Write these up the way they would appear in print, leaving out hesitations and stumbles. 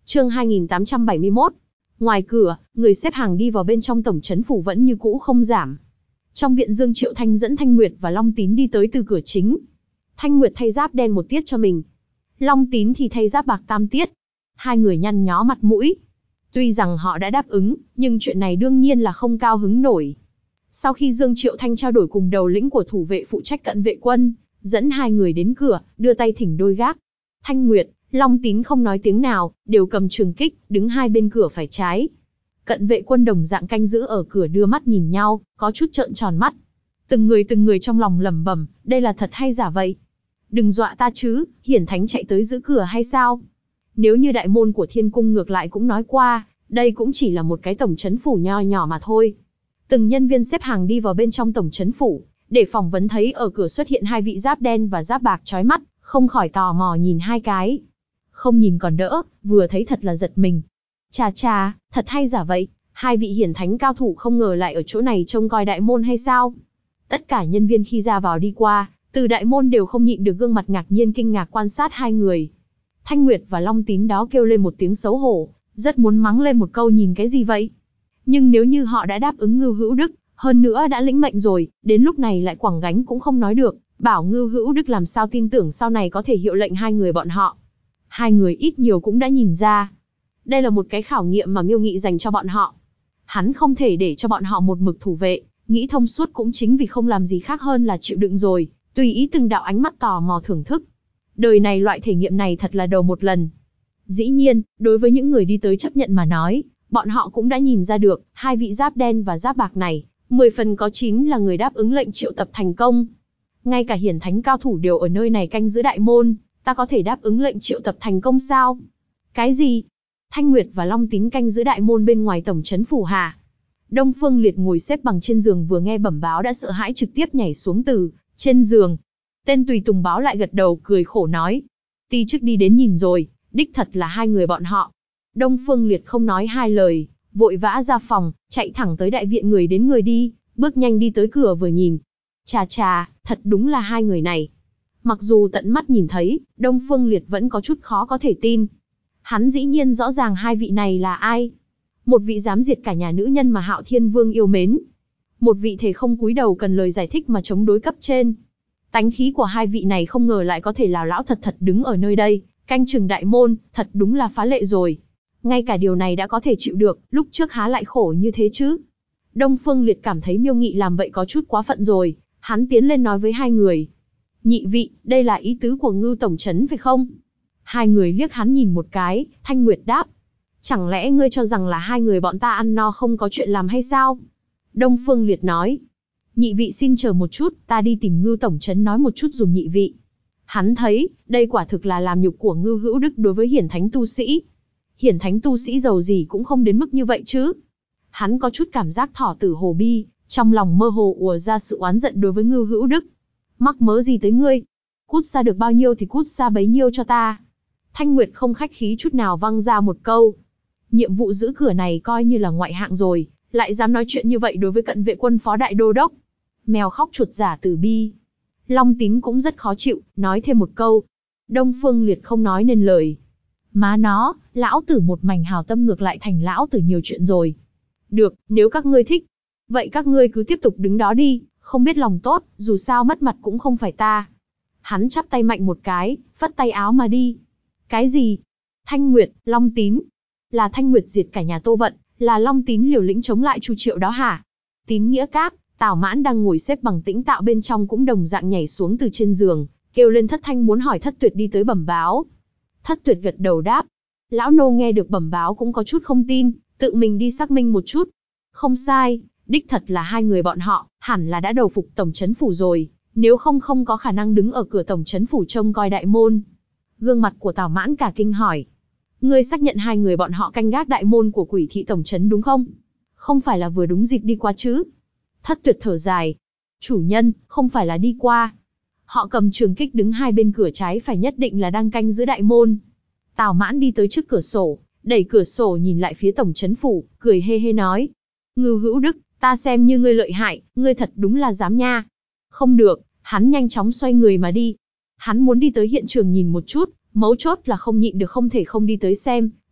Chương 2871. Ngoài cửa, người xếp hàng đi vào bên trong tổng trấn phủ vẫn như cũ không giảm. Trong viện, Dương Triệu Thanh dẫn Thanh Nguyệt và Long Tín đi tới từ cửa chính. Thanh Nguyệt thay giáp đen 1 tiết cho mình. Long Tín thì thay giáp bạc 3 tiết. Hai người nhăn nhó mặt mũi. Tuy rằng họ đã đáp ứng, nhưng chuyện này đương nhiên là không cao hứng nổi. Sau khi Dương Triệu Thanh trao đổi cùng đầu lĩnh của thủ vệ phụ trách cận vệ quân, dẫn hai người đến cửa, đưa tay thỉnh đôi gác. Thanh Nguyệt, Long Tín không nói tiếng nào, đều cầm trường kích, đứng hai bên cửa phải trái. Cận vệ quân đồng dạng canh giữ ở cửa đưa mắt nhìn nhau, có chút trợn tròn mắt. Từng người trong lòng lẩm bẩm, đây là thật hay giả vậy? Đừng dọa ta chứ, Hiển Thánh chạy tới giữ cửa hay sao? Nếu như đại môn của Thiên Cung ngược lại cũng nói qua, đây cũng chỉ là một cái tổng trấn phủ nho nhỏ mà thôi. Từng nhân viên xếp hàng đi vào bên trong tổng trấn phủ, để phỏng vấn thấy ở cửa xuất hiện hai vị giáp đen và giáp bạc chói mắt, không khỏi tò mò nhìn hai cái. Không nhìn còn đỡ, vừa thấy thật là giật mình. Chà, thật hay giả vậy? Hai vị Hiển Thánh cao thủ không ngờ lại ở chỗ này trông coi đại môn hay sao? Tất cả nhân viên khi ra vào đi qua, từ đại môn đều không nhịn được gương mặt ngạc nhiên kinh ngạc quan sát hai người. Thanh Nguyệt và Long Tín đó kêu lên một tiếng xấu hổ, rất muốn mắng lên một câu nhìn cái gì vậy? Nhưng nếu như họ đã đáp ứng Ngưu Hữu Đức, hơn nữa đã lĩnh mệnh rồi, đến lúc này lại quẳng gánh cũng không nói được, bảo Ngưu Hữu Đức làm sao tin tưởng sau này có thể hiệu lệnh hai người bọn họ. Hai người ít nhiều cũng đã nhìn ra. Đây là một cái khảo nghiệm mà Miêu Nghị dành cho bọn họ. Hắn không thể để cho bọn họ một mực thủ vệ, nghĩ thông suốt cũng chính vì không làm gì khác hơn là chịu đựng rồi, tùy ý từng đạo ánh mắt tò mò thưởng thức. Đời này loại thể nghiệm này thật là đầu một lần. Dĩ nhiên, đối với những người đi tới chấp nhận mà nói, bọn họ cũng đã nhìn ra được, hai vị giáp đen và giáp bạc này, 10 phần có 9 là người đáp ứng lệnh triệu tập thành công. Ngay cả Hiển Thánh cao thủ đều ở nơi này canh giữ đại môn, ta có thể đáp ứng lệnh triệu tập thành công sao? Cái gì? Thanh Nguyệt và Long Tín canh giữ đại môn bên ngoài tổng trấn phủ hả? Đông Phương Liệt ngồi xếp bằng trên giường vừa nghe bẩm báo đã sợ hãi trực tiếp nhảy xuống từ trên giường. Tên tùy tùng báo lại gật đầu cười khổ nói. Ti chức đi đến nhìn rồi, đích thật là hai người bọn họ. Đông Phương Liệt không nói hai lời, vội vã ra phòng, chạy thẳng tới đại viện người đến người đi, bước nhanh đi tới cửa vừa nhìn. Chà, thật đúng là hai người này. Mặc dù tận mắt nhìn thấy, Đông Phương Liệt vẫn có chút khó có thể tin. Hắn dĩ nhiên rõ ràng hai vị này là ai. Một vị dám diệt cả nhà nữ nhân mà Hạo Thiên Vương yêu mến. Một vị thể không cúi đầu cần lời giải thích mà chống đối cấp trên. Tánh khí của hai vị này không ngờ lại có thể lảo lão thật đứng ở nơi đây, canh chừng đại môn, thật đúng là phá lệ rồi. Ngay cả điều này đã có thể chịu được, lúc trước há lại khổ như thế chứ. Đông Phương Liệt cảm thấy Miêu Nghị làm vậy có chút quá phận rồi, hắn tiến lên nói với hai người. Nhị vị, đây là ý tứ của Ngưu tổng trấn phải không? Hai người liếc hắn nhìn một cái, Thanh Nguyệt đáp. Chẳng lẽ ngươi cho rằng là hai người bọn ta ăn no không có chuyện làm hay sao? Đông Phương Liệt nói. Nhị vị xin chờ một chút, ta đi tìm Ngưu tổng trấn nói một chút dùm nhị vị. Hắn thấy, đây quả thực là làm nhục của Ngưu Hữu Đức đối với Hiển Thánh tu sĩ. Hiển Thánh tu sĩ giàu gì cũng không đến mức như vậy chứ. Hắn có chút cảm giác thỏ tử hồ bi, trong lòng mơ hồ ùa ra sự oán giận đối với Ngưu Hữu Đức. Mắc mớ gì tới ngươi? Cút xa được bao nhiêu thì cút xa bấy nhiêu cho ta. Thanh Nguyệt không khách khí chút nào văng ra một câu. Nhiệm vụ giữ cửa này coi như là ngoại hạng rồi, lại dám nói chuyện như vậy đối với cận vệ quân phó đại đô đốc. Mèo khóc chuột giả tử bi. Long Tín cũng rất khó chịu, nói thêm một câu. Đông Phương Liệt không nói nên lời. Má nó, lão tử một mảnh hào tâm ngược lại thành lão tử nhiều chuyện rồi. Được, nếu các ngươi thích, vậy các ngươi cứ tiếp tục đứng đó đi, không biết lòng tốt, dù sao mất mặt cũng không phải ta. Hắn chắp tay mạnh một cái, phất tay áo mà đi. Cái gì? Thanh Nguyệt, Long Tín. Là Thanh Nguyệt diệt cả nhà Tô Vận, là Long Tín liều lĩnh chống lại Chu Triệu đó hả? Tín Nghĩa Các, Tào Mãn đang ngồi xếp bằng tĩnh tạo bên trong cũng đồng dạng nhảy xuống từ trên giường, kêu lên Thất Thanh muốn hỏi Thất Tuyệt đi tới bẩm báo. Thất Tuyệt gật đầu đáp. Lão nô nghe được bẩm báo cũng có chút không tin, tự mình đi xác minh một chút. Không sai, đích thật là hai người bọn họ, hẳn là đã đầu phục tổng trấn phủ rồi, nếu không có khả năng đứng ở cửa tổng trấn phủ trông coi đại môn. Gương mặt của Tào Mãn cả kinh hỏi. Ngươi xác nhận hai người bọn họ canh gác đại môn của Quỷ thị tổng trấn đúng không? Không phải là vừa đúng dịp đi qua chứ? Thất Tuyệt thở dài. Chủ nhân, không phải là đi qua. Họ cầm trường kích đứng hai bên cửa trái phải nhất định là đang canh giữ đại môn. Tào Mãn đi tới trước cửa sổ, đẩy cửa sổ nhìn lại phía tổng trấn phủ, cười hê hê nói. Ngưu Hữu Đức, ta xem như ngươi lợi hại, ngươi thật đúng là dám nha. Không được, hắn nhanh chóng xoay người mà đi. Hắn muốn đi tới hiện trường nhìn một chút, mấu chốt là không nhịn được không thể không đi tới xem,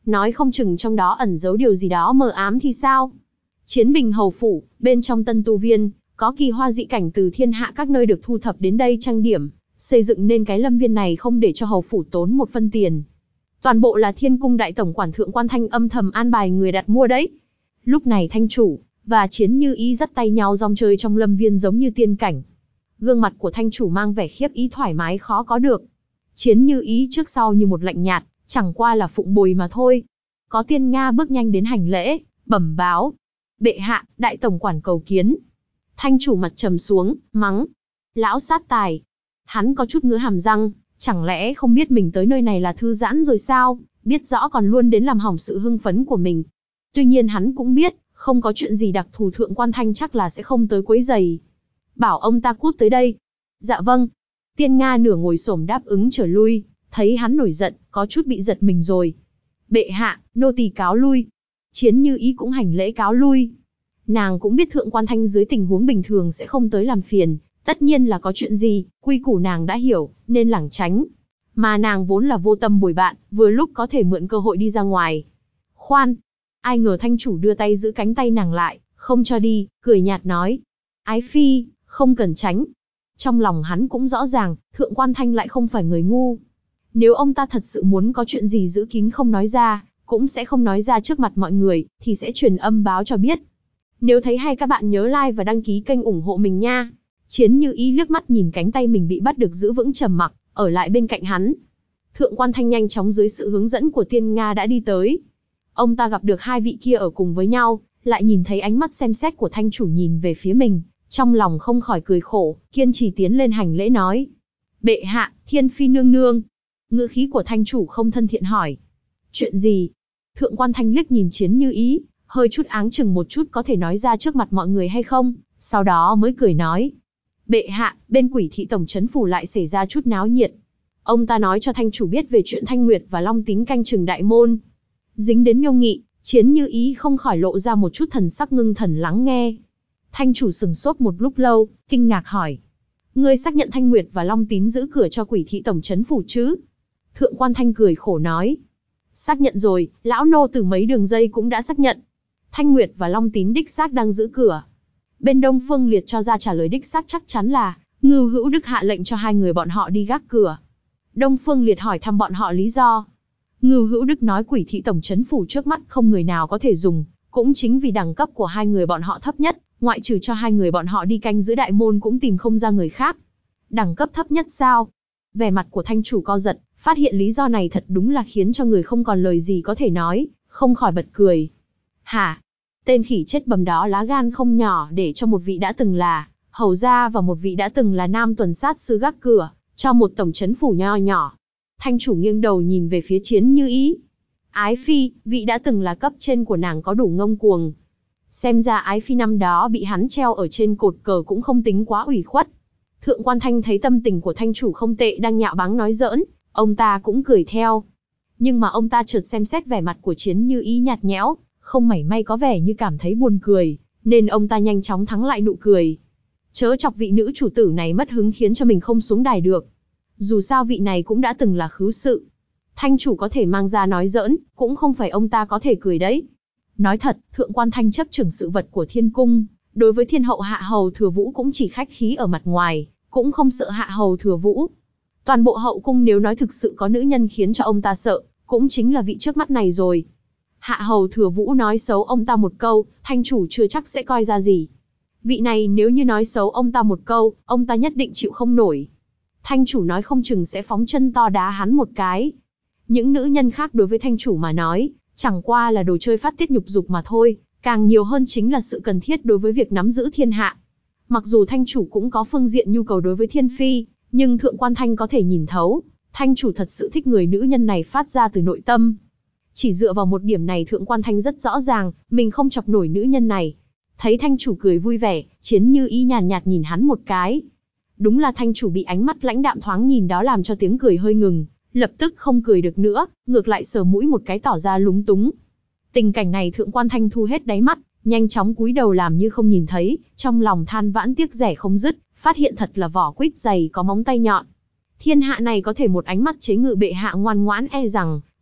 Nói không chừng trong đó ẩn giấu điều gì đó mờ ám thì sao? Chiến Bình hầu phủ, bên trong Tân Tu Viên, có kỳ hoa dị cảnh từ thiên hạ các nơi được thu thập đến đây trang điểm, xây dựng nên cái lâm viên này không để cho hầu phủ tốn một phân tiền. Toàn bộ là Thiên Cung đại tổng quản Thượng Quan Thanh âm thầm an bài người đặt mua đấy. Lúc này Thanh chủ và Chiến Như Ý dắt tay nhau rong chơi trong lâm viên giống như tiên cảnh. Gương mặt của Thanh chủ mang vẻ khiếp ý thoải mái khó có được. Chiến Như Ý trước sau như một lạnh nhạt, chẳng qua là phụng bồi mà thôi. Có Tiên Nga bước nhanh đến hành lễ, bẩm báo: bệ hạ, đại tổng quản cầu kiến. Thanh chủ mặt trầm xuống, mắng: lão sát tài. Hắn có chút ngứa hàm răng, chẳng lẽ không biết mình tới nơi này là thư giãn rồi sao, biết rõ còn luôn đến làm hỏng sự hưng phấn của mình. Tuy nhiên hắn cũng biết, không có chuyện gì đặc thù Thượng Quan Thanh chắc là sẽ không tới quấy rầy. Bảo ông ta cút tới đây. Dạ vâng. Tiên Nga nửa ngồi xổm đáp ứng trở lui, thấy hắn nổi giận, có chút bị giật mình rồi. Bệ hạ, nô tỳ cáo lui. Chiến Như Ý cũng hành lễ cáo lui. Nàng cũng biết Thượng Quan Thanh dưới tình huống bình thường sẽ không tới làm phiền, tất nhiên là có chuyện gì, quy củ nàng đã hiểu, nên lảng tránh. Mà nàng vốn là vô tâm bồi bạn, vừa lúc có thể mượn cơ hội đi ra ngoài. Khoan! Ai ngờ Thanh chủ đưa tay giữ cánh tay nàng lại, không cho đi, cười nhạt nói: ái phi, không cần tránh. Trong lòng hắn cũng rõ ràng, Thượng Quan Thanh lại không phải người ngu. Nếu ông ta thật sự muốn có chuyện gì giữ kín không nói ra, cũng sẽ không nói ra trước mặt mọi người, thì sẽ truyền âm báo cho biết. Nếu thấy hay các bạn nhớ like và đăng ký kênh ủng hộ mình nha. Chiến Như Ý liếc mắt nhìn cánh tay mình bị bắt được giữ vững trầm mặc, ở lại bên cạnh hắn. Thượng Quan Thanh nhanh chóng dưới sự hướng dẫn của Tiên Nga đã đi tới. Ông ta gặp được hai vị kia ở cùng với nhau, lại nhìn thấy ánh mắt xem xét của Thanh chủ nhìn về phía mình, trong lòng không khỏi cười khổ, kiên trì tiến lên hành lễ nói: bệ hạ, Thiên phi nương nương. Ngữ khí của Thanh chủ không thân thiện hỏi: chuyện gì? Thượng Quan Thanh liếc nhìn Chiến Như Ý, hơi chút áng chừng một chút có thể nói ra trước mặt mọi người hay không, sau đó mới cười nói: bệ hạ, bên Quỷ thị tổng trấn phủ lại xảy ra chút náo nhiệt. Ông ta nói cho Thanh chủ biết về chuyện Thanh Nguyệt và Long Tín canh chừng đại môn. Dính đến Miêu Nghị, Chiến Như Ý không khỏi lộ ra một chút thần sắc ngưng thần lắng nghe. Thanh chủ sừng sốt một lúc lâu, kinh ngạc hỏi: ngươi xác nhận Thanh Nguyệt và Long Tín giữ cửa cho Quỷ thị tổng trấn phủ chứ? Thượng Quan Thanh cười khổ nói: xác nhận rồi, lão nô từ mấy đường dây cũng đã xác nhận. Thanh Nguyệt và Long Tín đích xác đang giữ cửa. Bên Đông Phương Liệt cho ra trả lời đích xác chắc chắn là Ngưu Hữu Đức hạ lệnh cho hai người bọn họ đi gác cửa. Đông Phương Liệt hỏi thăm bọn họ lý do. Ngưu Hữu Đức nói Quỷ thị tổng trấn phủ trước mắt không người nào có thể dùng, cũng chính vì đẳng cấp của hai người bọn họ thấp nhất, ngoại trừ cho hai người bọn họ đi canh giữ đại môn cũng tìm không ra người khác. Đẳng cấp thấp nhất sao? Vẻ mặt của Thanh chủ co giật, phát hiện lý do này thật đúng là khiến cho người không còn lời gì có thể nói, không khỏi bật cười. Hả? Tên khỉ chết bầm đó lá gan không nhỏ để cho một vị đã từng là hầu gia và một vị đã từng là nam tuần sát sứ gác cửa, cho một tổng trấn phủ nho nhỏ. Thanh chủ nghiêng đầu nhìn về phía Chiến Như Ý. Ái phi, vị đã từng là cấp trên của nàng có đủ ngông cuồng. Xem ra ái phi năm đó bị hắn treo ở trên cột cờ cũng không tính quá ủy khuất. Thượng Quan Thanh thấy tâm tình của Thanh chủ không tệ đang nhạo báng nói giỡn, ông ta cũng cười theo. Nhưng mà ông ta chợt xem xét vẻ mặt của Chiến Như Ý nhạt nhẽo, không mảy may có vẻ như cảm thấy buồn cười, nên ông ta nhanh chóng thắng lại nụ cười. Chớ chọc vị nữ chủ tử này mất hứng khiến cho mình không xuống đài được. Dù sao vị này cũng đã từng là khứu sự. Thanh chủ có thể mang ra nói giỡn, cũng không phải ông ta có thể cười đấy. Nói thật, Thượng Quan Thanh chấp trưởng sự vật của Thiên Cung, đối với Thiên hậu Hạ hầu Thừa Vũ cũng chỉ khách khí ở mặt ngoài, cũng không sợ Hạ hầu Thừa Vũ. Toàn bộ hậu cung nếu nói thực sự có nữ nhân khiến cho ông ta sợ, cũng chính là vị trước mắt này rồi. Hạ hầu Thừa Vũ nói xấu ông ta một câu, Thanh chủ chưa chắc sẽ coi ra gì. Vị này nếu như nói xấu ông ta một câu, ông ta nhất định chịu không nổi. Thanh chủ nói không chừng sẽ phóng chân to đá hắn một cái. Những nữ nhân khác đối với Thanh chủ mà nói, chẳng qua là đồ chơi phát tiết nhục dục mà thôi, càng nhiều hơn chính là sự cần thiết đối với việc nắm giữ thiên hạ. Mặc dù Thanh chủ cũng có phương diện nhu cầu đối với Thiên Phi, nhưng Thượng Quan Thanh có thể nhìn thấu, Thanh chủ thật sự thích người nữ nhân này phát ra từ nội tâm. Chỉ dựa vào một điểm này Thượng Quan Thanh rất rõ ràng, mình không chọc nổi nữ nhân này. Thấy Thanh chủ cười vui vẻ, Chiến Như Ý nhàn nhạt nhìn hắn một cái. Đúng là Thanh chủ bị ánh mắt lãnh đạm thoáng nhìn đó làm cho tiếng cười hơi ngừng, lập tức không cười được nữa, ngược lại sờ mũi một cái tỏ ra lúng túng. Tình cảnh này Thượng Quan Thanh thu hết đáy mắt, nhanh chóng cúi đầu làm như không nhìn thấy, trong lòng than vãn tiếc rẻ không dứt, phát hiện thật là vỏ quýt dày có móng tay nhọn. Thiên hạ này có thể một ánh mắt chế ngự bệ hạ ngoan ngoãn e rằng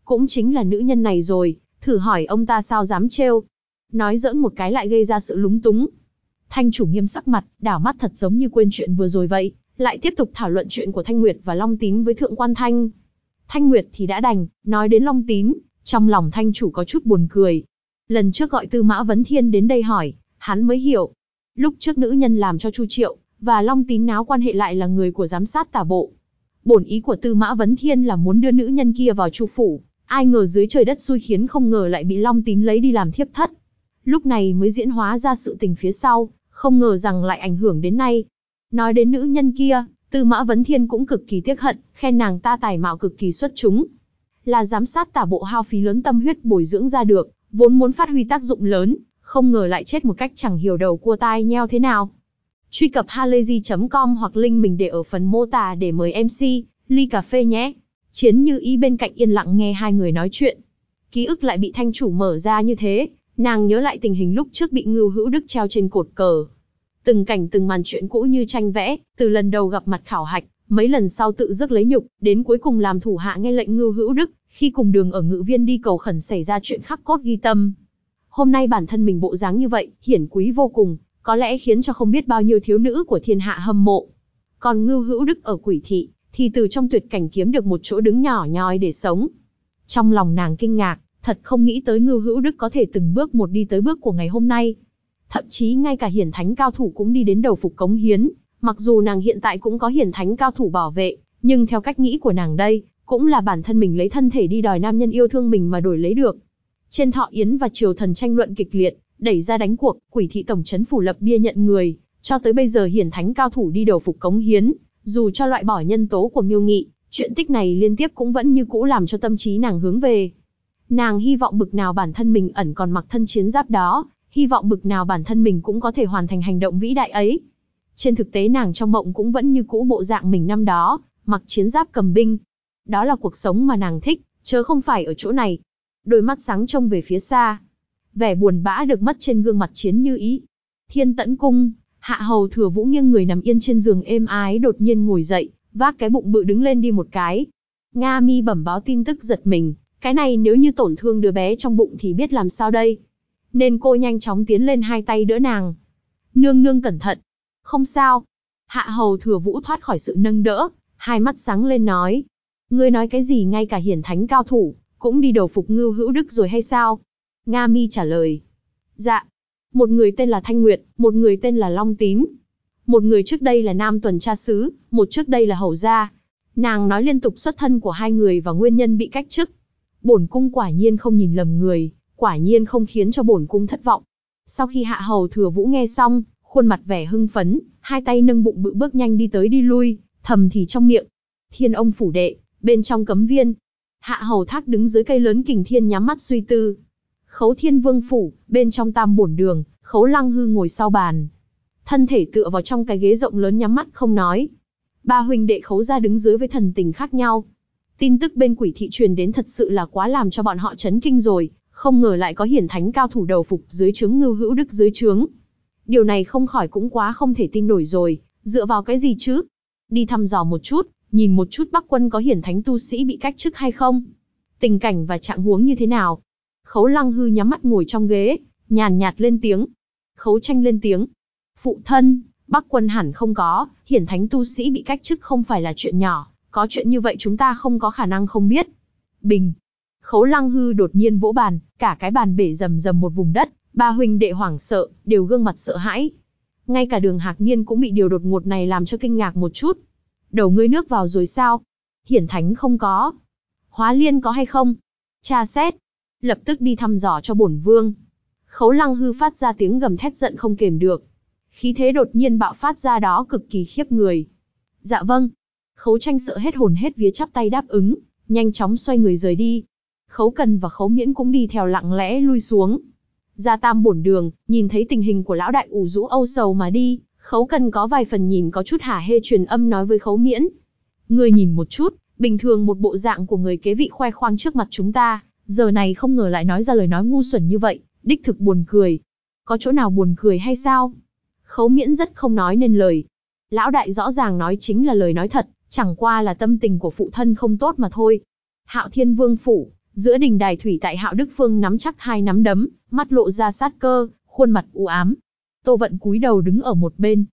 cũng chính là nữ nhân này rồi, thử hỏi ông ta sao dám trêu. Nói giỡn một cái lại gây ra sự lúng túng. Thanh chủ nghiêm sắc mặt, đảo mắt thật giống như quên chuyện vừa rồi vậy, lại tiếp tục thảo luận chuyện của Thanh Nguyệt và Long Tín với Thượng Quan Thanh. Thanh Nguyệt thì đã đành, nói đến Long Tín, trong lòng thanh chủ có chút buồn cười. Lần trước gọi Tư Mã Vấn Thiên đến đây hỏi, hắn mới hiểu. Lúc trước nữ nhân làm cho Chu Triệu và Long Tín náo quan hệ lại là người của giám sát tả bộ. Bổn ý của Tư Mã Vấn Thiên là muốn đưa nữ nhân kia vào Chu phủ, ai ngờ dưới trời đất xui khiến không ngờ lại bị Long Tín lấy đi làm thiếp thất. Lúc này mới diễn hóa ra sự tình phía sau, không ngờ rằng lại ảnh hưởng đến nay. Nói đến nữ nhân kia, Tư Mã Vấn Thiên cũng cực kỳ tiếc hận, khen nàng ta tài mạo cực kỳ xuất chúng. Là giám sát tả bộ hao phí lớn tâm huyết bồi dưỡng ra được, vốn muốn phát huy tác dụng lớn, không ngờ lại chết một cách chẳng hiểu đầu cua tai nheo thế nào. Truy cập halayzi.com hoặc link mình để ở phần mô tả để mời MC, ly cà phê nhé. Chiến Như Ý bên cạnh yên lặng nghe hai người nói chuyện. Ký ức lại bị thanh chủ mở ra như thế, nàng nhớ lại tình hình lúc trước bị Ngưu Hữu Đức treo trên cột cờ. Từng cảnh từng màn chuyện cũ như tranh vẽ, từ lần đầu gặp mặt khảo hạch, mấy lần sau tự rước lấy nhục, đến cuối cùng làm thủ hạ nghe lệnh Ngưu Hữu Đức, khi cùng đường ở Ngự Viên đi cầu khẩn xảy ra chuyện khắc cốt ghi tâm. Hôm nay bản thân mình bộ dáng như vậy, hiển quý vô cùng, có lẽ khiến cho không biết bao nhiêu thiếu nữ của thiên hạ hâm mộ. Còn Ngưu Hữu Đức ở Quỷ Thị, thì từ trong tuyệt cảnh kiếm được một chỗ đứng nhỏ nhoi để sống. Trong lòng nàng kinh ngạc, thật không nghĩ tới Ngưu Hữu Đức có thể từng bước một đi tới bước của ngày hôm nay. Thậm chí ngay cả hiển thánh cao thủ cũng đi đến đầu phục cống hiến, mặc dù nàng hiện tại cũng có hiển thánh cao thủ bảo vệ, nhưng theo cách nghĩ của nàng đây, cũng là bản thân mình lấy thân thể đi đòi nam nhân yêu thương mình mà đổi lấy được. Trên Thọ Yến và triều thần tranh luận kịch liệt, đẩy ra đánh cuộc, Quỷ Thị tổng trấn phủ lập bia nhận người, cho tới bây giờ hiển thánh cao thủ đi đầu phục cống hiến, dù cho loại bỏ nhân tố của Miêu Nghị, chuyện tích này liên tiếp cũng vẫn như cũ làm cho tâm trí nàng hướng về. Nàng hy vọng bực nào bản thân mình ẩn còn mặc thân chiến giáp đó, hy vọng bực nào bản thân mình cũng có thể hoàn thành hành động vĩ đại ấy. Trên thực tế nàng trong mộng cũng vẫn như cũ bộ dạng mình năm đó, mặc chiến giáp cầm binh. Đó là cuộc sống mà nàng thích, chớ không phải ở chỗ này. Đôi mắt sáng trông về phía xa. Vẻ buồn bã được mất trên gương mặt Chiến Như Ý. Thiên Tẫn Cung, Hạ Hầu Thừa Vũ nghiêng người nằm yên trên giường êm ái đột nhiên ngồi dậy, vác cái bụng bự đứng lên đi một cái. Nga Mi bẩm báo tin tức giật mình, cái này nếu như tổn thương đứa bé trong bụng thì biết làm sao đây. Nên cô nhanh chóng tiến lên hai tay đỡ nàng. Nương nương cẩn thận. Không sao. Hạ Hầu Thừa Vũ thoát khỏi sự nâng đỡ, hai mắt sáng lên nói. Ngươi nói cái gì, ngay cả hiển thánh cao thủ cũng đi đầu phục Ngưu Hữu Đức rồi hay sao? Nga Mi trả lời. Dạ. Một người tên là Thanh Nguyệt, một người tên là Long Tín. Một người trước đây là Nam tuần tra sứ, một trước đây là hầu gia. Nàng nói liên tục xuất thân của hai người và nguyên nhân bị cách chức. Bổn cung quả nhiên không nhìn lầm người, quả nhiên không khiến cho bổn cung thất vọng. Sau khi Hạ Hầu Thừa Vũ nghe xong, khuôn mặt vẻ hưng phấn, hai tay nâng bụng bự bước nhanh đi tới đi lui, thầm thì trong miệng. Thiên Ông phủ đệ, bên trong cấm viên. Hạ Hầu Thác đứng dưới cây lớn Kình Thiên nhắm mắt suy tư. Khấu Thiên Vương phủ, bên trong Tam Bổn đường, Khấu Lăng Hư ngồi sau bàn. Thân thể tựa vào trong cái ghế rộng lớn nhắm mắt không nói. Ba huynh đệ Khấu gia đứng dưới với thần tình khác nhau. Tin tức bên Quỷ Thị truyền đến thật sự là quá làm cho bọn họ chấn kinh rồi, không ngờ lại có hiển thánh cao thủ đầu phục dưới trướng Ngưu Hữu Đức dưới trướng. Điều này không khỏi cũng quá không thể tin nổi rồi, dựa vào cái gì chứ? Đi thăm dò một chút, nhìn một chút Bắc Quân có hiển thánh tu sĩ bị cách chức hay không? Tình cảnh và trạng huống như thế nào? Khấu Lăng Hư nhắm mắt ngồi trong ghế, nhàn nhạt lên tiếng. Khấu Tranh lên tiếng. Phụ thân, Bắc Quân hẳn không có, hiển thánh tu sĩ bị cách chức không phải là chuyện nhỏ, có chuyện như vậy chúng ta không có khả năng không biết. Bình. Khấu Lăng Hư đột nhiên vỗ bàn, cả cái bàn bể rầm rầm một vùng đất, ba huynh đệ hoảng sợ, đều gương mặt sợ hãi. Ngay cả Đường Hạc Niên cũng bị điều đột ngột này làm cho kinh ngạc một chút. Đầu ngươi nước vào rồi sao? Hiển thánh không có. Hóa Liên có hay không? Tra xét. Lập tức đi thăm dò cho bổn vương. Khấu Lăng Hư phát ra tiếng gầm thét giận không kềm được. Khí thế đột nhiên bạo phát ra đó cực kỳ khiếp người. Dạ vâng. Khấu Tranh sợ hết hồn hết vía chắp tay đáp ứng, nhanh chóng xoay người rời đi. Khấu Cần và Khấu Miễn cũng đi theo lặng lẽ lui xuống. Ra Tam Bổn đường, nhìn thấy tình hình của lão đại ủ rũ âu sầu mà đi, Khấu Cần có vài phần nhìn có chút hả hê truyền âm nói với Khấu Miễn. Ngươi nhìn một chút, bình thường một bộ dạng của người kế vị khoe khoang trước mặt chúng ta, giờ này không ngờ lại nói ra lời nói ngu xuẩn như vậy, đích thực buồn cười. Có chỗ nào buồn cười hay sao? Khấu Miễn rất không nói nên lời. Lão đại rõ ràng nói chính là lời nói thật, chẳng qua là tâm tình của phụ thân không tốt mà thôi. Hạo Thiên Vương phủ, Giữa đình đài thủy tại, Hạo Đức Phương nắm chắc hai nắm đấm, mắt lộ ra sát cơ, khuôn mặt u ám. Tô Vận cúi đầu đứng ở một bên.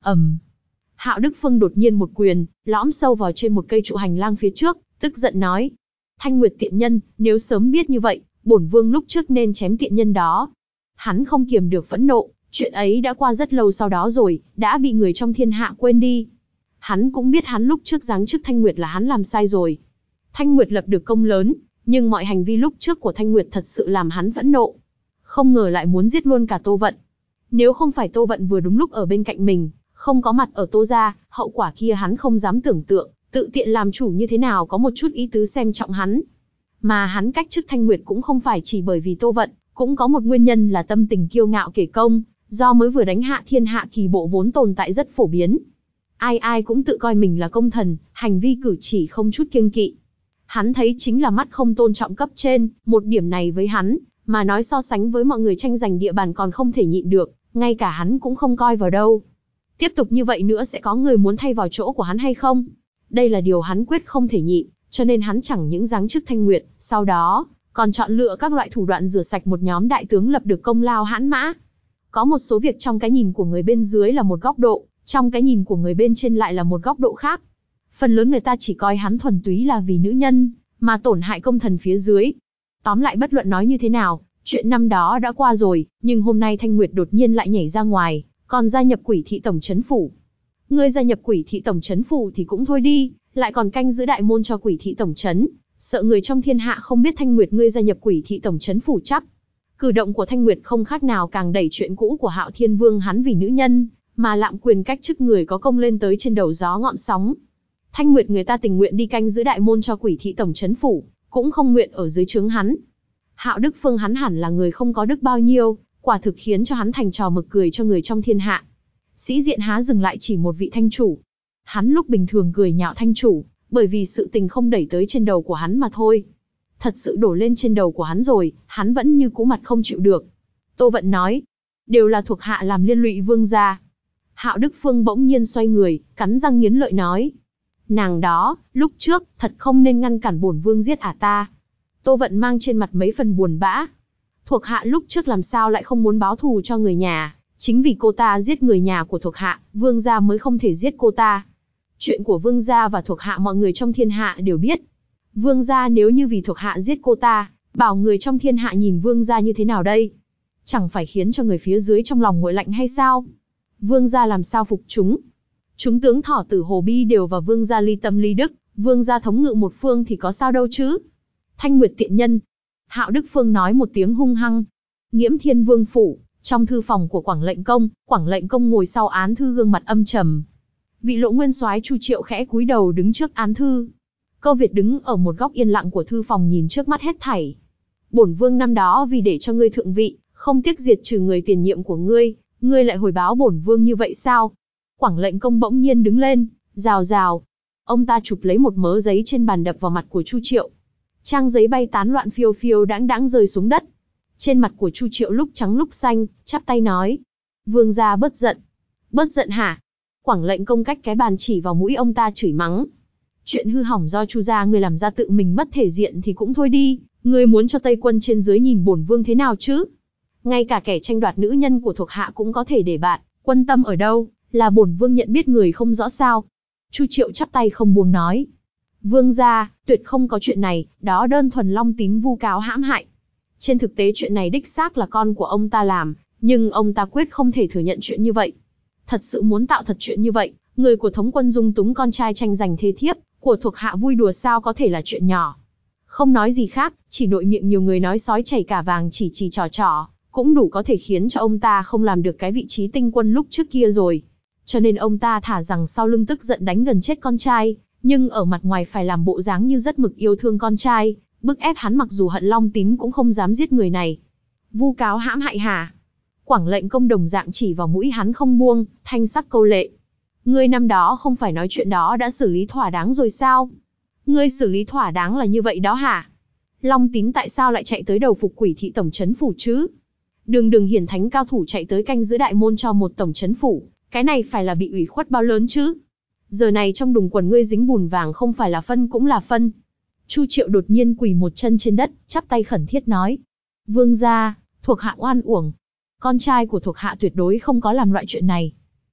Hạo Đức Phương đột nhiên một quyền, lõm sâu vào trên một cây trụ hành lang phía trước, tức giận nói: Thanh Nguyệt tiện nhân, nếu sớm biết như vậy, bổn vương lúc trước nên chém tiện nhân đó. Hắn không kiềm được phẫn nộ, chuyện ấy đã qua rất lâu sau đó rồi, đã bị người trong thiên hạ quên đi. Hắn cũng biết hắn lúc trước giáng chức Thanh Nguyệt là hắn làm sai rồi. Thanh Nguyệt lập được công lớn, nhưng mọi hành vi lúc trước của Thanh Nguyệt thật sự làm hắn phẫn nộ. Không ngờ lại muốn giết luôn cả Tô Vận. Nếu không phải Tô Vận vừa đúng lúc ở bên cạnh mình, không có mặt ở Tô gia, hậu quả kia hắn không dám tưởng tượng, tự tiện làm chủ như thế nào có một chút ý tứ xem trọng hắn. Mà hắn cách chức Thanh Nguyệt cũng không phải chỉ bởi vì Tô Vận, cũng có một nguyên nhân là tâm tình kiêu ngạo kể công, do mới vừa đánh hạ thiên hạ kỳ bộ vốn tồn tại rất phổ biến. Ai ai cũng tự coi mình là công thần, hành vi cử chỉ không chút kiêng kỵ. Hắn thấy chính là mắt không tôn trọng cấp trên, một điểm này với hắn, mà nói so sánh với mọi người tranh giành địa bàn còn không thể nhịn được, ngay cả hắn cũng không coi vào đâu. Tiếp tục như vậy nữa sẽ có người muốn thay vào chỗ của hắn hay không? Đây là điều hắn quyết không thể nhịn, cho nên hắn chẳng những giáng chức Thanh Nguyệt, sau đó còn chọn lựa các loại thủ đoạn rửa sạch một nhóm đại tướng lập được công lao hãn mã. Có một số việc trong cái nhìn của người bên dưới là một góc độ, trong cái nhìn của người bên trên lại là một góc độ khác. Phần lớn người ta chỉ coi hắn thuần túy là vì nữ nhân, mà tổn hại công thần phía dưới. Tóm lại bất luận nói như thế nào, chuyện năm đó đã qua rồi, nhưng hôm nay Thanh Nguyệt đột nhiên lại nhảy ra ngoài, còn gia nhập Quỷ thị tổng trấn phủ. Ngươi gia nhập Quỷ thị tổng trấn phủ thì cũng thôi đi, lại còn canh giữ đại môn cho Quỷ thị tổng trấn, sợ người trong thiên hạ không biết Thanh Nguyệt ngươi gia nhập Quỷ thị tổng trấn phủ chắc. Cử động của Thanh Nguyệt không khác nào càng đẩy chuyện cũ của Hạo Thiên Vương hắn vì nữ nhân, mà lạm quyền cách chức người có công lên tới trên đầu gió ngọn sóng. Thanh Nguyệt người ta tình nguyện đi canh giữ đại môn cho Quỷ thị tổng trấn phủ, cũng không nguyện ở dưới trướng hắn. Hạo Đức Phương hắn hẳn là người không có đức bao nhiêu, quả thực khiến cho hắn thành trò mực cười cho người trong thiên hạ. Sĩ diện há dừng lại chỉ một vị thanh chủ. Hắn lúc bình thường cười nhạo thanh chủ, bởi vì sự tình không đẩy tới trên đầu của hắn mà thôi. Thật sự đổ lên trên đầu của hắn rồi, hắn vẫn như cũ mặt không chịu được. Tô Vận nói, đều là thuộc hạ làm liên lụy vương gia. Hạo Đức Phương bỗng nhiên xoay người, cắn răng nghiến lợi nói, nàng đó, lúc trước, thật không nên ngăn cản bổn vương giết ta. Tô Vận mang trên mặt mấy phần buồn bã. Thuộc hạ lúc trước làm sao lại không muốn báo thù cho người nhà, chính vì cô ta giết người nhà của thuộc hạ, vương gia mới không thể giết cô ta. Chuyện của vương gia và thuộc hạ mọi người trong thiên hạ đều biết. Vương gia nếu như vì thuộc hạ giết cô ta, bảo người trong thiên hạ nhìn vương gia như thế nào đây? Chẳng phải khiến cho người phía dưới trong lòng nguội lạnh hay sao? Vương gia làm sao phục chúng? Chúng tướng Thỏ Tử Hồ Bi đều vào vương gia ly tâm ly đức, vương gia thống ngự một phương thì có sao đâu chứ? Thanh Nguyệt tiện nhân. Hạo Đức Phương nói một tiếng hung hăng. Nghiễm Thiên Vương phủ, trong thư phòng của Quảng Lệnh Công ngồi sau án thư gương mặt âm trầm. Vị Lộ Nguyên soái Chu Triệu khẽ cúi đầu đứng trước án thư. Cơ Việt đứng ở một góc yên lặng của thư phòng nhìn trước mắt hết thảy. Bổn vương năm đó vì để cho ngươi thượng vị, không tiếc diệt trừ người tiền nhiệm của ngươi, ngươi lại hồi báo bổn vương như vậy sao? Quảng Lệnh Công bỗng nhiên đứng lên, rào rào. Ông ta chụp lấy một mớ giấy trên bàn đập vào mặt của Chu Triệu. Trang giấy bay tán loạn phiêu phiêu đãng đãng rơi xuống đất. Trên mặt của Chu Triệu lúc trắng lúc xanh, chắp tay nói, vương gia bớt giận. Bớt giận hả? Quảng Lệnh Công cách cái bàn chỉ vào mũi ông ta chửi mắng. Chuyện hư hỏng do Chu gia ngươi làm ra tự mình mất thể diện thì cũng thôi đi, ngươi muốn cho Tây quân trên dưới nhìn bổn vương thế nào chứ? Ngay cả kẻ tranh đoạt nữ nhân của thuộc hạ cũng có thể để bạn, quân tâm ở đâu, là bổn vương nhận biết người không rõ sao? Chu Triệu chắp tay không buông nói. Vương gia, tuyệt không có chuyện này, đó đơn thuần Long Tín vu cáo hãm hại. Trên thực tế chuyện này đích xác là con của ông ta làm, nhưng ông ta quyết không thể thừa nhận chuyện như vậy. Thật sự muốn tạo thật chuyện như vậy, người của thống quân dung túng con trai tranh giành thê thiếp, của thuộc hạ vui đùa sao có thể là chuyện nhỏ. Không nói gì khác, chỉ nội miệng nhiều người nói sói chảy cả vàng chỉ trò, cũng đủ có thể khiến cho ông ta không làm được cái vị trí tinh quân lúc trước kia rồi. Cho nên ông ta thả rằng sau lưng tức giận đánh gần chết con trai, nhưng ở mặt ngoài phải làm bộ dáng như rất mực yêu thương con trai, bức ép hắn mặc dù hận Long Tín cũng không dám giết người này. Vu cáo hãm hại hả? Quảng Lệnh Công đồng dạng chỉ vào mũi hắn không buông, thanh sắc câu lệ. Ngươi năm đó không phải nói chuyện đó đã xử lý thỏa đáng rồi sao? Ngươi xử lý thỏa đáng là như vậy đó hả? Long Tín tại sao lại chạy tới đầu phục Quỷ thị tổng trấn phủ chứ? Đường hiển thánh cao thủ chạy tới canh giữ đại môn cho một tổng trấn phủ, cái này phải là bị ủy khuất bao lớn chứ? Giờ này trong đùng quần ngươi dính bùn vàng không phải là phân cũng là phân. Chu Triệu đột nhiên quỳ một chân trên đất, chắp tay khẩn thiết nói. Vương gia, thuộc hạ oan uổng. Con trai của thuộc hạ tuyệt đối không có làm loại chuyện này.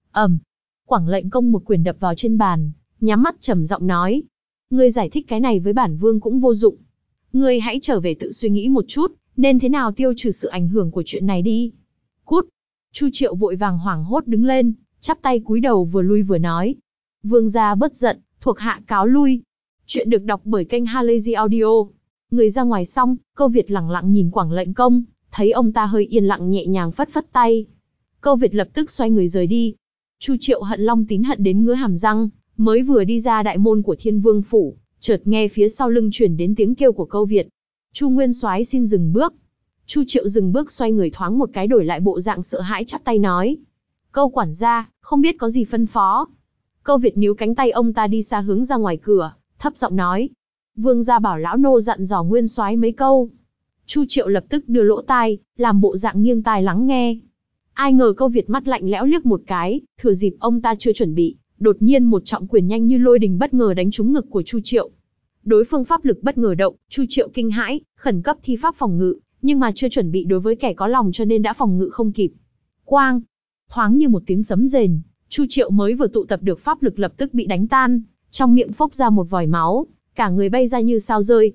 Quảng lệnh công một quyền đập vào trên bàn, nhắm mắt trầm giọng nói. Ngươi giải thích cái này với bản vương cũng vô dụng. Ngươi hãy trở về tự suy nghĩ một chút, nên thế nào tiêu trừ sự ảnh hưởng của chuyện này đi. Cút. Chu Triệu vội vàng hoảng hốt đứng lên, chắp tay cúi đầu vừa lui vừa nói. Vương gia bất giận, thuộc hạ cáo lui. Chuyện được đọc bởi kênh Halazy Audio. Người ra ngoài xong, Câu Việt lẳng lặng nhìn Quảng lệnh công, thấy ông ta hơi yên lặng nhẹ nhàng phất phất tay. Câu Việt lập tức xoay người rời đi. Chu Triệu hận Long Tín hận đến ngứa hàm răng, mới vừa đi ra đại môn của Thiên Vương phủ, chợt nghe phía sau lưng truyền đến tiếng kêu của Câu Việt. Chu Nguyên Soái xin dừng bước. Chu Triệu dừng bước xoay người thoáng một cái đổi lại bộ dạng sợ hãi chắp tay nói. Câu quản gia, không biết có gì phân phó. Câu Việt níu cánh tay ông ta đi xa hướng ra ngoài cửa, thấp giọng nói. Vương gia bảo lão nô dặn dò Nguyên Soái mấy câu. Chu Triệu lập tức đưa lỗ tai, làm bộ dạng nghiêng tai lắng nghe. Ai ngờ Câu Việt mắt lạnh lẽo liếc một cái, thừa dịp ông ta chưa chuẩn bị, đột nhiên một trọng quyền nhanh như lôi đình bất ngờ đánh trúng ngực của Chu Triệu. Đối phương pháp lực bất ngờ động, Chu Triệu kinh hãi, khẩn cấp thi pháp phòng ngự, nhưng mà chưa chuẩn bị đối với kẻ có lòng cho nên đã phòng ngự không kịp. Quang, thoáng như một tiếng sấm rền, Chu Triệu mới vừa tụ tập được pháp lực lập tức bị đánh tan, trong miệng phốc ra một vòi máu, cả người bay ra như sao rơi.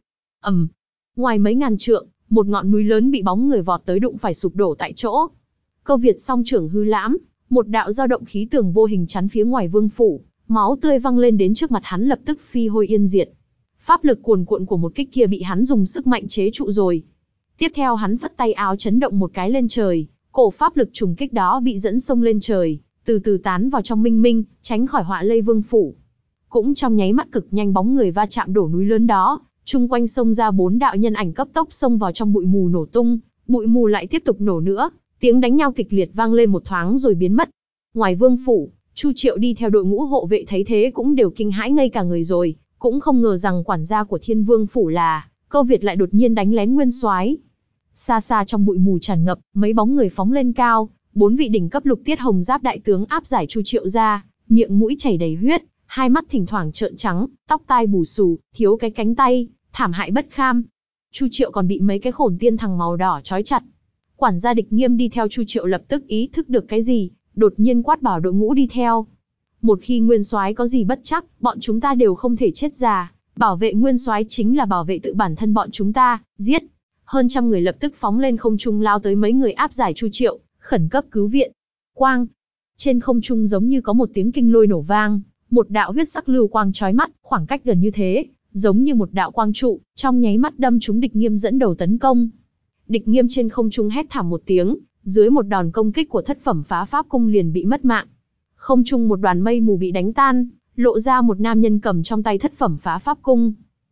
Ngoài mấy ngàn trượng, một ngọn núi lớn bị bóng người vọt tới đụng phải sụp đổ tại chỗ. Câu Việt song trưởng hư lãm, một đạo dao động khí tường vô hình chắn phía ngoài vương phủ, máu tươi văng lên đến trước mặt hắn lập tức phi hôi yên diệt. Pháp lực cuồn cuộn của một kích kia bị hắn dùng sức mạnh chế trụ rồi. Tiếp theo hắn phất tay áo chấn động một cái lên trời, cổ pháp lực trùng kích đó bị dẫn xông lên trời, từ từ tán vào trong minh minh, tránh khỏi họa lây vương phủ. Cũng trong nháy mắt cực nhanh bóng người va chạm đổ núi lớn đó, chung quanh xông ra 4 đạo nhân ảnh cấp tốc xông vào trong bụi mù nổ tung, bụi mù lại tiếp tục nổ nữa, tiếng đánh nhau kịch liệt vang lên một thoáng rồi biến mất. Ngoài vương phủ, Chu Triệu đi theo đội ngũ hộ vệ thấy thế cũng đều kinh hãi ngây cả người rồi, cũng không ngờ rằng quản gia của Thiên Vương phủ là Câu Việt lại đột nhiên đánh lén Nguyên Soái. Xa xa trong bụi mù tràn ngập, mấy bóng người phóng lên cao, 4 vị đỉnh cấp lục tiết hồng giáp đại tướng áp giải Chu Triệu ra, miệng mũi chảy đầy huyết, hai mắt thỉnh thoảng trợn trắng, tóc tai bù xù, thiếu cái cánh tay, thảm hại bất kham. Chu Triệu còn bị mấy cái khổn tiên thằng màu đỏ trói chặt. Quản gia Địch Nghiêm đi theo Chu Triệu lập tức ý thức được cái gì, đột nhiên quát bảo đội ngũ đi theo. Một khi Nguyên Soái có gì bất chắc, bọn chúng ta đều không thể chết già, bảo vệ Nguyên Soái chính là bảo vệ tự bản thân bọn chúng ta, giết. Hơn trăm người lập tức phóng lên không trung lao tới mấy người áp giải Chu Triệu, khẩn cấp cứu viện. Quang! Trên không trung giống như có một tiếng kinh lôi nổ vang, một đạo huyết sắc lưu quang chói mắt, khoảng cách gần như thế, giống như một đạo quang trụ, trong nháy mắt đâm trúng Địch Nghiêm dẫn đầu tấn công. Địch Nghiêm trên không trung hét thảm một tiếng, dưới một đòn công kích của thất phẩm phá pháp cung liền bị mất mạng. Không trung một đoàn mây mù bị đánh tan, lộ ra một nam nhân cầm trong tay thất phẩm phá pháp cung.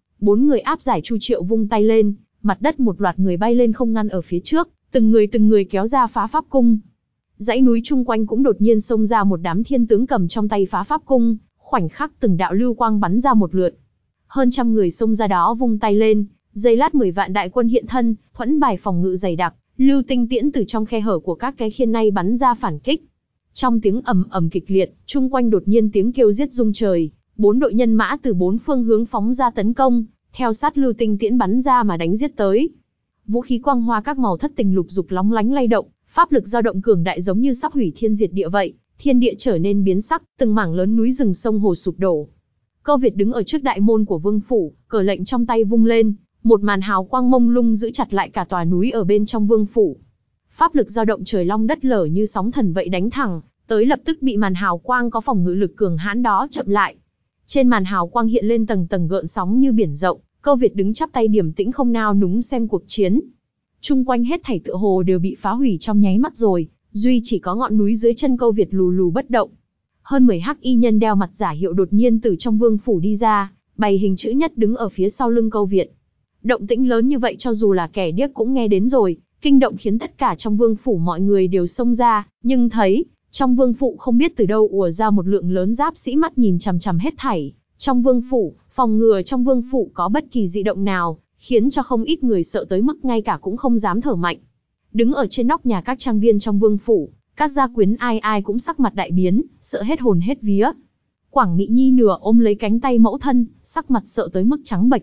4 người áp giải Chu Triệu vung tay lên, mặt đất một loạt người bay lên không ngăn ở phía trước, từng người kéo ra phá pháp cung. Dãy núi chung quanh cũng đột nhiên xông ra một đám thiên tướng cầm trong tay phá pháp cung, khoảnh khắc từng đạo lưu quang bắn ra một lượt. Hơn trăm người xông ra đó vung tay lên, giây lát 10 vạn đại quân hiện thân, thuẫn bài phòng ngự dày đặc, lưu tinh tiễn từ trong khe hở của các cái khiên này bắn ra phản kích. Trong tiếng ầm ầm kịch liệt, chung quanh đột nhiên tiếng kêu giết rung trời, 4 đội nhân mã từ 4 phương hướng phóng ra tấn công, theo sát lưu tinh tiễn bắn ra mà đánh giết tới. Vũ khí quang hoa các màu thất tình lục dục lóng lánh lay động, pháp lực dao động cường đại giống như sắp hủy thiên diệt địa vậy, thiên địa trở nên biến sắc, từng mảng lớn núi rừng sông hồ sụp đổ. Câu Việt đứng ở trước đại môn của vương phủ, cờ lệnh trong tay vung lên, một màn hào quang mông lung giữ chặt lại cả tòa núi ở bên trong vương phủ. Pháp lực dao động trời long đất lở như sóng thần vậy đánh thẳng tới, lập tức bị màn hào quang có phòng ngự lực cường hãn đó chậm lại. Trên màn hào quang hiện lên tầng tầng gợn sóng như biển rộng, Câu Việt đứng chắp tay điềm tĩnh không nao núng xem cuộc chiến. Chung quanh hết thảy tựa hồ đều bị phá hủy trong nháy mắt rồi, duy chỉ có ngọn núi dưới chân Câu Việt lù lù bất động. Hơn 10 hắc y nhân đeo mặt giả hiệu đột nhiên từ trong vương phủ đi ra, bày hình chữ nhất đứng ở phía sau lưng Câu Việt. Động tĩnh lớn như vậy cho dù là kẻ điếc cũng nghe đến rồi, kinh động khiến tất cả trong vương phủ mọi người đều xông ra, nhưng thấy trong vương phủ không biết từ đâu ùa ra một lượng lớn giáp sĩ mắt nhìn chằm chằm hết thảy. Trong vương phủ, phòng ngừa trong vương phủ có bất kỳ dị động nào, khiến cho không ít người sợ tới mức ngay cả cũng không dám thở mạnh. Đứng ở trên nóc nhà các trang viên trong vương phủ, các gia quyến ai ai cũng sắc mặt đại biến, sợ hết hồn hết vía. Quảng Mỹ Nhi nửa ôm lấy cánh tay mẫu thân, sắc mặt sợ tới mức trắng bệch.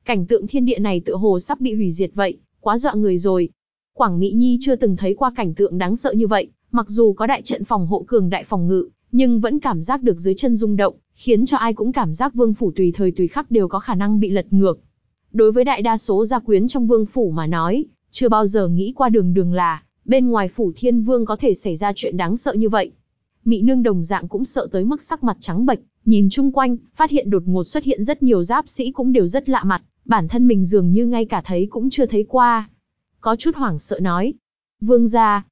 Cảnh tượng thiên địa này tựa hồ sắp bị hủy diệt vậy, quá dọa người rồi. Quảng Mỹ Nhi chưa từng thấy qua cảnh tượng đáng sợ như vậy, mặc dù có đại trận phòng hộ cường đại phòng ngự, nhưng vẫn cảm giác được dưới chân rung động, khiến cho ai cũng cảm giác vương phủ tùy thời tùy khắc đều có khả năng bị lật ngược. Đối với đại đa số gia quyến trong vương phủ mà nói, chưa bao giờ nghĩ qua đường là, bên ngoài phủ thiên vương có thể xảy ra chuyện đáng sợ như vậy. Mị nương đồng dạng cũng sợ tới mức sắc mặt trắng bệch, nhìn chung quanh, phát hiện đột ngột xuất hiện rất nhiều giáp sĩ cũng đều rất lạ mặt, bản thân mình dường như ngay cả thấy cũng chưa thấy qua. Có chút hoảng sợ nói, vương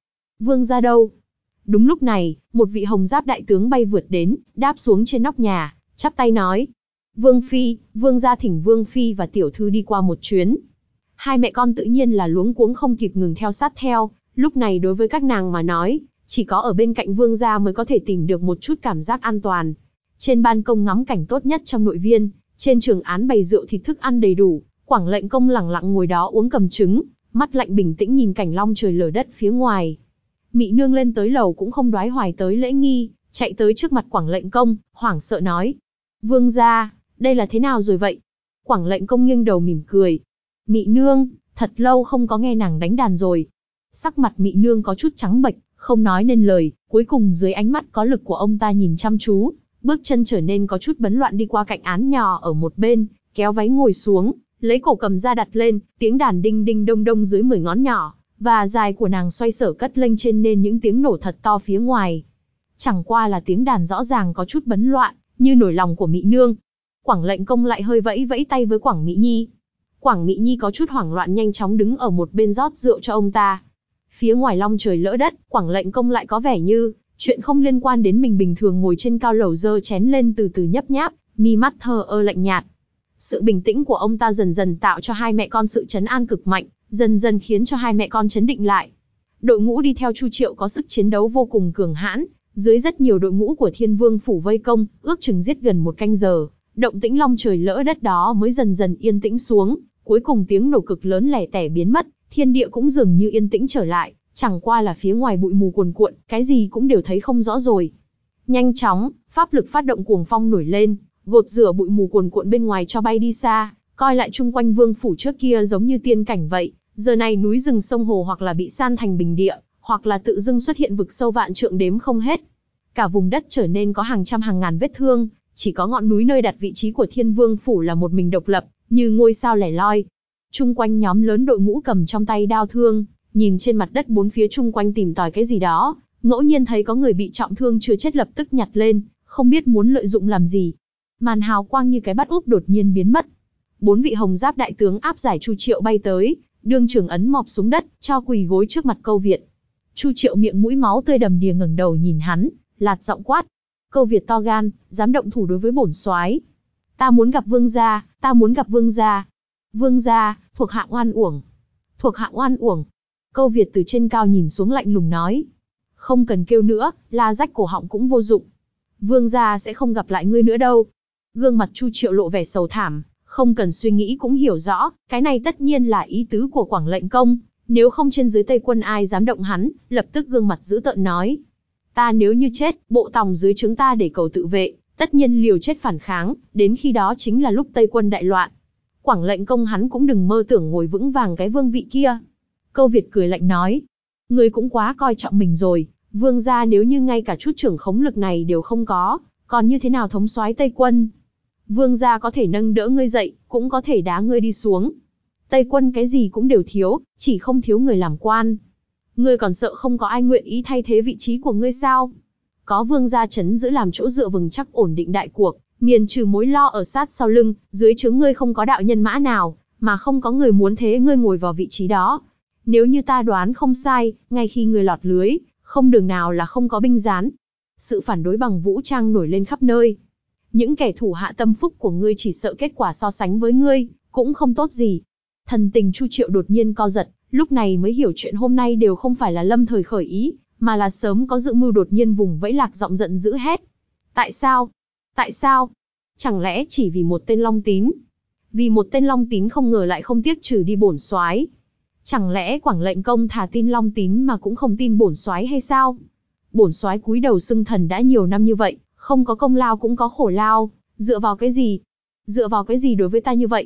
gia đâu? Đúng lúc này, một vị hồng giáp đại tướng bay vượt đến, đáp xuống trên nóc nhà, chắp tay nói, vương phi, vương gia thỉnh vương phi và tiểu thư đi qua một chuyến. Hai mẹ con tự nhiên là luống cuống không kịp ngừng theo sát theo, lúc này đối với các nàng mà nói, chỉ có ở bên cạnh vương gia mới có thể tìm được một chút cảm giác an toàn. Trên ban công ngắm cảnh tốt nhất trong nội viên, trên trường án bày rượu thịt thức ăn đầy đủ, Quảng Lệnh Công lẳng lặng ngồi đó uống cầm trứng, mắt lạnh bình tĩnh nhìn cảnh long trời lở đất phía ngoài. Mị nương lên tới lầu cũng không đoái hoài tới lễ nghi, chạy tới trước mặt Quảng Lệnh Công, hoảng sợ nói, vương gia, đây là thế nào rồi vậy? Quảng Lệnh Công nghiêng đầu mỉm cười, Mị nương, thật lâu không có nghe nàng đánh đàn rồi. Sắc mặt Mị nương có chút trắng bệch, không nói nên lời, cuối cùng dưới ánh mắt có lực của ông ta nhìn chăm chú, bước chân trở nên có chút bấn loạn đi qua cạnh án nhỏ ở một bên, kéo váy ngồi xuống, lấy cổ cầm ra đặt lên, tiếng đàn đinh đinh đông đông dưới 10 ngón nhỏ, và dài của nàng xoay sở cất lên trên nên những tiếng nổ thật to phía ngoài. Chẳng qua là tiếng đàn rõ ràng có chút bấn loạn, như nổi lòng của Mị nương. Quảng Lệnh Công lại hơi vẫy vẫy tay với Quảng Mỹ Nhi. Quảng Mỹ Nhi có chút hoảng loạn nhanh chóng đứng ở một bên rót rượu cho ông ta. Phía ngoài long trời lỡ đất, Quảng Lệnh Công lại có vẻ như chuyện không liên quan đến mình bình thường ngồi trên cao lầu giơ chén lên từ từ nhấp nháp, mi mắt thờ ơ lạnh nhạt. Sự bình tĩnh của ông ta dần dần tạo cho hai mẹ con sự trấn an cực mạnh, dần dần khiến cho hai mẹ con chấn định lại. Đội ngũ đi theo Chu Triệu có sức chiến đấu vô cùng cường hãn, dưới rất nhiều đội ngũ của Thiên Vương phủ vây công, ước chừng giết gần 1 canh giờ, động tĩnh long trời lỡ đất đó mới dần dần yên tĩnh xuống, cuối cùng tiếng nổ cực lớn lẻ tẻ biến mất, thiên địa cũng dường như yên tĩnh trở lại, chẳng qua là phía ngoài bụi mù cuồn cuộn, cái gì cũng đều thấy không rõ rồi. Nhanh chóng, pháp lực phát động cuồng phong nổi lên, gột rửa bụi mù cuồn cuộn bên ngoài cho bay đi xa, coi lại chung quanh vương phủ trước kia giống như tiên cảnh vậy, giờ này núi rừng sông hồ hoặc là bị san thành bình địa, hoặc là tự dưng xuất hiện vực sâu vạn trượng đếm không hết. Cả vùng đất trở nên có hàng trăm hàng ngàn vết thương, chỉ có ngọn núi nơi đặt vị trí của Thiên Vương phủ là một mình độc lập, như ngôi sao lẻ loi. Chung quanh nhóm lớn đội ngũ cầm trong tay đao thương, nhìn trên mặt đất bốn phía chung quanh tìm tòi cái gì đó, ngẫu nhiên thấy có người bị trọng thương chưa chết lập tức nhặt lên, không biết muốn lợi dụng làm gì. Màn hào quang như cái bát úp đột nhiên biến mất. 4 vị hồng giáp đại tướng áp giải Chu Triệu bay tới, đương trường ấn mọp xuống đất, cho quỳ gối trước mặt Câu Việt. Chu Triệu miệng mũi máu tươi đầm đìa ngẩng đầu nhìn hắn, lạt giọng quát: Câu Việt to gan, dám động thủ đối với bổn soái. Ta muốn gặp vương gia, ta muốn gặp vương gia. Vương gia, thuộc hạ oan uổng. Thuộc hạ oan uổng. Câu Việt từ trên cao nhìn xuống lạnh lùng nói: Không cần kêu nữa, la rách cổ họng cũng vô dụng. Vương gia sẽ không gặp lại ngươi nữa đâu. Gương mặt Chu Triệu lộ vẻ sầu thảm, không cần suy nghĩ cũng hiểu rõ, cái này tất nhiên là ý tứ của Quảng Lệnh Công, nếu không trên dưới Tây quân ai dám động hắn, lập tức gương mặt dữ tợn nói: Ta nếu như chết, bộ tòng dưới trướng ta để cầu tự vệ, tất nhiên liều chết phản kháng, đến khi đó chính là lúc Tây quân đại loạn. Quảng Lệnh Công hắn cũng đừng mơ tưởng ngồi vững vàng cái vương vị kia. Câu Việt cười lạnh nói: Ngươi cũng quá coi trọng mình rồi, vương gia nếu như ngay cả chút trưởng khống lực này đều không có, còn như thế nào thống soái Tây quân? Vương gia có thể nâng đỡ ngươi dậy, cũng có thể đá ngươi đi xuống. Tây quân cái gì cũng đều thiếu, chỉ không thiếu người làm quan. Ngươi còn sợ không có ai nguyện ý thay thế vị trí của ngươi sao? Có vương gia trấn giữ làm chỗ dựa vững chắc ổn định đại cuộc, miền trừ mối lo ở sát sau lưng, dưới trướng ngươi không có đạo nhân mã nào, mà không có người muốn thế ngươi ngồi vào vị trí đó. Nếu như ta đoán không sai, ngay khi ngươi lọt lưới, không đường nào là không có binh gián. Sự phản đối bằng vũ trang nổi lên khắp nơi. Những kẻ thủ hạ tâm phúc của ngươi chỉ sợ kết quả so sánh với ngươi, cũng không tốt gì. Thần tình Chu Triệu đột nhiên co giật, lúc này mới hiểu chuyện hôm nay đều không phải là lâm thời khởi ý, mà là sớm có dự mưu, đột nhiên vùng vẫy lạc giọng giận dữ hét: Tại sao? Tại sao? Chẳng lẽ chỉ vì một tên Long Tín? Vì một tên Long Tín không ngờ lại không tiếc trừ đi bổn soái? Chẳng lẽ Quảng Lệnh Công thà tin Long Tín mà cũng không tin bổn soái hay sao? Bổn soái cúi đầu xưng thần đã nhiều năm như vậy, không có công lao cũng có khổ lao, dựa vào cái gì? Dựa vào cái gì đối với ta như vậy?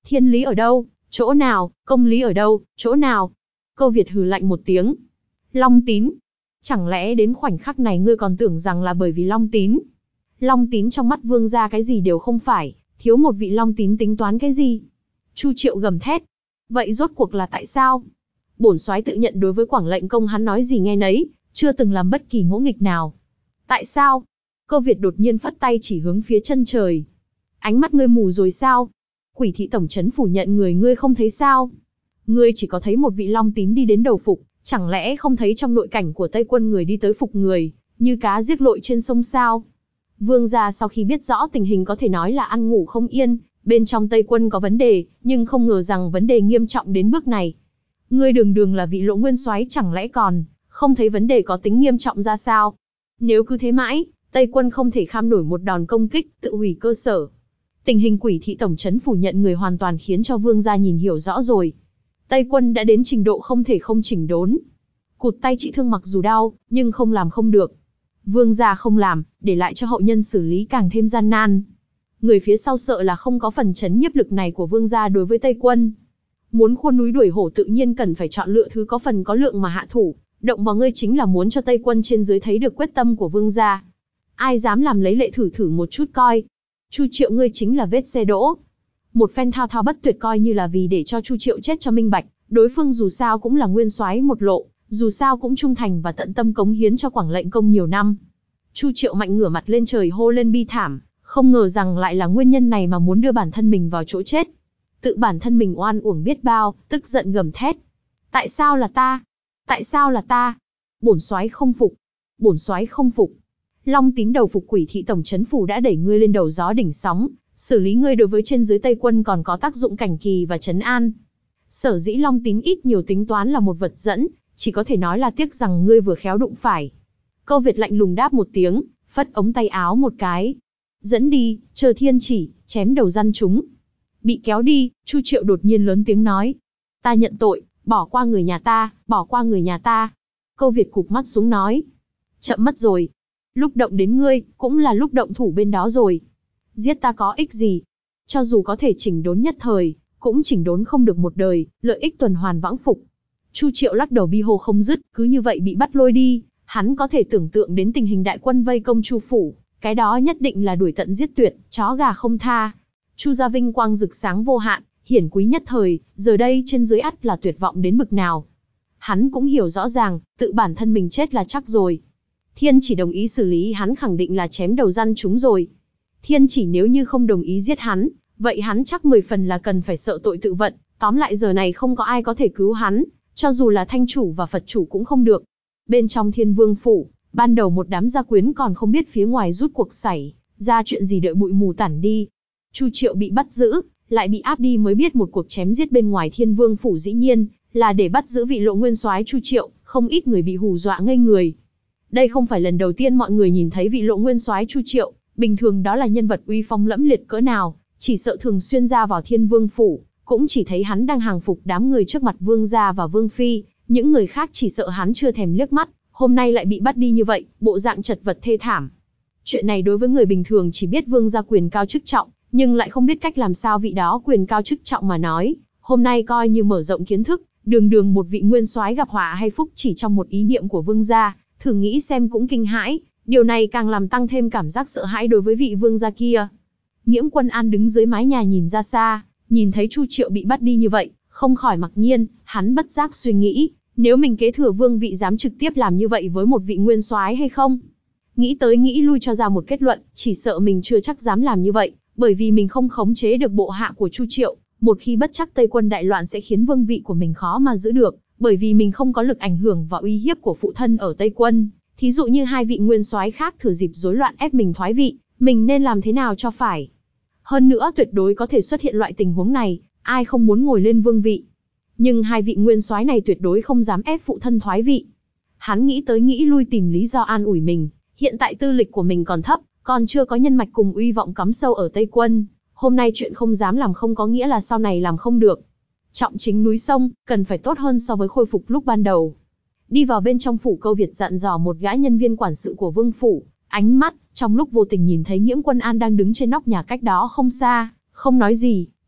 Thiên lý ở đâu, chỗ nào, công lý ở đâu, chỗ nào? Câu Việt hừ lạnh một tiếng. Long Tín. Chẳng lẽ đến khoảnh khắc này ngươi còn tưởng rằng là bởi vì Long Tín? Long Tín trong mắt Vương gia cái gì đều không phải, thiếu một vị Long Tín tính toán cái gì? Chu Triệu gầm thét. Vậy rốt cuộc là tại sao? Bổn soái tự nhận đối với Quảng lệnh công hắn nói gì nghe nấy, chưa từng làm bất kỳ ngỗ nghịch nào. Tại sao? Câu Việt đột nhiên phất tay chỉ hướng phía chân trời. Ánh mắt ngươi mù rồi sao? Quỷ thị tổng trấn phủ nhận người ngươi không thấy sao? Ngươi chỉ có thấy một vị Long Tín đi đến đầu phục, chẳng lẽ không thấy trong nội cảnh của Tây quân người đi tới phục người, như cá giết lội trên sông sao? Vương gia sau khi biết rõ tình hình có thể nói là ăn ngủ không yên, bên trong Tây quân có vấn đề, nhưng không ngờ rằng vấn đề nghiêm trọng đến bước này. Ngươi đường đường là vị Lộ nguyên soái, chẳng lẽ còn không thấy vấn đề có tính nghiêm trọng ra sao? Nếu cứ thế mãi, Tây quân không thể kham nổi một đòn công kích, tự hủy cơ sở. Tình hình quỷ thị tổng trấn phủ nhận người hoàn toàn khiến cho Vương gia nhìn hiểu rõ rồi. Tây quân đã đến trình độ không thể không chỉnh đốn. Cụt tay trị thương mặc dù đau, nhưng không làm không được. Vương gia không làm, để lại cho hậu nhân xử lý càng thêm gian nan. Người phía sau sợ là không có phần chấn nhiếp lực này của Vương gia đối với Tây quân. Muốn khôn núi đuổi hổ tự nhiên cần phải chọn lựa thứ có phần có lượng mà hạ thủ. Động vào ngươi chính là muốn cho Tây quân trên dưới thấy được quyết tâm của Vương gia. Ai dám làm lấy lệ thử một chút coi. Chu Triệu ngươi chính là vết xe đỗ. Một phen thao thao bất tuyệt coi như là vì để cho Chu Triệu chết cho minh bạch. Đối phương dù sao cũng là nguyên soái một lộ, dù sao cũng trung thành và tận tâm cống hiến cho Quảng lệnh công nhiều năm. Chu Triệu mạnh ngửa mặt lên trời hô lên bi thảm, không ngờ rằng lại là nguyên nhân này mà muốn đưa bản thân mình vào chỗ chết. Tự bản thân mình oan uổng biết bao, tức giận gầm thét. Tại sao là ta? Tại sao là ta? Bổn soái không phục. Bổn soái không phục. Long Tín đầu phục quỷ thị tổng trấn phủ đã đẩy ngươi lên đầu gió đỉnh sóng, xử lý ngươi đối với trên dưới Tây quân còn có tác dụng cảnh kỳ và trấn an. Sở dĩ Long Tín ít nhiều tính toán là một vật dẫn, chỉ có thể nói là tiếc rằng ngươi vừa khéo đụng phải. Câu Việt lạnh lùng đáp một tiếng, phất ống tay áo một cái. Dẫn đi, chờ thiên chỉ, chém đầu răn chúng. Bị kéo đi, Chu Triệu đột nhiên lớn tiếng nói. Ta nhận tội, bỏ qua người nhà ta, bỏ qua người nhà ta. Câu Việt cụp mắt xuống nói. Chậm mất rồi. Lúc động đến ngươi, cũng là lúc động thủ bên đó rồi. Giết ta có ích gì? Cho dù có thể chỉnh đốn nhất thời, cũng chỉnh đốn không được một đời, lợi ích tuần hoàn vãng phục. Chu Triệu lắc đầu bi hô không dứt, cứ như vậy bị bắt lôi đi, hắn có thể tưởng tượng đến tình hình đại quân vây công Chu phủ, cái đó nhất định là đuổi tận giết tuyệt, chó gà không tha. Chu gia vinh quang rực sáng vô hạn, hiển quý nhất thời, giờ đây trên dưới ắt là tuyệt vọng đến bực nào. Hắn cũng hiểu rõ ràng, tự bản thân mình chết là chắc rồi. Thiên chỉ đồng ý xử lý hắn khẳng định là chém đầu răn chúng rồi. Thiên chỉ nếu như không đồng ý giết hắn, vậy hắn chắc 10 phần là cần phải sợ tội tự vận, tóm lại giờ này không có ai có thể cứu hắn, cho dù là thanh chủ và Phật chủ cũng không được. Bên trong Thiên Vương phủ, ban đầu một đám gia quyến còn không biết phía ngoài rút cuộc xảy ra chuyện gì, đợi bụi mù tản đi. Chu Triệu bị bắt giữ, lại bị áp đi mới biết một cuộc chém giết bên ngoài Thiên Vương phủ dĩ nhiên là để bắt giữ vị Lộ nguyên soái Chu Triệu, không ít người bị hù dọa ngây người. Đây không phải lần đầu tiên mọi người nhìn thấy vị Lộ nguyên soái Chu Triệu, bình thường đó là nhân vật uy phong lẫm liệt cỡ nào, chỉ sợ thường xuyên ra vào Thiên Vương phủ, cũng chỉ thấy hắn đang hàng phục đám người trước mặt vương gia và vương phi, những người khác chỉ sợ hắn chưa thèm liếc mắt, hôm nay lại bị bắt đi như vậy, bộ dạng chật vật thê thảm. Chuyện này đối với người bình thường chỉ biết vương gia quyền cao chức trọng, nhưng lại không biết cách làm sao vị đó quyền cao chức trọng mà nói, hôm nay coi như mở rộng kiến thức, đường đường một vị nguyên soái gặp họa hay phúc chỉ trong một ý niệm của vương gia, thử nghĩ xem cũng kinh hãi, điều này càng làm tăng thêm cảm giác sợ hãi đối với vị vương gia kia. Nghiễm Quân An đứng dưới mái nhà nhìn ra xa, nhìn thấy Chu Triệu bị bắt đi như vậy, không khỏi mặc nhiên, hắn bất giác suy nghĩ, nếu mình kế thừa vương vị dám trực tiếp làm như vậy với một vị nguyên soái hay không? Nghĩ tới nghĩ lui cho ra một kết luận, chỉ sợ mình chưa chắc dám làm như vậy, bởi vì mình không khống chế được bộ hạ của Chu Triệu, một khi bất chắc Tây quân đại loạn sẽ khiến vương vị của mình khó mà giữ được, bởi vì mình không có lực ảnh hưởng và uy hiếp của phụ thân ở Tây quân. Thí dụ như hai vị nguyên soái khác thừa dịp rối loạn ép mình thoái vị, mình nên làm thế nào cho phải? Hơn nữa tuyệt đối có thể xuất hiện loại tình huống này, ai không muốn ngồi lên vương vị. Nhưng hai vị nguyên soái này tuyệt đối không dám ép phụ thân thoái vị. Hắn nghĩ tới nghĩ lui tìm lý do an ủi mình, hiện tại tư lịch của mình còn thấp, còn chưa có nhân mạch cùng uy vọng cắm sâu ở Tây quân. Hôm nay chuyện không dám làm không có nghĩa là sau này làm không được. Trọng chính núi sông, cần phải tốt hơn so với khôi phục lúc ban đầu. Đi vào bên trong phủ, Câu Việt dặn dò một gã nhân viên quản sự của vương phủ, ánh mắt trong lúc vô tình nhìn thấy Nghiễm Quân An đang đứng trên nóc nhà cách đó không xa, không nói gì,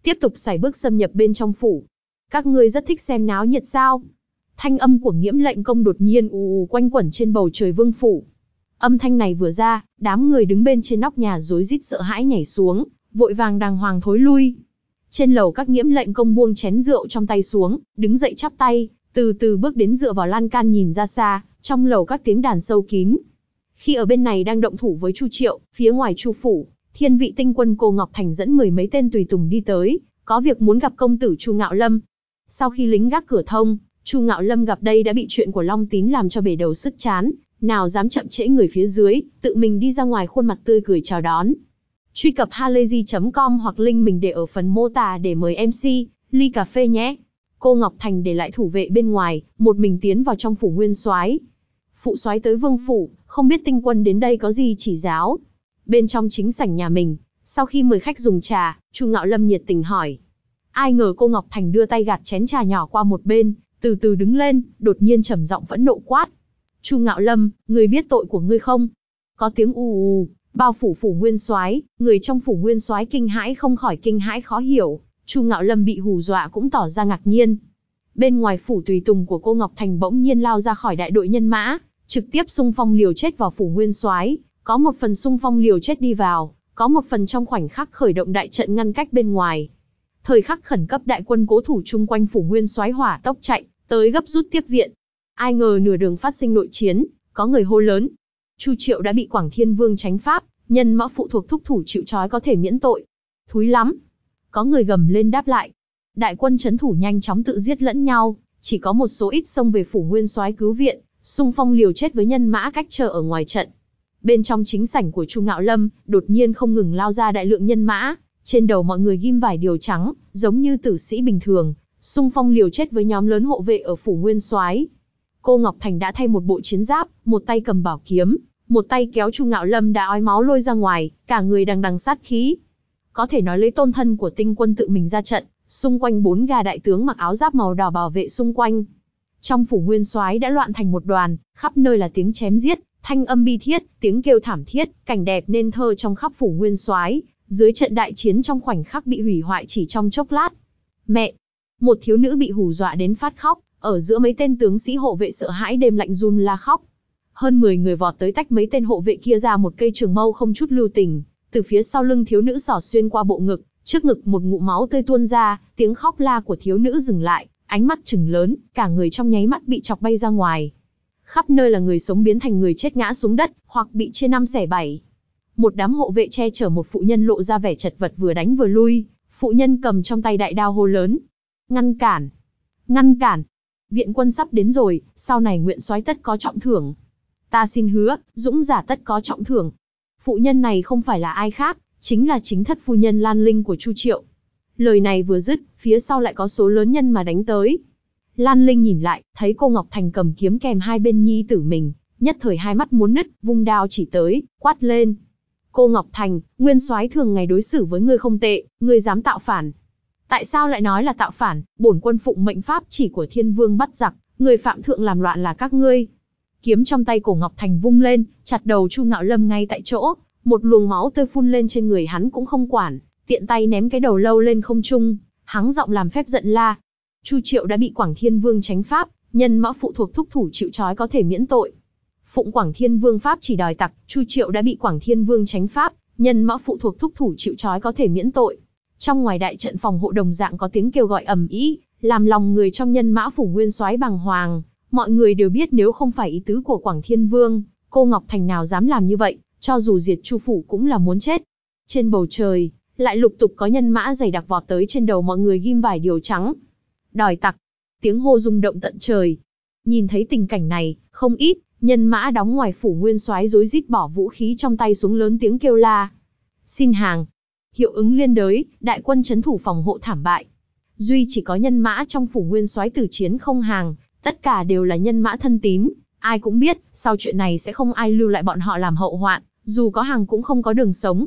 tiếp tục sải bước xâm nhập bên trong phủ. Các ngươi rất thích xem náo nhiệt sao? Thanh âm của Nghiễm lệnh công đột nhiên ù quanh quẩn trên bầu trời vương phủ. Âm thanh này vừa ra, đám người đứng bên trên nóc nhà rối rít sợ hãi nhảy xuống, vội vàng đàng hoàng thối lui. Trên lầu các Nghiễm lệnh công buông chén rượu trong tay xuống, đứng dậy chắp tay, từ từ bước đến dựa vào lan can nhìn ra xa, trong lầu các tiếng đàn sâu kín. Khi ở bên này đang động thủ với Chu Triệu, phía ngoài Chu phủ, Thiên Vị tinh quân Cô Ngọc Thành dẫn 10 mấy tên tùy tùng đi tới, có việc muốn gặp công tử Chu Ngạo Lâm. Sau khi lính gác cửa thông, Chu Ngạo Lâm gặp đây đã bị chuyện của Long Tín làm cho bể đầu sứt chán, nào dám chậm trễ người phía dưới, tự mình đi ra ngoài khuôn mặt tươi cười chào đón. Truy cập halayzi.com hoặc link mình để ở phần mô tả để mời MC ly cà phê nhé. Cô Ngọc Thành để lại thủ vệ bên ngoài, một mình tiến vào trong phủ nguyên soái. Phụ soái tới vương phủ, không biết tinh quân đến đây có gì chỉ giáo. Bên trong chính sảnh nhà mình, sau khi mời khách dùng trà, Chu Ngạo Lâm nhiệt tình hỏi. Ai ngờ cô Ngọc Thành đưa tay gạt chén trà nhỏ qua một bên, từ từ đứng lên, đột nhiên trầm giọng phẫn nộ quát. Chu Ngạo Lâm, ngươi biết tội của ngươi không? Có tiếng ù, bao phủ phủ nguyên soái, người trong phủ nguyên soái kinh hãi không khỏi kinh hãi khó hiểu. Chu Ngạo Lâm bị hù dọa cũng tỏ ra ngạc nhiên. Bên ngoài phủ tùy tùng của cô Ngọc Thành bỗng nhiên lao ra khỏi đại đội nhân mã, trực tiếp xung phong liều chết vào phủ nguyên soái. Có một phần xung phong liều chết đi vào, có một phần trong khoảnh khắc khởi động đại trận ngăn cách bên ngoài. Thời khắc khẩn cấp đại quân cố thủ chung quanh phủ nguyên soái hỏa tốc chạy tới gấp rút tiếp viện. Ai ngờ nửa đường phát sinh nội chiến, có người hô lớn. Chu Triệu đã bị Quảng Thiên Vương tránh pháp, nhân mã phụ thuộc thúc thủ chịu trói có thể miễn tội. Thúi lắm. Có người gầm lên đáp lại. Đại quân trấn thủ nhanh chóng tự giết lẫn nhau, chỉ có một số ít xông về phủ nguyên soái cứu viện, xung phong liều chết với nhân mã cách chờ ở ngoài trận. Bên trong chính sảnh của Chu Ngạo Lâm, đột nhiên không ngừng lao ra đại lượng nhân mã, trên đầu mọi người ghim vải điều trắng, giống như tử sĩ bình thường, xung phong liều chết với nhóm lớn hộ vệ ở phủ nguyên soái. Cô Ngọc Thành đã thay một bộ chiến giáp, một tay cầm bảo kiếm, một tay kéo Chu Ngạo Lâm đã ói máu lôi ra ngoài, cả người đằng đằng sát khí. Có thể nói lấy tôn thân của tinh quân tự mình ra trận, xung quanh 4 gà đại tướng mặc áo giáp màu đỏ bảo vệ xung quanh. Trong phủ nguyên soái đã loạn thành một đoàn, khắp nơi là tiếng chém giết, thanh âm bi thiết, tiếng kêu thảm thiết, cảnh đẹp nên thơ trong khắp phủ nguyên soái. Dưới trận đại chiến trong khoảnh khắc bị hủy hoại chỉ trong chốc lát. Mẹ! Một thiếu nữ bị hù dọa đến phát khóc, ở giữa mấy tên tướng sĩ hộ vệ sợ hãi đêm lạnh run la khóc. Hơn 10 người vọt tới tách mấy tên hộ vệ kia ra một cây trường mâu không chút lưu tình, từ phía sau lưng thiếu nữ xỏ xuyên qua bộ ngực, trước ngực một ngụm máu tươi tuôn ra, tiếng khóc la của thiếu nữ dừng lại, ánh mắt trừng lớn, cả người trong nháy mắt bị chọc bay ra ngoài. Khắp nơi là người sống biến thành người chết ngã xuống đất, hoặc bị chia năm xẻ bảy. Một đám hộ vệ che chở một phụ nhân lộ ra vẻ chật vật vừa đánh vừa lui, phụ nhân cầm trong tay đại đao hô lớn. Ngăn cản! Ngăn cản! Viện quân sắp đến rồi, sau này nguyện soái tất có trọng thưởng. Ta xin hứa, dũng giả tất có trọng thưởng. Phụ nhân này không phải là ai khác, chính là chính thất phu nhân Lan Linh của Chu Triệu. Lời này vừa dứt, phía sau lại có số lớn nhân mà đánh tới. Lan Linh nhìn lại, thấy cô Ngọc Thành cầm kiếm kèm hai bên nhi tử mình, nhất thời hai mắt muốn nứt, vung đao chỉ tới, quát lên. Cô Ngọc Thành, nguyên soái thường ngày đối xử với ngươi không tệ, ngươi dám tạo phản. Tại sao lại nói là tạo phản? Bổn quân phụng mệnh pháp chỉ của Thiên Vương bắt giặc, người phạm thượng làm loạn là các ngươi. Kiếm trong tay cổ Ngọc Thành vung lên, chặt đầu Chu Ngạo Lâm ngay tại chỗ, một luồng máu tươi phun lên trên người hắn cũng không quản, tiện tay ném cái đầu lâu lên không trung, hắng giọng làm phép giận la. Chu Triệu đã bị Quảng Thiên Vương tránh pháp, nhân mã phụ thuộc thúc thủ chịu trói có thể miễn tội. Phụng Quảng Thiên Vương pháp chỉ đòi tặc, Chu Triệu đã bị Quảng Thiên Vương tránh pháp, nhân mã phụ thuộc thúc thủ chịu trói có thể miễn tội. Trong ngoài đại trận phòng hộ đồng dạng có tiếng kêu gọi ầm ĩ, làm lòng người trong nhân mã phủ nguyên soái bàng hoàng. Mọi người đều biết nếu không phải ý tứ của Quảng Thiên Vương, cô Ngọc Thành nào dám làm như vậy, cho dù diệt Chu phủ cũng là muốn chết. Trên bầu trời, lại lục tục có nhân mã dày đặc vọt tới trên đầu mọi người ghim vải điều trắng. Đòi tặc! Tiếng hô rung động tận trời. Nhìn thấy tình cảnh này, không ít nhân mã đóng ngoài phủ nguyên soái rối rít bỏ vũ khí trong tay xuống lớn tiếng kêu la. Xin hàng! Hiệu ứng liên đới, đại quân trấn thủ phòng hộ thảm bại. Duy chỉ có nhân mã trong phủ nguyên soái tử chiến không hàng, tất cả đều là nhân mã thân tín. Ai cũng biết, sau chuyện này sẽ không ai lưu lại bọn họ làm hậu hoạn, dù có hàng cũng không có đường sống.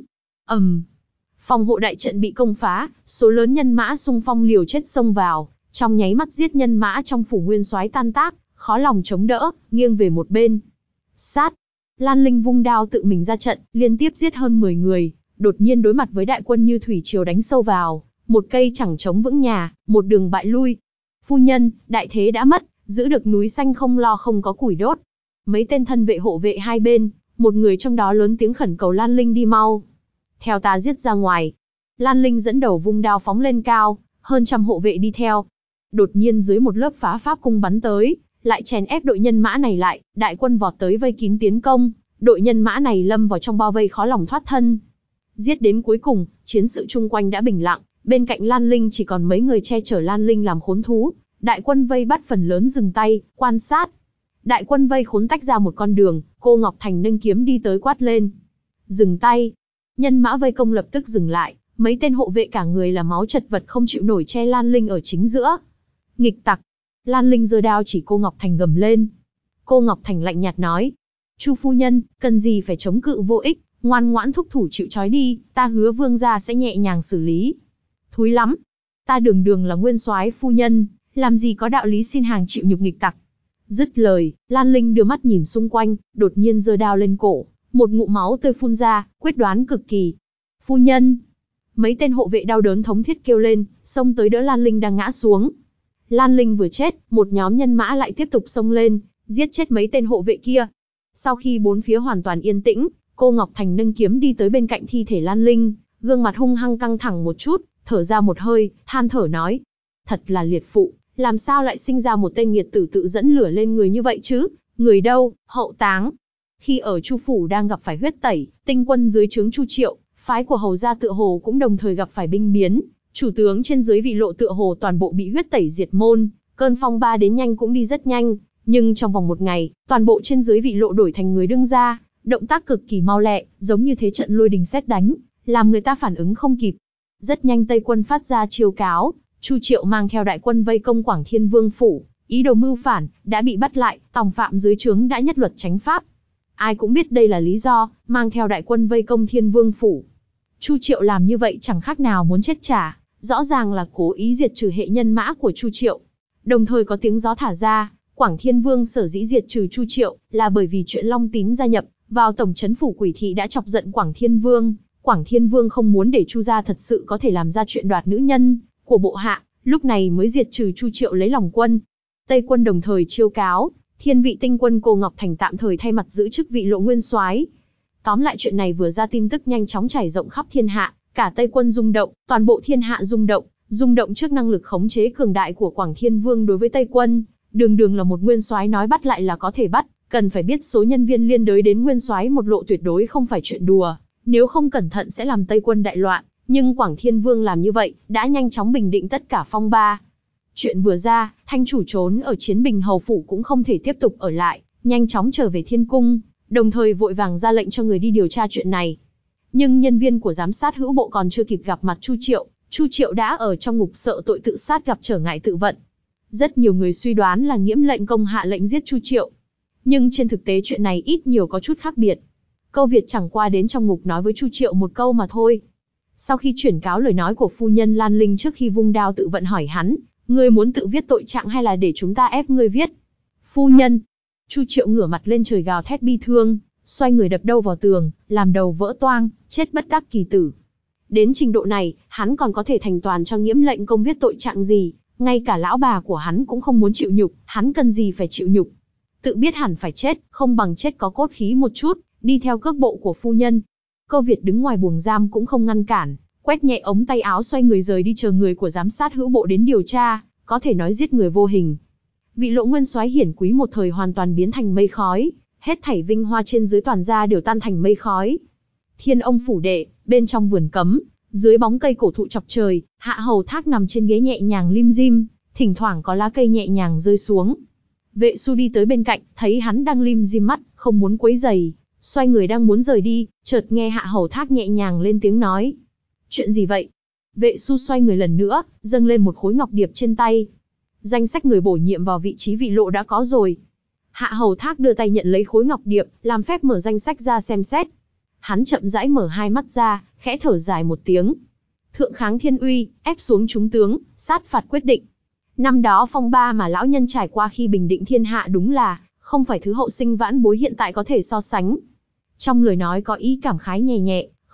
Phòng hộ đại trận bị công phá, số lớn nhân mã xung phong liều chết xông vào, trong nháy mắt giết nhân mã trong phủ nguyên soái tan tác, khó lòng chống đỡ, nghiêng về một bên. Sát! Lan Linh vung đao tự mình ra trận, liên tiếp giết hơn 10 người, đột nhiên đối mặt với đại quân như thủy triều đánh sâu vào, Một cây chẳng chống vững nhà, một đường bại lui. Phu nhân, đại thế đã mất, giữ được núi xanh không lo không có củi đốt. Mấy tên thân vệ hộ vệ hai bên, một người trong đó lớn tiếng khẩn cầu Lan Linh đi mau. Theo ta giết ra ngoài. Lan Linh dẫn đầu vung đao phóng lên cao, hơn trăm hộ vệ đi theo. Đột nhiên dưới một lớp phá pháp cung bắn tới, lại chèn ép đội nhân mã này lại, đại quân vọt tới vây kín tiến công, đội nhân mã này lâm vào trong bao vây khó lòng thoát thân. Giết đến cuối cùng, chiến sự chung quanh đã bình lặng, bên cạnh Lan Linh chỉ còn mấy người che chở Lan Linh làm khốn thú, đại quân vây bắt phần lớn dừng tay, quan sát. Đại quân vây khốn tách ra một con đường, cô Ngọc Thành nâng kiếm đi tới quát lên. Dừng tay. Nhân mã vây công lập tức dừng lại, mấy tên hộ vệ cả người là máu chật vật không chịu nổi che Lan Linh ở chính giữa. Nghịch tặc. Lan Linh giơ đao chỉ cô Ngọc Thành gầm lên. Cô Ngọc Thành lạnh nhạt nói. Chu phu nhân, cần gì phải chống cự vô ích, ngoan ngoãn thúc thủ chịu trói đi, ta hứa vương gia sẽ nhẹ nhàng xử lý. Thúi lắm. Ta đường đường là nguyên soái phu nhân, làm gì có đạo lý xin hàng chịu nhục nghịch tặc. Dứt lời, Lan Linh đưa mắt nhìn xung quanh, đột nhiên giơ đao lên cổ, một ngụm máu tươi phun ra, quyết đoán cực kỳ. Phu nhân. Mấy tên hộ vệ đau đớn thống thiết kêu lên, xông tới đỡ Lan Linh đang ngã xuống. Lan Linh vừa chết, một nhóm nhân mã lại tiếp tục xông lên, giết chết mấy tên hộ vệ kia. Sau khi bốn phía hoàn toàn yên tĩnh, cô Ngọc Thành nâng kiếm đi tới bên cạnh thi thể Lan Linh, gương mặt hung hăng căng thẳng một chút, thở ra một hơi, than thở nói. Thật là liệt phụ, làm sao lại sinh ra một tên nghiệt tử tự dẫn lửa lên người như vậy chứ, người đâu, hậu táng. Khi ở Chu Phủ đang gặp phải huyết tẩy, tinh quân dưới trướng Chu Triệu, phái của hầu gia tựa hồ cũng đồng thời gặp phải binh biến, chủ tướng trên dưới vị lộ tựa hồ toàn bộ bị huyết tẩy diệt môn, cơn phong ba đến nhanh cũng đi rất nhanh, nhưng trong vòng một ngày, toàn bộ trên dưới vị lộ đổi thành người đương gia, động tác cực kỳ mau lẹ, giống như thế trận lôi đình sét đánh, làm người ta phản ứng không kịp. Rất nhanh Tây quân phát ra chiêu cáo, Chu Triệu mang theo đại quân vây công Quảng Thiên Vương phủ, ý đồ mưu phản, đã bị bắt lại, tòng phạm dưới trướng đã nhất luật chánh pháp. Ai cũng biết đây là lý do, mang theo đại quân vây công Thiên Vương phủ. Chu Triệu làm như vậy chẳng khác nào muốn chết trả, rõ ràng là cố ý diệt trừ hệ nhân mã của Chu Triệu. Đồng thời có tiếng gió thả ra, Quảng Thiên Vương sở dĩ diệt trừ Chu Triệu, là bởi vì chuyện Long Tín gia nhập vào tổng trấn phủ Quỷ Thị đã chọc giận Quảng Thiên Vương. Quảng Thiên Vương không muốn để Chu gia thật sự có thể làm ra chuyện đoạt nữ nhân của bộ hạ, lúc này mới diệt trừ Chu Triệu lấy lòng quân. Tây quân đồng thời chiêu cáo, thiên vị tinh quân Cô Ngọc Thành tạm thời thay mặt giữ chức vị lộ nguyên soái. Tóm lại chuyện này vừa ra tin tức nhanh chóng trải rộng khắp thiên hạ, cả Tây quân rung động, toàn bộ thiên hạ rung động trước năng lực khống chế cường đại của Quảng Thiên Vương đối với Tây quân. Đường đường là một nguyên soái nói bắt lại là có thể bắt, cần phải biết số nhân viên liên đới đến nguyên soái một lộ tuyệt đối không phải chuyện đùa, nếu không cẩn thận sẽ làm Tây quân đại loạn. Nhưng Quảng Thiên Vương làm như vậy, đã nhanh chóng bình định tất cả phong ba. Chuyện vừa ra, thanh chủ trốn ở Chiến Bình hầu phủ cũng không thể tiếp tục ở lại, nhanh chóng trở về thiên cung, đồng thời vội vàng ra lệnh cho người đi điều tra chuyện này. Nhưng nhân viên của giám sát hữu bộ còn chưa kịp gặp mặt Chu Triệu đã ở trong ngục sợ tội tự sát gặp trở ngại tự vận. Rất nhiều người suy đoán là Nghiễm lệnh công hạ lệnh giết Chu Triệu. Nhưng trên thực tế chuyện này ít nhiều có chút khác biệt. Câu Việt chẳng qua đến trong ngục nói với Chu Triệu một câu mà thôi. Sau khi chuyển cáo lời nói của phu nhân Lan Linh trước khi vung đao tự vận hỏi hắn, ngươi muốn tự viết tội trạng hay là để chúng ta ép ngươi viết? Phu nhân. Chu Triệu ngửa mặt lên trời gào thét bi thương, xoay người đập đầu vào tường, làm đầu vỡ toang, chết bất đắc kỳ tử. Đến trình độ này, hắn còn có thể thành toàn cho Nghiễm lệnh công viết tội trạng gì? Ngay cả lão bà của hắn cũng không muốn chịu nhục, hắn cần gì phải chịu nhục? Tự biết hẳn phải chết, không bằng chết có cốt khí một chút, đi theo cước bộ của phu nhân. Câu Việt đứng ngoài buồng giam cũng không ngăn cản, quét nhẹ ống tay áo xoay người rời đi chờ người của giám sát hữu bộ đến điều tra, có thể nói giết người vô hình. Vị lộ nguyên soái hiển quý một thời hoàn toàn biến thành mây khói, hết thảy vinh hoa trên dưới toàn gia đều tan thành mây khói. Thiên ông phủ đệ, bên trong vườn cấm, dưới bóng cây cổ thụ chọc trời, Hạ Hầu Thác nằm trên ghế nhẹ nhàng lim dim, thỉnh thoảng có lá cây nhẹ nhàng rơi xuống. Vệ Su đi tới bên cạnh, thấy hắn đang lim dim mắt, không muốn quấy rầy, xoay người đang muốn rời đi, chợt nghe Hạ Hầu Thác nhẹ nhàng lên tiếng nói. Chuyện gì vậy? Vệ Su xoay người lần nữa, dâng lên một khối ngọc điệp trên tay. Danh sách người bổ nhiệm vào vị trí vị lộ đã có rồi. Hạ Hầu Thác đưa tay nhận lấy khối ngọc điệp, làm phép mở danh sách ra xem xét. Hắn chậm rãi mở hai mắt ra, khẽ thở dài một tiếng. Thượng kháng thiên uy, ép xuống chúng tướng, sát phạt quyết định. Năm đó phong ba mà lão nhân trải qua khi bình định thiên hạ đúng là không phải thứ hậu sinh vãn bối hiện tại có thể so sánh. Trong lời nói có ý cảm khái nhẹ nhẹ,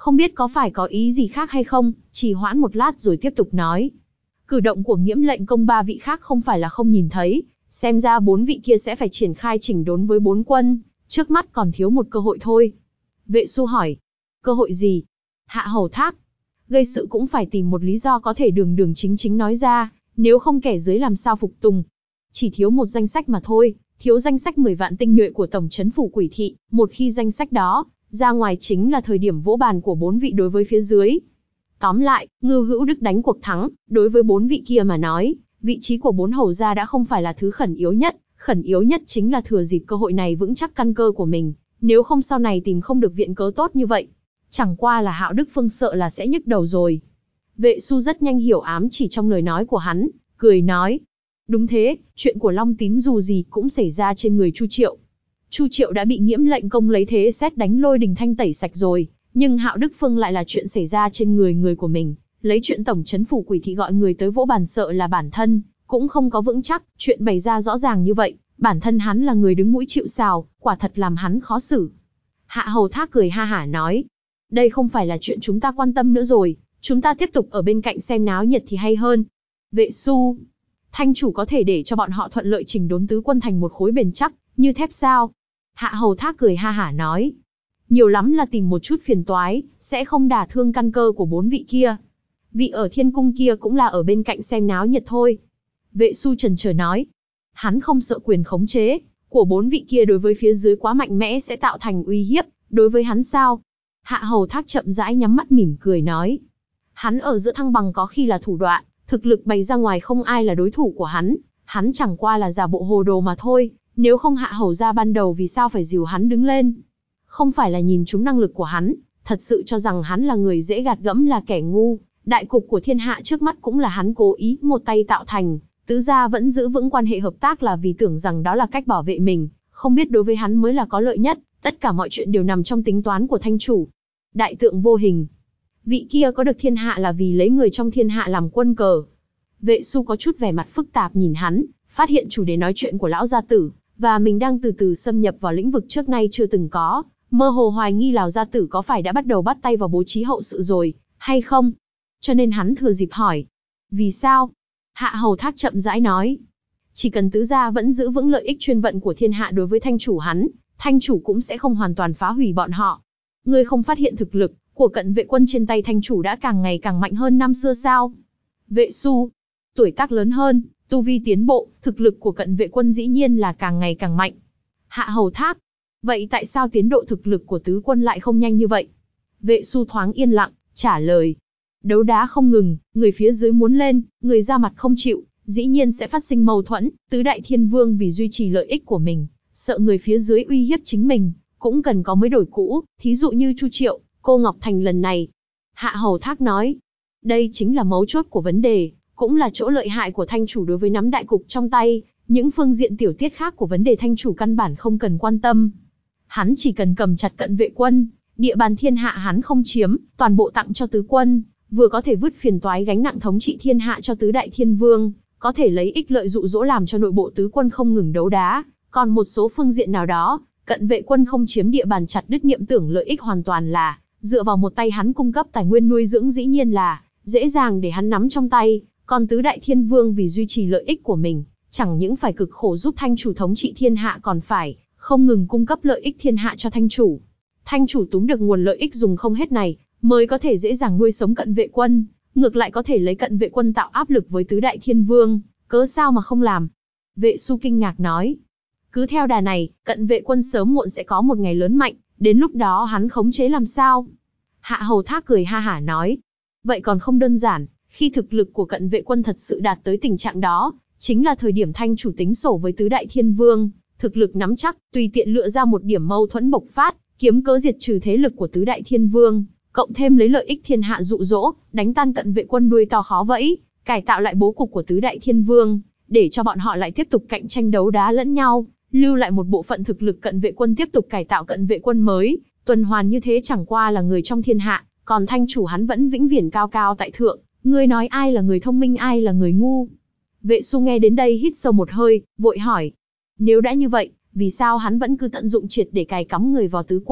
không biết có phải có ý gì khác hay không, trì hoãn một lát rồi tiếp tục nói. Cử động của Nghiễm lệnh công ba vị khác không phải là không nhìn thấy, xem ra 4 vị kia sẽ phải triển khai chỉnh đốn với 4 quân, trước mắt còn thiếu một cơ hội thôi. Vệ Xu hỏi, cơ hội gì? Hạ Hầu Thác, gây sự cũng phải tìm một lý do có thể đường đường chính chính nói ra, nếu không kẻ dưới làm sao phục tùng. Chỉ thiếu một danh sách mà thôi, thiếu danh sách 10 vạn tinh nhuệ của tổng trấn phủ Quỷ thị, một khi danh sách đó ra ngoài chính là thời điểm vỗ bàn của 4 vị đối với phía dưới. Tóm lại, Ngưu Hữu Đức đánh cuộc thắng, đối với 4 vị kia mà nói, vị trí của 4 hầu gia đã không phải là thứ khẩn yếu nhất chính là thừa dịp cơ hội này vững chắc căn cơ của mình, nếu không sau này tìm không được viện cớ tốt như vậy. Chẳng qua là Hạo Đức Phương sợ là sẽ nhức đầu rồi. Vệ Xu rất nhanh hiểu ám chỉ trong lời nói của hắn, cười nói. Đúng thế, chuyện của Long Tín dù gì cũng xảy ra trên người Chu Triệu. Chu Triệu đã bị Nghiễm lệnh công lấy thế xét đánh Lôi Đình Thanh tẩy sạch rồi, nhưng Hạo Đức Phương lại là chuyện xảy ra trên người của mình. Lấy chuyện tổng trấn phủ Quỷ thị gọi người tới vỗ bàn sợ là bản thân cũng không có vững chắc, chuyện bày ra rõ ràng như vậy, bản thân hắn là người đứng mũi chịu sào, quả thật làm hắn khó xử. Hạ Hầu Thác cười ha hả nói. Đây không phải là chuyện chúng ta quan tâm nữa rồi, chúng ta tiếp tục ở bên cạnh xem náo nhiệt thì hay hơn. Vệ Xu, Thanh chủ có thể để cho bọn họ thuận lợi chỉnh đốn tứ quân thành một khối bền chắc, như thép sao? Hạ Hầu Thác cười ha hả nói. Nhiều lắm là tìm một chút phiền toái, sẽ không đả thương căn cơ của 4 vị kia. Vị ở Thiên Cung kia cũng là ở bên cạnh xem náo nhiệt thôi. Vệ Xu chần chờ nói. Hắn không sợ quyền khống chế của 4 vị kia đối với phía dưới quá mạnh mẽ sẽ tạo thành uy hiếp, đối với hắn sao? Hạ Hầu Thác chậm rãi nhắm mắt mỉm cười nói. Hắn ở giữa thăng bằng có khi là thủ đoạn, thực lực bày ra ngoài không ai là đối thủ của hắn chẳng qua là giả bộ hồ đồ mà thôi, nếu không Hạ Hầu gia ban đầu vì sao phải dìu hắn đứng lên? Không phải là nhìn trúng năng lực của hắn, thật sự cho rằng hắn là người dễ gạt gẫm là kẻ ngu, đại cục của thiên hạ trước mắt cũng là hắn cố ý một tay tạo thành, tứ gia vẫn giữ vững quan hệ hợp tác là vì tưởng rằng đó là cách bảo vệ mình, không biết đối với hắn mới là có lợi nhất, tất cả mọi chuyện đều nằm trong tính toán của thanh chủ. Đại tượng vô hình, vị kia có được thiên hạ là vì lấy người trong thiên hạ làm quân cờ. Vệ Xu có chút vẻ mặt phức tạp nhìn hắn, phát hiện chủ đề nói chuyện của lão gia tử, và mình đang từ từ xâm nhập vào lĩnh vực trước nay chưa từng có, mơ hồ hoài nghi lão gia tử có phải đã bắt đầu bắt tay vào bố trí hậu sự rồi, hay không? Cho nên hắn thừa dịp hỏi. Vì sao? Hạ Hầu Thác chậm rãi nói. Chỉ cần tứ gia vẫn giữ vững lợi ích chuyên vận của thiên hạ đối với thanh chủ hắn, thanh chủ cũng sẽ không hoàn toàn phá hủy bọn họ. Ngươi không phát hiện thực lực của cận vệ quân trên tay thanh chủ đã càng ngày càng mạnh hơn năm xưa sao? Vệ Xu, tuổi tác lớn hơn, tu vi tiến bộ, thực lực của cận vệ quân dĩ nhiên là càng ngày càng mạnh. Hạ Hầu Thác, vậy tại sao tiến độ thực lực của tứ quân lại không nhanh như vậy? Vệ Xu thoáng yên lặng, trả lời. Đấu đá không ngừng, người phía dưới muốn lên, người ra mặt không chịu, dĩ nhiên sẽ phát sinh mâu thuẫn. Tứ đại thiên vương vì duy trì lợi ích của mình, sợ người phía dưới uy hiếp chính mình, cũng cần có mới đổi cũ, thí dụ như Chu Triệu, cô Ngọc Thành lần này. Hạ Hầu Thác nói, đây chính là mấu chốt của vấn đề, cũng là chỗ lợi hại của thanh chủ đối với nắm đại cục trong tay, những phương diện tiểu tiết khác của vấn đề thanh chủ căn bản không cần quan tâm. Hắn chỉ cần cầm chặt cận vệ quân, địa bàn thiên hạ hắn không chiếm, toàn bộ tặng cho tứ quân, vừa có thể vứt phiền toái gánh nặng thống trị thiên hạ cho tứ đại thiên vương, có thể lấy ích lợi dụ dỗ làm cho nội bộ tứ quân không ngừng đấu đá, còn một số phương diện nào đó, cận vệ quân không chiếm địa bàn chặt đứt niệm tưởng lợi ích hoàn toàn là dựa vào một tay hắn cung cấp tài nguyên nuôi dưỡng dĩ nhiên là dễ dàng để hắn nắm trong tay, còn tứ đại thiên vương vì duy trì lợi ích của mình, chẳng những phải cực khổ giúp thanh chủ thống trị thiên hạ còn phải không ngừng cung cấp lợi ích thiên hạ cho thanh chủ. Thanh chủ túm được nguồn lợi ích dùng không hết này, mới có thể dễ dàng nuôi sống cận vệ quân, ngược lại có thể lấy cận vệ quân tạo áp lực với tứ đại thiên vương, cớ sao mà không làm? Vệ Xu kinh ngạc nói. Cứ theo đà này, cận vệ quân sớm muộn sẽ có một ngày lớn mạnh, đến lúc đó hắn khống chế làm sao? Hạ Hầu Thác cười ha hả nói. Vậy còn không đơn giản, khi thực lực của cận vệ quân thật sự đạt tới tình trạng đó, chính là thời điểm thanh chủ tính sổ với tứ đại thiên vương, thực lực nắm chắc, tùy tiện lựa ra một điểm mâu thuẫn bộc phát, kiếm cớ diệt trừ thế lực của tứ đại thiên vương, cộng thêm lấy lợi ích thiên hạ dụ dỗ, đánh tan cận vệ quân đuôi to khó vẫy, cải tạo lại bố cục của tứ đại thiên vương, để cho bọn họ lại tiếp tục cạnh tranh đấu đá lẫn nhau, lưu lại một bộ phận thực lực cận vệ quân tiếp tục cải tạo cận vệ quân mới, tuần hoàn như thế chẳng qua là người trong thiên hạ, còn thanh chủ hắn vẫn vĩnh viễn cao cao tại thượng, ngươi nói ai là người thông minh ai là người ngu? Vệ Xu nghe đến đây hít sâu một hơi, vội hỏi. Nếu đã như vậy, vì sao hắn vẫn cứ tận dụng triệt để cài cắm người vào tứ quân,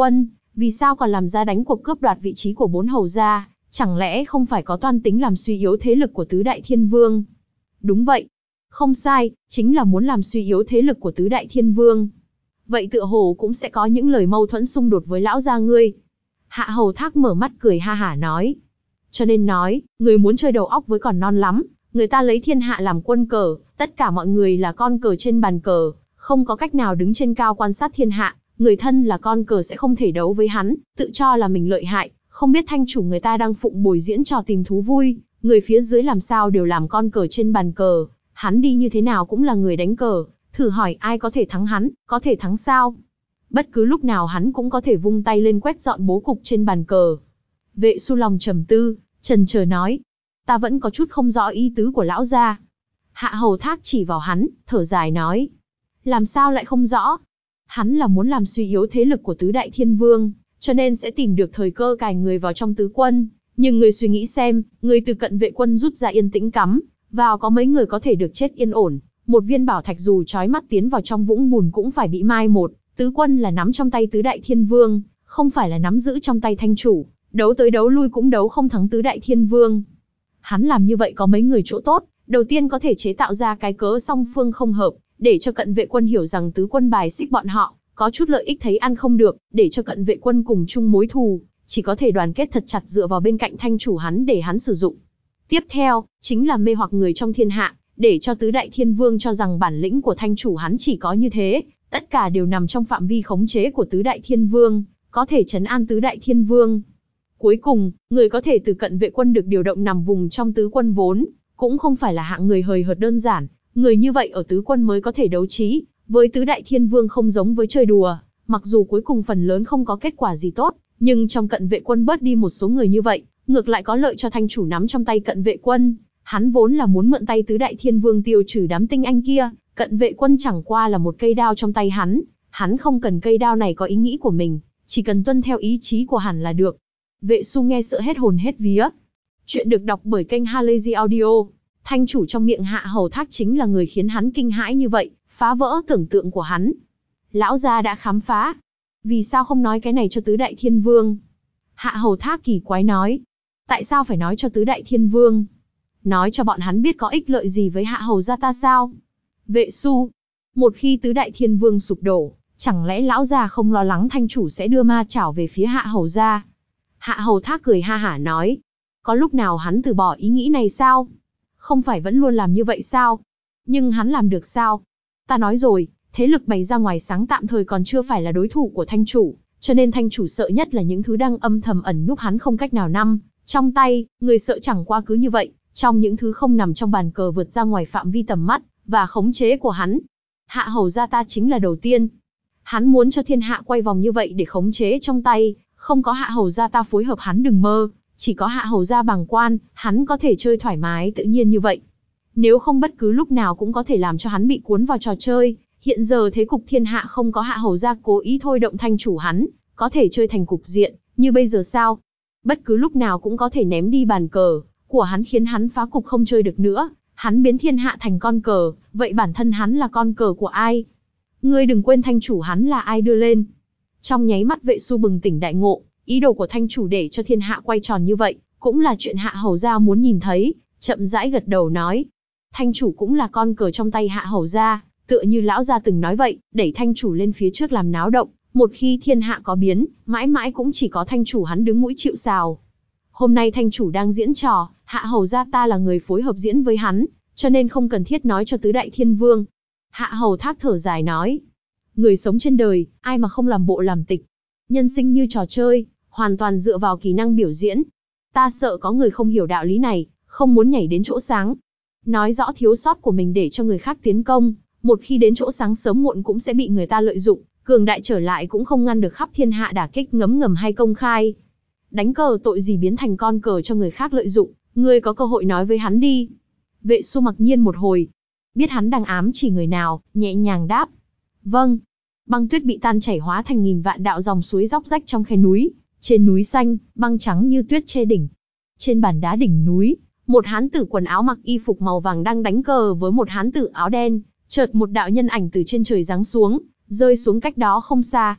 Vì sao còn làm ra đánh cuộc cướp đoạt vị trí của 4 hầu gia, chẳng lẽ không phải có toan tính làm suy yếu thế lực của tứ đại thiên vương? Đúng vậy. Không sai, chính là muốn làm suy yếu thế lực của tứ đại thiên vương. Vậy tựa hồ cũng sẽ có những lời mâu thuẫn xung đột với lão gia ngươi. Hạ Hầu Thác mở mắt cười ha hả nói. Cho nên nói, người muốn chơi đầu óc với còn non lắm, người ta lấy thiên hạ làm quân cờ, tất cả mọi người là con cờ trên bàn cờ, không có cách nào đứng trên cao quan sát thiên hạ, người thân là con cờ sẽ không thể đấu với hắn, tự cho là mình lợi hại, không biết thanh chủ người ta đang phụng bồi diễn trò tìm thú vui, người phía dưới làm sao đều làm con cờ trên bàn cờ, hắn đi như thế nào cũng là người đánh cờ, thử hỏi ai có thể thắng hắn, có thể thắng sao? Bất cứ lúc nào hắn cũng có thể vung tay lên quét dọn bố cục trên bàn cờ. Vệ Su lòng trầm tư, chần chờ nói, ta vẫn có chút không rõ ý tứ của lão gia. Hạ Hầu Thác chỉ vào hắn, thở dài nói, làm sao lại không rõ? Hắn là muốn làm suy yếu thế lực của tứ đại thiên vương, cho nên sẽ tìm được thời cơ cài người vào trong tứ quân. Nhưng người suy nghĩ xem, người từ Cận Vệ quân rút ra yên tĩnh cắm vào có mấy người có thể được chết yên ổn. Một viên bảo thạch dù chói mắt tiến vào trong vũng bùn cũng phải bị mai một. Tứ quân là nắm trong tay tứ đại thiên vương, không phải là nắm giữ trong tay thanh chủ. Đấu tới đấu lui cũng đấu không thắng tứ đại thiên vương. Hắn làm như vậy có mấy người chỗ tốt. Đầu tiên có thể chế tạo ra cái cớ song phương không hợp, để cho Cận Vệ quân hiểu rằng tứ quân bài xích bọn họ, có chút lợi ích thấy ăn không được, để cho Cận Vệ quân cùng chung mối thù, chỉ có thể đoàn kết thật chặt dựa vào bên cạnh thanh chủ hắn để hắn sử dụng. Tiếp theo, chính là mê hoặc người trong thiên hạ, để cho tứ đại thiên vương cho rằng bản lĩnh của thanh chủ hắn chỉ có như thế, tất cả đều nằm trong phạm vi khống chế của tứ đại thiên vương, có thể trấn an tứ đại thiên vương. Cuối cùng, người có thể từ Cận Vệ quân được điều động nằm vùng trong tứ quân vốn, cũng không phải là hạng người hời hợt đơn giản, người như vậy ở tứ quân mới có thể đấu trí, với tứ đại thiên vương không giống với chơi đùa, mặc dù cuối cùng phần lớn không có kết quả gì tốt, nhưng trong Cận Vệ quân bớt đi một số người như vậy, ngược lại có lợi cho thanh chủ nắm trong tay Cận Vệ quân. Hắn vốn là muốn mượn tay tứ đại thiên vương tiêu trừ đám tinh anh kia, Cận Vệ quân chẳng qua là một cây đao trong tay hắn không cần cây đao này có ý nghĩ của mình, chỉ cần tuân theo ý chí của hắn là được. Vệ Su nghe sợ hết hồn hết vía. Chuyện được đọc bởi kênh Halazy Audio. Thanh chủ trong miệng Hạ Hầu Thác chính là người khiến hắn kinh hãi như vậy, phá vỡ tưởng tượng của hắn. Lão gia đã khám phá. Vì sao không nói cái này cho tứ đại thiên vương? Hạ Hầu Thác kỳ quái nói. Tại sao phải nói cho tứ đại thiên vương? Nói cho bọn hắn biết có ích lợi gì với Hạ Hầu gia ta sao? Vệ Su. Một khi tứ đại thiên vương sụp đổ, chẳng lẽ lão gia không lo lắng thanh chủ sẽ đưa ma chảo về phía Hạ Hầu gia? Hạ Hầu Thác cười ha hả nói. Có lúc nào hắn từ bỏ ý nghĩ này sao? Không phải vẫn luôn làm như vậy sao? Nhưng hắn làm được sao? Ta nói rồi, thế lực bày ra ngoài sáng tạm thời còn chưa phải là đối thủ của thanh chủ, cho nên thanh chủ sợ nhất là những thứ đang âm thầm ẩn núp hắn không cách nào nắm trong tay, người sợ chẳng qua cứ như vậy, trong những thứ không nằm trong bàn cờ vượt ra ngoài phạm vi tầm mắt và khống chế của hắn. Hạ Hầu gia ta chính là đầu tiên. Hắn muốn cho thiên hạ quay vòng như vậy để khống chế trong tay, không có Hạ Hầu gia ta phối hợp hắn đừng mơ, chỉ có Hạ Hầu gia bàng quan, hắn có thể chơi thoải mái tự nhiên như vậy. Nếu không bất cứ lúc nào cũng có thể làm cho hắn bị cuốn vào trò chơi, hiện giờ thế cục thiên hạ không có Hạ Hầu gia cố ý thôi động thanh chủ hắn, có thể chơi thành cục diện, như bây giờ sao? Bất cứ lúc nào cũng có thể ném đi bàn cờ của hắn khiến hắn phá cục không chơi được nữa, hắn biến thiên hạ thành con cờ, vậy bản thân hắn là con cờ của ai? Ngươi đừng quên thanh chủ hắn là ai đưa lên. Trong nháy mắt Vệ Su bừng tỉnh đại ngộ, ý đồ của thanh chủ để cho thiên hạ quay tròn như vậy, cũng là chuyện Hạ Hầu gia muốn nhìn thấy, chậm rãi gật đầu nói. Thanh chủ cũng là con cờ trong tay Hạ Hầu gia, tựa như lão gia từng nói vậy, đẩy thanh chủ lên phía trước làm náo động, một khi thiên hạ có biến, mãi mãi cũng chỉ có thanh chủ hắn đứng mũi chịu sào. Hôm nay thanh chủ đang diễn trò, Hạ Hầu gia ta là người phối hợp diễn với hắn, cho nên không cần thiết nói cho tứ đại thiên vương. Hạ Hầu Thác thở dài nói. Người sống trên đời, ai mà không làm bộ làm tịch. Nhân sinh như trò chơi, hoàn toàn dựa vào kỹ năng biểu diễn. Ta sợ có người không hiểu đạo lý này, không muốn nhảy đến chỗ sáng. Nói rõ thiếu sót của mình để cho người khác tiến công, một khi đến chỗ sáng sớm muộn cũng sẽ bị người ta lợi dụng, cường đại trở lại cũng không ngăn được khắp thiên hạ đả kích ngấm ngầm hay công khai. Đánh cờ tội gì biến thành con cờ cho người khác lợi dụng, ngươi có cơ hội nói với hắn đi. Vệ Su mặc nhiên một hồi, biết hắn đang ám chỉ người nào, nhẹ nhàng đáp. Vâng. Băng tuyết bị tan chảy hóa thành nghìn vạn đạo dòng suối róc rách trong khe núi. Trên núi xanh, băng trắng như tuyết che đỉnh. Trên bàn đá đỉnh núi, một hán tử quần áo mặc y phục màu vàng đang đánh cờ với một hán tử áo đen. Chợt một đạo nhân ảnh từ trên trời giáng xuống, rơi xuống cách đó không xa.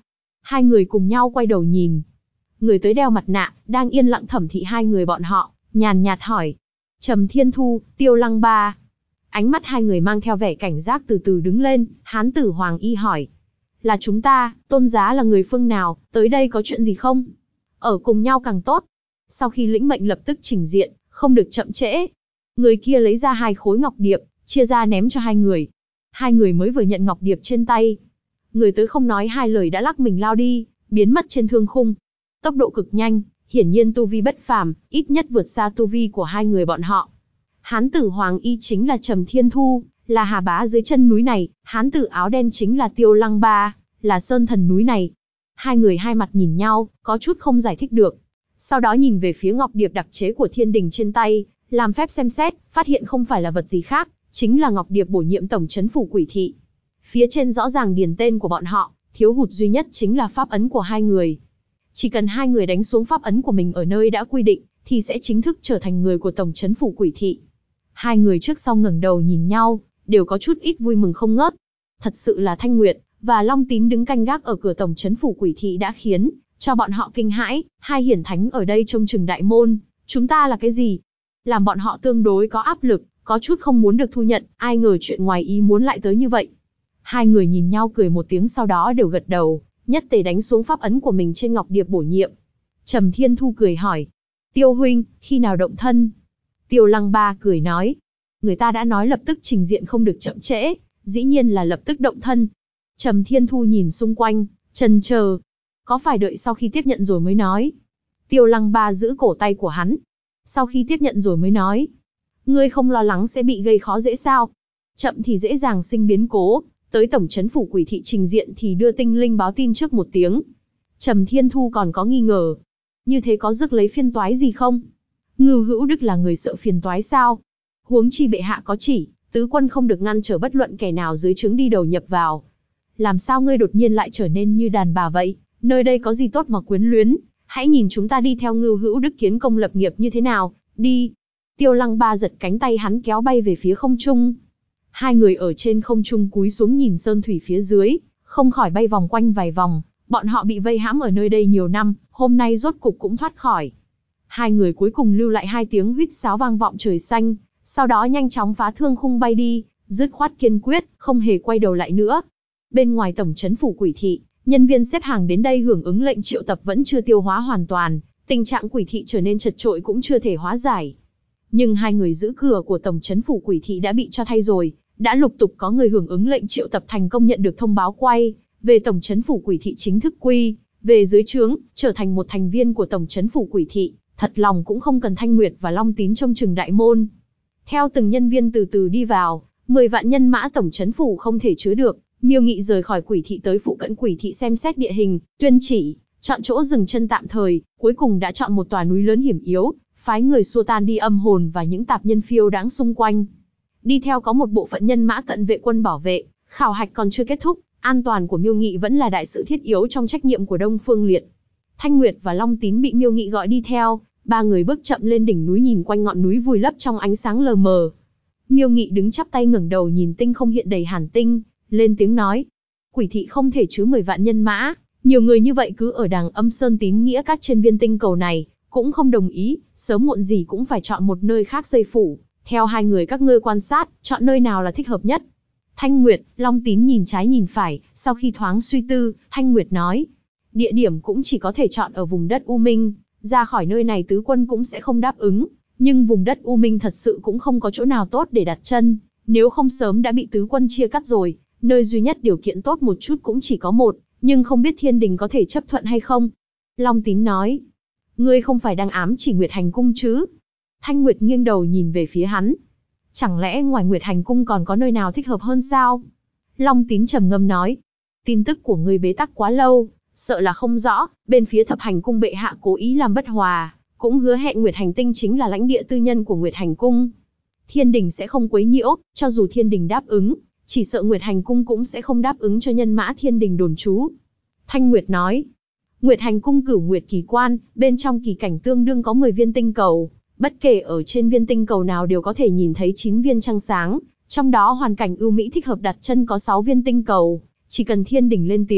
Hai người cùng nhau quay đầu nhìn. Người tới đeo mặt nạ, đang yên lặng thẩm thị hai người bọn họ, nhàn nhạt hỏi. Trầm Thiên Thu, Tiêu Lăng Ba. Ánh mắt hai người mang theo vẻ cảnh giác từ từ đứng lên, hán tử Hoàng Y hỏi. Là chúng ta, tôn giá là người phương nào, tới đây có chuyện gì không? Ở cùng nhau càng tốt. Sau khi lĩnh mệnh lập tức trình diện, không được chậm trễ. Người kia lấy ra 2 khối ngọc điệp, chia ra ném cho hai người. Hai người mới vừa nhận ngọc điệp trên tay. Người tới không nói hai lời đã lắc mình lao đi, biến mất trên thương khung. Tốc độ cực nhanh, hiển nhiên tu vi bất phàm, ít nhất vượt xa tu vi của hai người bọn họ. Hán tử Hoàng Y chính là Trầm Thiên Thu, là Hà Bá dưới chân núi này, hán tử áo đen chính là Tiêu Lăng Ba, là Sơn Thần núi này. Hai người hai mặt nhìn nhau, có chút không giải thích được. Sau đó nhìn về phía ngọc điệp đặc chế của thiên đình trên tay, làm phép xem xét, phát hiện không phải là vật gì khác, chính là ngọc điệp bổ nhiệm tổng trấn phủ quỷ thị. Phía trên rõ ràng điền tên của bọn họ, thiếu hụt duy nhất chính là pháp ấn của hai người. Chỉ cần hai người đánh xuống pháp ấn của mình ở nơi đã quy định, thì sẽ chính thức trở thành người của tổng trấn phủ quỷ thị. Hai người trước sau ngẩng đầu nhìn nhau, đều có chút ít vui mừng không ngớt. Thật sự là Thanh Nguyệt và Long Tín đứng canh gác ở cửa tổng trấn phủ quỷ thị đã khiến cho bọn họ kinh hãi. Hai hiển thánh ở đây trông chừng đại môn, chúng ta là cái gì? Làm bọn họ tương đối có áp lực, có chút không muốn được thu nhận, ai ngờ chuyện ngoài ý muốn lại tới như vậy. Hai người nhìn nhau cười một tiếng, sau đó đều gật đầu, nhất tề đánh xuống pháp ấn của mình trên ngọc điệp bổ nhiệm. Trầm Thiên Thu cười hỏi, Tiêu huynh, khi nào động thân? Tiêu Lăng Ba cười nói, người ta đã nói lập tức trình diện không được chậm trễ, dĩ nhiên là lập tức động thân. Trầm Thiên Thu nhìn xung quanh, chần chờ, có phải đợi sau khi tiếp nhận rồi mới nói? Tiêu Lăng Ba giữ cổ tay của hắn, sau khi tiếp nhận rồi mới nói. Ngươi không lo lắng sẽ bị gây khó dễ sao? Chậm thì dễ dàng sinh biến cố, tới tổng trấn phủ quỷ thị trình diện thì đưa tinh linh báo tin trước một tiếng. Trầm Thiên Thu còn có nghi ngờ, như thế có rước lấy phiền toái gì không? Ngưu Hữu Đức là người sợ phiền toái sao? Huống chi bệ hạ có chỉ, tứ quân không được ngăn trở bất luận kẻ nào dưới trướng đi đầu nhập vào. Làm sao ngươi đột nhiên lại trở nên như đàn bà vậy? Nơi đây có gì tốt mà quyến luyến? Hãy nhìn chúng ta đi theo Ngưu Hữu Đức kiến công lập nghiệp như thế nào, đi. Tiêu Lăng Ba giật cánh tay hắn kéo bay về phía không trung. Hai người ở trên không trung cúi xuống nhìn sơn thủy phía dưới, không khỏi bay vòng quanh vài vòng. Bọn họ bị vây hãm ở nơi đây nhiều năm, hôm nay rốt cục cũng thoát khỏi. Hai người cuối cùng lưu lại 2 tiếng huýt sáo vang vọng trời xanh, sau đó nhanh chóng phá thương khung bay đi, dứt khoát kiên quyết, không hề quay đầu lại nữa. Bên ngoài tổng trấn phủ quỷ thị, nhân viên xếp hàng đến đây hưởng ứng lệnh triệu tập vẫn chưa tiêu hóa hoàn toàn, tình trạng quỷ thị trở nên chật chội cũng chưa thể hóa giải. Nhưng hai người giữ cửa của tổng trấn phủ quỷ thị đã bị cho thay rồi, đã lục tục có người hưởng ứng lệnh triệu tập thành công nhận được thông báo quay về tổng trấn phủ quỷ thị chính thức quy về dưới trướng, trở thành một thành viên của tổng trấn phủ quỷ thị, thật lòng cũng không cần Thanh Nguyệt và Long Tín trông chừng đại môn. Theo từng nhân viên từ từ đi vào, 10 vạn nhân mã tổng trấn phủ không thể chứa được, Miêu Nghị rời khỏi quỷ thị tới phụ cận quỷ thị xem xét địa hình, tuyên chỉ, chọn chỗ dừng chân tạm thời, cuối cùng đã chọn một tòa núi lớn hiểm yếu, phái người xua tan đi âm hồn và những tạp nhân phiêu đáng xung quanh. Đi theo có một bộ phận nhân mã cận vệ quân bảo vệ, khảo hạch còn chưa kết thúc, an toàn của Miêu Nghị vẫn là đại sự thiết yếu trong trách nhiệm của Đông Phương Liệt. Thanh Nguyệt và Long Tín bị Miêu Nghị gọi đi theo, 3 người bước chậm lên đỉnh núi nhìn quanh ngọn núi vùi lấp trong ánh sáng lờ mờ. Miêu Nghị đứng chắp tay ngẩng đầu nhìn tinh không hiện đầy hàn tinh, lên tiếng nói: quỷ thị không thể chứa 10 vạn nhân mã, nhiều người như vậy cứ ở Đàng Âm Sơn tín nghĩa các trên viên tinh cầu này, cũng không đồng ý, sớm muộn gì cũng phải chọn một nơi khác xây phủ. Theo hai người các ngươi quan sát, chọn nơi nào là thích hợp nhất? Thanh Nguyệt, Long Tín nhìn trái nhìn phải, sau khi thoáng suy tư, Thanh Nguyệt nói: địa điểm cũng chỉ có thể chọn ở vùng đất U Minh, ra khỏi nơi này tứ quân cũng sẽ không đáp ứng, nhưng vùng đất U Minh thật sự cũng không có chỗ nào tốt để đặt chân, nếu không sớm đã bị tứ quân chia cắt rồi, nơi duy nhất điều kiện tốt một chút cũng chỉ có một, nhưng không biết thiên đình có thể chấp thuận hay không. Long Tín nói: ngươi không phải đang ám chỉ Nguyệt Hành Cung chứ? Thanh Nguyệt nghiêng đầu nhìn về phía hắn. Chẳng lẽ ngoài Nguyệt Hành Cung còn có nơi nào thích hợp hơn sao? Long Tín trầm ngâm nói: tin tức của ngươi bế tắc quá lâu, sợ là không rõ, bên phía Thập Hành Cung bệ hạ cố ý làm bất hòa, cũng hứa hẹn Nguyệt Hành Tinh chính là lãnh địa tư nhân của Nguyệt Hành Cung. Thiên đình sẽ không quấy nhiễu, cho dù thiên đình đáp ứng, chỉ sợ Nguyệt Hành Cung cũng sẽ không đáp ứng cho nhân mã thiên đình đồn trú. Thanh Nguyệt nói: Nguyệt Hành Cung Cửu Nguyệt kỳ quan, bên trong kỳ cảnh tương đương có 10 viên tinh cầu, bất kể ở trên viên tinh cầu nào đều có thể nhìn thấy 9 viên trăng sáng, trong đó hoàn cảnh ưu mỹ thích hợp đặt chân có 6 viên tinh cầu, chỉ cần thiên đình lên tiếng,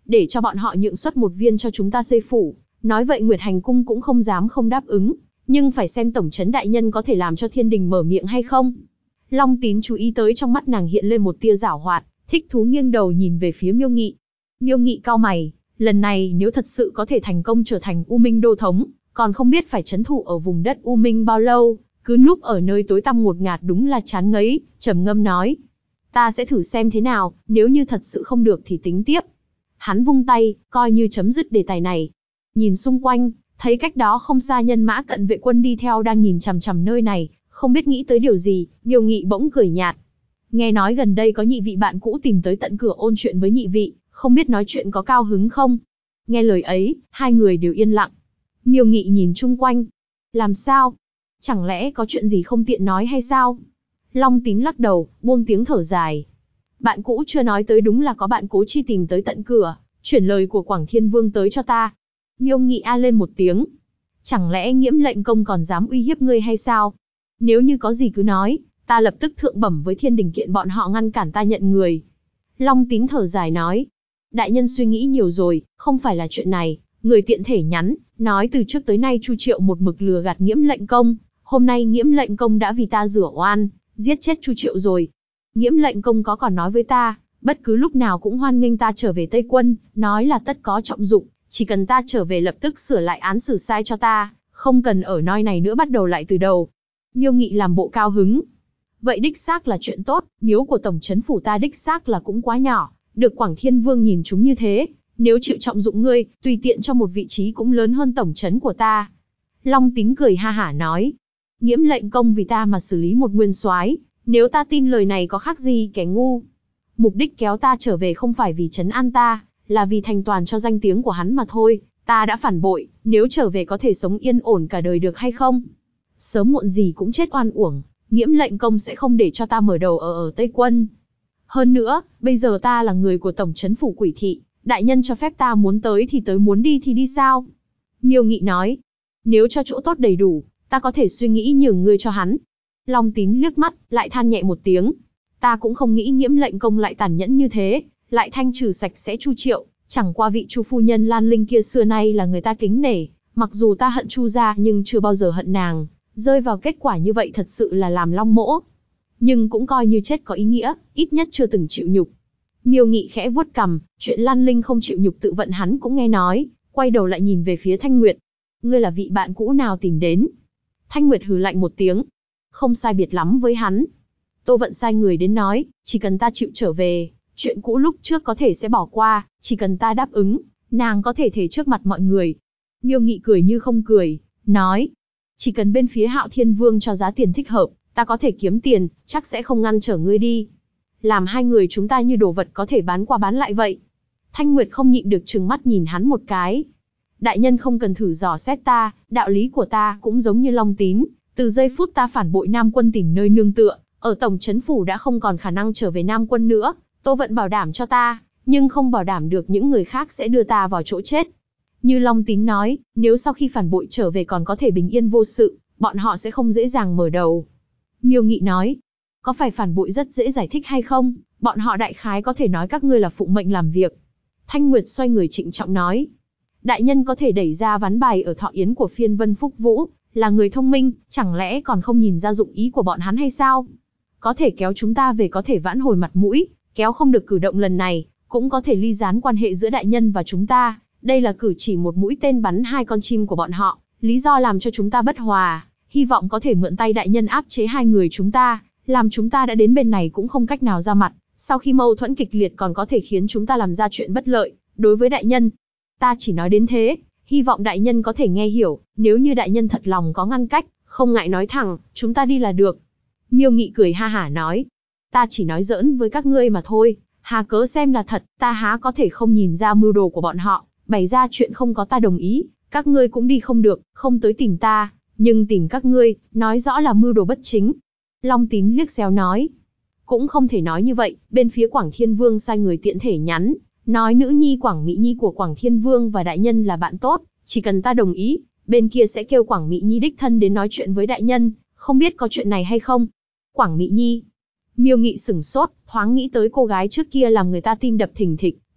để cho bọn họ nhượng xuất một viên cho chúng ta xây phủ. Nói vậy Nguyệt Hành Cung cũng không dám không đáp ứng, nhưng phải xem tổng trấn đại nhân có thể làm cho thiên đình mở miệng hay không. Long Tín chú ý tới trong mắt nàng hiện lên một tia giảo hoạt, thích thú nghiêng đầu nhìn về phía Miêu Nghị. Miêu Nghị cau mày, lần này nếu thật sự có thể thành công trở thành U Minh đô thống, còn không biết phải trấn thủ ở vùng đất U Minh bao lâu, cứ núp ở nơi tối tăm ngột ngạt đúng là chán ngấy, trầm ngâm nói. Ta sẽ thử xem thế nào, nếu như thật sự không được thì tính tiếp. Hắn vung tay, coi như chấm dứt đề tài này. Nhìn xung quanh, thấy cách đó không xa nhân mã cận vệ quân đi theo đang nhìn chằm chằm nơi này, không biết nghĩ tới điều gì, Miêu Nghị bỗng cười nhạt. Nghe nói gần đây có nhị vị bạn cũ tìm tới tận cửa ôn chuyện với nhị vị, không biết nói chuyện có cao hứng không? Nghe lời ấy, hai người đều yên lặng. Miêu Nghị nhìn chung quanh. Làm sao? Chẳng lẽ có chuyện gì không tiện nói hay sao? Long Tín lắc đầu, buông tiếng thở dài. Bạn cũ chưa nói tới đúng là có bạn cố chi tìm tới tận cửa, chuyển lời của Quảng Thiên Vương tới cho ta. Miêu Nghị a lên một tiếng. Chẳng lẽ Nghiễm lệnh công còn dám uy hiếp ngươi hay sao? Nếu như có gì cứ nói, ta lập tức thượng bẩm với Thiên Đình kiện bọn họ ngăn cản ta nhận người. Long Tín thở dài nói. Đại nhân suy nghĩ nhiều rồi, không phải là chuyện này. Người tiện thể nhắn, nói từ trước tới nay Chu Triệu một mực lừa gạt Nghiễm lệnh công. Hôm nay Nghiễm lệnh công đã vì ta rửa oan, giết chết Chu Triệu rồi. Nghiễm lệnh công có còn nói với ta, bất cứ lúc nào cũng hoan nghênh ta trở về Tây Quân, nói là tất có trọng dụng, chỉ cần ta trở về lập tức sửa lại án xử sai cho ta, không cần ở nơi này nữa bắt đầu lại từ đầu. Miêu Nghị làm bộ cao hứng. Vậy đích xác là chuyện tốt, miếu của tổng trấn phủ ta đích xác là cũng quá nhỏ, được Quảng Thiên Vương nhìn chúng như thế, nếu chịu trọng dụng ngươi, tùy tiện cho một vị trí cũng lớn hơn tổng trấn của ta. Long Tín cười ha hả nói, Nghiễm lệnh công vì ta mà xử lý một nguyên soái, nếu ta tin lời này có khác gì kẻ ngu. Mục đích kéo ta trở về không phải vì trấn an ta, là vì thành toàn cho danh tiếng của hắn mà thôi. Ta đã phản bội, nếu trở về có thể sống yên ổn cả đời được hay không? Sớm muộn gì cũng chết oan uổng, Nghiễm lệnh công sẽ không để cho ta mở đầu ở Tây Quân. Hơn nữa, bây giờ ta là người của tổng trấn phủ Quỷ Thị, đại nhân cho phép ta muốn tới thì tới, muốn đi thì đi sao? Miêu Nghị nói, nếu cho chỗ tốt đầy đủ, ta có thể suy nghĩ nhường ngươi cho hắn. Long Tín liếc mắt, lại than nhẹ một tiếng. Ta cũng không nghĩ Nghiễm lệnh công lại tàn nhẫn như thế, lại thanh trừ sạch sẽ Chu Triệu. Chẳng qua vị Chu phu nhân Lan Linh kia xưa nay là người ta kính nể, mặc dù ta hận Chu gia nhưng chưa bao giờ hận nàng, rơi vào kết quả như vậy thật sự là làm long mỗ. Nhưng cũng coi như chết có ý nghĩa, ít nhất chưa từng chịu nhục. Miêu Nghị khẽ vuốt cằm, chuyện Lan Linh không chịu nhục tự vận hắn cũng nghe nói, quay đầu lại nhìn về phía Thanh Nguyệt. Ngươi là vị bạn cũ nào tìm đến? Thanh Nguyệt hừ lạnh một tiếng. Không sai biệt lắm với hắn. Tô Vận sai người đến nói, chỉ cần ta chịu trở về, chuyện cũ lúc trước có thể sẽ bỏ qua, chỉ cần ta đáp ứng, nàng có thể thề trước mặt mọi người. Miêu Nghị cười như không cười, nói, chỉ cần bên phía Hạo Thiên Vương cho giá tiền thích hợp, ta có thể kiếm tiền, chắc sẽ không ngăn trở ngươi đi. Làm hai người chúng ta như đồ vật có thể bán qua bán lại vậy. Thanh Nguyệt không nhịn được trừng mắt nhìn hắn một cái. Đại nhân không cần thử dò xét ta, đạo lý của ta cũng giống như Long Tín. Từ giây phút ta phản bội Nam Quân tìm nơi nương tựa, ở tổng trấn phủ đã không còn khả năng trở về Nam Quân nữa. Tô Vận bảo đảm cho ta, nhưng không bảo đảm được những người khác sẽ đưa ta vào chỗ chết. Như Long Tín nói, nếu sau khi phản bội trở về còn có thể bình yên vô sự, bọn họ sẽ không dễ dàng mở đầu. Miêu Nghị nói, có phải phản bội rất dễ giải thích hay không? Bọn họ đại khái có thể nói các ngươi là phụng mệnh làm việc. Thanh Nguyệt xoay người trịnh trọng nói, đại nhân có thể đẩy ra ván bài ở thọ yến của phiên Vân Phúc Vũ, là người thông minh, chẳng lẽ còn không nhìn ra dụng ý của bọn hắn hay sao? Có thể kéo chúng ta về, có thể vãn hồi mặt mũi, kéo không được cử động lần này, cũng có thể ly gián quan hệ giữa đại nhân và chúng ta. Đây là cử chỉ một mũi tên bắn hai con chim của bọn họ, lý do làm cho chúng ta bất hòa, hy vọng có thể mượn tay đại nhân áp chế hai người chúng ta, làm chúng ta đã đến bên này cũng không cách nào ra mặt, sau khi mâu thuẫn kịch liệt còn có thể khiến chúng ta làm ra chuyện bất lợi đối với đại nhân. Ta chỉ nói đến thế, hy vọng đại nhân có thể nghe hiểu, nếu như đại nhân thật lòng có ngăn cách, không ngại nói thẳng, chúng ta đi là được. Miêu Nghị cười ha hả nói, ta chỉ nói giỡn với các ngươi mà thôi, hà cớ xem là thật, ta há có thể không nhìn ra mưu đồ của bọn họ, bày ra chuyện không có ta đồng ý, các ngươi cũng đi không được, không tới tìm ta, nhưng tìm các ngươi, nói rõ là mưu đồ bất chính. Long Tín liếc xéo nói, cũng không thể nói như vậy, bên phía Quảng Thiên Vương sai người tiện thể nhắn, nói nữ nhi Quảng Mỹ Nhi của Quảng Thiên Vương và đại nhân là bạn tốt, chỉ cần ta đồng ý, bên kia sẽ kêu Quảng Mỹ Nhi đích thân đến nói chuyện với đại nhân, không biết có chuyện này hay không. Quảng Mỹ Nhi. Miêu Nghị sửng sốt, thoáng nghĩ tới cô gái trước kia làm người ta tim đập thình thịch,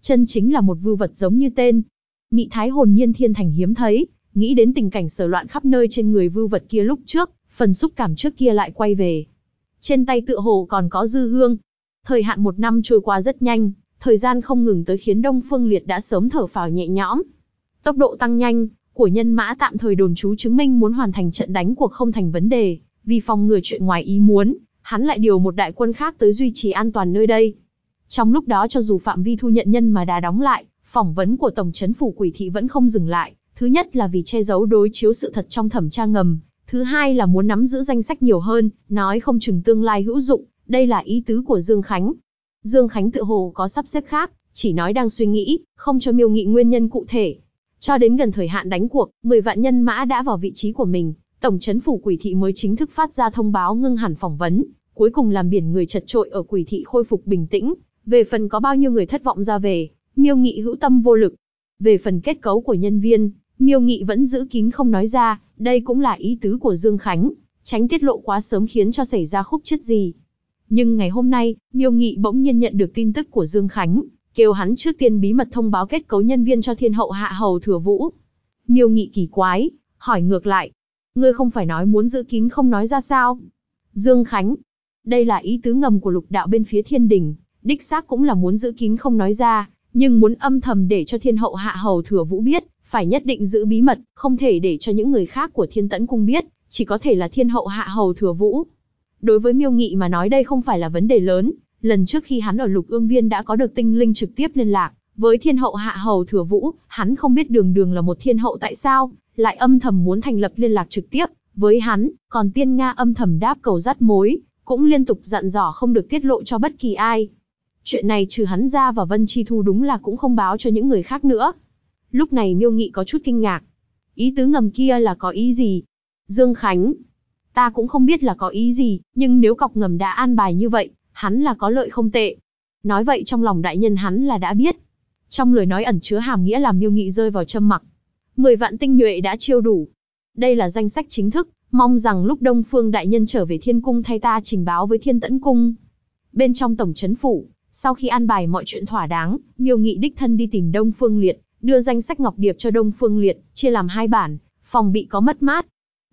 chân chính là một vưu vật giống như tên. Mị Thái hồn nhiên thiên thành hiếm thấy, nghĩ đến tình cảnh sờ loạn khắp nơi trên người vưu vật kia lúc trước, phần xúc cảm trước kia lại quay về. Trên tay tựa hồ còn có dư hương. Thời hạn 1 năm trôi qua rất nhanh, thời gian không ngừng tới khiến Đông Phương Liệt đã sớm thở phào nhẹ nhõm. Tốc độ tăng nhanh của nhân mã tạm thời đồn trú chứng minh muốn hoàn thành trận đánh cuộc không thành vấn đề, vì phòng ngừa chuyện ngoài ý muốn, hắn lại điều một đại quân khác tới duy trì an toàn nơi đây. Trong lúc đó cho dù phạm vi thu nhận nhân mà đã đóng lại, phỏng vấn của Tổng trấn phủ Quỷ thị vẫn không dừng lại, thứ nhất là vì che giấu đối chiếu sự thật trong thẩm tra ngầm, thứ hai là muốn nắm giữ danh sách nhiều hơn, nói không chừng tương lai hữu dụng, đây là ý tứ của Dương Khánh. Dương Khánh tự hồ có sắp xếp khác, chỉ nói đang suy nghĩ, không cho Miêu Nghị nguyên nhân cụ thể. Cho đến gần thời hạn đánh cuộc, 10 vạn nhân mã đã vào vị trí của mình, Tổng trấn phủ Quỷ thị mới chính thức phát ra thông báo ngưng hẳn phỏng vấn, cuối cùng làm biển người chật trội ở Quỷ thị khôi phục bình tĩnh. Về phần có bao nhiêu người thất vọng ra về, Miêu Nghị hữu tâm vô lực. Về phần kết cấu của nhân viên, Miêu Nghị vẫn giữ kín không nói ra, đây cũng là ý tứ của Dương Khánh, tránh tiết lộ quá sớm khiến cho xảy ra khúc chiết gì. Nhưng ngày hôm nay, Miêu Nghị bỗng nhiên nhận được tin tức của Dương Khánh, kêu hắn trước tiên bí mật thông báo kết cấu nhân viên cho Thiên hậu Hạ hầu Thừa Vũ. Miêu Nghị kỳ quái, hỏi ngược lại, ngươi không phải nói muốn giữ kín không nói ra sao? Dương Khánh, đây là ý tứ ngầm của lục đạo bên phía Thiên Đình, đích xác cũng là muốn giữ kín không nói ra, nhưng muốn âm thầm để cho Thiên hậu Hạ hầu Thừa Vũ biết, phải nhất định giữ bí mật, không thể để cho những người khác của Thiên Tẫn cung biết, chỉ có thể là Thiên hậu Hạ hầu Thừa Vũ. Đối với Miêu Nghị mà nói đây không phải là vấn đề lớn, lần trước khi hắn ở Lục Ương Viên đã có được tinh linh trực tiếp liên lạc với Thiên hậu Hạ hầu Thừa Vũ, hắn không biết đường đường là một thiên hậu tại sao lại âm thầm muốn thành lập liên lạc trực tiếp với hắn, còn Tiên Nga âm thầm đáp cầu dắt mối, cũng liên tục dặn dò không được tiết lộ cho bất kỳ ai. Chuyện này trừ hắn ra và Vân Chi Thu đúng là cũng không báo cho những người khác nữa. Lúc này Miêu Nghị có chút kinh ngạc. Ý tứ ngầm kia là có ý gì? Dương Khánh, ta cũng không biết là có ý gì, nhưng nếu cọc ngầm đã an bài như vậy, hắn là có lợi không tệ. Nói vậy trong lòng đại nhân hắn là đã biết. Trong lời nói ẩn chứa hàm nghĩa làm Miêu Nghị rơi vào trầm mặc. 10 vạn tinh nhuệ đã chiêu đủ. Đây là danh sách chính thức, mong rằng lúc Đông Phương đại nhân trở về Thiên cung thay ta trình báo với Thiên Tẫn cung. Bên trong tổng trấn phủ, sau khi an bài mọi chuyện thỏa đáng, Miêu Nghị đích thân đi tìm Đông Phương Liệt, đưa danh sách ngọc điệp cho Đông Phương Liệt, chia làm 2 bản, phòng bị có mất mát.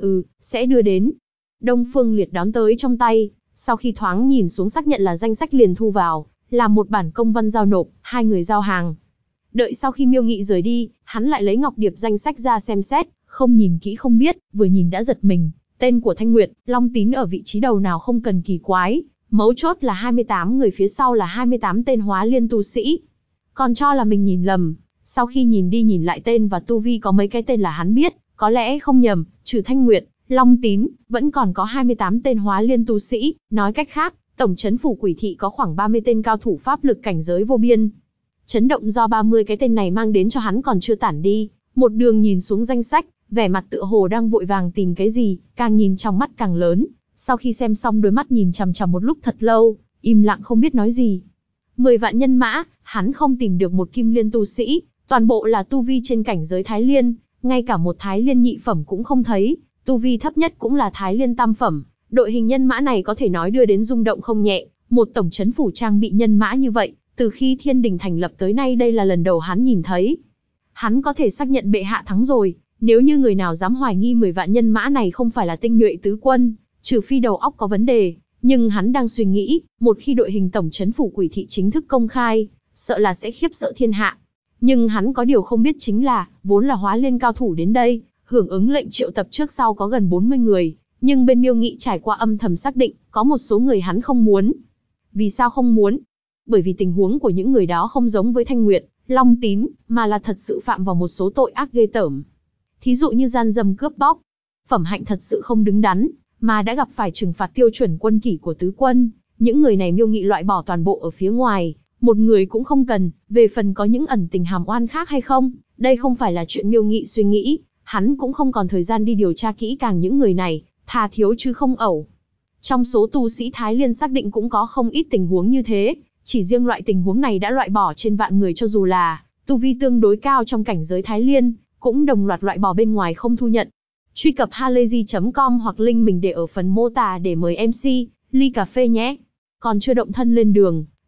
Sẽ đưa đến. Đông Phương Liệt đón tới trong tay, sau khi thoáng nhìn xuống xác nhận là danh sách liền thu vào, làm một bản công văn giao nộp, 2 người giao hàng. Đợi sau khi Miêu Nghị rời đi, hắn lại lấy ngọc điệp danh sách ra xem xét, không nhìn kỹ không biết, vừa nhìn đã giật mình. Tên của Thanh Nguyệt, Long Tín ở vị trí đầu nào không cần kỳ quái, mấu chốt là 28 người phía sau là 28 tên hóa liên tu sĩ. Còn cho là mình nhìn lầm, sau khi nhìn đi nhìn lại tên và tu vi có mấy cái tên là hắn biết, có lẽ không nhầm, trừ Thanh Nguyệt, Long Tín, vẫn còn có 28 tên hóa liên tu sĩ, nói cách khác, tổng trấn phủ Quỷ thị có khoảng 30 tên cao thủ pháp lực cảnh giới vô biên. Chấn động do 30 cái tên này mang đến cho hắn còn chưa tản đi, một đường nhìn xuống danh sách, vẻ mặt tựa hồ đang vội vàng tìm cái gì, càng nhìn trong mắt càng lớn. Sau khi xem xong đôi mắt nhìn chằm chằm một lúc thật lâu, im lặng không biết nói gì. 10 vạn nhân mã, hắn không tìm được một kim liên tu sĩ, toàn bộ là tu vi trên cảnh giới Thái Liên, ngay cả một Thái Liên nhị phẩm cũng không thấy, tu vi thấp nhất cũng là Thái Liên tam phẩm. Đội hình nhân mã này có thể nói đưa đến rung động không nhẹ, một tổng trấn phủ trang bị nhân mã như vậy, từ khi Thiên Đình thành lập tới nay đây là lần đầu hắn nhìn thấy. Hắn có thể xác nhận bệ hạ thắng rồi, nếu như người nào dám hoài nghi 10 vạn nhân mã này không phải là tinh nhuệ tứ quân, trừ phi đầu óc có vấn đề, nhưng hắn đang suy nghĩ, một khi đội hình tổng trấn phủ Quỷ thị chính thức công khai, sợ là sẽ khiếp sợ thiên hạ. Nhưng hắn có điều không biết chính là, vốn là hóa liên cao thủ đến đây, hưởng ứng lệnh triệu tập trước sau có gần 40 người, nhưng bên Miêu Nghị trải qua âm thầm xác định, có một số người hắn không muốn. Vì sao không muốn? Bởi vì tình huống của những người đó không giống với Thanh Nguyệt, Long Tín, mà là thật sự phạm vào một số tội ác ghê tởm. Thí dụ như gian dâm cướp bóc, phẩm hạnh thật sự không đứng đắn, mà đã gặp phải trừng phạt tiêu chuẩn quân kỷ của tứ quân. Những người này Miêu Nghị loại bỏ toàn bộ ở phía ngoài, một người cũng không cần. Về phần có những ẩn tình hàm oan khác hay không, đây không phải là chuyện Miêu Nghị suy nghĩ, hắn cũng không còn thời gian đi điều tra kỹ càng những người này, thà thiếu chứ không ẩu. Trong số tu sĩ Thái Liên xác định cũng có không ít tình huống như thế, chỉ riêng loại tình huống này đã loại bỏ trên vạn người, cho dù là tu vi tương đối cao trong cảnh giới Thái Liên, cũng đồng loạt loại bỏ bên ngoài không thu nhận. Truy cập halayzi.com hoặc link mình để ở phần mô tả để mời MC ly cà phê nhé. Còn chưa động thân lên đường,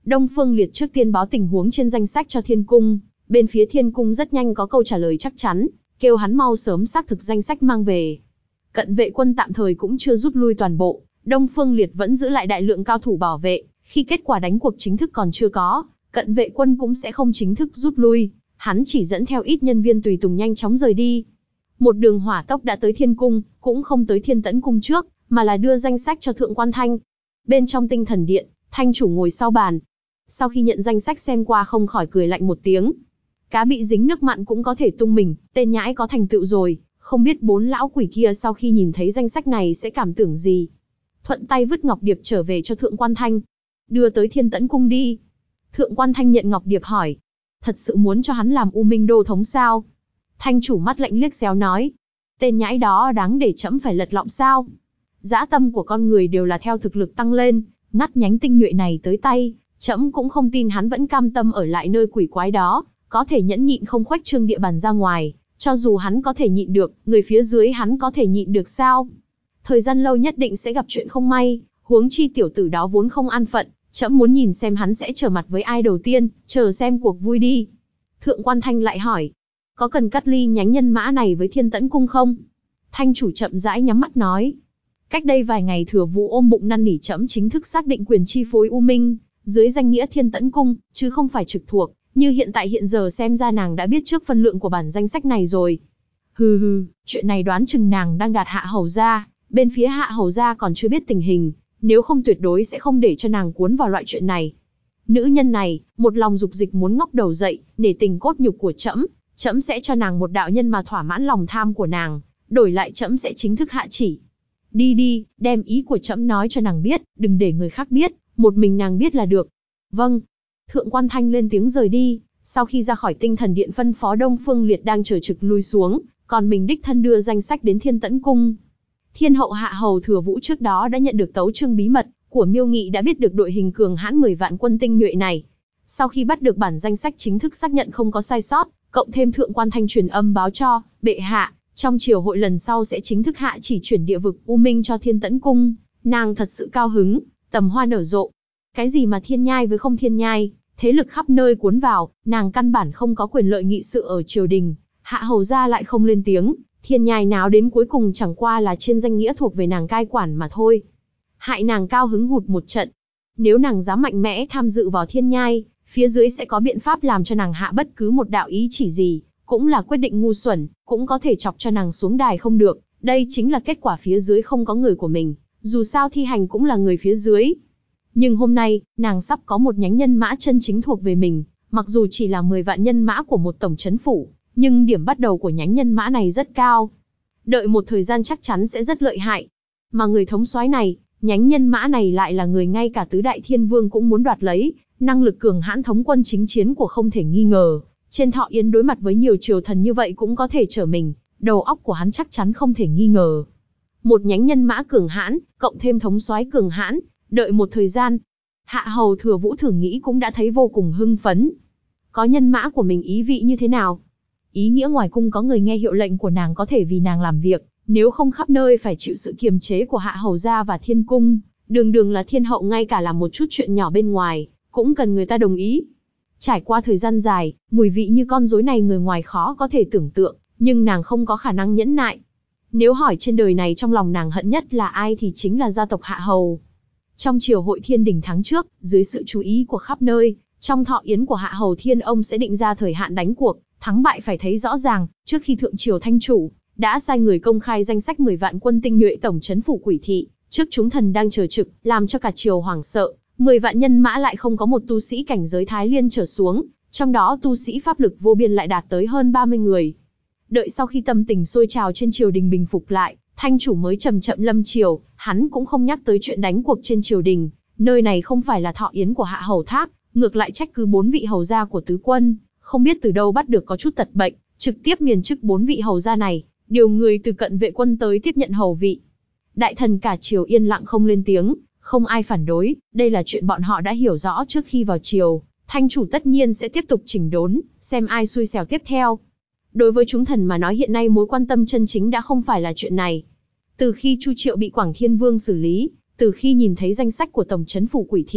Đông Phương Liệt trước tiên báo tình huống trên danh sách cho Thiên Cung, bên phía Thiên Cung rất nhanh có câu trả lời chắc chắn, kêu hắn mau sớm xác thực danh sách mang về. Cận vệ quân tạm thời cũng chưa rút lui toàn bộ, Đông Phương Liệt vẫn giữ lại đại lượng cao thủ bảo vệ, khi kết quả đánh cuộc chính thức còn chưa có, cận vệ quân cũng sẽ không chính thức rút lui, hắn chỉ dẫn theo ít nhân viên tùy tùng nhanh chóng rời đi. Một đường hỏa tốc đã tới Thiên Cung, cũng không tới Thiên Tẫn Cung trước, mà là đưa danh sách cho Thượng Quan Thanh. Bên trong Tinh Thần Điện, Thanh chủ ngồi sau bàn. Sau khi nhận danh sách xem qua không khỏi cười lạnh một tiếng. Cá bị dính nước mặn cũng có thể tung mình, tên nhãi có thành tựu rồi, không biết 4 lão quỷ kia sau khi nhìn thấy danh sách này sẽ cảm tưởng gì. Thuận tay vứt ngọc điệp trở về cho Thượng Quan Thanh. Đưa tới Thiên Tẫn Cung đi. Thượng Quan Thanh nhận ngọc điệp hỏi. Thật sự muốn cho hắn làm U Minh Đô thống sao? Thanh chủ mắt lạnh liếc xéo nói. Tên nhãi đó đáng để trẫm phải lật lọng sao? Dã tâm của con người đều là theo thực lực tăng lên, ngắt nhánh tinh nhuệ này tới tay, trẫm cũng không tin hắn vẫn cam tâm ở lại nơi quỷ quái đó, có thể nhẫn nhịn không khuếch trương địa bàn ra ngoài, cho dù hắn có thể nhịn được, người phía dưới hắn có thể nhịn được sao? Thời gian lâu nhất định sẽ gặp chuyện không may, huống chi tiểu tử đó vốn không an phận, trẫm muốn nhìn xem hắn sẽ trở mặt với ai đầu tiên, chờ xem cuộc vui đi. Thượng Quan Thanh lại hỏi, có cần cắt ly nhánh nhân mã này với Thiên Tẫn Cung không? Thanh chủ chậm rãi nhắm mắt nói. Cách đây vài ngày Thừa Vũ ôm bụng năn nỉ trẫm chính thức xác định quyền chi phối U Minh, dưới danh nghĩa Thiên Tẫn Cung, chứ không phải trực thuộc, như hiện giờ xem ra nàng đã biết trước phân lượng của bản danh sách này rồi. Hừ hừ, chuyện này đoán chừng nàng đang gạt Hạ Hầu gia, bên phía Hạ Hầu gia còn chưa biết tình hình, nếu không tuyệt đối sẽ không để cho nàng cuốn vào loại chuyện này. Nữ nhân này, một lòng dục dịch muốn ngóc đầu dậy, nể tình cốt nhục của trẫm, trẫm sẽ cho nàng một đạo nhân mà thỏa mãn lòng tham của nàng, đổi lại trẫm sẽ chính thức hạ chỉ. Đi đi, đem ý của trẫm nói cho nàng biết, đừng để người khác biết, một mình nàng biết là được. Vâng. Thượng Quan Thanh lên tiếng rời đi, sau khi ra khỏi Tinh Thần Điện phân phó Đông Phương Liệt đang chờ trực lui xuống, còn mình đích thân đưa danh sách đến Thiên Tẫn Cung. Thiên hậu Hạ Hầu Thừa Vũ trước đó đã nhận được tấu chương bí mật của Miêu Nghị, đã biết được đội hình cường hãn 10 vạn quân tinh nhuệ này. Sau khi bắt được bản danh sách chính thức xác nhận không có sai sót, cộng thêm Thượng Quan Thanh truyền âm báo cho bệ hạ, trong triều hội lần sau sẽ chính thức hạ chỉ chuyển địa vực U Minh cho Thiên Tẫn Cung, nàng thật sự cao hứng, tầm hoa nở rộ. Cái gì mà thiên nhai với không thiên nhai, thế lực khắp nơi cuốn vào, nàng căn bản không có quyền lợi nghị sự ở triều đình, Hạ Hầu gia lại không lên tiếng, thiên nhai nào đến cuối cùng chẳng qua là trên danh nghĩa thuộc về nàng cai quản mà thôi. Hại nàng cao hứng hụt một trận. Nếu nàng dám mạnh mẽ tham dự vào thiên nhai, phía dưới sẽ có biện pháp làm cho nàng hạ bất cứ một đạo ý chỉ gì, cũng là quyết định ngu xuẩn, cũng có thể chọc cho nàng xuống đài không được, đây chính là kết quả phía dưới không có người của mình, dù sao thi hành cũng là người phía dưới. Nhưng hôm nay, nàng sắp có một nhánh nhân mã chân chính thuộc về mình, mặc dù chỉ là 10 vạn nhân mã của một tổng trấn phủ, nhưng điểm bắt đầu của nhánh nhân mã này rất cao. Đợi một thời gian chắc chắn sẽ rất lợi hại. Mà người thống soái này, nhánh nhân mã này lại là người ngay cả tứ đại thiên vương cũng muốn đoạt lấy, năng lực cường hãn thống quân chính chiến của không thể nghi ngờ. Trên Thọ Yến đối mặt với nhiều triều thần như vậy cũng có thể trở mình, đầu óc của hắn chắc chắn không thể nghi ngờ. Một nhánh nhân mã cường hãn, cộng thêm thống soái cường hãn, đợi một thời gian, Hạ Hầu Thừa Vũ thử nghĩ cũng đã thấy vô cùng hưng phấn. Có nhân mã của mình ý vị như thế nào? Ý nghĩa ngoài cung có người nghe hiệu lệnh của nàng có thể vì nàng làm việc, nếu không khắp nơi phải chịu sự kiềm chế của Hạ Hầu gia và Thiên Cung, đường là thiên hậu ngay cả làm một chút chuyện nhỏ bên ngoài, cũng cần người ta đồng ý. Trải qua thời gian dài, mùi vị như con rối này người ngoài khó có thể tưởng tượng, nhưng nàng không có khả năng nhẫn nại. Nếu hỏi trên đời này trong lòng nàng hận nhất là ai thì chính là gia tộc Hạ Hầu. Trong triều hội thiên đình tháng trước, dưới sự chú ý của khắp nơi, trong thọ yến của Hạ Hầu Thiên ông sẽ định ra thời hạn đánh cuộc, thắng bại phải thấy rõ ràng, trước khi thượng triều thanh chủ đã sai người công khai danh sách 10 vạn quân tinh nhuệ tổng trấn phủ Quỷ thị, trước chúng thần đang chờ trực, làm cho cả triều hoảng sợ. 10 vạn nhân mã lại không có một tu sĩ cảnh giới Thái Liên trở xuống, trong đó tu sĩ pháp lực vô biên lại đạt tới hơn 30 người. Đợi sau khi tâm tình sôi trào trên triều đình bình phục lại, thanh chủ mới chậm chậm lâm triều, hắn cũng không nhắc tới chuyện đánh cuộc trên triều đình, nơi này không phải là thọ yến của Hạ Hầu Thác, ngược lại trách cứ 4 vị hầu gia của tứ quân, không biết từ đâu bắt được có chút tật bệnh, trực tiếp miền chức 4 vị hầu gia này, điều người từ cận vệ quân tới tiếp nhận hầu vị. Đại thần cả triều yên lặng không lên tiếng, không ai phản đối, đây là chuyện bọn họ đã hiểu rõ trước khi vào triều, thanh chủ tất nhiên sẽ tiếp tục chỉnh đốn, xem ai xui xẻo tiếp theo. Đối với chúng thần mà nói hiện nay mối quan tâm chân chính đã không phải là chuyện này. Từ khi Chu Triệu bị Quảng Thiên Vương xử lý, từ khi nhìn thấy danh sách của tổng trấn phủ Quỷ thị,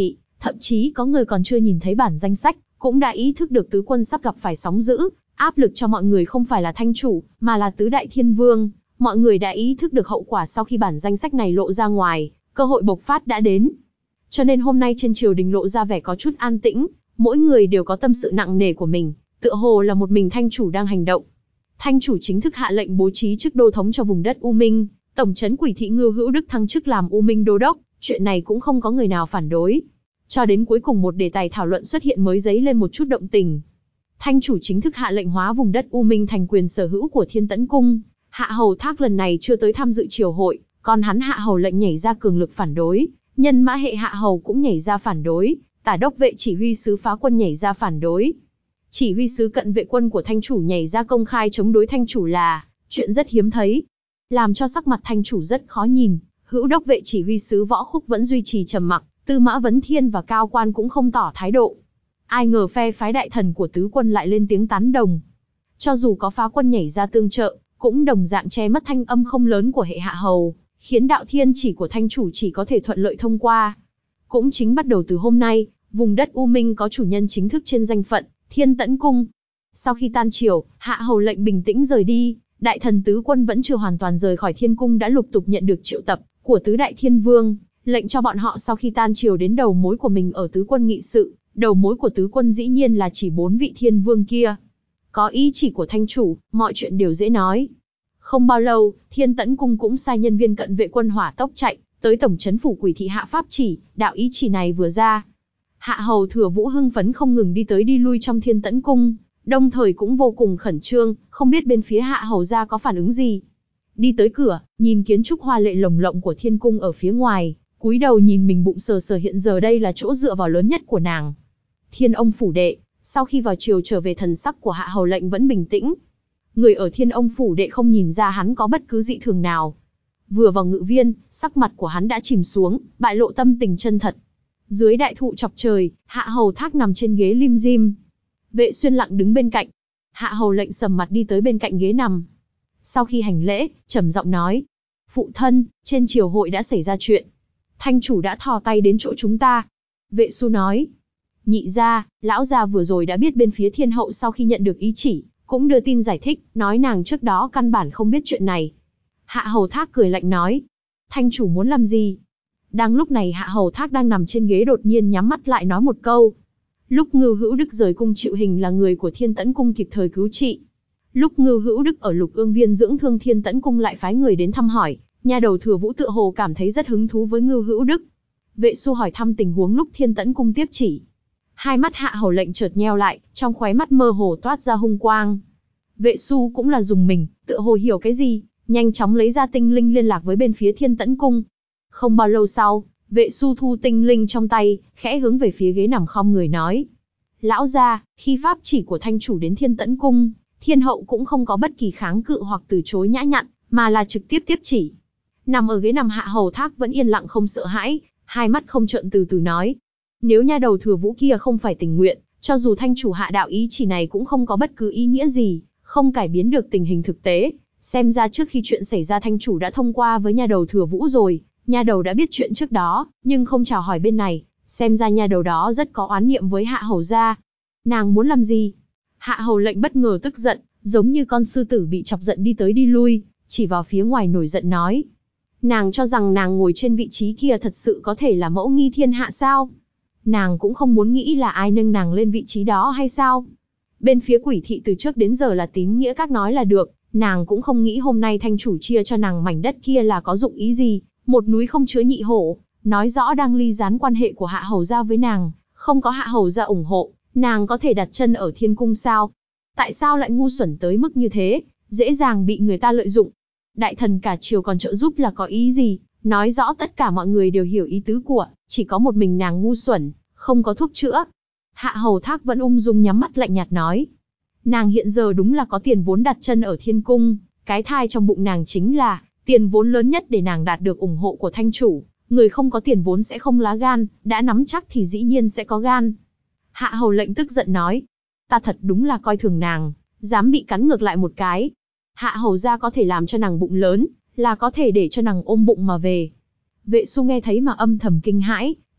Thậm chí có người còn chưa nhìn thấy bản danh sách, cũng đã ý thức được tứ quân sắp gặp phải sóng dữ, áp lực cho mọi người không phải là Thanh chủ, mà là tứ đại thiên vương. Mọi người đã ý thức được hậu quả sau khi bản danh sách này lộ ra ngoài, cơ hội bộc phát đã đến. Cho nên hôm nay trên triều đình lộ ra vẻ có chút an tĩnh, mỗi người đều có tâm sự nặng nề của mình, tựa hồ là một mình Thanh chủ đang hành động. Thanh chủ chính thức hạ lệnh bố trí chức đô thống cho vùng đất U Minh, tổng trấn Quỷ thị Ngưu Hữu Đức thăng chức làm U Minh đô đốc, chuyện này cũng không có người nào phản đối. Cho đến cuối cùng một đề tài thảo luận xuất hiện mới dấy lên một chút động tình. Thanh chủ chính thức hạ lệnh hóa vùng đất U Minh thành quyền sở hữu của Thiên Tẫn Cung. Hạ hầu Thác lần này chưa tới tham dự triều hội, còn hắn hạ hầu lệnh nhảy ra cường lực phản đối, nhân mã hệ hạ hầu cũng nhảy ra phản đối, tả đốc vệ chỉ huy sứ phá quân nhảy ra phản đối. Chỉ huy sứ cận vệ quân của Thanh chủ nhảy ra công khai chống đối Thanh chủ là chuyện rất hiếm thấy, làm cho sắc mặt Thanh chủ rất khó nhìn. Hữu đốc vệ chỉ huy sứ Võ Khúc vẫn duy trì trầm mặc, Tư Mã Vấn Thiên và Cao Quan cũng không tỏ thái độ. Ai ngờ phe phái đại thần của tứ quân lại lên tiếng tán đồng. Cho dù có phá quân nhảy ra tương trợ, cũng đồng dạng che mất thanh âm không lớn của hệ hạ hầu, khiến đạo thiên chỉ của Thanh chủ chỉ có thể thuận lợi thông qua. Cũng chính bắt đầu từ hôm nay, vùng đất U Minh có chủ nhân chính thức trên danh phận, Thiên Tẫn Cung. Sau khi tan triều, hạ hầu lệnh bình tĩnh rời đi, đại thần tứ quân vẫn chưa hoàn toàn rời khỏi Thiên Cung đã lục tục nhận được triệu tập của tứ đại thiên vương, lệnh cho bọn họ sau khi tan triều đến đầu mối của mình ở tứ quân nghị sự. Đầu mối của tứ quân dĩ nhiên là chỉ 4 vị thiên vương kia. Có ý chỉ của Thanh chủ, mọi chuyện đều dễ nói. Không bao lâu, Thiên Tẫn Cung cũng sai nhân viên cận vệ quân hỏa tốc chạy tới tổng trấn phủ Quỷ thị hạ pháp chỉ. Đạo ý chỉ này vừa ra, hạ hầu Thừa Vũ hưng phấn không ngừng đi tới đi lui trong Thiên Tẫn Cung, đồng thời cũng vô cùng khẩn trương, không biết bên phía hạ hầu gia có phản ứng gì. Đi tới cửa, nhìn kiến trúc hoa lệ lồng lộng của Thiên Cung ở phía ngoài, cúi đầu nhìn mình bụng sờ sờ, hiện giờ đây là chỗ dựa vào lớn nhất của nàng. Thiên Ông phủ đệ, sau khi vào triều trở về, thần sắc của hạ hầu lệnh vẫn bình tĩnh. Người ở Thiên Ông phủ đệ không nhìn ra hắn có bất cứ dị thường nào. Vừa vào ngự viên, sắc mặt của hắn đã chìm xuống, bại lộ tâm tình chân thật. Dưới đại thụ chọc trời, hạ hầu Thác nằm trên ghế lim dim. Vệ Xuyên lặng đứng bên cạnh. Hạ hầu lệnh sầm mặt đi tới bên cạnh ghế nằm. Sau khi hành lễ, trầm giọng nói: phụ thân, trên triều hội đã xảy ra chuyện. Thanh chủ đã thò tay đến chỗ chúng ta. Vệ Xu nói: nhị gia, lão gia vừa rồi đã biết bên phía thiên hậu sau khi nhận được ý chỉ, cũng đưa tin giải thích, nói nàng trước đó căn bản không biết chuyện này. Hạ hầu Thác cười lạnh nói: Thanh chủ muốn làm gì? Đang lúc này hạ hầu Thác đang nằm trên ghế đột nhiên nhắm mắt lại nói một câu. Lúc Ngưu Hữu Đức rời cung chịu hình là người của Thiên Tẫn Cung kịp thời cứu trị. Lúc Ngưu Hữu Đức ở Lục Ương Viên dưỡng thương, Thiên Tẫn Cung lại phái người đến thăm hỏi. Nha đầu Thừa Vũ tựa hồ cảm thấy rất hứng thú với Ngưu Hữu Đức. Vệ Xu hỏi thăm tình huống lúc Thiên Tẫn Cung tiếp chỉ. Hai mắt hạ hầu lệnh chợt nheo lại, trong khóe mắt mơ hồ toát ra hung quang. Vệ Xu cũng là dùng mình, tựa hồ hiểu cái gì, nhanh chóng lấy ra tinh linh liên lạc với bên phía Thiên Tẫn Cung. Không bao lâu sau, Vệ Xu thu tinh linh trong tay, khẽ hướng về phía ghế nằm khom người nói: lão gia, khi pháp chỉ của Thanh chủ đến Thiên Tẫn Cung, thiên hậu cũng không có bất kỳ kháng cự hoặc từ chối nhã nhặn, mà là trực tiếp tiếp chỉ. Nằm ở ghế nằm hạ hầu Thác vẫn yên lặng không sợ hãi, hai mắt không trợn, từ từ nói: nếu nha đầu Thừa Vũ kia không phải tình nguyện, cho dù Thanh chủ hạ đạo ý chỉ này cũng không có bất cứ ý nghĩa gì, không cải biến được tình hình thực tế. Xem ra trước khi chuyện xảy ra Thanh chủ đã thông qua với nha đầu Thừa Vũ rồi, nha đầu đã biết chuyện trước đó, nhưng không chào hỏi bên này, xem ra nha đầu đó rất có oán niệm với hạ hầu gia. Nàng muốn làm gì? Hạ hầu lệnh bất ngờ tức giận, giống như con sư tử bị chọc giận đi tới đi lui, chỉ vào phía ngoài nổi giận nói: nàng cho rằng nàng ngồi trên vị trí kia thật sự có thể là mẫu nghi thiên hạ sao? Nàng cũng không muốn nghĩ là ai nâng nàng lên vị trí đó hay sao? Bên phía Quỷ thị từ trước đến giờ là tín nghĩa các nói là được, nàng cũng không nghĩ hôm nay Thanh chủ chia cho nàng mảnh đất kia là có dụng ý gì. Một núi không chứa nhị hổ, nói rõ đang ly gián quan hệ của hạ hầu gia với nàng, không có hạ hầu gia ủng hộ, nàng có thể đặt chân ở Thiên Cung sao? Tại sao lại ngu xuẩn tới mức như thế, dễ dàng bị người ta lợi dụng? Đại thần cả triều còn trợ giúp là có ý gì? Nói rõ tất cả mọi người đều hiểu ý tứ của, chỉ có một mình nàng ngu xuẩn, không có thuốc chữa. Hạ hầu Thác vẫn ung dung nhắm mắt lạnh nhạt nói: nàng hiện giờ đúng là có tiền vốn đặt chân ở Thiên Cung, cái thai trong bụng nàng chính là tiền vốn lớn nhất để nàng đạt được ủng hộ của Thanh chủ. Người không có tiền vốn sẽ không lá gan, đã nắm chắc thì dĩ nhiên sẽ có gan. Hạ hầu lệnh tức giận nói: ta thật đúng là coi thường nàng, dám bị cắn ngược lại một cái. Hạ hầu gia có thể làm cho nàng bụng lớn, là có thể để cho nàng ôm bụng mà về. Vệ Xu nghe thấy mà âm thầm kinh hãi,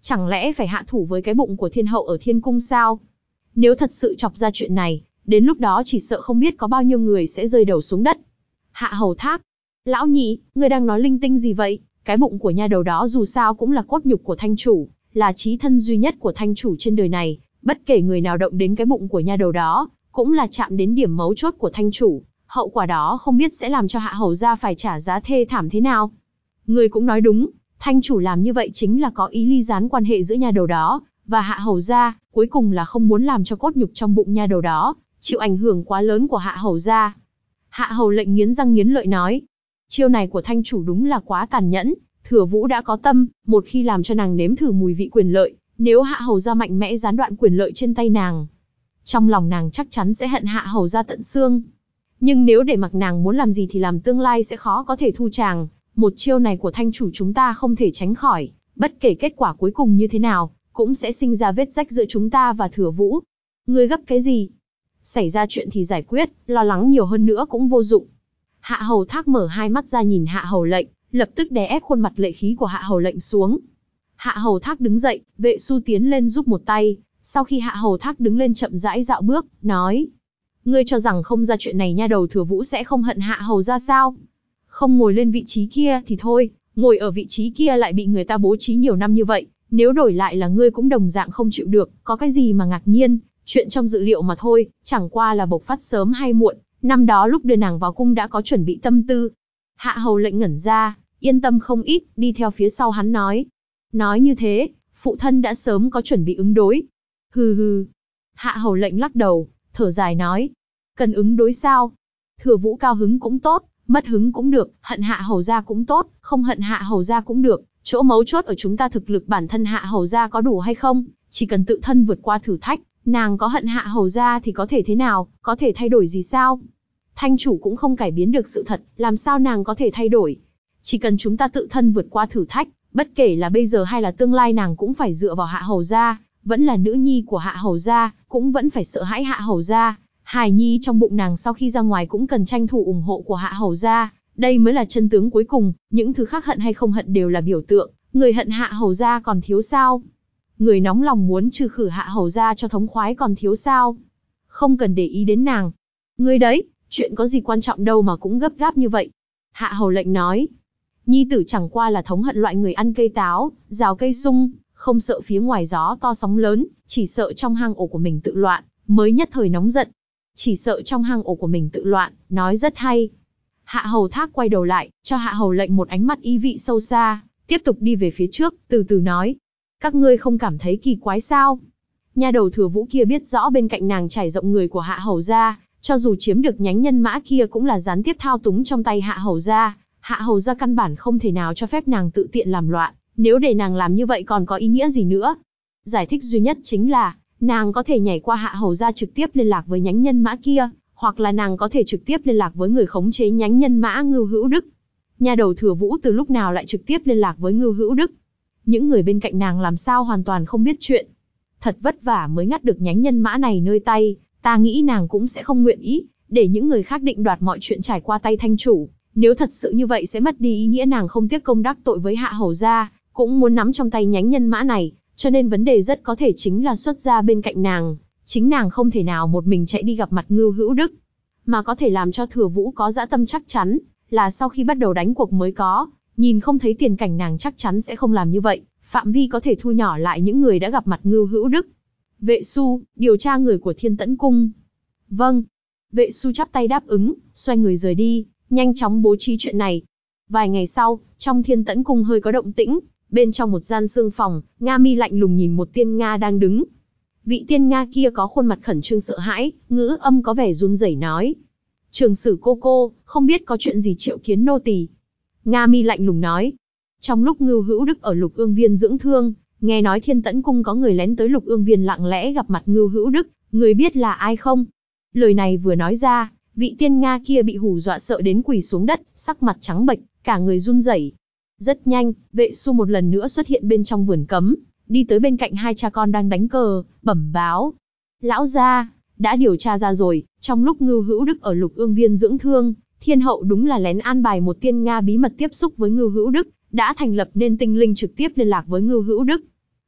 chẳng lẽ phải hạ thủ với cái bụng của thiên hậu ở thiên cung sao? Nếu thật sự chọc ra chuyện này, đến lúc đó chỉ sợ không biết có bao nhiêu người sẽ rơi đầu xuống đất. Hạ Hầu Thác, lão nhị, ngươi đang nói linh tinh gì vậy? Cái bụng của nha đầu đó dù sao cũng là cốt nhục của thanh chủ, là chí thân duy nhất của thanh chủ trên đời này, bất kể người nào động đến cái bụng của nha đầu đó, cũng là chạm đến điểm mấu chốt của thanh chủ, hậu quả đó không biết sẽ làm cho Hạ Hầu gia phải trả giá thê thảm thế nào. Ngươi cũng nói đúng, thanh chủ làm như vậy chính là có ý ly gián quan hệ giữa nha đầu đó và Hạ Hầu gia, cuối cùng là không muốn làm cho cốt nhục trong bụng nha đầu đó chịu ảnh hưởng quá lớn của Hạ Hầu gia. Hạ Hầu lệnh nghiến răng nghiến lợi nói, chiêu này của thanh chủ đúng là quá tàn nhẫn. Thừa Vũ đã có tâm, một khi làm cho nàng nếm thử mùi vị quyền lợi, nếu Hạ Hầu gia mạnh mẽ gián đoạn quyền lợi trên tay nàng, trong lòng nàng chắc chắn sẽ hận Hạ Hầu gia tận xương. Nhưng nếu để mặc nàng muốn làm gì thì làm, tương lai sẽ khó có thể thu chàng. Một chiêu này của thanh chủ chúng ta không thể tránh khỏi, bất kể kết quả cuối cùng như thế nào, cũng sẽ sinh ra vết rách giữa chúng ta và Thừa Vũ. Ngươi gấp cái gì? Xảy ra chuyện thì giải quyết, lo lắng nhiều hơn nữa cũng vô dụng. Hạ Hầu Thác mở hai mắt ra nhìn Hạ Hầu lệnh, lập tức đè ép khuôn mặt lệ khí của Hạ Hầu lệnh xuống. Hạ Hầu Thác đứng dậy, Vệ Su tiến lên giúp một tay. Sau khi Hạ Hầu Thác đứng lên chậm rãi dạo bước, nói: Ngươi cho rằng không ra chuyện này nha đầu Thừa Vũ sẽ không hận Hạ Hầu ra sao? Không ngồi lên vị trí kia thì thôi, ngồi ở vị trí kia lại bị người ta bố trí nhiều năm như vậy, nếu đổi lại là ngươi cũng đồng dạng không chịu được, có cái gì mà ngạc nhiên, chuyện trong dự liệu mà thôi, chẳng qua là bộc phát sớm hay muộn, năm đó lúc đưa nàng vào cung đã có chuẩn bị tâm tư. Hạ Hầu lệnh ngẩn ra, yên tâm không ít, đi theo phía sau hắn nói. Nói như thế, phụ thân đã sớm có chuẩn bị ứng đối. Hừ hừ. Hạ Hầu lệnh lắc đầu, thở dài nói. Cần ứng đối sao? Thừa Vũ cao hứng cũng tốt, mất hứng cũng được, hận Hạ Hầu gia cũng tốt, không hận Hạ Hầu gia cũng được. Chỗ mấu chốt ở chúng ta thực lực bản thân Hạ Hầu gia có đủ hay không, chỉ cần tự thân vượt qua thử thách, nàng có hận Hạ Hầu gia thì có thể thế nào, có thể thay đổi gì sao? Thanh chủ cũng không cải biến được sự thật, làm sao nàng có thể thay đổi? Chỉ cần chúng ta tự thân vượt qua thử thách, bất kể là bây giờ hay là tương lai nàng cũng phải dựa vào Hạ Hầu gia, vẫn là nữ nhi của Hạ Hầu gia, cũng vẫn phải sợ hãi Hạ Hầu gia. Hài nhi trong bụng nàng sau khi ra ngoài cũng cần tranh thủ ủng hộ của Hạ Hầu gia, đây mới là chân tướng cuối cùng, những thứ khác hận hay không hận đều là biểu tượng, người hận Hạ Hầu gia còn thiếu sao? Người nóng lòng muốn trừ khử Hạ Hầu gia cho thống khoái còn thiếu sao? Không cần để ý đến nàng. Ngươi đấy, chuyện có gì quan trọng đâu mà cũng gấp gáp như vậy. Hạ Hầu lệnh nói, nhi tử chẳng qua là thống hận loại người ăn cây táo, rào cây sung, không sợ phía ngoài gió to sóng lớn, chỉ sợ trong hang ổ của mình tự loạn, mới nhất thời nóng giận. Chỉ sợ trong hang ổ của mình tự loạn, nói rất hay. Hạ Hầu Thác quay đầu lại, cho Hạ Hầu lệnh một ánh mắt ý vị sâu xa, tiếp tục đi về phía trước, từ từ nói. Các ngươi không cảm thấy kỳ quái sao? Nha đầu Thừa Vũ kia biết rõ bên cạnh nàng trải rộng người của Hạ Hầu gia, cho dù chiếm được nhánh nhân mã kia cũng là gián tiếp thao túng trong tay Hạ Hầu gia. Hạ Hầu gia căn bản không thể nào cho phép nàng tự tiện làm loạn, nếu để nàng làm như vậy còn có ý nghĩa gì nữa? Giải thích duy nhất chính là, nàng có thể nhảy qua Hạ Hầu gia trực tiếp liên lạc với nhánh nhân mã kia, hoặc là nàng có thể trực tiếp liên lạc với người khống chế nhánh nhân mã Ngưu Hữu Đức. Nha đầu Thừa Vũ từ lúc nào lại trực tiếp liên lạc với Ngưu Hữu Đức? Những người bên cạnh nàng làm sao hoàn toàn không biết chuyện? Thật vất vả mới ngắt được nhánh nhân mã này nơi tay, ta nghĩ nàng cũng sẽ không nguyện ý để những người khác định đoạt mọi chuyện trải qua tay thanh chủ. Nếu thật sự như vậy sẽ mất đi ý nghĩa nàng không tiếc công đắc tội với Hạ Hầu gia, cũng muốn nắm trong tay nhánh nhân mã này, cho nên vấn đề rất có thể chính là xuất ra bên cạnh nàng. Chính nàng không thể nào một mình chạy đi gặp mặt Ngưu Hữu Đức, mà có thể làm cho Thừa Vũ có dã tâm chắc chắn, là sau khi bắt đầu đánh cuộc mới có, nhìn không thấy tiền cảnh nàng chắc chắn sẽ không làm như vậy, phạm vi có thể thu nhỏ lại những người đã gặp mặt Ngưu Hữu Đức. Vệ Su, điều tra người của Thiên Tẫn Cung. Vâng. Vệ Su chắp tay đáp ứng, xoay người rời đi, nhanh chóng bố trí chuyện này. Vài ngày sau, trong Thiên Tẫn Cung hơi có động tĩnh, bên trong một gian xương phòng, Nga Mi lạnh lùng nhìn một tiên Nga đang đứng. Vị tiên Nga kia có khuôn mặt khẩn trương sợ hãi, ngữ âm có vẻ run rẩy nói. Trường Sử cô, không biết có chuyện gì triệu kiến nô tỳ. Nga Mi lạnh lùng nói. Trong lúc Ngưu Hữu Đức ở Lục Ương Viên dưỡng thương, nghe nói Thiên Tẫn Cung có người lén tới Lục Ương Viên lặng lẽ gặp mặt Ngưu Hữu Đức, người biết là ai không? Lời này vừa nói ra, vị tiên Nga kia bị hù dọa sợ đến quỳ xuống đất, sắc mặt trắng bệch, cả người run rẩy. Rất nhanh, Vệ Su một lần nữa xuất hiện bên trong vườn cấm, đi tới bên cạnh hai cha con đang đánh cờ, bẩm báo. Lão gia, đã điều tra ra rồi, trong lúc Ngưu Hữu Đức ở Lục Ương Viên dưỡng thương, Thiên hậu đúng là lén an bài một tiên Nga bí mật tiếp xúc với Ngưu Hữu Đức, đã thành lập nên tinh linh trực tiếp liên lạc với Ngưu Hữu Đức.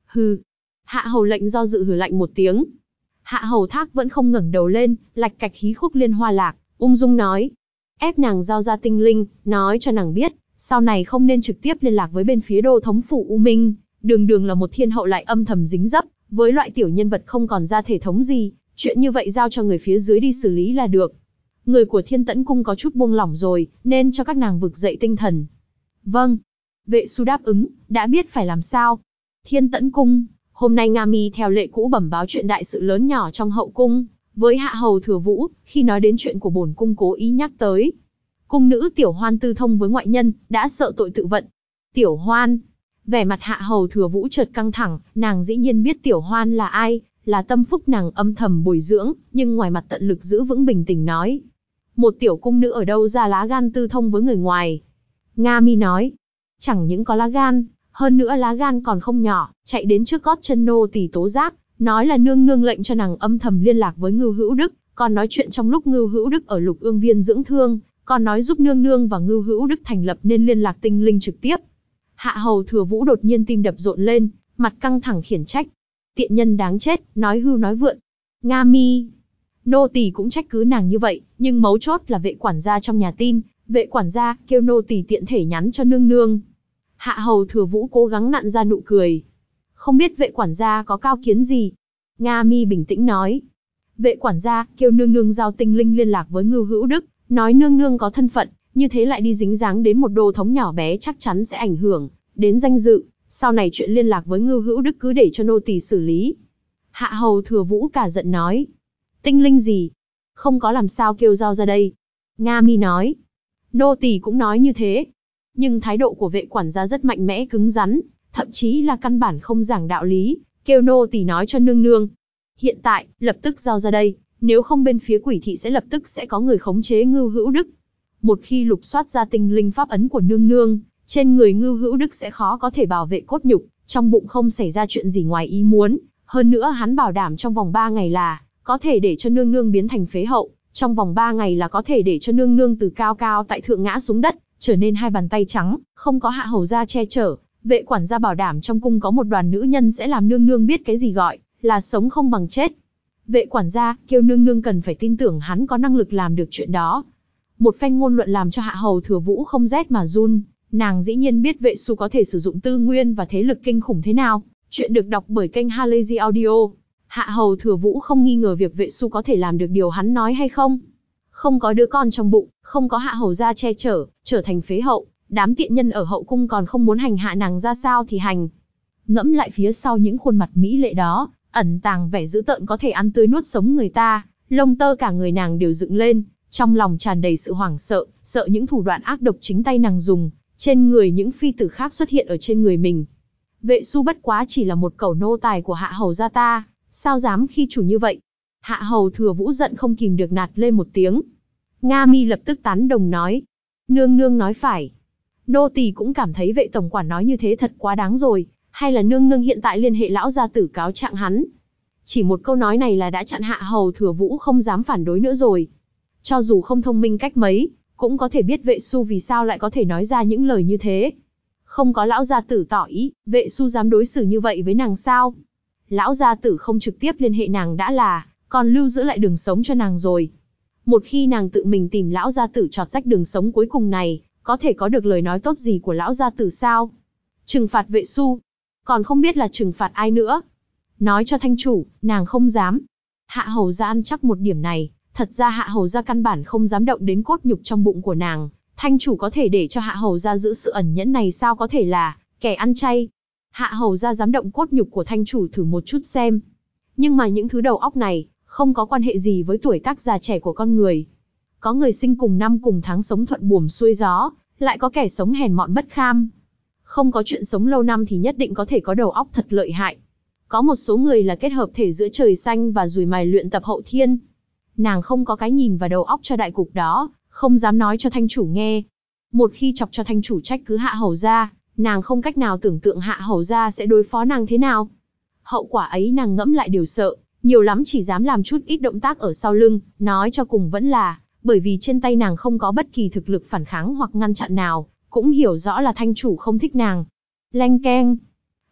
Hừ. Hạ hầu lệnh do dự hừ lạnh một tiếng. Hạ hầu thác vẫn không ngẩng đầu lên, lạch cạch hí khúc liên hoa lạc, ung dung nói. Ép nàng giao ra tinh linh, nói cho nàng biết, sau này không nên trực tiếp liên lạc với bên phía đô thống phủ U Minh, đường đường là một thiên hậu lại âm thầm dính dấp, với loại tiểu nhân vật không còn ra thể thống gì, chuyện như vậy giao cho người phía dưới đi xử lý là được. Người của Thiên Tẫn Cung có chút buông lỏng rồi, nên cho các nàng vực dậy tinh thần. Vâng. Vệ Su đáp ứng, đã biết phải làm sao. Thiên Tẫn Cung, hôm nay Nga Mi theo lệ cũ bẩm báo chuyện đại sự lớn nhỏ trong hậu cung, với Hạ hầu Thừa Vũ, khi nói đến chuyện của bổn cung cố ý nhắc tới. Cung nữ Tiểu Hoan tư thông với ngoại nhân, đã sợ tội tự vận. Tiểu Hoan. Vẻ mặt Hạ hầu Thừa Vũ chợt căng thẳng, nàng dĩ nhiên biết Tiểu Hoan là ai, là tâm phúc nàng âm thầm bồi dưỡng, nhưng ngoài mặt tận lực giữ vững bình tĩnh nói. Một tiểu cung nữ ở đâu ra lá gan tư thông với người ngoài? Nga Mi nói. Chẳng những có lá gan, hơn nữa lá gan còn không nhỏ, chạy đến trước gót chân nô tỳ tố giác, nói là nương nương lệnh cho nàng âm thầm liên lạc với Ngưu Hữu Đức, còn nói chuyện trong lúc Ngưu Hữu Đức ở Lục Ương Viên dưỡng thương, còn nói giúp nương nương và Ngưu Hữu Đức thành lập nên liên lạc tinh linh trực tiếp. Hạ hầu Thừa Vũ đột nhiên tim đập rộn lên, mặt căng thẳng khiển trách. Tiện nhân đáng chết, nói hưu nói vượn. Nga Mi. Nô tỳ cũng trách cứ nàng như vậy, nhưng mấu chốt là vệ quản gia trong nhà tin, vệ quản gia kêu nô tỳ tiện thể nhắn cho nương nương. Hạ hầu Thừa Vũ cố gắng nặn ra nụ cười. Không biết vệ quản gia có cao kiến gì? Nga Mi bình tĩnh nói. Vệ quản gia kêu nương nương giao tinh linh liên lạc với Ngưu Hữu Đức, nói nương nương có thân phận, như thế lại đi dính dáng đến một đô thống nhỏ bé chắc chắn sẽ ảnh hưởng đến danh dự. Sau này chuyện liên lạc với Ngưu Hữu Đức cứ để cho nô tỳ xử lý. Hạ hầu Thừa Vũ cả giận nói. Tinh linh gì? Không có làm sao kêu giao ra đây. Nga Mi nói. Nô tỳ cũng nói như thế. Nhưng thái độ của vệ quản gia rất mạnh mẽ cứng rắn, thậm chí là căn bản không giảng đạo lý, kêu nô tỳ nói cho nương nương. Hiện tại, lập tức giao ra đây, nếu không bên phía Quỷ thị sẽ lập tức sẽ có người khống chế Ngưu Hữu Đức. Một khi lục soát ra tinh linh pháp ấn của nương nương, trên người Ngưu Hữu Đức sẽ khó có thể bảo vệ cốt nhục, trong bụng không xảy ra chuyện gì ngoài ý muốn, hơn nữa hắn bảo đảm trong vòng 3 ngày là có thể để cho nương nương biến thành phế hậu, trong vòng 3 ngày là có thể để cho nương nương từ cao cao tại thượng ngã xuống đất, trở nên hai bàn tay trắng, không có hạ hầu gia che chở. Vệ quản gia bảo đảm trong cung có một đoàn nữ nhân sẽ làm nương nương biết cái gì gọi là sống không bằng chết. Vệ quản gia kêu nương nương cần phải tin tưởng hắn có năng lực làm được chuyện đó. Một phen ngôn luận làm cho Hạ hầu Thừa Vũ không rét mà run, nàng dĩ nhiên biết Vệ Su có thể sử dụng tư nguyên và thế lực kinh khủng thế nào. Chuyện được đọc bởi kênh Halazy Audio. Hạ hầu Thừa Vũ không nghi ngờ việc Vệ Su có thể làm được điều hắn nói hay không. Không có đứa con trong bụng, không có hạ hầu gia che chở, trở thành phế hậu, đám tiện nhân ở hậu cung còn không muốn hành hạ nàng ra sao thì hành. Ngẫm lại phía sau những khuôn mặt mỹ lệ đó, ẩn tàng vẻ dữ tợn có thể ăn tươi nuốt sống người ta, lông tơ cả người nàng đều dựng lên, trong lòng tràn đầy sự hoảng sợ, sợ những thủ đoạn ác độc chính tay nàng dùng, trên người những phi tử khác xuất hiện ở trên người mình. Vệ Su bất quá chỉ là một cẩu nô tài của hạ hầu gia ta, sao dám khi chủ như vậy? Hạ hầu Thừa Vũ giận không kìm được nạt lên một tiếng. Nga Mi lập tức tán đồng nói. Nương nương nói phải. Nô tỳ cũng cảm thấy vệ tổng quản nói như thế thật quá đáng rồi, hay là nương nương hiện tại liên hệ lão gia tử cáo trạng hắn. Chỉ một câu nói này là đã chặn Hạ hầu Thừa Vũ không dám phản đối nữa rồi. Cho dù không thông minh cách mấy, cũng có thể biết Vệ Su vì sao lại có thể nói ra những lời như thế. Không có lão gia tử tỏ ý, Vệ Su dám đối xử như vậy với nàng sao? Lão gia tử không trực tiếp liên hệ nàng đã là, còn lưu giữ lại đường sống cho nàng rồi. Một khi nàng tự mình tìm lão gia tử chọt rách đường sống cuối cùng này, có thể có được lời nói tốt gì của lão gia tử sao? Trừng phạt Vệ Su, còn không biết là trừng phạt ai nữa. Nói cho thanh chủ, nàng không dám. Hạ hầu gia ăn chắc một điểm này, thật ra hạ hầu gia căn bản không dám động đến cốt nhục trong bụng của nàng. Thanh chủ có thể để cho hạ hầu gia giữ sự ẩn nhẫn này sao có thể là kẻ ăn chay. Hạ hầu gia dám động cốt nhục của thanh chủ thử một chút xem. Nhưng mà những thứ đầu óc này, không có quan hệ gì với tuổi tác già trẻ của con người. Có người sinh cùng năm cùng tháng sống thuận buồm xuôi gió, lại có kẻ sống hèn mọn bất kham. Không có chuyện sống lâu năm thì nhất định có thể có đầu óc thật lợi hại. Có một số người là kết hợp thể giữa trời xanh và dùi mài luyện tập hậu thiên. Nàng không có cái nhìn và đầu óc cho đại cục đó, không dám nói cho thanh chủ nghe. Một khi chọc cho thanh chủ trách cứ hạ hầu gia, nàng không cách nào tưởng tượng hạ hầu gia sẽ đối phó nàng thế nào. Hậu quả ấy nàng ngẫm lại đều sợ, nhiều lắm chỉ dám làm chút ít động tác ở sau lưng, nói cho cùng vẫn là, bởi vì trên tay nàng không có bất kỳ thực lực phản kháng hoặc ngăn chặn nào, cũng hiểu rõ là thanh chủ không thích nàng. Leng keng.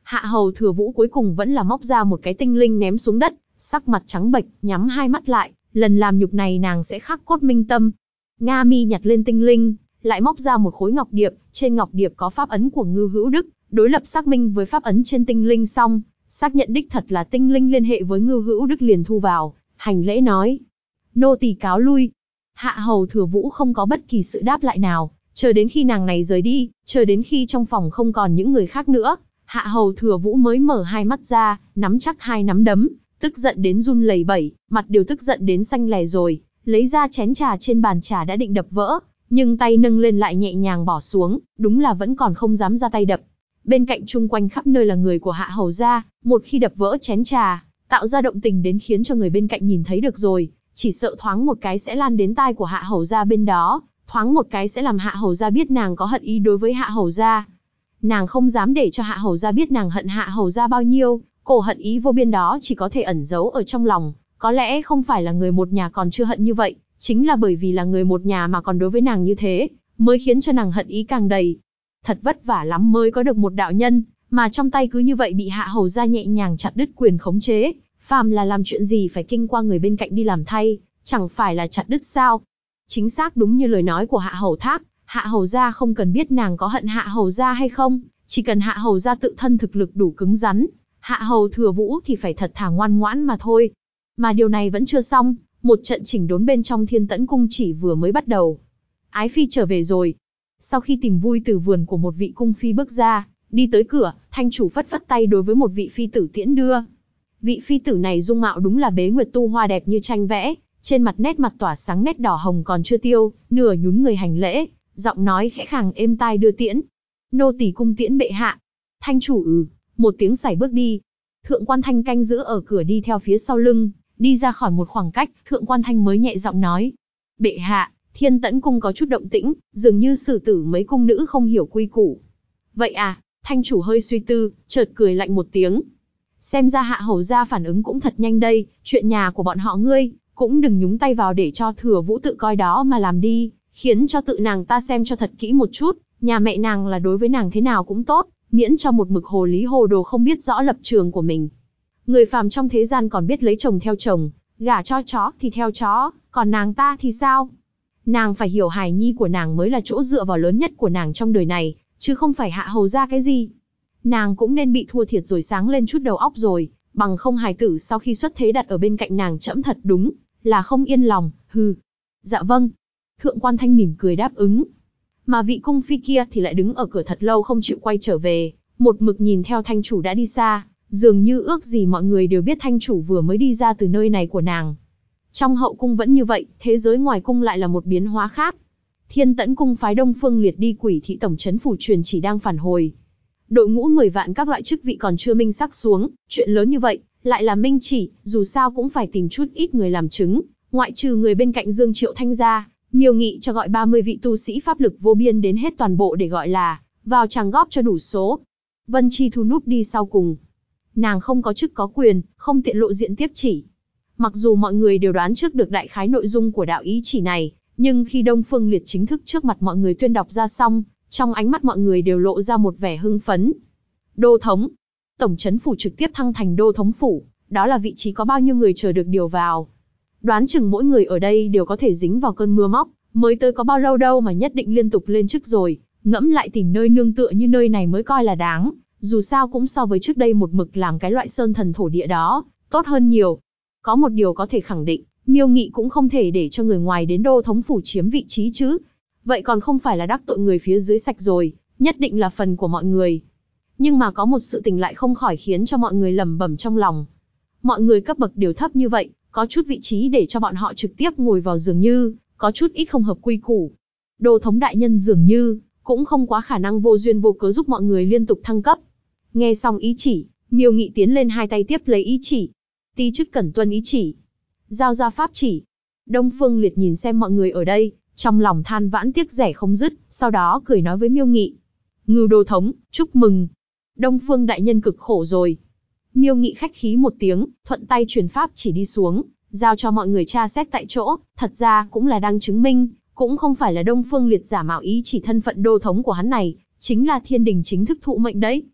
Hạ hầu Thừa Vũ cuối cùng vẫn là móc ra một cái tinh linh ném xuống đất, sắc mặt trắng bệch, nhắm hai mắt lại, lần làm nhục này nàng sẽ khắc cốt minh tâm. Nga Mi nhặt lên tinh linh, lại móc ra một khối ngọc điệp, trên ngọc điệp có pháp ấn của Ngưu Hữu Đức, đối lập xác minh với pháp ấn trên tinh linh xong, xác nhận đích thật là tinh linh liên hệ với Ngưu Hữu Đức liền thu vào, hành lễ nói: nô tỳ cáo lui. Hạ hầu Thừa Vũ không có bất kỳ sự đáp lại nào, chờ đến khi nàng này rời đi, chờ đến khi trong phòng không còn những người khác nữa, Hạ hầu Thừa Vũ mới mở hai mắt ra, nắm chắc hai nắm đấm, tức giận đến run lẩy bẩy, mặt đều tức giận đến xanh lè rồi, lấy ra chén trà trên bàn trà đã định đập vỡ, nhưng tay nâng lên lại nhẹ nhàng bỏ xuống, đúng là vẫn còn không dám ra tay đập. Bên cạnh chung quanh khắp nơi là người của Hạ hầu gia, một khi đập vỡ chén trà, tạo ra động tình đến khiến cho người bên cạnh nhìn thấy được rồi, chỉ sợ thoáng một cái sẽ lan đến tai của Hạ hầu gia bên đó, thoáng một cái sẽ làm Hạ hầu gia biết nàng có hận ý đối với Hạ hầu gia. Nàng không dám để cho Hạ hầu gia biết nàng hận Hạ hầu gia bao nhiêu, cổ hận ý vô biên đó chỉ có thể ẩn giấu ở trong lòng, có lẽ không phải là người một nhà còn chưa hận như vậy, chính là bởi vì là người một nhà mà còn đối với nàng như thế, mới khiến cho nàng hận ý càng đầy. Thật vất vả lắm mới có được một đạo nhân, mà trong tay cứ như vậy bị Hạ hầu gia nhẹ nhàng chặt đứt quyền khống chế, phàm là làm chuyện gì phải kinh qua người bên cạnh đi làm thay, chẳng phải là chặt đứt sao? Chính xác đúng như lời nói của Hạ hầu Thác, Hạ hầu gia không cần biết nàng có hận Hạ hầu gia hay không, chỉ cần Hạ hầu gia tự thân thực lực đủ cứng rắn, Hạ hầu Thừa Vũ thì phải thật thà ngoan ngoãn mà thôi. Mà điều này vẫn chưa xong, một trận chỉnh đốn bên trong Thiên Tẫn cung chỉ vừa mới bắt đầu. Ái phi trở về rồi. Sau khi tìm vui từ vườn của một vị cung phi bước ra, đi tới cửa, thanh chủ phất phất tay đối với một vị phi tử tiễn đưa. Vị phi tử này dung mạo đúng là bế nguyệt tu hoa đẹp như tranh vẽ, trên mặt nét mặt tỏa sáng nét đỏ hồng còn chưa tiêu, nửa nhún người hành lễ, giọng nói khẽ khàng êm tai đưa tiễn. Nô tỳ cung tiễn bệ hạ. Thanh chủ một tiếng sải bước đi. Thượng quan Thanh canh giữ ở cửa đi theo phía sau lưng, đi ra khỏi một khoảng cách, Thượng quan Thanh mới nhẹ giọng nói: bệ hạ, Thiên Tẫn cung có chút động tĩnh, dường như xử tử mấy cung nữ không hiểu quy củ. Vậy à? Thanh chủ hơi suy tư, chợt cười lạnh một tiếng. Xem ra Hạ hầu gia phản ứng cũng thật nhanh đây, chuyện nhà của bọn họ ngươi, cũng đừng nhúng tay vào để cho Thừa Vũ tự coi đó mà làm đi, khiến cho tự nàng ta xem cho thật kỹ một chút, nhà mẹ nàng là đối với nàng thế nào cũng tốt, miễn cho một mực hồ lý hồ đồ không biết rõ lập trường của mình. Người phàm trong thế gian còn biết lấy chồng theo chồng, gả cho chó thì theo chó, còn nàng ta thì sao? Nàng phải hiểu hài nhi của nàng mới là chỗ dựa vào lớn nhất của nàng trong đời này, chứ không phải Hạ hầu gia cái gì. Nàng cũng nên bị thua thiệt rồi sáng lên chút đầu óc rồi, bằng không hài tử sau khi xuất thế đặt ở bên cạnh nàng trẫm thật đúng là không yên lòng. Hừ. Dạ vâng. Thượng quan Thanh mỉm cười đáp ứng. Mà vị cung phi kia thì lại đứng ở cửa thật lâu không chịu quay trở về, một mực nhìn theo thanh chủ đã đi xa, dường như ước gì mọi người đều biết thanh chủ vừa mới đi ra từ nơi này của nàng. Trong hậu cung vẫn như vậy, thế giới ngoài cung lại là một biến hóa khác. Thiên Tẫn cung phái Đông Phương Liệt đi Quỷ thị tổng trấn phủ truyền chỉ đang phản hồi. Đội ngũ 10 vạn các loại chức vị còn chưa minh xác xuống, chuyện lớn như vậy, lại là minh chỉ, dù sao cũng phải tìm chút ít người làm chứng, ngoại trừ người bên cạnh Dương Triệu Thanh ra, Miêu Nghị cho gọi 30 vị tu sĩ pháp lực vô biên đến hết toàn bộ để gọi là vào chàng góp cho đủ số. Vân Chi Thu núp đi sau cùng. Nàng không có chức có quyền, không tiện lộ diện tiếp chỉ. Mặc dù mọi người đều đoán trước được đại khái nội dung của đạo ý chỉ này, nhưng khi Đông Phương Liệt chính thức trước mặt mọi người tuyên đọc ra xong, trong ánh mắt mọi người đều lộ ra một vẻ hưng phấn. Đô thống. Tổng trấn phủ trực tiếp thăng thành đô thống phủ, đó là vị trí có bao nhiêu người chờ được điều vào. Đoán chừng mỗi người ở đây đều có thể dính vào cơn mưa móc, mới tới có bao lâu đâu mà nhất định liên tục lên chức rồi, ngẫm lại tìm nơi nương tựa như nơi này mới coi là đáng, dù sao cũng so với trước đây một mực làm cái loại sơn thần thổ địa đó, tốt hơn nhiều. Có một điều có thể khẳng định, Miêu Nghị cũng không thể để cho người ngoài đến đô thống phủ chiếm vị trí chứ. Vậy còn không phải là đắc tội người phía dưới sạch rồi, nhất định là phần của mọi người. Nhưng mà có một sự tình lại không khỏi khiến cho mọi người lẩm bẩm trong lòng. Mọi người cấp bậc đều thấp như vậy, có chút vị trí để cho bọn họ trực tiếp ngồi vào dường như, có chút ít không hợp quy củ. Đô thống đại nhân dường như, cũng không quá khả năng vô duyên vô cớ giúp mọi người liên tục thăng cấp. Nghe xong ý chỉ, Miêu Nghị tiến lên hai tay tiếp lấy ý chỉ. Ti chức cẩn tuân ý chỉ. Giao ra pháp chỉ. Đông Phương Liệt nhìn xem mọi người ở đây, trong lòng than vãn tiếc rẻ không dứt, sau đó cười nói với Miêu Nghị. Ngưu đô thống, chúc mừng. Đông Phương đại nhân cực khổ rồi. Miêu Nghị khách khí một tiếng, thuận tay truyền pháp chỉ đi xuống, giao cho mọi người tra xét tại chỗ, thật ra cũng là đang chứng minh, cũng không phải là Đông Phương Liệt giả mạo ý chỉ thân phận đô thống của hắn này, chính là Thiên Đình chính thức thụ mệnh đấy.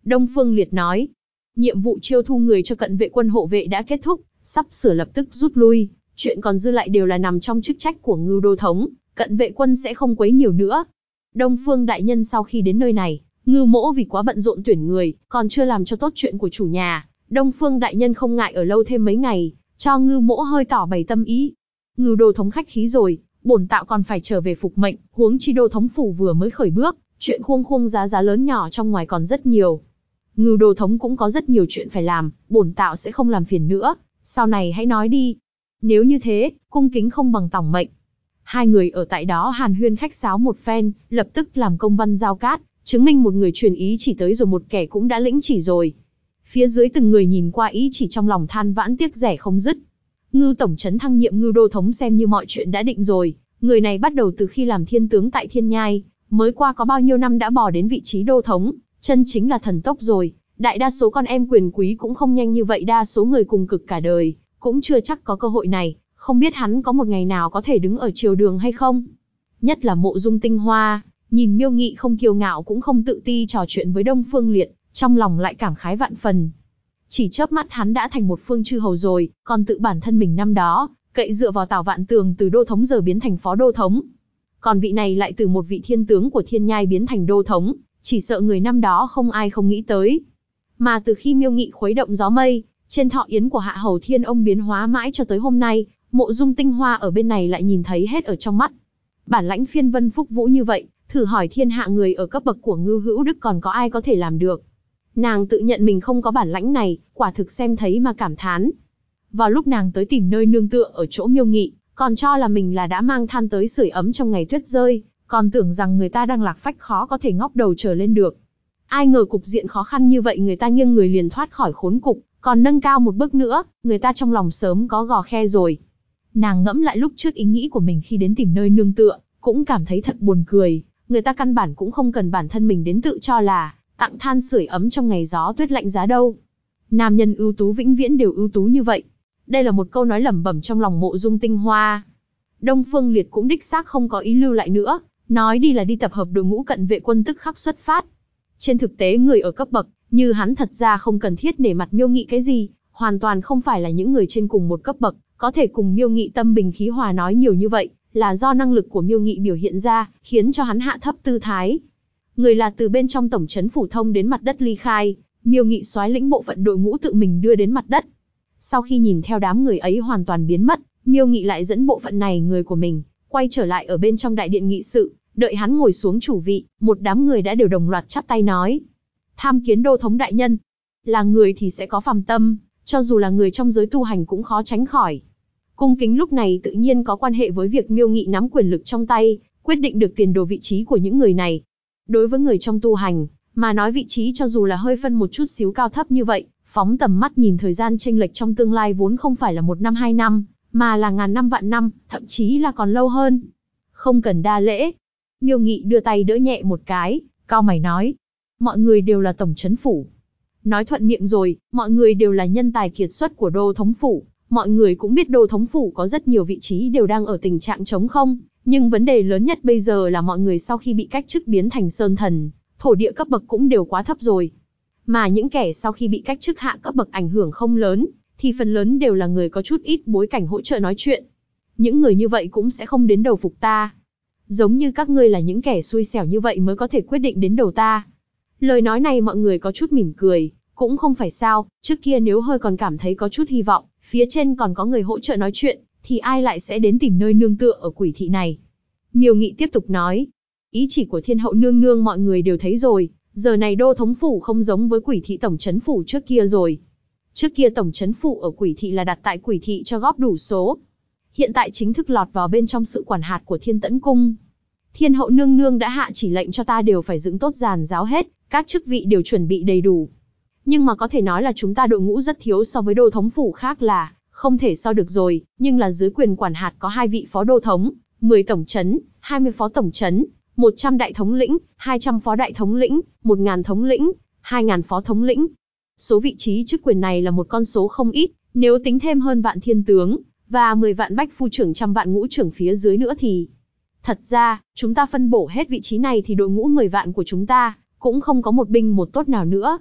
Đông Phương Liệt nói. Nhiệm vụ chiêu thu người cho cận vệ quân hộ vệ đã kết thúc, sắp sửa lập tức rút lui. Chuyện còn dư lại đều là nằm trong chức trách của Ngưu Đô Thống, cận vệ quân sẽ không quấy nhiều nữa. Đông Phương đại nhân sau khi đến nơi này, Ngưu Mỗ vì quá bận rộn tuyển người, còn chưa làm cho tốt chuyện của chủ nhà. Đông Phương đại nhân không ngại ở lâu thêm mấy ngày, cho Ngưu Mỗ hơi tỏ bày tâm ý. Ngưu Đô Thống khách khí rồi, bổn tạo còn phải trở về phục mệnh, huống chi Đô Thống phủ vừa mới khởi bước, chuyện khuông giá lớn nhỏ trong ngoài còn rất nhiều. Ngưu Đô Thống cũng có rất nhiều chuyện phải làm, bổn tạo sẽ không làm phiền nữa, sau này hãy nói đi. Nếu như thế, cung kính không bằng tòng mệnh. Hai người ở tại đó hàn huyên khách sáo một phen, lập tức làm công văn giao cát, chứng minh một người truyền ý chỉ tới rồi một kẻ cũng đã lĩnh chỉ rồi. Phía dưới từng người nhìn qua ý chỉ trong lòng than vãn tiếc rẻ không dứt. Ngưu tổng trấn thăng nhiệm Ngưu Đô Thống xem như mọi chuyện đã định rồi, người này bắt đầu từ khi làm thiên tướng tại Thiên Nhai, mới qua có bao nhiêu năm đã bò đến vị trí Đô Thống, chân chính là thần tốc rồi. Đại đa số con em quyền quý cũng không nhanh như vậy, đa số người cùng cực cả đời, cũng chưa chắc có cơ hội này, không biết hắn có một ngày nào có thể đứng ở triều đường hay không. Nhất là Mộ Dung Tinh Hoa, nhìn Miêu Nghị không kiêu ngạo cũng không tự ti trò chuyện với Đông Phương Liệt, trong lòng lại cảm khái vạn phần. Chỉ chớp mắt hắn đã thành một phương chư hầu rồi, còn tự bản thân mình năm đó, cậy dựa vào Tào Vạn Tường từ Đô Thống giờ biến thành Phó Đô Thống. Còn vị này lại từ một vị thiên tướng của Thiên Nhai biến thành Đô Thống, chỉ sợ người năm đó không ai không nghĩ tới. Mà từ khi Miêu Nghị khuấy động gió mây, trên thọ yến của Hạ Hầu Thiên ông biến hóa mãi cho tới hôm nay, Mộ Dung Tinh Hoa ở bên này lại nhìn thấy hết ở trong mắt. Bản lãnh phiên vân phúc vũ như vậy, thử hỏi thiên hạ người ở cấp bậc của Ngưu Hữu Đức còn có ai có thể làm được. Nàng tự nhận mình không có bản lãnh này, quả thực xem thấy mà cảm thán. Vào lúc nàng tới tìm nơi nương tựa ở chỗ Miêu Nghị, còn cho là mình là đã mang than tới sưởi ấm trong ngày tuyết rơi, còn tưởng rằng người ta đang lạc phách khó có thể ngóc đầu trở lên được. Ai ngờ cục diện khó khăn như vậy người ta nghiêng người liền thoát khỏi khốn cục, còn nâng cao một bước nữa, người ta trong lòng sớm có gò khe rồi. Nàng ngẫm lại lúc trước ý nghĩ của mình khi đến tìm nơi nương tựa, cũng cảm thấy thật buồn cười, người ta căn bản cũng không cần bản thân mình đến tự cho là tặng than sưởi ấm trong ngày gió tuyết lạnh giá đâu. Nam nhân ưu tú vĩnh viễn đều ưu tú như vậy. Đây là một câu nói lẩm bẩm trong lòng Mộ Dung Tinh Hoa. Đông Phương Liệt cũng đích xác không có ý lưu lại nữa, nói đi là đi tập hợp đội ngũ cận vệ quân tức khắc xuất phát. Trên thực tế người ở cấp bậc như hắn thật ra không cần thiết nể mặt Miêu Nghị cái gì, hoàn toàn không phải là những người trên cùng một cấp bậc, có thể cùng Miêu Nghị tâm bình khí hòa nói nhiều như vậy, là do năng lực của Miêu Nghị biểu hiện ra, khiến cho hắn hạ thấp tư thái. Người là từ bên trong tổng trấn phủ thông đến mặt đất ly khai, Miêu Nghị soái lĩnh bộ phận đội ngũ tự mình đưa đến mặt đất. Sau khi nhìn theo đám người ấy hoàn toàn biến mất, Miêu Nghị lại dẫn bộ phận này người của mình, quay trở lại ở bên trong đại điện nghị sự, đợi hắn ngồi xuống chủ vị, một đám người đã đều đồng loạt chắp tay nói. Tham kiến Đô Thống đại nhân. Là người thì sẽ có phàm tâm, cho dù là người trong giới tu hành cũng khó tránh khỏi. Cung kính lúc này tự nhiên có quan hệ với việc Miêu Nghị nắm quyền lực trong tay, quyết định được tiền đồ vị trí của những người này. Đối với người trong tu hành, mà nói vị trí cho dù là hơi phân một chút xíu cao thấp như vậy, phóng tầm mắt nhìn thời gian chênh lệch trong tương lai vốn không phải là 1 năm 2 năm, mà là ngàn năm vạn năm, thậm chí là còn lâu hơn. Không cần đa lễ. Miêu Nghị đưa tay đỡ nhẹ một cái, cau mày nói. Mọi người đều là tổng trấn phủ. Nói thuận miệng rồi, mọi người đều là nhân tài kiệt xuất của Đô Thống phủ. Mọi người cũng biết Đô Thống phủ có rất nhiều vị trí đều đang ở tình trạng trống không, nhưng vấn đề lớn nhất bây giờ là mọi người sau khi bị cách chức biến thành sơn thần, thổ địa cấp bậc cũng đều quá thấp rồi. Mà những kẻ sau khi bị cách chức hạ cấp bậc ảnh hưởng không lớn, thì phần lớn đều là người có chút ít bối cảnh hỗ trợ nói chuyện. Những người như vậy cũng sẽ không đến đầu phục ta. Giống như các ngươi là những kẻ xui xẻo như vậy mới có thể quyết định đến đầu ta. Lời nói này mọi người có chút mỉm cười, cũng không phải sao, trước kia nếu hơi còn cảm thấy có chút hy vọng, phía trên còn có người hỗ trợ nói chuyện, thì ai lại sẽ đến tìm nơi nương tựa ở quỷ thị này. Miêu Nghị tiếp tục nói, ý chỉ của thiên hậu nương nương mọi người đều thấy rồi, giờ này Đô Thống phủ không giống với quỷ thị tổng trấn phủ trước kia rồi. Trước kia tổng trấn phủ ở quỷ thị là đặt tại quỷ thị cho góp đủ số. Hiện tại chính thức lọt vào bên trong sự quản hạt của Thiên Tẫn Cung. Thiên hậu nương nương đã hạ chỉ lệnh cho ta đều phải dựng tốt giàn giáo hết, các chức vị đều chuẩn bị đầy đủ. Nhưng mà có thể nói là chúng ta đội ngũ rất thiếu so với Đô Thống phủ khác là không thể so được rồi, nhưng là dưới quyền quản hạt có 2 vị phó đô thống, 10 tổng trấn, 20 phó tổng trấn, 100 đại thống lĩnh, 200 phó đại thống lĩnh, 1000 thống lĩnh, 2000 phó thống lĩnh. Số vị trí chức quyền này là một con số không ít, nếu tính thêm hơn vạn thiên tướng, và 10 vạn bách phu trưởng, 100 vạn ngũ trưởng phía dưới nữa thì... Thật ra, chúng ta phân bổ hết vị trí này thì đội ngũ 10 vạn của chúng ta, cũng không có một binh một tốt nào nữa.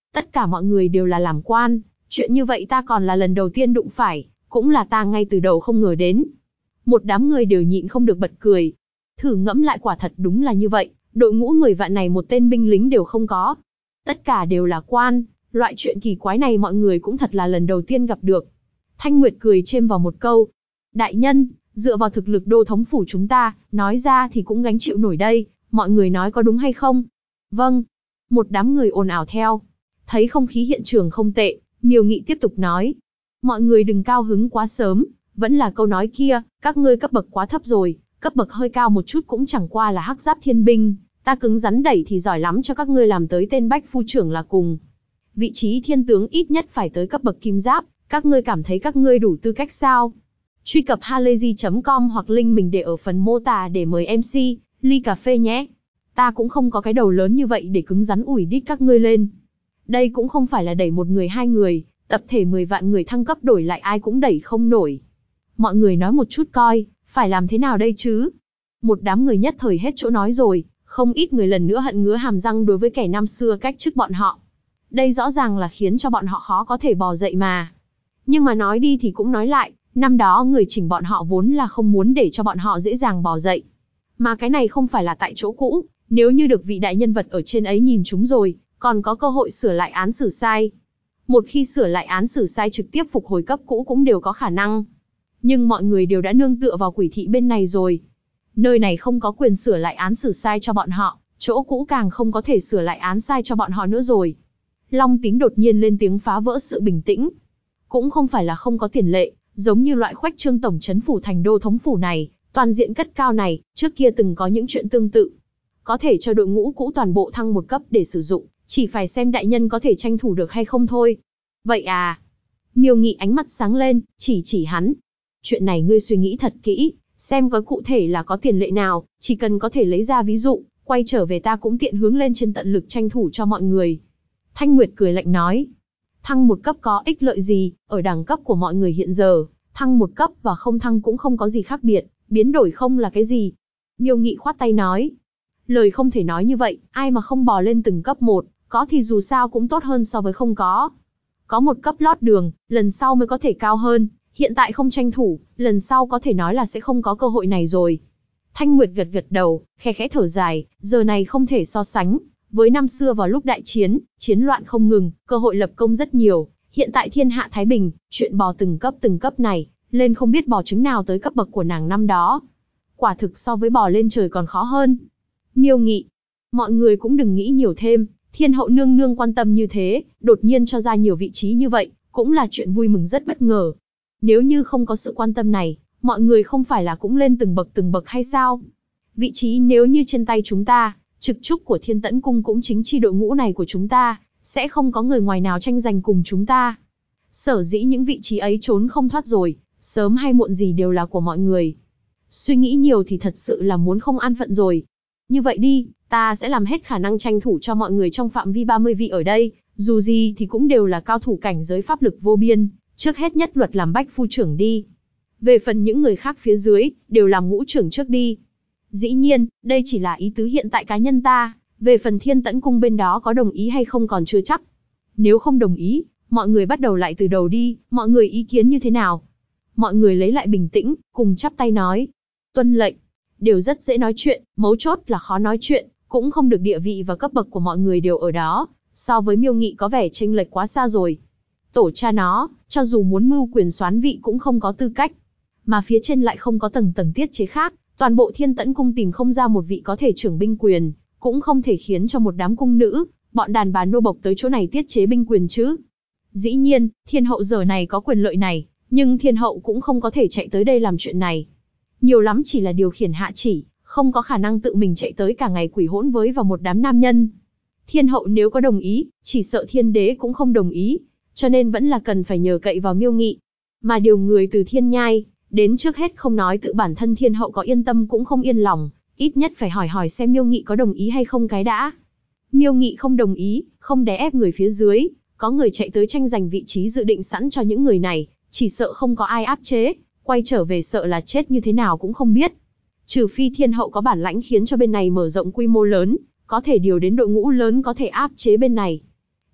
Tất cả mọi người đều là làm quan, chuyện như vậy ta còn là lần đầu tiên đụng phải, cũng là ta ngay từ đầu không ngờ đến. Một đám người đều nhịn không được bật cười. Thử ngẫm lại quả thật đúng là như vậy, đội ngũ người vạn này một tên binh lính đều không có. Tất cả đều là quan, loại chuyện kỳ quái này mọi người cũng thật là lần đầu tiên gặp được. Thanh Nguyệt cười chêm vào một câu. Đại nhân, dựa vào thực lực đô thống phủ chúng ta, nói ra thì cũng gánh chịu nổi đây, mọi người nói có đúng hay không? Vâng. Một đám người ồn ào theo. Thấy không khí hiện trường không tệ, Miêu Nghị tiếp tục nói. Mọi người đừng cao hứng quá sớm, vẫn là câu nói kia, các ngươi cấp bậc quá thấp rồi, cấp bậc hơi cao một chút cũng chẳng qua là hắc giáp thiên binh, ta cứng rắn đẩy thì giỏi lắm cho các ngươi làm tới tên bách phu trưởng là cùng. Vị trí thiên tướng ít nhất phải tới cấp bậc kim giáp, các ngươi cảm thấy các ngươi đủ tư cách sao? Truy cập halayzi.com hoặc link mình để ở phần mô tả để mời MC, ly cà phê nhé. Ta cũng không có cái đầu lớn như vậy để cứng rắn ủi đít các ngươi lên. Đây cũng không phải là đẩy một người hai người, tập thể 10 vạn người thăng cấp đổi lại ai cũng đẩy không nổi. Mọi người nói một chút coi, phải làm thế nào đây chứ? Một đám người nhất thời hết chỗ nói rồi, không ít người lần nữa hận ngứa hàm răng đối với kẻ năm xưa cách chức bọn họ. Đây rõ ràng là khiến cho bọn họ khó có thể bò dậy mà. Nhưng mà nói đi thì cũng nói lại, năm đó người chỉnh bọn họ vốn là không muốn để cho bọn họ dễ dàng bò dậy. Mà cái này không phải là tại chỗ cũ, nếu như được vị đại nhân vật ở trên ấy nhìn chúng rồi, còn có cơ hội sửa lại án xử sai. Một khi sửa lại án xử sai trực tiếp phục hồi cấp cũ cũng đều có khả năng. Nhưng mọi người đều đã nương tựa vào quỷ thị bên này rồi. Nơi này không có quyền sửa lại án xử sai cho bọn họ, chỗ cũ càng không có thể sửa lại án sai cho bọn họ nữa rồi. Long Tín đột nhiên lên tiếng phá vỡ sự bình tĩnh. Cũng không phải là không có tiền lệ, giống như loại khoách trương tổng trấn phủ thành đô thống phủ này, toàn diện cất cao này, trước kia từng có những chuyện tương tự. Có thể cho đội ngũ cũ toàn bộ thăng một cấp để sử dụng, chỉ phải xem đại nhân có thể tranh thủ được hay không thôi. Vậy à? Miêu Nghị ánh mắt sáng lên, chỉ hắn. Chuyện này ngươi suy nghĩ thật kỹ, xem có cụ thể là có tiền lệ nào, chỉ cần có thể lấy ra ví dụ, quay trở về ta cũng tiện hướng lên trên tận lực tranh thủ cho mọi người. Thanh Nguyệt cười lạnh nói. Thăng một cấp có ích lợi gì, ở đẳng cấp của mọi người hiện giờ, thăng một cấp và không thăng cũng không có gì khác biệt, biến đổi không là cái gì. Miêu Nghị khoát tay nói. Lời không thể nói như vậy, ai mà không bò lên từng cấp một, có thì dù sao cũng tốt hơn so với không có. Có một cấp lót đường, lần sau mới có thể cao hơn, hiện tại không tranh thủ, lần sau có thể nói là sẽ không có cơ hội này rồi. Thanh Nguyệt gật gật đầu, khẽ khẽ thở dài, giờ này không thể so sánh. Với năm xưa vào lúc đại chiến, chiến loạn không ngừng, cơ hội lập công rất nhiều, hiện tại thiên hạ thái bình, chuyện bò từng cấp này, lên không biết bò trứng nào tới cấp bậc của nàng năm đó. Quả thực so với bò lên trời còn khó hơn. Miêu Nghị, mọi người cũng đừng nghĩ nhiều thêm, thiên hậu nương nương quan tâm như thế, đột nhiên cho ra nhiều vị trí như vậy, cũng là chuyện vui mừng rất bất ngờ. Nếu như không có sự quan tâm này, mọi người không phải là cũng lên từng bậc hay sao? Vị trí nếu như trên tay chúng ta, trực trúc của Thiên Tẫn Cung cũng chính chi đội ngũ này của chúng ta, sẽ không có người ngoài nào tranh giành cùng chúng ta. Sở dĩ những vị trí ấy trốn không thoát rồi, sớm hay muộn gì đều là của mọi người. Suy nghĩ nhiều thì thật sự là muốn không an phận rồi. Như vậy đi, ta sẽ làm hết khả năng tranh thủ cho mọi người trong phạm vi 30 vị ở đây, dù gì thì cũng đều là cao thủ cảnh giới pháp lực vô biên, trước hết nhất luật làm bách phu trưởng đi. Về phần những người khác phía dưới, đều làm ngũ trưởng trước đi. Dĩ nhiên, đây chỉ là ý tứ hiện tại cá nhân ta, về phần Thiên Tẫn Cung bên đó có đồng ý hay không còn chưa chắc. Nếu không đồng ý, mọi người bắt đầu lại từ đầu đi, mọi người ý kiến như thế nào? Mọi người lấy lại bình tĩnh, cùng chắp tay nói. Tuân lệnh. Đều rất dễ nói chuyện, mấu chốt là khó nói chuyện, cũng không được địa vị và cấp bậc của mọi người đều ở đó, so với Miêu Nghị có vẻ chênh lệch quá xa rồi. Tổ cha nó, cho dù muốn mưu quyền soán vị cũng không có tư cách. Mà phía trên lại không có tầng tiết chế khác, toàn bộ Thiên Tẫn Cung tìm không ra một vị có thể trưởng binh quyền, cũng không thể khiến cho một đám cung nữ, bọn đàn bà nô bộc tới chỗ này tiết chế binh quyền chứ. Dĩ nhiên, thiên hậu giờ này có quyền lợi này, nhưng thiên hậu cũng không có thể chạy tới đây làm chuyện này. Nhiều lắm chỉ là điều khiển hạ chỉ, không có khả năng tự mình chạy tới cả ngày quỷ hỗn với vào một đám nam nhân. Thiên hậu nếu có đồng ý, chỉ sợ thiên đế cũng không đồng ý, cho nên vẫn là cần phải nhờ cậy vào Miêu Nghị. Mà điều người từ thiên nhai, đến trước hết không nói tự bản thân thiên hậu có yên tâm cũng không yên lòng, ít nhất phải hỏi xem Miêu Nghị có đồng ý hay không cái đã. Miêu Nghị không đồng ý, không đè ép người phía dưới, có người chạy tới tranh giành vị trí dự định sẵn cho những người này, chỉ sợ không có ai áp chế, quay trở về sợ là chết như thế nào cũng không biết. Trừ phi thiên hậu có bản lãnh khiến cho bên này mở rộng quy mô lớn, có thể điều đến đội ngũ lớn có thể áp chế bên này.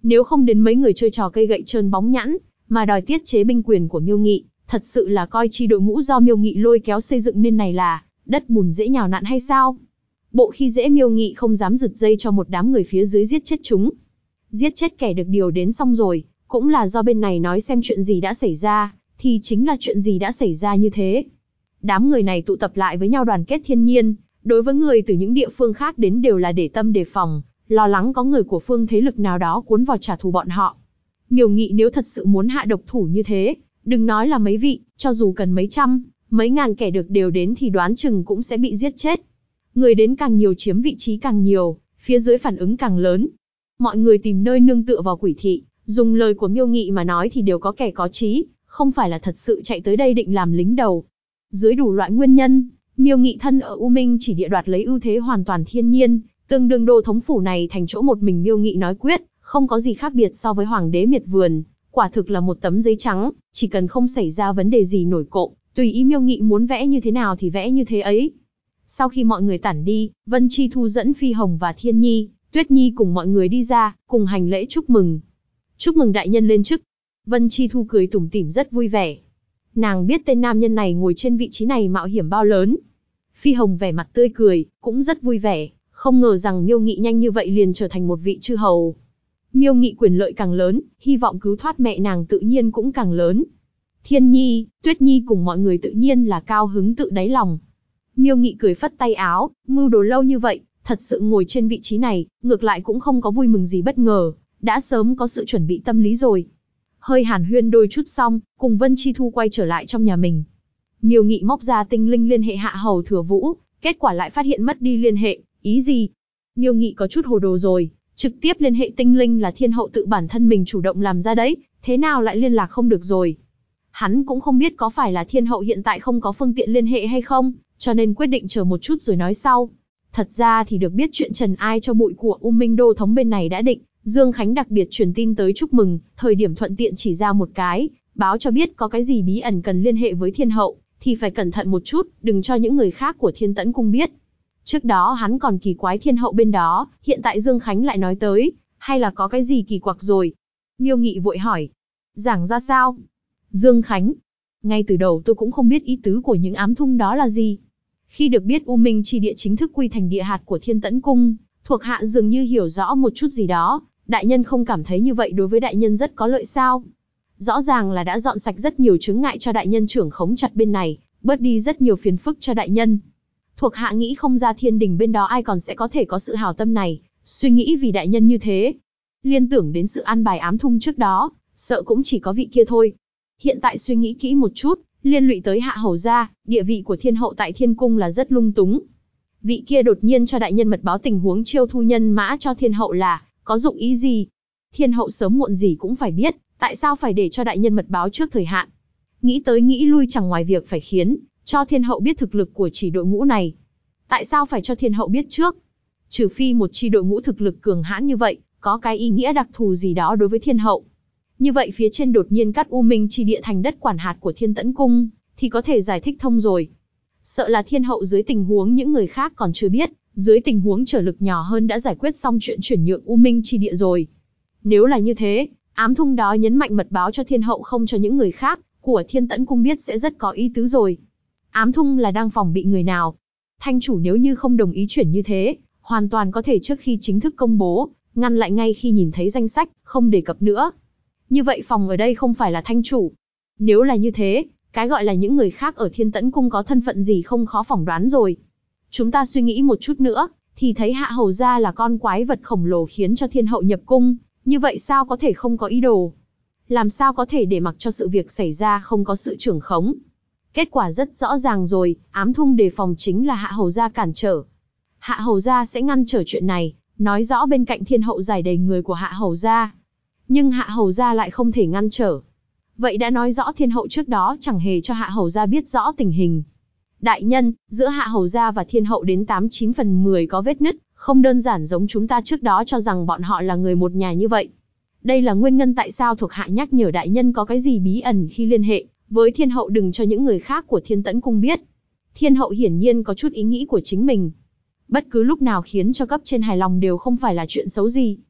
Nếu không đến mấy người chơi trò cây gậy trơn bóng nhẵn, mà đòi tiết chế binh quyền của Miêu Nghị, thật sự là coi chi đội ngũ do Miêu Nghị lôi kéo xây dựng nên này là đất bùn dễ nhào nặn hay sao? Bộ khi dễ Miêu Nghị không dám giật dây cho một đám người phía dưới giết chết chúng. Giết chết kẻ được điều đến xong rồi, cũng là do bên này nói xem chuyện gì đã xảy ra, thì chính là chuyện gì đã xảy ra như thế. Đám người này tụ tập lại với nhau đoàn kết thiên nhiên, đối với người từ những địa phương khác đến đều là để tâm đề phòng, lo lắng có người của phương thế lực nào đó cuốn vào trả thù bọn họ. Miêu Nghị nếu thật sự muốn hạ độc thủ như thế, đừng nói là mấy vị, cho dù cần mấy trăm, mấy ngàn kẻ được đều đến thì đoán chừng cũng sẽ bị giết chết. Người đến càng nhiều chiếm vị trí càng nhiều, phía dưới phản ứng càng lớn. Mọi người tìm nơi nương tựa vào Quỷ thị, dùng lời của Miêu Nghị mà nói thì đều có kẻ có trí, không phải là thật sự chạy tới đây định làm lính đầu. Dưới đủ loại nguyên nhân, Miêu Nghị thân ở U Minh chỉ địa đoạt lấy ưu thế hoàn toàn thiên nhiên, tương đương đô thống phủ này thành chỗ một mình Miêu Nghị nói quyết, không có gì khác biệt so với hoàng đế miệt vườn, quả thực là một tấm giấy trắng, chỉ cần không xảy ra vấn đề gì nổi cộm, tùy ý Miêu Nghị muốn vẽ như thế nào thì vẽ như thế ấy. Sau khi mọi người tản đi, Vân Chi Thu dẫn Phi Hồng và Thiên Nhi, Tuyết Nhi cùng mọi người đi ra, cùng hành lễ chúc mừng. Chúc mừng đại nhân lên chức. Vân Chi Thu cười tủm tỉm rất vui vẻ. Nàng biết tên nam nhân này ngồi trên vị trí này mạo hiểm bao lớn. Phi Hồng vẻ mặt tươi cười, cũng rất vui vẻ, không ngờ rằng Miêu Nghị nhanh như vậy liền trở thành một vị chư hầu. Miêu Nghị quyền lợi càng lớn, hy vọng cứu thoát mẹ nàng tự nhiên cũng càng lớn. Thiên Nhi, Tuyết Nhi cùng mọi người tự nhiên là cao hứng tự đáy lòng. Miêu Nghị cười phất tay áo, mưu đồ lâu như vậy, thật sự ngồi trên vị trí này, ngược lại cũng không có vui mừng gì bất ngờ, đã sớm có sự chuẩn bị tâm lý rồi. Hơi hàn huyên đôi chút xong, cùng Vân Chi Thu quay trở lại trong nhà mình. Miêu Nghị móc ra tinh linh liên hệ Hạ Hầu Thừa Vũ, kết quả lại phát hiện mất đi liên hệ, ý gì? Miêu Nghị có chút hồ đồ rồi, trực tiếp liên hệ tinh linh là thiên hậu tự bản thân mình chủ động làm ra đấy, thế nào lại liên lạc không được rồi? Hắn cũng không biết có phải là thiên hậu hiện tại không có phương tiện liên hệ hay không, cho nên quyết định chờ một chút rồi nói sau. Thật ra thì được biết chuyện trần ai cho bụi của U Minh đô thống bên này đã định, Dương Khánh đặc biệt truyền tin tới chúc mừng, thời điểm thuận tiện chỉ ra một cái, báo cho biết có cái gì bí ẩn cần liên hệ với thiên hậu, thì phải cẩn thận một chút, đừng cho những người khác của Thiên Tẫn Cung biết. Trước đó hắn còn kỳ quái thiên hậu bên đó, hiện tại Dương Khánh lại nói tới, hay là có cái gì kỳ quặc rồi? Miêu Nghị vội hỏi, giảng ra sao? Dương Khánh, ngay từ đầu tôi cũng không biết ý tứ của những ám thung đó là gì. Khi được biết U Minh Chi Địa chính thức quy thành địa hạt của Thiên Tẫn Cung, thuộc hạ dường như hiểu rõ một chút gì đó, đại nhân không cảm thấy như vậy đối với đại nhân rất có lợi sao? Rõ ràng là đã dọn sạch rất nhiều chướng ngại cho đại nhân trưởng khống chặt bên này, bớt đi rất nhiều phiền phức cho đại nhân. Thuộc hạ nghĩ không ra thiên đình bên đó ai còn sẽ có thể có sự hảo tâm này, suy nghĩ vì đại nhân như thế. Liên tưởng đến sự an bài ám thung trước đó, sợ cũng chỉ có vị kia thôi. Hiện tại suy nghĩ kỹ một chút, liên lụy tới Hạ Hầu gia, địa vị của thiên hậu tại thiên cung là rất lung túng. Vị kia đột nhiên cho đại nhân mật báo tình huống chiêu thu nhân mã cho thiên hậu là, có dụng ý gì? Thiên hậu sớm muộn gì cũng phải biết, tại sao phải để cho đại nhân mật báo trước thời hạn? Nghĩ tới nghĩ lui chẳng ngoài việc phải khiến cho thiên hậu biết thực lực của chỉ đội ngũ này. Tại sao phải cho thiên hậu biết trước? Trừ phi một chi đội ngũ thực lực cường hãn như vậy, có cái ý nghĩa đặc thù gì đó đối với thiên hậu. Như vậy phía trên đột nhiên cắt U Minh Chi Địa thành đất quản hạt của Thiên Tẫn Cung, thì có thể giải thích thông rồi. Sợ là thiên hậu dưới tình huống những người khác còn chưa biết, dưới tình huống trở lực nhỏ hơn đã giải quyết xong chuyện chuyển nhượng U Minh Chi Địa rồi. Nếu là như thế, ám thung đó nhấn mạnh mật báo cho thiên hậu không cho những người khác của Thiên Tẫn Cung biết sẽ rất có ý tứ rồi. Ám thung là đang phòng bị người nào? Thanh chủ nếu như không đồng ý chuyển như thế, hoàn toàn có thể trước khi chính thức công bố, ngăn lại ngay khi nhìn thấy danh sách, không đề cập nữa. Như vậy phòng ở đây không phải là thanh chủ. Nếu là như thế, cái gọi là những người khác ở Thiên Tẫn Cung có thân phận gì không khó phỏng đoán rồi. Chúng ta suy nghĩ một chút nữa, thì thấy Hạ Hầu gia là con quái vật khổng lồ khiến cho thiên hậu nhập cung, như vậy sao có thể không có ý đồ? Làm sao có thể để mặc cho sự việc xảy ra không có sự trưởng khống? Kết quả rất rõ ràng rồi, ám thung đề phòng chính là Hạ Hầu gia cản trở. Hạ Hầu gia sẽ ngăn trở chuyện này, nói rõ bên cạnh thiên hậu giải đầy người của Hạ Hầu gia. Nhưng Hạ Hầu gia lại không thể ngăn trở. Vậy đã nói rõ thiên hậu trước đó chẳng hề cho Hạ Hầu gia biết rõ tình hình. Đại nhân, giữa Hạ Hầu gia và thiên hậu đến 89 phần 10 có vết nứt, không đơn giản giống chúng ta trước đó cho rằng bọn họ là người một nhà như vậy. Đây là nguyên nhân tại sao thuộc hạ nhắc nhở đại nhân có cái gì bí ẩn khi liên hệ với thiên hậu đừng cho những người khác của Thiên Tẫn Cung biết. Thiên hậu hiển nhiên có chút ý nghĩ của chính mình. Bất cứ lúc nào khiến cho cấp trên hài lòng đều không phải là chuyện xấu gì.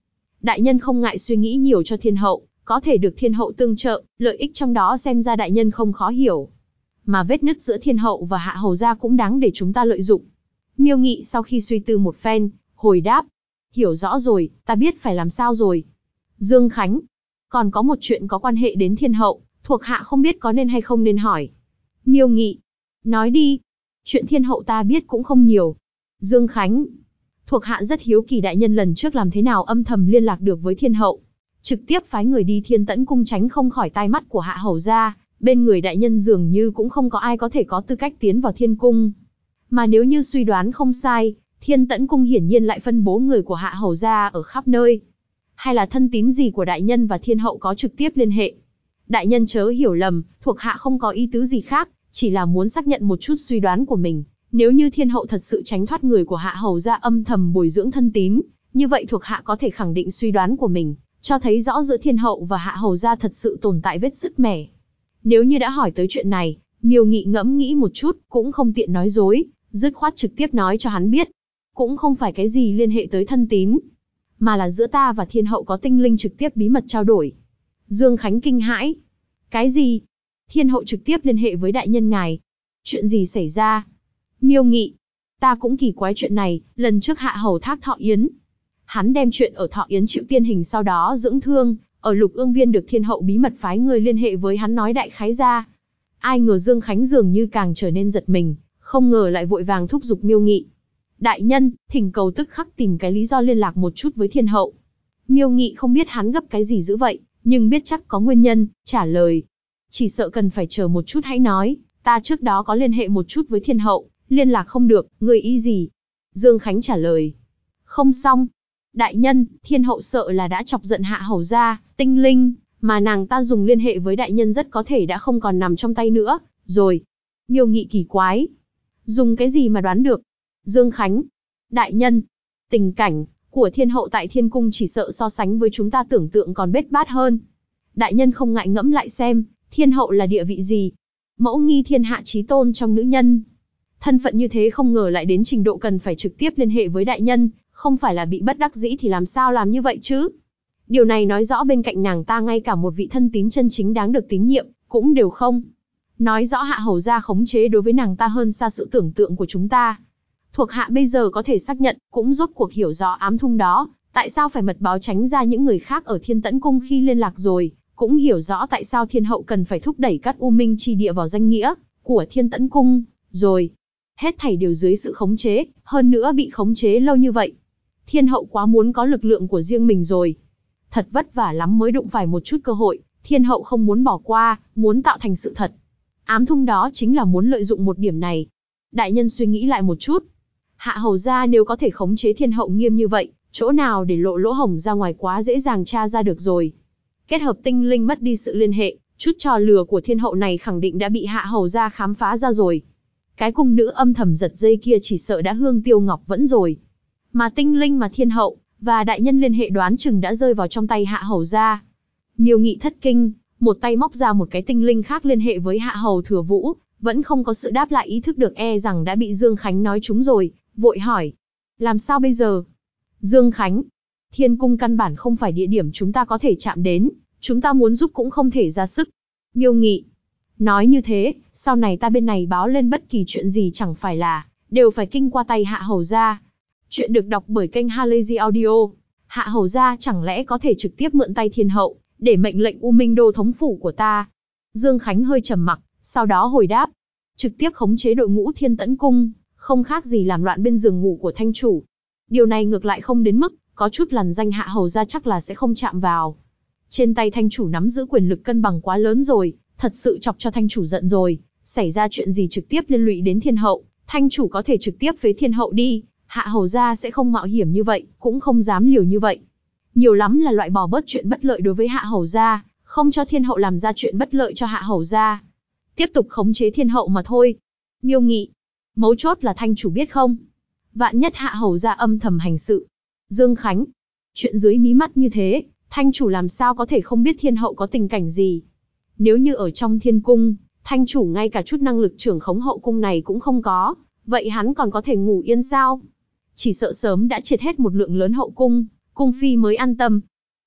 Đại nhân không ngại suy nghĩ nhiều cho thiên hậu, có thể được thiên hậu tương trợ, lợi ích trong đó xem ra đại nhân không khó hiểu. Mà vết nứt giữa thiên hậu và hạ hầu gia cũng đáng để chúng ta lợi dụng. Miêu Nghị sau khi suy tư một phen, hồi đáp. Hiểu rõ rồi, ta biết phải làm sao rồi. Dương Khánh. Còn có một chuyện có quan hệ đến thiên hậu, thuộc hạ không biết có nên hay không nên hỏi. Miêu Nghị. Nói đi. Chuyện thiên hậu ta biết cũng không nhiều. Dương Khánh. Thuộc hạ rất hiếu kỳ đại nhân lần trước làm thế nào âm thầm liên lạc được với thiên hậu. Trực tiếp phái người đi Thiên Tẫn cung tránh không khỏi tai mắt của hạ hầu gia, bên người đại nhân dường như cũng không có ai có thể có tư cách tiến vào thiên cung. Mà nếu như suy đoán không sai, Thiên Tẫn cung hiển nhiên lại phân bố người của hạ hầu gia ở khắp nơi. Hay là thân tín gì của đại nhân và thiên hậu có trực tiếp liên hệ. Đại nhân chớ hiểu lầm, thuộc hạ không có ý tứ gì khác, chỉ là muốn xác nhận một chút suy đoán của mình. Nếu như thiên hậu thật sự tránh thoát người của hạ hầu gia âm thầm bồi dưỡng thân tín, như vậy thuộc hạ có thể khẳng định suy đoán của mình, cho thấy rõ giữa thiên hậu và hạ hầu gia thật sự tồn tại vết sứt mẻ. Nếu như đã hỏi tới chuyện này, Miêu Nghị ngẫm nghĩ một chút, cũng không tiện nói dối, dứt khoát trực tiếp nói cho hắn biết. Cũng không phải cái gì liên hệ tới thân tín, mà là giữa ta và thiên hậu có tinh linh trực tiếp bí mật trao đổi. Dương Khánh kinh hãi. Cái gì? Thiên hậu trực tiếp liên hệ với đại nhân ngài? Chuyện gì xảy ra? Miêu Nghị. Ta cũng kỳ quái chuyện này, lần trước hạ hầu thác Thọ Yến. Hắn đem chuyện ở Thọ Yến chịu tiên hình sau đó dưỡng thương, ở Lục Ương Viên được thiên hậu bí mật phái người liên hệ với hắn nói đại khái ra. Ai ngờ Dương Khánh dường như càng trở nên giật mình, không ngờ lại vội vàng thúc giục Miêu Nghị. Đại nhân, thỉnh cầu tức khắc tìm cái lý do liên lạc một chút với thiên hậu. Miêu Nghị không biết hắn gấp cái gì dữ vậy, nhưng biết chắc có nguyên nhân, trả lời. Chỉ sợ cần phải chờ một chút hãy nói, ta trước đó có liên hệ một chút với thiên hậu, liên lạc không được, người ý gì? Dương Khánh trả lời. Không xong. Đại nhân, thiên hậu sợ là đã chọc giận hạ hầu gia, tinh linh, mà nàng ta dùng liên hệ với đại nhân rất có thể đã không còn nằm trong tay nữa, rồi. Miêu Nghị kỳ quái. Dùng cái gì mà đoán được? Dương Khánh. Đại nhân, tình cảnh của thiên hậu tại thiên cung chỉ sợ so sánh với chúng ta tưởng tượng còn bết bát hơn. Đại nhân không ngại ngẫm lại xem, thiên hậu là địa vị gì? Mẫu nghi thiên hạ chí tôn trong nữ nhân. Thân phận như thế không ngờ lại đến trình độ cần phải trực tiếp liên hệ với đại nhân, không phải là bị bất đắc dĩ thì làm sao làm như vậy chứ? Điều này nói rõ bên cạnh nàng ta ngay cả một vị thân tín chân chính đáng được tín nhiệm, cũng đều không. Nói rõ hạ hầu gia khống chế đối với nàng ta hơn xa sự tưởng tượng của chúng ta. Thuộc hạ bây giờ có thể xác nhận, cũng rốt cuộc hiểu rõ ám thung đó, tại sao phải mật báo tránh ra những người khác ở Thiên Tẫn cung khi liên lạc rồi, cũng hiểu rõ tại sao thiên hậu cần phải thúc đẩy Cát U Minh chi địa vào danh nghĩa của Thiên Tẫn cung, rồi. Hết thảy đều dưới sự khống chế, hơn nữa bị khống chế lâu như vậy. Thiên hậu quá muốn có lực lượng của riêng mình rồi. Thật vất vả lắm mới đụng phải một chút cơ hội, thiên hậu không muốn bỏ qua, muốn tạo thành sự thật. Ám thung đó chính là muốn lợi dụng một điểm này. Đại nhân suy nghĩ lại một chút. Hạ hầu gia nếu có thể khống chế thiên hậu nghiêm như vậy, chỗ nào để lộ lỗ hổng ra ngoài quá dễ dàng tra ra được rồi. Kết hợp tinh linh mất đi sự liên hệ, chút trò lừa của thiên hậu này khẳng định đã bị hạ hầu gia khám phá ra rồi. Cái cung nữ âm thầm giật dây kia chỉ sợ đã hương tiêu ngọc vẫn rồi. Mà tinh linh mà thiên hậu và đại nhân liên hệ đoán chừng đã rơi vào trong tay hạ hầu gia. Miêu Nghị thất kinh, một tay móc ra một cái tinh linh khác liên hệ với hạ hầu Thừa Vũ, vẫn không có sự đáp lại, ý thức được e rằng đã bị Dương Khánh nói trúng rồi, vội hỏi. Làm sao bây giờ? Dương Khánh. Thiên cung căn bản không phải địa điểm chúng ta có thể chạm đến, chúng ta muốn giúp cũng không thể ra sức. Miêu Nghị. Nói như thế, sau này ta bên này báo lên bất kỳ chuyện gì chẳng phải là đều phải kinh qua tay hạ hầu gia. Chuyện được đọc bởi kênh Halazy Audio. Hạ hầu gia chẳng lẽ có thể trực tiếp mượn tay thiên hậu, để mệnh lệnh U Minh Đô thống phủ của ta? Dương Khánh hơi trầm mặc, sau đó hồi đáp. Trực tiếp khống chế đội ngũ Thiên Tẫn cung, không khác gì làm loạn bên giường ngủ của thanh chủ. Điều này ngược lại không đến mức, có chút lằn danh hạ hầu gia chắc là sẽ không chạm vào. Trên tay thanh chủ nắm giữ quyền lực cân bằng quá lớn rồi, thật sự chọc cho thanh chủ giận rồi. Xảy ra chuyện gì trực tiếp liên lụy đến thiên hậu, thanh chủ có thể trực tiếp phế thiên hậu đi, hạ hầu gia sẽ không mạo hiểm như vậy, cũng không dám liều như vậy. Nhiều lắm là loại bỏ bớt chuyện bất lợi đối với hạ hầu gia, không cho thiên hậu làm ra chuyện bất lợi cho hạ hầu gia. Tiếp tục khống chế thiên hậu mà thôi. Miêu Nghị. Mấu chốt là thanh chủ biết không? Vạn nhất hạ hầu gia âm thầm hành sự. Dương Khánh. Chuyện dưới mí mắt như thế, thanh chủ làm sao có thể không biết thiên hậu có tình cảnh gì? Nếu như ở trong thiên cung, thanh chủ ngay cả chút năng lực trưởng khống hậu cung này cũng không có, vậy hắn còn có thể ngủ yên sao? Chỉ sợ sớm đã triệt hết một lượng lớn hậu cung, cung phi mới an tâm.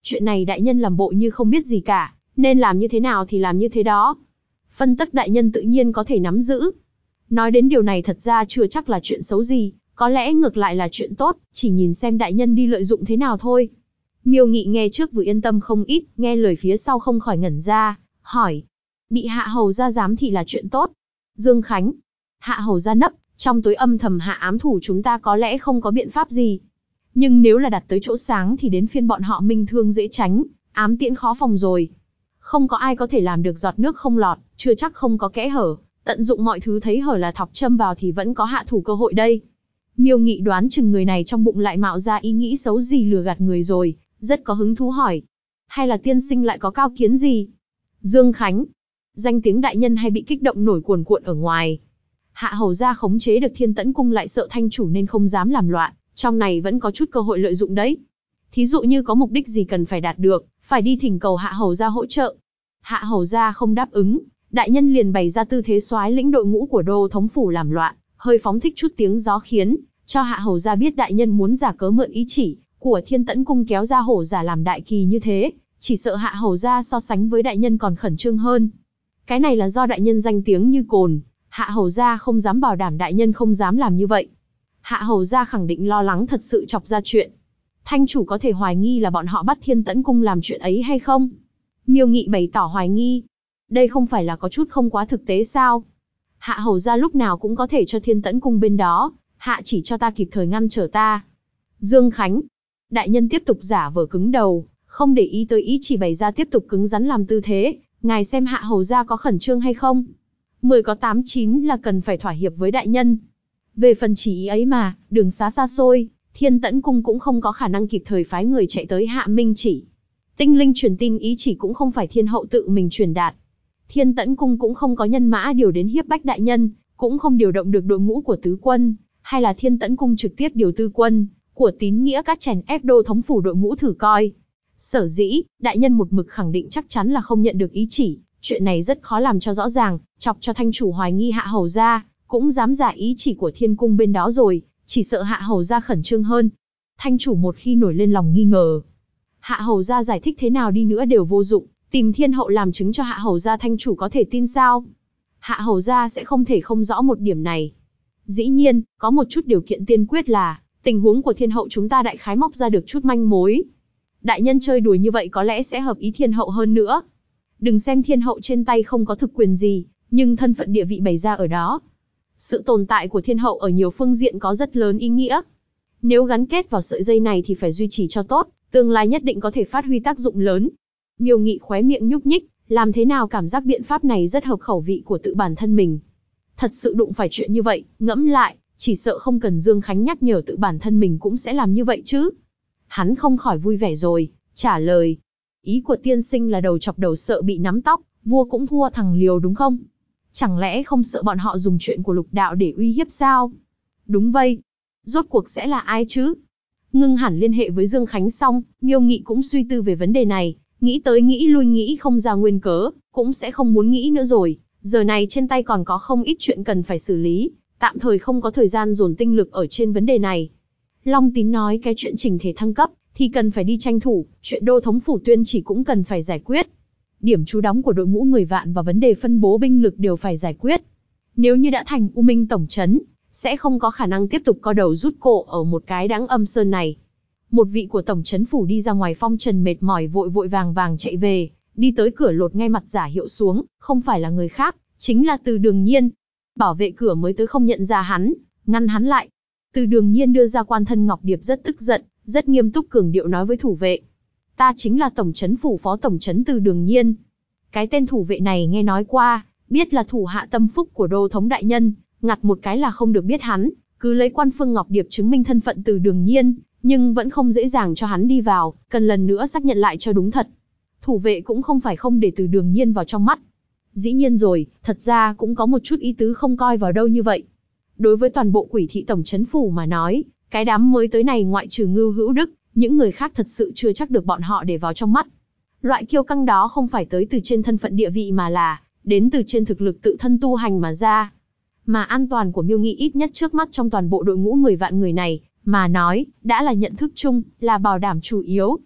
Chuyện này đại nhân làm bộ như không biết gì cả, nên làm như thế nào thì làm như thế đó. Phân tắc đại nhân tự nhiên có thể nắm giữ. Nói đến điều này thật ra chưa chắc là chuyện xấu gì, có lẽ ngược lại là chuyện tốt, chỉ nhìn xem đại nhân đi lợi dụng thế nào thôi. Miêu Nghị nghe trước vừa yên tâm không ít, nghe lời phía sau không khỏi ngẩn ra, hỏi. Bị hạ hầu ra giám thị là chuyện tốt. Dương Khánh. Hạ hầu ra nấp, trong tối âm thầm hạ ám thủ chúng ta có lẽ không có biện pháp gì. Nhưng nếu là đặt tới chỗ sáng thì đến phiên bọn họ minh thương dễ tránh, ám tiễn khó phòng rồi. Không có ai có thể làm được giọt nước không lọt, chưa chắc không có kẽ hở. Tận dụng mọi thứ thấy hở là thọc châm vào thì vẫn có hạ thủ cơ hội đây. Miêu Nghị đoán chừng người này trong bụng lại mạo ra ý nghĩ xấu gì lừa gạt người rồi, rất có hứng thú hỏi. Hay là tiên sinh lại có cao kiến gì? Dương Khánh. Danh tiếng đại nhân hay bị kích động nổi cuồn cuộn ở ngoài. Hạ hầu ra khống chế được Thiên Tẫn Cung lại sợ thanh chủ nên không dám làm loạn, trong này vẫn có chút cơ hội lợi dụng đấy. Thí dụ như có mục đích gì cần phải đạt được, phải đi thỉnh cầu hạ hầu ra hỗ trợ. Hạ hầu ra không đáp ứng, đại nhân liền bày ra tư thế soái lĩnh đội ngũ của đô thống phủ làm loạn, hơi phóng thích chút tiếng gió khiến cho hạ hầu ra biết đại nhân muốn giả cớ mượn ý chỉ của Thiên Tẫn Cung kéo ra hổ giả làm đại kỳ như thế, chỉ sợ hạ hầu ra so sánh với đại nhân còn khẩn trương hơn. Cái này là do đại nhân danh tiếng như cồn, hạ hầu ra không dám bảo đảm đại nhân không dám làm như vậy. Hạ hầu ra khẳng định lo lắng thật sự chọc ra chuyện. Thanh chủ có thể hoài nghi là bọn họ bắt Thiên Tẫn Cung làm chuyện ấy hay không? Miêu Nghị bày tỏ hoài nghi. Đây không phải là có chút không quá thực tế sao? Hạ hầu ra lúc nào cũng có thể cho Thiên Tẫn Cung bên đó, hạ chỉ cho ta kịp thời ngăn trở ta. Dương Khánh. Đại nhân tiếp tục giả vờ cứng đầu, không để ý tới ý chỉ bày ra tiếp tục cứng rắn làm tư thế, ngài xem hạ hầu ra có khẩn trương hay không? 10 có 8 9 là cần phải thỏa hiệp với đại nhân. Về phần chỉ ý ấy mà, đường xá xa xôi, Thiên Tẫn Cung cũng không có khả năng kịp thời phái người chạy tới hạ minh chỉ. Tinh linh truyền tin ý chỉ cũng không phải thiên hậu tự mình truyền đạt. Thiên Tẫn Cung cũng không có nhân mã điều đến hiếp bách đại nhân, cũng không điều động được đội ngũ của tứ quân, hay là Thiên Tẫn Cung trực tiếp điều tư quân của tín nghĩa các chèn ép đô thống phủ đội ngũ thử coi. Sở dĩ, đại nhân một mực khẳng định chắc chắn là không nhận được ý chỉ, chuyện này rất khó làm cho rõ ràng, chọc cho thanh chủ hoài nghi hạ hầu ra, cũng dám giả ý chỉ của Thiên Cung bên đó rồi, chỉ sợ hạ hầu ra khẩn trương hơn. Thanh chủ một khi nổi lên lòng nghi ngờ, hạ hầu ra giải thích thế nào đi nữa đều vô dụng, tìm thiên hậu làm chứng cho hạ hầu ra thanh chủ có thể tin sao? Hạ hầu ra sẽ không thể không rõ một điểm này. Dĩ nhiên, có một chút điều kiện tiên quyết là, tình huống của thiên hậu chúng ta đại khái móc ra được chút manh mối. Đại nhân chơi đùa như vậy có lẽ sẽ hợp ý thiên hậu hơn nữa. Đừng xem thiên hậu trên tay không có thực quyền gì, nhưng thân phận địa vị bày ra ở đó. Sự tồn tại của thiên hậu ở nhiều phương diện có rất lớn ý nghĩa. Nếu gắn kết vào sợi dây này thì phải duy trì cho tốt, tương lai nhất định có thể phát huy tác dụng lớn. Miêu Nghị khóe miệng nhúc nhích, làm thế nào cảm giác biện pháp này rất hợp khẩu vị của tự bản thân mình. Thật sự đụng phải chuyện như vậy, ngẫm lại, chỉ sợ không cần Dương Khánh nhắc nhở tự bản thân mình cũng sẽ làm như vậy chứ. Hắn không khỏi vui vẻ rồi, trả lời. Ý của tiên sinh là đầu chọc đầu sợ bị nắm tóc, vua cũng thua thằng liều đúng không? Chẳng lẽ không sợ bọn họ dùng chuyện của lục đạo để uy hiếp sao? Đúng vậy. Rốt cuộc sẽ là ai chứ? Ngưng hẳn liên hệ với Dương Khánh xong, Miêu Nghị cũng suy tư về vấn đề này, nghĩ tới nghĩ lui nghĩ không ra nguyên cớ, cũng sẽ không muốn nghĩ nữa rồi. Giờ này trên tay còn có không ít chuyện cần phải xử lý, tạm thời không có thời gian dồn tinh lực ở trên vấn đề này. Long Tín nói cái chuyện chỉnh thể thăng cấp, thì cần phải đi tranh thủ, chuyện đô thống phủ tuyên chỉ cũng cần phải giải quyết. Điểm trú đóng của đội ngũ 10 vạn và vấn đề phân bố binh lực đều phải giải quyết. Nếu như đã thành U Minh tổng trấn, sẽ không có khả năng tiếp tục co đầu rút cổ ở một cái đãng âm sơn này. Một vị của tổng trấn phủ đi ra ngoài phong trần mệt mỏi vội vội vàng vàng chạy về, đi tới cửa lột ngay mặt giả hiệu xuống, không phải là người khác, chính là Từ Đường Nhiên. Bảo vệ cửa mới tới không nhận ra hắn, ngăn hắn lại. Từ Đường Nhiên đưa ra quan thân ngọc điệp rất tức giận, rất nghiêm túc cường điệu nói với thủ vệ. Ta chính là tổng trấn phủ phó tổng trấn Từ Đường Nhiên. Cái tên thủ vệ này nghe nói qua, biết là thủ hạ tâm phúc của đô thống đại nhân, ngặt một cái là không được biết hắn, cứ lấy quan phương ngọc điệp chứng minh thân phận Từ Đường Nhiên, nhưng vẫn không dễ dàng cho hắn đi vào, cần lần nữa xác nhận lại cho đúng thật. Thủ vệ cũng không phải không để Từ Đường Nhiên vào trong mắt. Dĩ nhiên rồi, thật ra cũng có một chút ý tứ không coi vào đâu như vậy. Đối với toàn bộ Quỷ thị tổng trấn phủ mà nói, cái đám mới tới này ngoại trừ Ngưu Hữu Đức, những người khác thật sự chưa chắc được bọn họ để vào trong mắt. Loại kiêu căng đó không phải tới từ trên thân phận địa vị mà là đến từ trên thực lực tự thân tu hành mà ra. Mà an toàn của Miêu Nghị ít nhất trước mắt trong toàn bộ đội ngũ 10 vạn người này, mà nói, đã là nhận thức chung, là bảo đảm chủ yếu.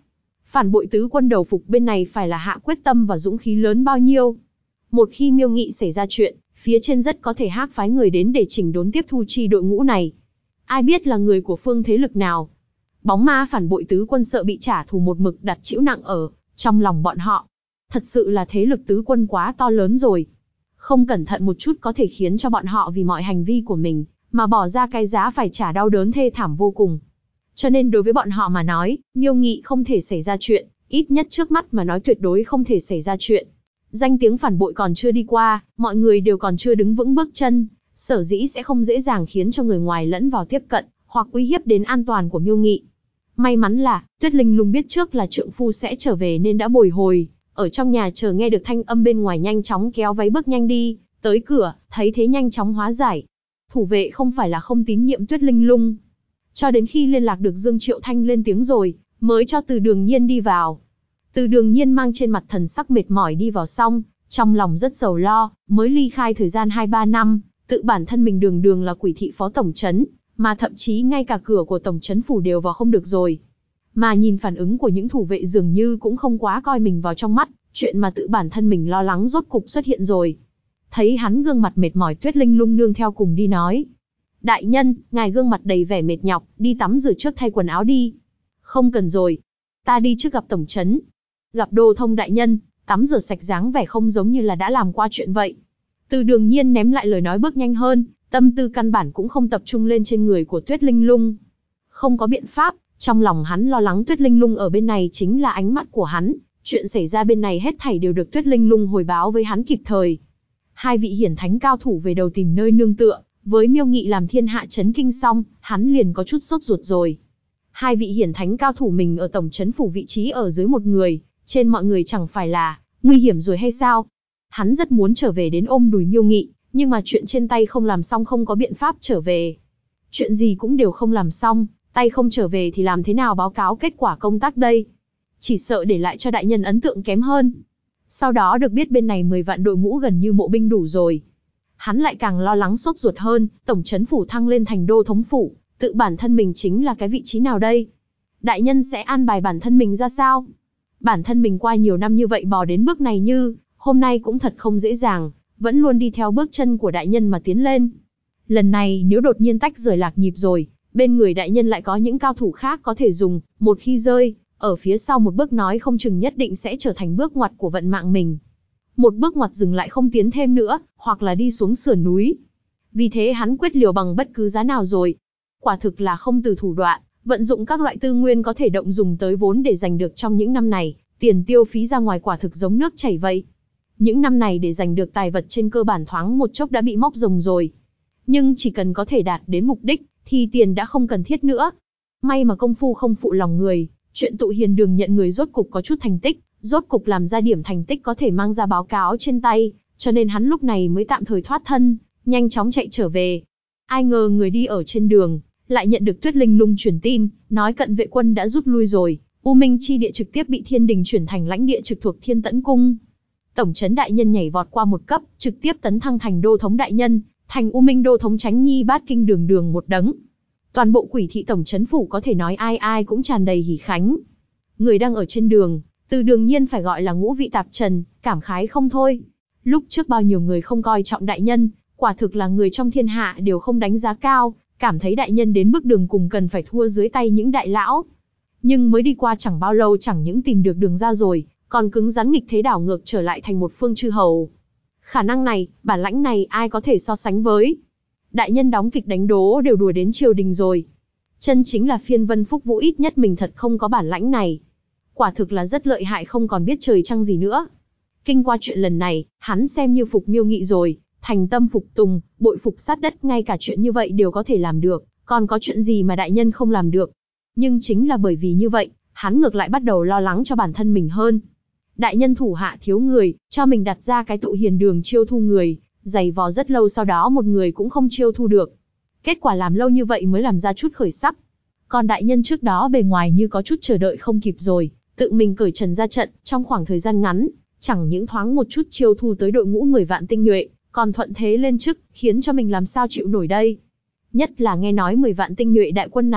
phản bội tứ quân đầu phục bên này phải là hạ quyết tâm và dũng khí lớn bao nhiêu. Một khi Miêu Nghị xảy ra chuyện, phía trên rất có thể Hắc phái người đến để chỉnh đốn tiếp thu chi đội ngũ này. Ai biết là người của phương thế lực nào. Bóng ma phản bội tứ quân sợ bị trả thù một mực đặt chịu nặng ở trong lòng bọn họ. Thật sự là thế lực tứ quân quá to lớn rồi. Không cẩn thận một chút có thể khiến cho bọn họ vì mọi hành vi của mình mà bỏ ra cái giá phải trả đau đớn thê thảm vô cùng. Cho nên đối với bọn họ mà nói, Miêu Nghị không thể xảy ra chuyện, ít nhất trước mắt mà nói tuyệt đối không thể xảy ra chuyện. Danh tiếng phản bội còn chưa đi qua, mọi người đều còn chưa đứng vững bước chân, sở dĩ sẽ không dễ dàng khiến cho người ngoài lẫn vào tiếp cận, hoặc uy hiếp đến an toàn của Miêu Nghị. May mắn là, Tuyết Linh Lung biết trước là trượng phu sẽ trở về nên đã bồi hồi, ở trong nhà chờ nghe được thanh âm bên ngoài nhanh chóng kéo váy bước nhanh đi, tới cửa, thấy thế nhanh chóng hóa giải. Thủ vệ không phải là không tín nhiệm Tuyết Linh Lung. Cho đến khi liên lạc được Dương Triệu Thanh lên tiếng rồi, mới cho Từ Đường Nhiên đi vào. Từ Đường Nhiên mang trên mặt thần sắc mệt mỏi đi vào xong, trong lòng rất sầu lo, mới ly khai thời gian 2-3 năm, tự bản thân mình đường đường là quỷ thị phó tổng trấn, mà thậm chí ngay cả cửa của tổng trấn phủ đều vào không được rồi. Mà nhìn phản ứng của những thủ vệ dường như cũng không quá coi mình vào trong mắt, chuyện mà tự bản thân mình lo lắng rốt cục xuất hiện rồi. Thấy hắn gương mặt mệt mỏi, Tuyết Linh Lung nương theo cùng đi nói. Đại nhân, ngài gương mặt đầy vẻ mệt nhọc, đi tắm rửa trước thay quần áo đi. Không cần rồi. Ta đi trước gặp tổng trấn. Gặp Đô Thông đại nhân, tắm rửa sạch dáng vẻ không giống như là đã làm qua chuyện vậy. Từ Đường Nhiên ném lại lời nói bước nhanh hơn, tâm tư căn bản cũng không tập trung lên trên người của Tuyết Linh Lung. Không có biện pháp, trong lòng hắn lo lắng Tuyết Linh Lung ở bên này chính là ánh mắt của hắn, chuyện xảy ra bên này hết thảy đều được Tuyết Linh Lung hồi báo với hắn kịp thời. Hai vị hiển thánh cao thủ về đầu tìm nơi nương tựa, với Miêu Nghị làm thiên hạ chấn kinh xong, hắn liền có chút sốt ruột rồi. Hai vị hiển thánh cao thủ mình ở tổng trấn phủ vị trí ở dưới một người, trên mọi người chẳng phải là nguy hiểm rồi hay sao? Hắn rất muốn trở về đến ôm đùi Miêu Nghị, nhưng mà chuyện trên tay không làm xong không có biện pháp trở về. Chuyện gì cũng đều không làm xong, tay không trở về thì làm thế nào báo cáo kết quả công tác đây? Chỉ sợ để lại cho đại nhân ấn tượng kém hơn. Sau đó được biết bên này 10 vạn đội ngũ gần như mộ binh đủ rồi. Hắn lại càng lo lắng sốt ruột hơn, tổng trấn phủ thăng lên thành đô thống phủ, tự bản thân mình chính là cái vị trí nào đây? Đại nhân sẽ an bài bản thân mình ra sao? Bản thân mình qua nhiều năm như vậy bò đến bước này như, hôm nay cũng thật không dễ dàng, vẫn luôn đi theo bước chân của đại nhân mà tiến lên. Lần này nếu đột nhiên tách rời lạc nhịp rồi, bên người đại nhân lại có những cao thủ khác có thể dùng, một khi rơi, ở phía sau một bước nói không chừng nhất định sẽ trở thành bước ngoặt của vận mạng mình. Một bước ngoặt dừng lại không tiến thêm nữa, hoặc là đi xuống sườn núi. Vì thế hắn quyết liều bằng bất cứ giá nào rồi. Quả thực là không từ thủ đoạn, vận dụng các loại tư nguyên có thể động dùng tới vốn để giành được trong những năm này, tiền tiêu phí ra ngoài quả thực giống nước chảy vậy. Những năm này để giành được tài vật trên cơ bản thoáng một chốc đã bị móc rồng rồi. Nhưng chỉ cần có thể đạt đến mục đích, thì tiền đã không cần thiết nữa. May mà công phu không phụ lòng người, chuyện tụ hiền đường nhận người rốt cục có chút thành tích, rốt cục làm ra điểm thành tích có thể mang ra báo cáo trên tay, cho nên hắn lúc này mới tạm thời thoát thân, nhanh chóng chạy trở về. Ai ngờ người đi ở trên đường, lại nhận được Tuyết Linh Lung truyền tin, nói cận vệ quân đã rút lui rồi, U Minh chi địa trực tiếp bị Thiên Đình chuyển thành lãnh địa trực thuộc Thiên Tẫn Cung. Tổng trấn đại nhân nhảy vọt qua một cấp, trực tiếp tấn thăng thành đô thống đại nhân, thành U Minh đô thống Chánh Nhi Bát Kinh đường đường một đấng. Toàn bộ quỷ thị tổng trấn phủ có thể nói ai ai cũng tràn đầy hỉ khánh. Người đang ở trên đường, Từ Đường Nhiên phải gọi là ngũ vị tạp trần, cảm khái không thôi. Lúc trước bao nhiêu người không coi trọng đại nhân, quả thực là người trong thiên hạ đều không đánh giá cao, cảm thấy đại nhân đến bước đường cùng cần phải thua dưới tay những đại lão. Nhưng mới đi qua chẳng bao lâu chẳng những tìm được đường ra rồi, còn cứng rắn nghịch thế đảo ngược trở lại thành một phương chư hầu. Khả năng này, bản lãnh này ai có thể so sánh với. Đại nhân đóng kịch đánh đố đều đùa đến triều đình rồi. Chân chính là phiên vân phúc vũ, ít nhất mình thật không có bản lãnh này. Quả thực là rất lợi hại không còn biết trời trăng gì nữa. Kinh qua chuyện lần này, hắn xem như phục Miêu Nghị rồi, thành tâm phục tùng, bội phục sát đất, ngay cả chuyện như vậy đều có thể làm được, còn có chuyện gì mà đại nhân không làm được. Nhưng chính là bởi vì như vậy, hắn ngược lại bắt đầu lo lắng cho bản thân mình hơn. Đại nhân thủ hạ thiếu người, cho mình đặt ra cái tụ hiền đường chiêu thu người, giày vò rất lâu sau đó một người cũng không chiêu thu được. Kết quả làm lâu như vậy mới làm ra chút khởi sắc. Còn đại nhân trước đó bề ngoài như có chút chờ đợi không kịp rồi, tự mình cởi trần ra trận, trong khoảng thời gian ngắn, chẳng những thoáng một chút chiêu thu tới đội ngũ 10 vạn tinh nhuệ, còn thuận thế lên chức, khiến cho mình làm sao chịu nổi đây. Nhất là nghe nói 10 vạn tinh nhuệ đại quân này,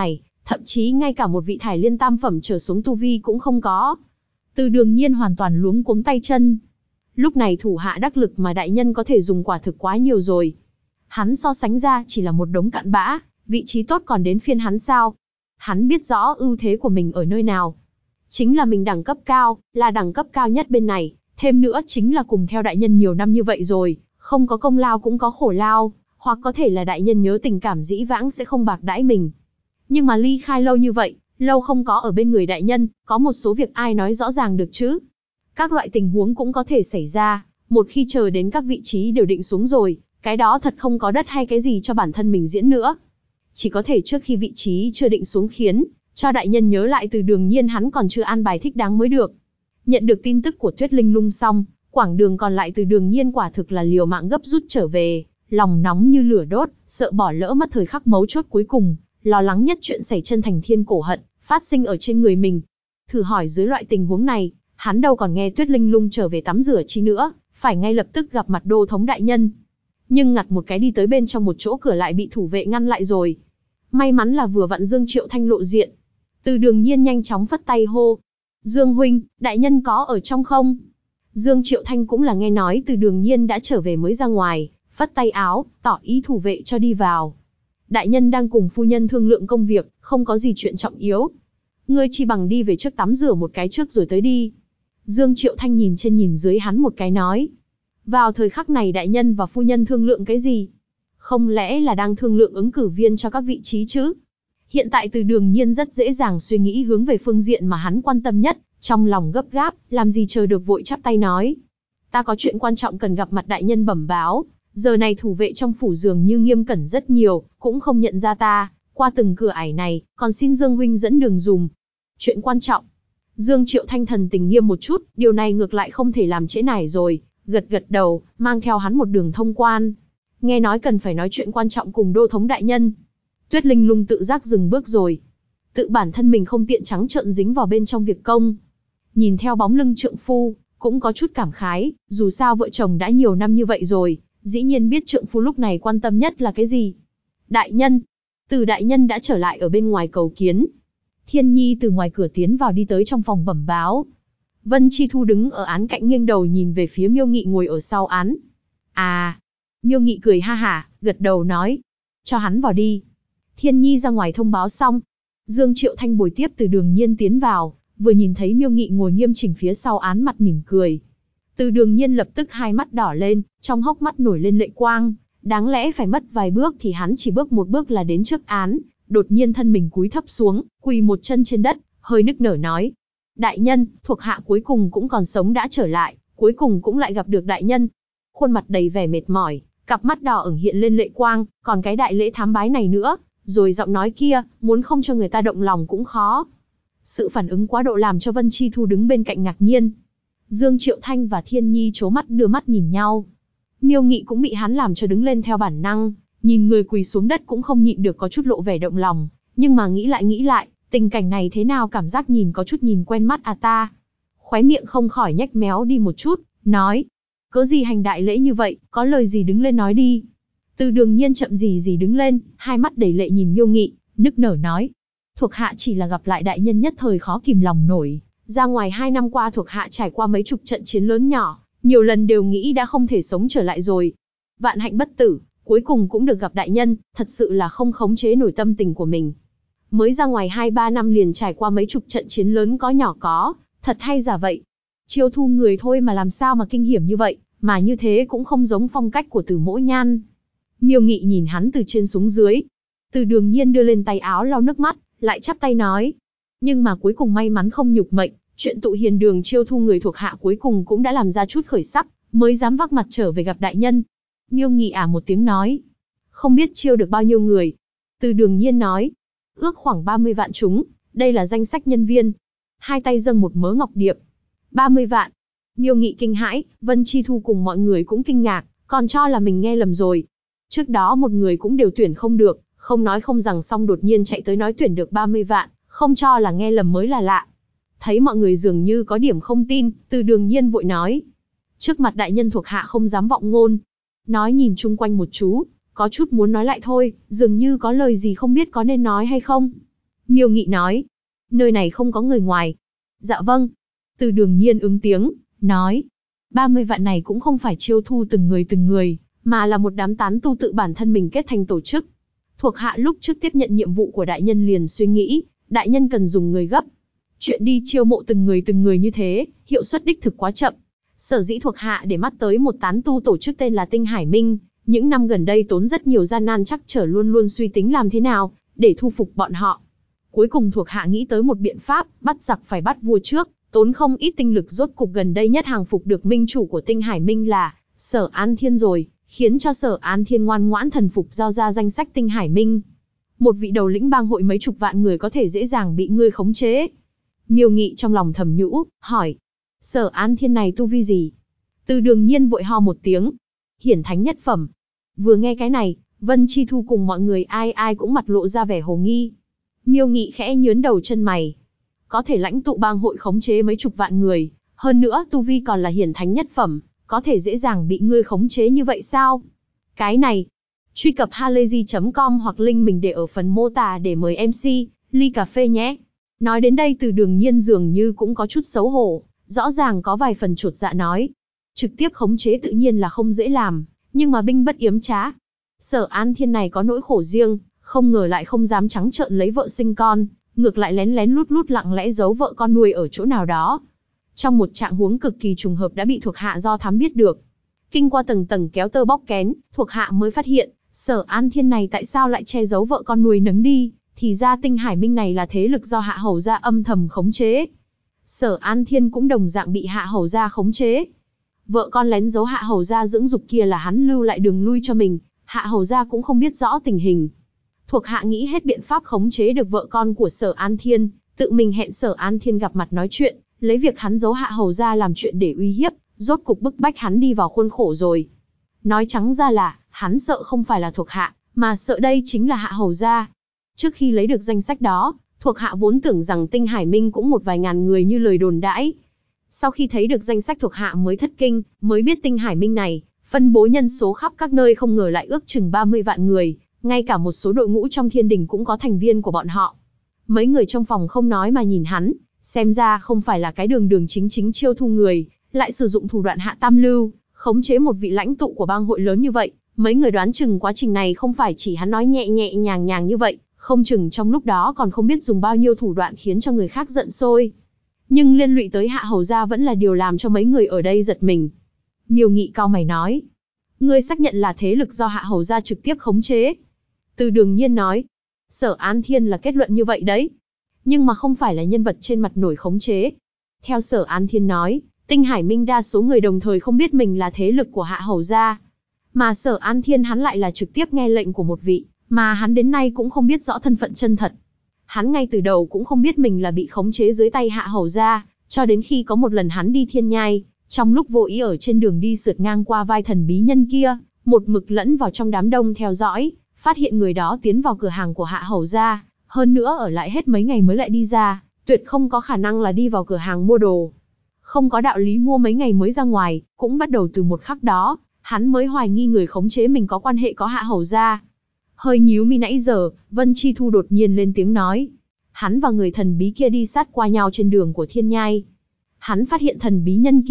thậm chí ngay cả một vị Thải Liên tam phẩm trở xuống tu vi cũng không có. Từ Đường Nhiên hoàn toàn luống cuống tay chân. Lúc này thủ hạ đắc lực mà đại nhân có thể dùng quả thực quá nhiều rồi. Hắn so sánh ra chỉ là một đống cặn bã, vị trí tốt còn đến phiên hắn sao? Hắn biết rõ ưu thế của mình ở nơi nào. Chính là mình đẳng cấp cao, là đẳng cấp cao nhất bên này, thêm nữa chính là cùng theo đại nhân nhiều năm như vậy rồi, không có công lao cũng có khổ lao, hoặc có thể là đại nhân nhớ tình cảm dĩ vãng sẽ không bạc đãi mình. Nhưng mà ly khai lâu như vậy, lâu không có ở bên người đại nhân, có một số việc ai nói rõ ràng được chứ? Các loại tình huống cũng có thể xảy ra, một khi chờ đến các vị trí đều định xuống rồi, cái đó thật không có đất hay cái gì cho bản thân mình diễn nữa. Chỉ có thể trước khi vị trí chưa định xuống khiến cho đại nhân nhớ lại Từ Đường Nhiên hắn còn chưa an bài thích đáng mới được. Nhận được tin tức của Tuyết Linh Lung xong, quãng đường còn lại Từ Đường Nhiên quả thực là liều mạng gấp rút trở về, lòng nóng như lửa đốt, sợ bỏ lỡ mất thời khắc mấu chốt cuối cùng, lo lắng nhất chuyện xảy chân thành thiên cổ hận phát sinh ở trên người mình. Thử hỏi dưới loại tình huống này, hắn đâu còn nghe Tuyết Linh Lung trở về tắm rửa chi nữa, phải ngay lập tức gặp mặt đô thống đại nhân. Nhưng ngặt một cái đi tới bên trong một chỗ cửa lại bị thủ vệ ngăn lại rồi. May mắn là vừa vặn Dương Triệu Thanh lộ diện. Từ Đường Nhiên nhanh chóng phất tay hô. Dương huynh, đại nhân có ở trong không? Dương Triệu Thanh cũng là nghe nói Từ Đường Nhiên đã trở về mới ra ngoài, phất tay áo, tỏ ý thủ vệ cho đi vào. Đại nhân đang cùng phu nhân thương lượng công việc, không có gì chuyện trọng yếu. Ngươi chỉ bằng đi về trước tắm rửa một cái trước rồi tới đi. Dương Triệu Thanh nhìn trên nhìn dưới hắn một cái nói. Vào thời khắc này đại nhân và phu nhân thương lượng cái gì? Không lẽ là đang thương lượng ứng cử viên cho các vị trí chứ? Hiện tại Từ Đường Nhiên rất dễ dàng suy nghĩ hướng về phương diện mà hắn quan tâm nhất, trong lòng gấp gáp, làm gì chờ được vội chắp tay nói. Ta có chuyện quan trọng cần gặp mặt đại nhân bẩm báo, giờ này thủ vệ trong phủ dường như nghiêm cẩn rất nhiều, cũng không nhận ra ta, qua từng cửa ải này, còn xin Dương huynh dẫn đường dùm. Chuyện quan trọng. Dương Triệu Thanh thần tình nghiêm một chút, điều này ngược lại không thể làm trễ nải rồi, gật gật đầu, mang theo hắn một đường thông quan. Nghe nói cần phải nói chuyện quan trọng cùng đô thống đại nhân. Tuyết Linh Lung tự giác dừng bước rồi. Tự bản thân mình không tiện trắng trợn dính vào bên trong việc công. Nhìn theo bóng lưng trượng phu, cũng có chút cảm khái, dù sao vợ chồng đã nhiều năm như vậy rồi, dĩ nhiên biết trượng phu lúc này quan tâm nhất là cái gì. Đại nhân, Từ đại nhân đã trở lại ở bên ngoài cầu kiến. Thiên Nhi từ ngoài cửa tiến vào đi tới trong phòng bẩm báo. Vân Chi Thu đứng ở án cạnh nghiêng đầu nhìn về phía Miêu Nghị ngồi ở sau án. À, Miêu Nghị cười ha hả, gật đầu nói. Cho hắn vào đi. Thiên Nhi ra ngoài thông báo xong. Dương Triệu Thanh bồi tiếp Từ Đường Nhiên tiến vào, vừa nhìn thấy Miêu Nghị ngồi nghiêm chỉnh phía sau án mặt mỉm cười. Từ Đường Nhiên lập tức hai mắt đỏ lên, trong hốc mắt nổi lên lệ quang. Đáng lẽ phải mất vài bước thì hắn chỉ bước một bước là đến trước án. Đột nhiên thân mình cúi thấp xuống, quỳ một chân trên đất, hơi nức nở nói. Đại nhân, thuộc hạ cuối cùng cũng còn sống đã trở lại, cuối cùng cũng lại gặp được đại nhân. Khuôn mặt đầy vẻ mệt mỏi, cặp mắt đỏ ửng hiện lên lệ quang, còn cái đại lễ thám bái này nữa, rồi giọng nói kia, muốn không cho người ta động lòng cũng khó. Sự phản ứng quá độ làm cho Vân Chi Thu đứng bên cạnh ngạc nhiên. Dương Triệu Thanh và Thiên Nhi chố mắt đưa mắt nhìn nhau. Miêu Nghị cũng bị hắn làm cho đứng lên theo bản năng, nhìn người quỳ xuống đất cũng không nhịn được có chút lộ vẻ động lòng, nhưng mà nghĩ lại, tình cảnh này thế nào cảm giác nhìn có chút nhìn quen mắt à ta. Khóe miệng không khỏi nhếch méo đi một chút, nói. Cớ gì hành đại lễ như vậy, có lời gì đứng lên nói đi. Từ Đường Nhiên chậm gì đứng lên, hai mắt đầy lệ nhìn Miêu Nghị, nức nở nói. Thuộc hạ chỉ là gặp lại đại nhân nhất thời khó kìm lòng nổi, ra ngoài 2 năm qua thuộc hạ trải qua mấy chục trận chiến lớn nhỏ, nhiều lần đều nghĩ đã không thể sống trở lại rồi. Vạn hạnh bất tử, cuối cùng cũng được gặp đại nhân, thật sự là không khống chế nổi tâm tình của mình. Mới ra ngoài 2-3 năm liền trải qua mấy chục trận chiến lớn có nhỏ có, thật hay giả vậy. Chiêu thu người thôi mà làm sao mà kinh hiểm như vậy, mà như thế cũng không giống phong cách của Từ Mỗ Nhan. Miêu Nghị nhìn hắn từ trên xuống dưới. Từ Đường Nhiên đưa lên tay áo lau nước mắt, lại chắp tay nói. Nhưng mà cuối cùng may mắn không nhục mệnh, chuyện tụ hiền đường chiêu thu người thuộc hạ cuối cùng cũng đã làm ra chút khởi sắc, mới dám vác mặt trở về gặp đại nhân. Miêu Nghị một tiếng nói. Không biết chiêu được bao nhiêu người. Từ Đường Nhiên nói. Ước khoảng 30 vạn chúng, đây là danh sách nhân viên. Hai tay dâng một mớ ngọc điệp. 30 vạn. Miêu Nghị kinh hãi, Vân Chi Thu cùng mọi người cũng kinh ngạc, còn cho là mình nghe lầm rồi. Trước đó một người cũng đều tuyển không được, không nói không rằng xong đột nhiên chạy tới nói tuyển được 30 vạn, không cho là nghe lầm mới là lạ. Thấy mọi người dường như có điểm không tin, Từ Đường Nhiên vội nói. Trước mặt đại nhân thuộc hạ không dám vọng ngôn. Nói nhìn chung quanh một chú, có chút muốn nói lại thôi, dường như có lời gì không biết có nên nói hay không. Miêu Nghị nói. Nơi này không có người ngoài. Dạ vâng. Từ Đường Nhiên ứng tiếng, nói. 30 vạn này cũng không phải chiêu thu từng người, mà là một đám tán tu tự bản thân mình kết thành tổ chức. Thuộc hạ lúc trước tiếp nhận nhiệm vụ của đại nhân liền suy nghĩ, đại nhân cần dùng người gấp. Chuyện đi chiêu mộ từng người như thế, hiệu suất đích thực quá chậm. Sở dĩ thuộc hạ để mắt tới một tán tu tổ chức tên là Tinh Hải Minh, những năm gần đây tốn rất nhiều gian nan trắc trở, luôn luôn suy tính làm thế nào để thu phục bọn họ. Cuối cùng thuộc hạ nghĩ tới một biện pháp, bắt giặc phải bắt vua trước, tốn không ít tinh lực, rốt cục gần đây nhất hàng phục được minh chủ của Tinh Hải Minh là Sở An Thiên rồi, khiến cho Sở An Thiên ngoan ngoãn thần phục, giao ra danh sách Tinh Hải Minh. Một vị đầu lĩnh bang hội mấy chục vạn người có thể dễ dàng bị ngươi khống chế. Miêu Nghị trong lòng thầm nhũ, hỏi. Sở An Thiên này tu vi gì? Từ Đường Nhiên vội ho một tiếng. Hiển thánh nhất phẩm. Vừa nghe cái này, Vân Chi Thu cùng mọi người ai cũng mặt lộ ra vẻ hồ nghi. Miêu Nghị khẽ nhướng đầu chân mày. Có thể lãnh tụ bang hội khống chế mấy chục vạn người, hơn nữa tu vi còn là hiển thánh nhất phẩm, có thể dễ dàng bị ngươi khống chế như vậy sao? Cái này, truy cập halayzi.com hoặc link mình để ở phần mô tả để mời MC, ly cà phê nhé. Nói đến đây Từ Đường Nhiên dường như cũng có chút xấu hổ, rõ ràng có vài phần chột dạ nói. Trực tiếp khống chế tự nhiên là không dễ làm, nhưng mà binh bất yếm trá. Sở An Thiên này có nỗi khổ riêng, không ngờ lại không dám trắng trợn lấy vợ sinh con, ngược lại lén lén lút lút lặng lẽ giấu vợ con nuôi ở chỗ nào đó. Trong một trạng huống cực kỳ trùng hợp đã bị thuộc hạ do thám biết được. Kinh qua tầng tầng kéo tơ bóc kén, thuộc hạ mới phát hiện, Sở An Thiên này tại sao lại che giấu vợ con nuôi nấng đi, thì ra Tinh Hải Minh này là thế lực do Hạ Hầu gia âm thầm khống chế. Sở An Thiên cũng đồng dạng bị Hạ Hầu gia khống chế. Vợ con lén giấu Hạ Hầu gia dưỡng dục kia là hắn lưu lại đường lui cho mình, Hạ Hầu gia cũng không biết rõ tình hình. Thuộc hạ nghĩ hết biện pháp khống chế được vợ con của Sở An Thiên, tự mình hẹn Sở An Thiên gặp mặt nói chuyện, lấy việc hắn giấu Hạ Hầu gia làm chuyện để uy hiếp, rốt cục bức bách hắn đi vào khuôn khổ rồi. Nói trắng ra là, hắn sợ không phải là thuộc hạ, mà sợ đây chính là Hạ Hầu gia. Trước khi lấy được danh sách đó, thuộc hạ vốn tưởng rằng Tinh Hải Minh cũng một vài ngàn người như lời đồn đãi. Sau khi thấy được danh sách thuộc hạ mới thất kinh, mới biết Tinh Hải Minh này, phân bố nhân số khắp các nơi không ngờ lại ước chừng 30 vạn người, ngay cả một số đội ngũ trong thiên đình cũng có thành viên của bọn họ. Mấy người trong phòng không nói mà nhìn hắn, xem ra không phải là cái đường chính chiêu thu người, lại sử dụng thủ đoạn hạ tam lưu, khống chế một vị lãnh tụ của bang hội lớn như vậy. Mấy người đoán chừng quá trình này không phải chỉ hắn nói nhẹ nhàng như vậy, không chừng trong lúc đó còn không biết dùng bao nhiêu thủ đoạn khiến cho người khác giận sôi. Nhưng liên lụy tới Hạ Hầu gia vẫn là điều làm cho mấy người ở đây giật mình. Miêu Nghị cau mày nói, ngươi xác nhận là thế lực do Hạ Hầu gia trực tiếp khống chế? Từ Đường Nhiên nói, Sở An Thiên là kết luận như vậy đấy, nhưng mà không phải là nhân vật trên mặt nổi khống chế. Theo Sở An Thiên nói, Tinh Hải Minh đa số người đồng thời không biết mình là thế lực của Hạ Hầu gia, mà Sở An Thiên hắn lại là trực tiếp nghe lệnh của một vị, mà hắn đến nay cũng không biết rõ thân phận chân thật. Hắn ngay từ đầu cũng không biết mình là bị khống chế dưới tay Hạ Hầu gia, cho đến khi có một lần hắn đi Thiên Nhai, trong lúc vô ý ở trên đường đi sượt ngang qua vai thần bí nhân kia, một mực lẫn vào trong đám đông theo dõi, phát hiện người đó tiến vào cửa hàng của Hạ Hầu gia, hơn nữa ở lại hết mấy ngày mới lại đi ra, tuyệt không có khả năng là đi vào cửa hàng mua đồ. Không có đạo lý mua mấy ngày mới ra ngoài, cũng bắt đầu từ một khắc đó, hắn mới hoài nghi người khống chế mình có quan hệ có Hạ Hầu gia. Hơi nhíu mi nãy giờ, Vân Chi Thu đột nhiên lên tiếng nói. Hắn và người thần bí kia đi sát qua nhau trên đường của Thiên Nhai. Hắn phát hiện thần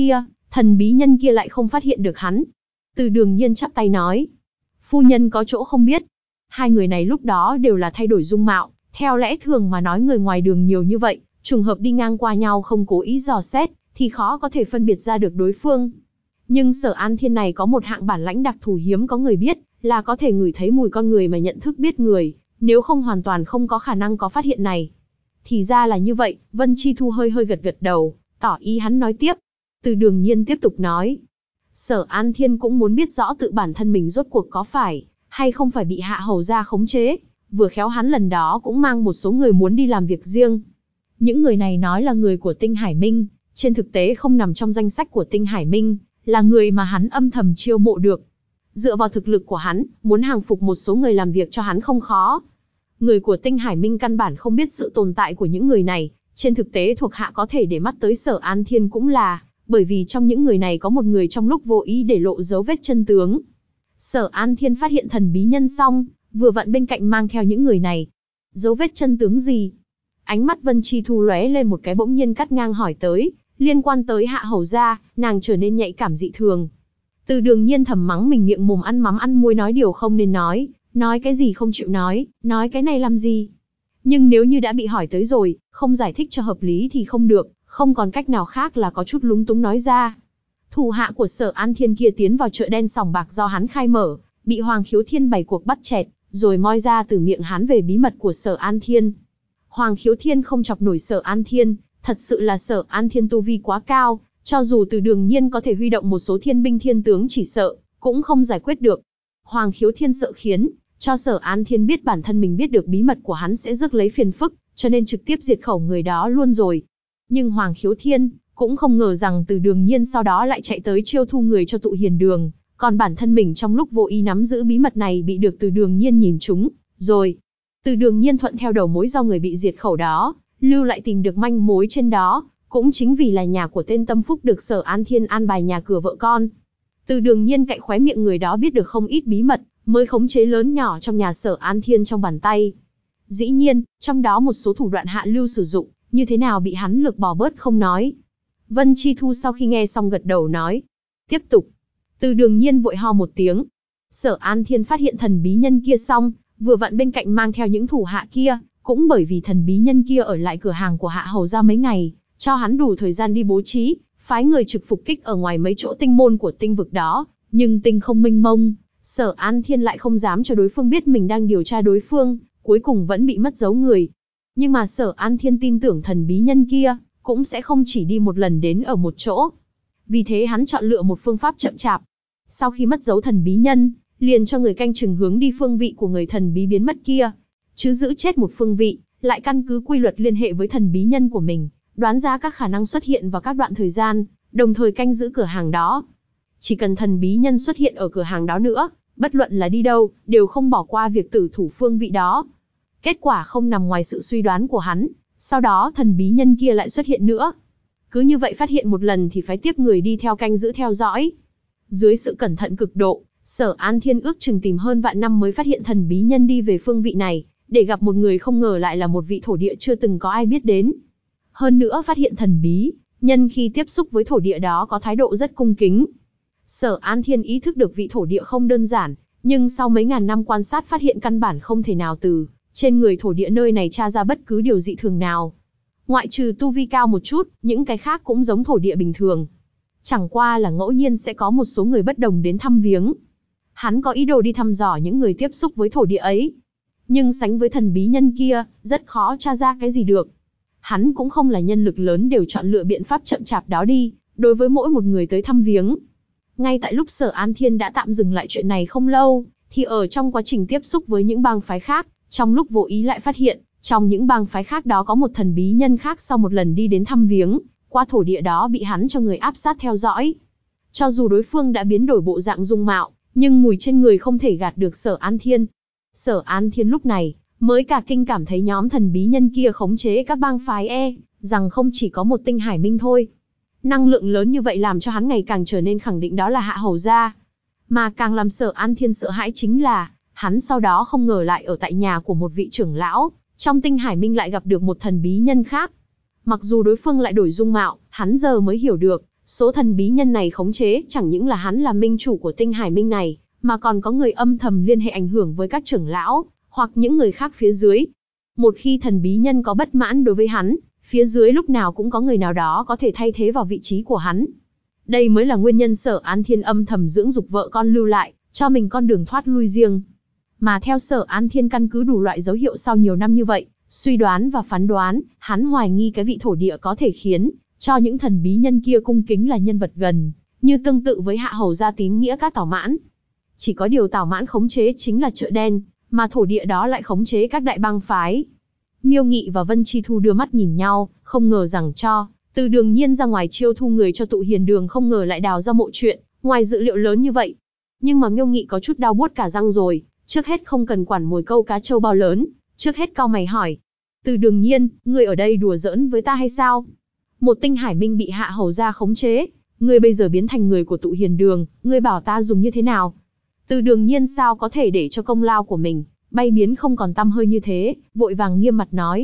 bí nhân kia lại không phát hiện được hắn. Từ Đường Nhiên chắp tay nói. Phu nhân có chỗ không biết. Hai người này lúc đó đều là thay đổi dung mạo, theo lẽ thường mà nói người ngoài đường nhiều như vậy, trùng hợp đi ngang qua nhau không cố ý dò xét, thì khó có thể phân biệt ra được đối phương. Nhưng Sở An Thiên này có một hạng bản lãnh đặc thù hiếm có người biết, là có thể ngửi thấy mùi con người mà nhận thức biết người, nếu không hoàn toàn không có khả năng có phát hiện này. Thì ra là như vậy, Vân Chi Thu hơi gật đầu, tỏ ý hắn nói tiếp. Từ Đường Nhiên tiếp tục nói. Sở An Thiên cũng muốn biết rõ tự bản thân mình rốt cuộc có phải, hay không phải bị Hạ Hầu gia khống chế, vừa khéo hắn lần đó cũng mang một số người muốn đi làm việc riêng. Những người này nói là người của Tinh Hải Minh, trên thực tế không nằm trong danh sách của Tinh Hải Minh, là người mà hắn âm thầm chiêu mộ được. Dựa vào thực lực của hắn, muốn hàng phục một số người làm việc cho hắn không khó. Người của Tinh Hải Minh căn bản không biết sự tồn tại của những người này, trên thực tế thuộc hạ có thể để mắt tới Sở An Thiên cũng là, bởi vì trong những người này có một người trong lúc vô ý để lộ dấu vết chân tướng. Sở An Thiên phát hiện thần bí nhân xong, vừa vặn bên cạnh mang theo những người này. Dấu vết chân tướng gì? Ánh mắt Vân Chi Thu lóe lên một cái bỗng nhiên cắt ngang hỏi tới, liên quan tới Hạ Hầu gia, nàng trở nên nhạy cảm dị thường. Từ Đường Nhiên thầm mắng mình miệng mồm ăn mắm ăn muối nói điều không nên nói cái gì không chịu nói cái này làm gì. Nhưng nếu như đã bị hỏi tới rồi, không giải thích cho hợp lý thì không được, không còn cách nào khác là có chút lúng túng nói ra. Thủ hạ của Sở An Thiên kia tiến vào chợ đen sòng bạc do hắn khai mở, bị Hoàng Khiếu Thiên bày cuộc bắt chẹt, rồi moi ra từ miệng hắn về bí mật của Sở An Thiên. Hoàng Khiếu Thiên không chọc nổi Sở An Thiên, thật sự là Sở An Thiên tu vi quá cao, cho dù Từ Đường Nhiên có thể huy động một số thiên binh thiên tướng chỉ sợ, cũng không giải quyết được. Hoàng Khiếu Thiên sợ khiến cho Sở An Thiên biết bản thân mình biết được bí mật của hắn sẽ rước lấy phiền phức, cho nên trực tiếp diệt khẩu người đó luôn rồi. Nhưng Hoàng Khiếu Thiên cũng không ngờ rằng Từ Đường Nhiên sau đó lại chạy tới chiêu thu người cho tụ hiền đường, còn bản thân mình trong lúc vô ý nắm giữ bí mật này bị được Từ Đường Nhiên nhìn trúng, rồi. Từ Đường Nhiên thuận theo đầu mối do người bị diệt khẩu đó, lưu lại tìm được manh mối trên đó, cũng chính vì là nhà của tên Tâm Phúc được Sở An Thiên an bài nhà cửa vợ con. Từ Đường Nhiên cạy khóe miệng người đó biết được không ít bí mật, mới khống chế lớn nhỏ trong nhà Sở An Thiên trong bàn tay. Dĩ nhiên, trong đó một số thủ đoạn hạ lưu sử dụng, như thế nào bị hắn lược bỏ bớt không nói. Vân Chi Thu sau khi nghe xong gật đầu nói. Tiếp tục. Từ Đường Nhiên vội ho một tiếng. Sở An Thiên phát hiện thần bí nhân kia xong, vừa vặn bên cạnh mang theo những thủ hạ kia, cũng bởi vì thần bí nhân kia ở lại cửa hàng của Hạ Hầu gia mấy ngày, cho hắn đủ thời gian đi bố trí, phái người trực phục kích ở ngoài mấy chỗ tinh môn của tinh vực đó, nhưng tinh không mênh mông, Sở An Thiên lại không dám cho đối phương biết mình đang điều tra đối phương, cuối cùng vẫn bị mất dấu người. Nhưng mà Sở An Thiên tin tưởng thần bí nhân kia, cũng sẽ không chỉ đi một lần đến ở một chỗ. Vì thế hắn chọn lựa một phương pháp chậm chạp. Sau khi mất dấu thần bí nhân, liền cho người canh chừng hướng đi phương vị của người thần bí biến mất kia. Chứ giữ chết một phương vị, lại căn cứ quy luật liên hệ với thần bí nhân của mình, đoán ra các khả năng xuất hiện vào các đoạn thời gian, đồng thời canh giữ cửa hàng đó. Chỉ cần thần bí nhân xuất hiện ở cửa hàng đó nữa, bất luận là đi đâu, đều không bỏ qua việc tử thủ phương vị đó. Kết quả không nằm ngoài sự suy đoán của hắn, sau đó thần bí nhân kia lại xuất hiện nữa. Cứ như vậy phát hiện một lần thì phải tiếp người đi theo canh giữ theo dõi. Dưới sự cẩn thận cực độ, Sở An Thiên ước chừng tìm hơn vạn năm mới phát hiện thần bí nhân đi về phương vị này, để gặp một người không ngờ lại là một vị thổ địa chưa từng có ai biết đến. Hơn nữa phát hiện thần bí nhân khi tiếp xúc với thổ địa đó có thái độ rất cung kính. Sở An Thiên ý thức được vị thổ địa không đơn giản, nhưng sau mấy ngàn năm quan sát phát hiện căn bản không thể nào từ trên người thổ địa nơi này tra ra bất cứ điều dị thường nào. Ngoại trừ tu vi cao một chút, những cái khác cũng giống thổ địa bình thường. Chẳng qua là ngẫu nhiên sẽ có một số người bất đồng đến thăm viếng. Hắn có ý đồ đi thăm dò những người tiếp xúc với thổ địa ấy. Nhưng sánh với thần bí nhân kia, rất khó tra ra cái gì được. Hắn cũng không là nhân lực lớn đều chọn lựa biện pháp chậm chạp đó đi, đối với mỗi một người tới thăm viếng. Ngay tại lúc Sở An Thiên đã tạm dừng lại chuyện này không lâu, thì ở trong quá trình tiếp xúc với những bang phái khác, trong lúc vô ý lại phát hiện, trong những bang phái khác đó có một thần bí nhân khác sau một lần đi đến thăm viếng, qua thổ địa đó bị hắn cho người áp sát theo dõi. Cho dù đối phương đã biến đổi bộ dạng dung mạo, nhưng mùi trên người không thể gạt được Sở An Thiên. Sở An Thiên lúc này mới cả kinh cảm thấy nhóm thần bí nhân kia khống chế các bang phái rằng không chỉ có một Tinh Hải Minh thôi. Năng lượng lớn như vậy làm cho hắn ngày càng trở nên khẳng định đó là Hạ Hầu gia. Mà càng làm Sở An Thiên sợ hãi chính là, hắn sau đó không ngờ lại ở tại nhà của một vị trưởng lão, trong Tinh Hải Minh lại gặp được một thần bí nhân khác. Mặc dù đối phương lại đổi dung mạo, hắn giờ mới hiểu được, số thần bí nhân này khống chế chẳng những là hắn là minh chủ của Tinh Hải Minh này, mà còn có người âm thầm liên hệ ảnh hưởng với các trưởng lão, hoặc những người khác phía dưới. Một khi thần bí nhân có bất mãn đối với hắn, phía dưới lúc nào cũng có người nào đó có thể thay thế vào vị trí của hắn. Đây mới là nguyên nhân Sở An Thiên âm thầm dưỡng dục vợ con lưu lại, cho mình con đường thoát lui riêng. Mà theo Sở An Thiên căn cứ đủ loại dấu hiệu sau nhiều năm như vậy, suy đoán và phán đoán, hắn hoài nghi cái vị thổ địa có thể khiến cho những thần bí nhân kia cung kính là nhân vật gần, như tương tự với Hạ Hầu gia tín nghĩa các Tảo Mãn. Chỉ có điều Tảo Mãn khống chế chính là chợ đen, mà thổ địa đó lại khống chế các đại bang phái. Miêu Nghị và Vân Chi Thu đưa mắt nhìn nhau, không ngờ rằng Từ Đường Nhiên ra ngoài chiêu thu người cho tụ hiền đường không ngờ lại đào ra mộ chuyện, ngoài dự liệu lớn như vậy. Nhưng mà Miêu Nghị có chút đau buốt cả răng rồi, trước hết không cần quản mồi câu cá trâu bao lớn, trước hết cau mày hỏi. Từ Đường Nhiên, ngươi ở đây đùa giỡn với ta hay sao? Một Tinh Hải Minh bị Hạ Hầu gia khống chế, ngươi bây giờ biến thành người của tụ hiền đường, ngươi bảo ta dùng như thế nào? Từ Đường Nhiên sao có thể để cho công lao của mình bay biến không còn tăm hơi như thế, vội vàng nghiêm mặt nói.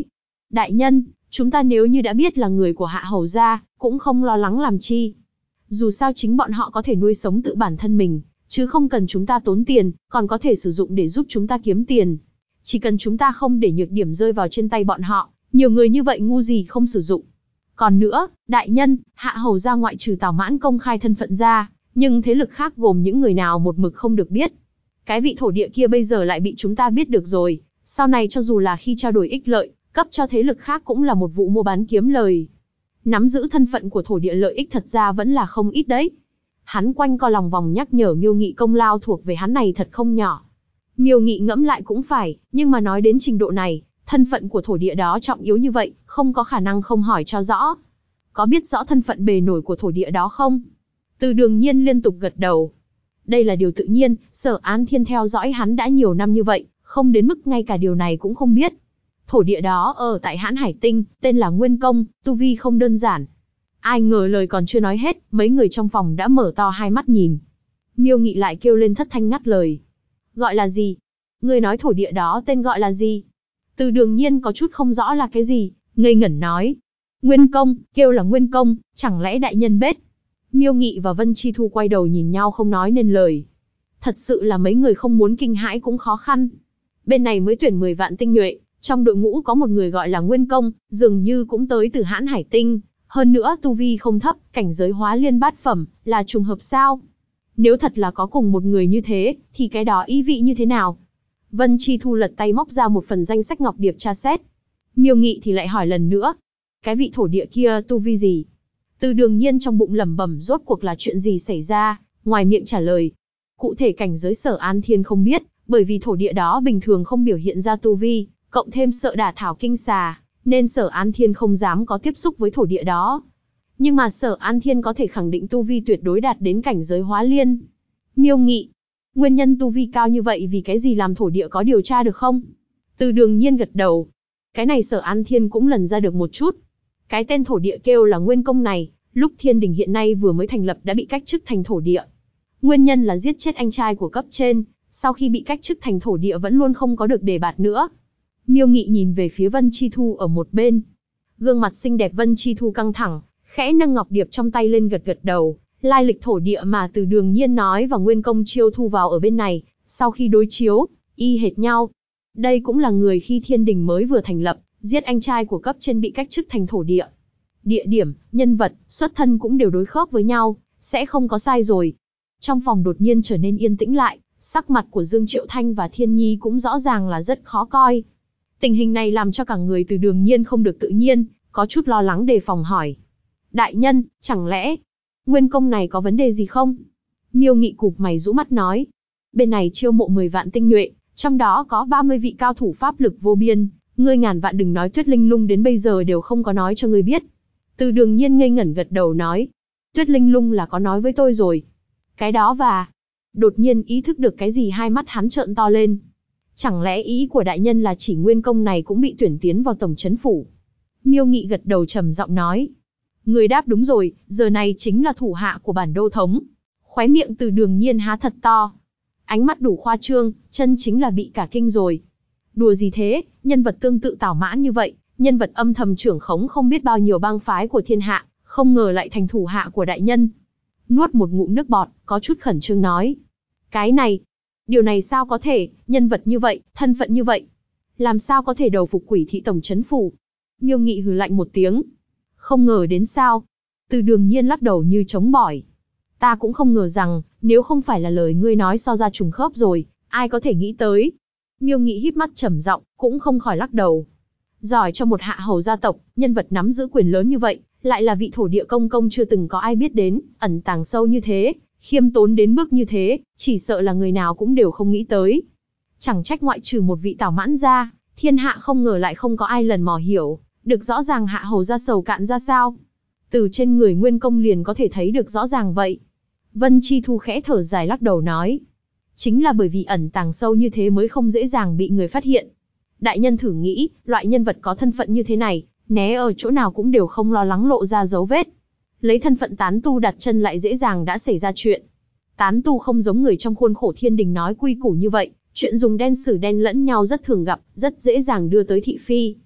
Đại nhân, chúng ta nếu như đã biết là người của Hạ Hầu gia, cũng không lo lắng làm chi. Dù sao chính bọn họ có thể nuôi sống tự bản thân mình, chứ không cần chúng ta tốn tiền, còn có thể sử dụng để giúp chúng ta kiếm tiền. Chỉ cần chúng ta không để nhược điểm rơi vào trên tay bọn họ, nhiều người như vậy ngu gì không sử dụng. Còn nữa, đại nhân, Hạ Hầu gia ngoại trừ Tào Mãn công khai thân phận ra, nhưng thế lực khác gồm những người nào một mực không được biết. Cái vị thổ địa kia bây giờ lại bị chúng ta biết được rồi, sau này cho dù là khi trao đổi ích lợi, cấp cho thế lực khác cũng là một vụ mua bán kiếm lời. Nắm giữ thân phận của thổ địa lợi ích thật ra vẫn là không ít đấy. Hắn quanh co lòng vòng nhắc nhở Miêu Nghị công lao thuộc về hắn này thật không nhỏ. Miêu Nghị ngẫm lại cũng phải, nhưng mà nói đến trình độ này, thân phận của thổ địa đó trọng yếu như vậy, không có khả năng không hỏi cho rõ. Có biết rõ thân phận bề nổi của thổ địa đó không? Từ Đường Nhiên liên tục gật đầu. Đây là điều tự nhiên, Sở An Thiên theo dõi hắn đã nhiều năm như vậy, không đến mức ngay cả điều này cũng không biết. Thổ địa đó ở tại Hãn Hải Tinh, tên là Nguyên Công, tu vi không đơn giản. Ai ngờ lời còn chưa nói hết, mấy người trong phòng đã mở to hai mắt nhìn. Miêu Nghị lại kêu lên thất thanh ngắt lời. Gọi là gì? Người nói thổ địa đó tên gọi là gì? Từ Đường Nhiên có chút không rõ là cái gì, ngây ngẩn nói. Nguyên Công, kêu là Nguyên Công, chẳng lẽ đại nhân biết? Miêu Nghị và Vân Chi Thu quay đầu nhìn nhau không nói nên lời. Thật sự là mấy người không muốn kinh hãi cũng khó khăn. Bên này mới tuyển 10 vạn tinh nhuệ, trong đội ngũ có một người gọi là Nguyên Công, dường như cũng tới từ Hãn Hải Tinh. Hơn nữa tu vi không thấp, cảnh giới hóa liên bát phẩm, là trùng hợp sao? Nếu thật là có cùng một người như thế, thì cái đó ý vị như thế nào? Vân Chi Thu lật tay móc ra một phần danh sách ngọc điệp tra xét. Miêu Nghị thì lại hỏi lần nữa. Cái vị thổ địa kia tu vi gì? Từ Đường Nhiên trong bụng lẩm bẩm rốt cuộc là chuyện gì xảy ra, ngoài miệng trả lời. Cụ thể cảnh giới Sở An Thiên không biết, bởi vì thổ địa đó bình thường không biểu hiện ra tu vi, cộng thêm sợ đả thảo kinh xà, nên Sở An Thiên không dám có tiếp xúc với thổ địa đó. Nhưng mà Sở An Thiên có thể khẳng định tu vi tuyệt đối đạt đến cảnh giới hóa liên. Miêu Nghị, nguyên nhân tu vi cao như vậy vì cái gì làm thổ địa có điều tra được không? Từ Đường Nhiên gật đầu. Cái này Sở An Thiên cũng lần ra được một chút. Cái tên thổ địa kêu là Nguyên Công này, lúc Thiên Đình hiện nay vừa mới thành lập đã bị cách chức thành thổ địa. Nguyên nhân là giết chết anh trai của cấp trên, sau khi bị cách chức thành thổ địa vẫn luôn không có được đề bạt nữa. Miêu Nghị nhìn về phía Vân Chi Thu ở một bên. Gương mặt xinh đẹp Vân Chi Thu căng thẳng, khẽ nâng ngọc điệp trong tay lên gật gật đầu. Lai lịch thổ địa mà Từ Đường Nhiên nói và Nguyên Công chiêu thu vào ở bên này, sau khi đối chiếu, y hệt nhau. Đây cũng là người khi Thiên Đình mới vừa thành lập, giết anh trai của cấp trên bị cách chức thành thổ địa. Địa điểm, nhân vật, xuất thân cũng đều đối khớp với nhau, sẽ không có sai rồi. Trong phòng đột nhiên trở nên yên tĩnh lại, sắc mặt của Dương Triệu Thanh và Thiên Nhi cũng rõ ràng là rất khó coi. Tình hình này làm cho cả người Từ Đường Nhiên không được tự nhiên, có chút lo lắng đề phòng hỏi. Đại nhân, chẳng lẽ Nguyên Công này có vấn đề gì không? Miêu Nghị cụp mày rũ mắt nói. Bên này chiêu mộ 10 vạn tinh nhuệ, trong đó có 30 vị cao thủ pháp lực vô biên, ngươi ngàn vạn đừng nói Tuyết Linh Lung đến bây giờ đều không có nói cho ngươi biết. Từ Đường Nhiên ngây ngẩn gật đầu nói. Tuyết Linh Lung là có nói với tôi rồi. Cái đó và... Đột nhiên ý thức được cái gì hai mắt hắn trợn to lên. Chẳng lẽ ý của đại nhân là chỉ Nguyên Công này cũng bị tuyển tiến vào tổng trấn phủ? Miêu Nghị gật đầu trầm giọng nói. Người đáp đúng rồi, giờ này chính là thủ hạ của bản đô thống. Khóe miệng Từ Đường Nhiên há thật to. Ánh mắt đủ khoa trương, chân chính là bị cả kinh rồi. Đùa gì thế, nhân vật tương tự Tào Mãn như vậy, nhân vật âm thầm trưởng khống không biết bao nhiêu bang phái của thiên hạ, không ngờ lại thành thủ hạ của đại nhân. Nuốt một ngụm nước bọt, có chút khẩn trương nói. Cái này, điều này sao có thể, nhân vật như vậy, thân phận như vậy. Làm sao có thể đầu phục Quỷ thị tổng trấn phủ? Miêu Nghị hừ lạnh một tiếng. Không ngờ đến sao? Từ Đường Nhiên lắc đầu như chống bỏi. Ta cũng không ngờ rằng, nếu không phải là lời ngươi nói so ra trùng khớp rồi, ai có thể nghĩ tới. Miêu Nghị híp mắt trầm giọng, cũng không khỏi lắc đầu. Giỏi cho một hạ hầu gia tộc, nhân vật nắm giữ quyền lớn như vậy, lại là vị thổ địa công công chưa từng có ai biết đến, ẩn tàng sâu như thế, khiêm tốn đến mức như thế, chỉ sợ là người nào cũng đều không nghĩ tới. Chẳng trách ngoại trừ một vị Tào Mãn ra, thiên hạ không ngờ lại không có ai lần mò hiểu, được rõ ràng hạ hầu gia sầu cạn ra sao. Từ trên người Nguyên Công liền có thể thấy được rõ ràng vậy. Vân Chi Thu khẽ thở dài lắc đầu nói. Chính là bởi vì ẩn tàng sâu như thế mới không dễ dàng bị người phát hiện. Đại nhân thử nghĩ, loại nhân vật có thân phận như thế này, né ở chỗ nào cũng đều không lo lắng lộ ra dấu vết. Lấy thân phận tán tu đặt chân lại dễ dàng đã xảy ra chuyện. Tán tu không giống người trong khuôn khổ thiên đình nói quy củ như vậy, chuyện dùng đen xử đen lẫn nhau rất thường gặp, rất dễ dàng đưa tới thị phi.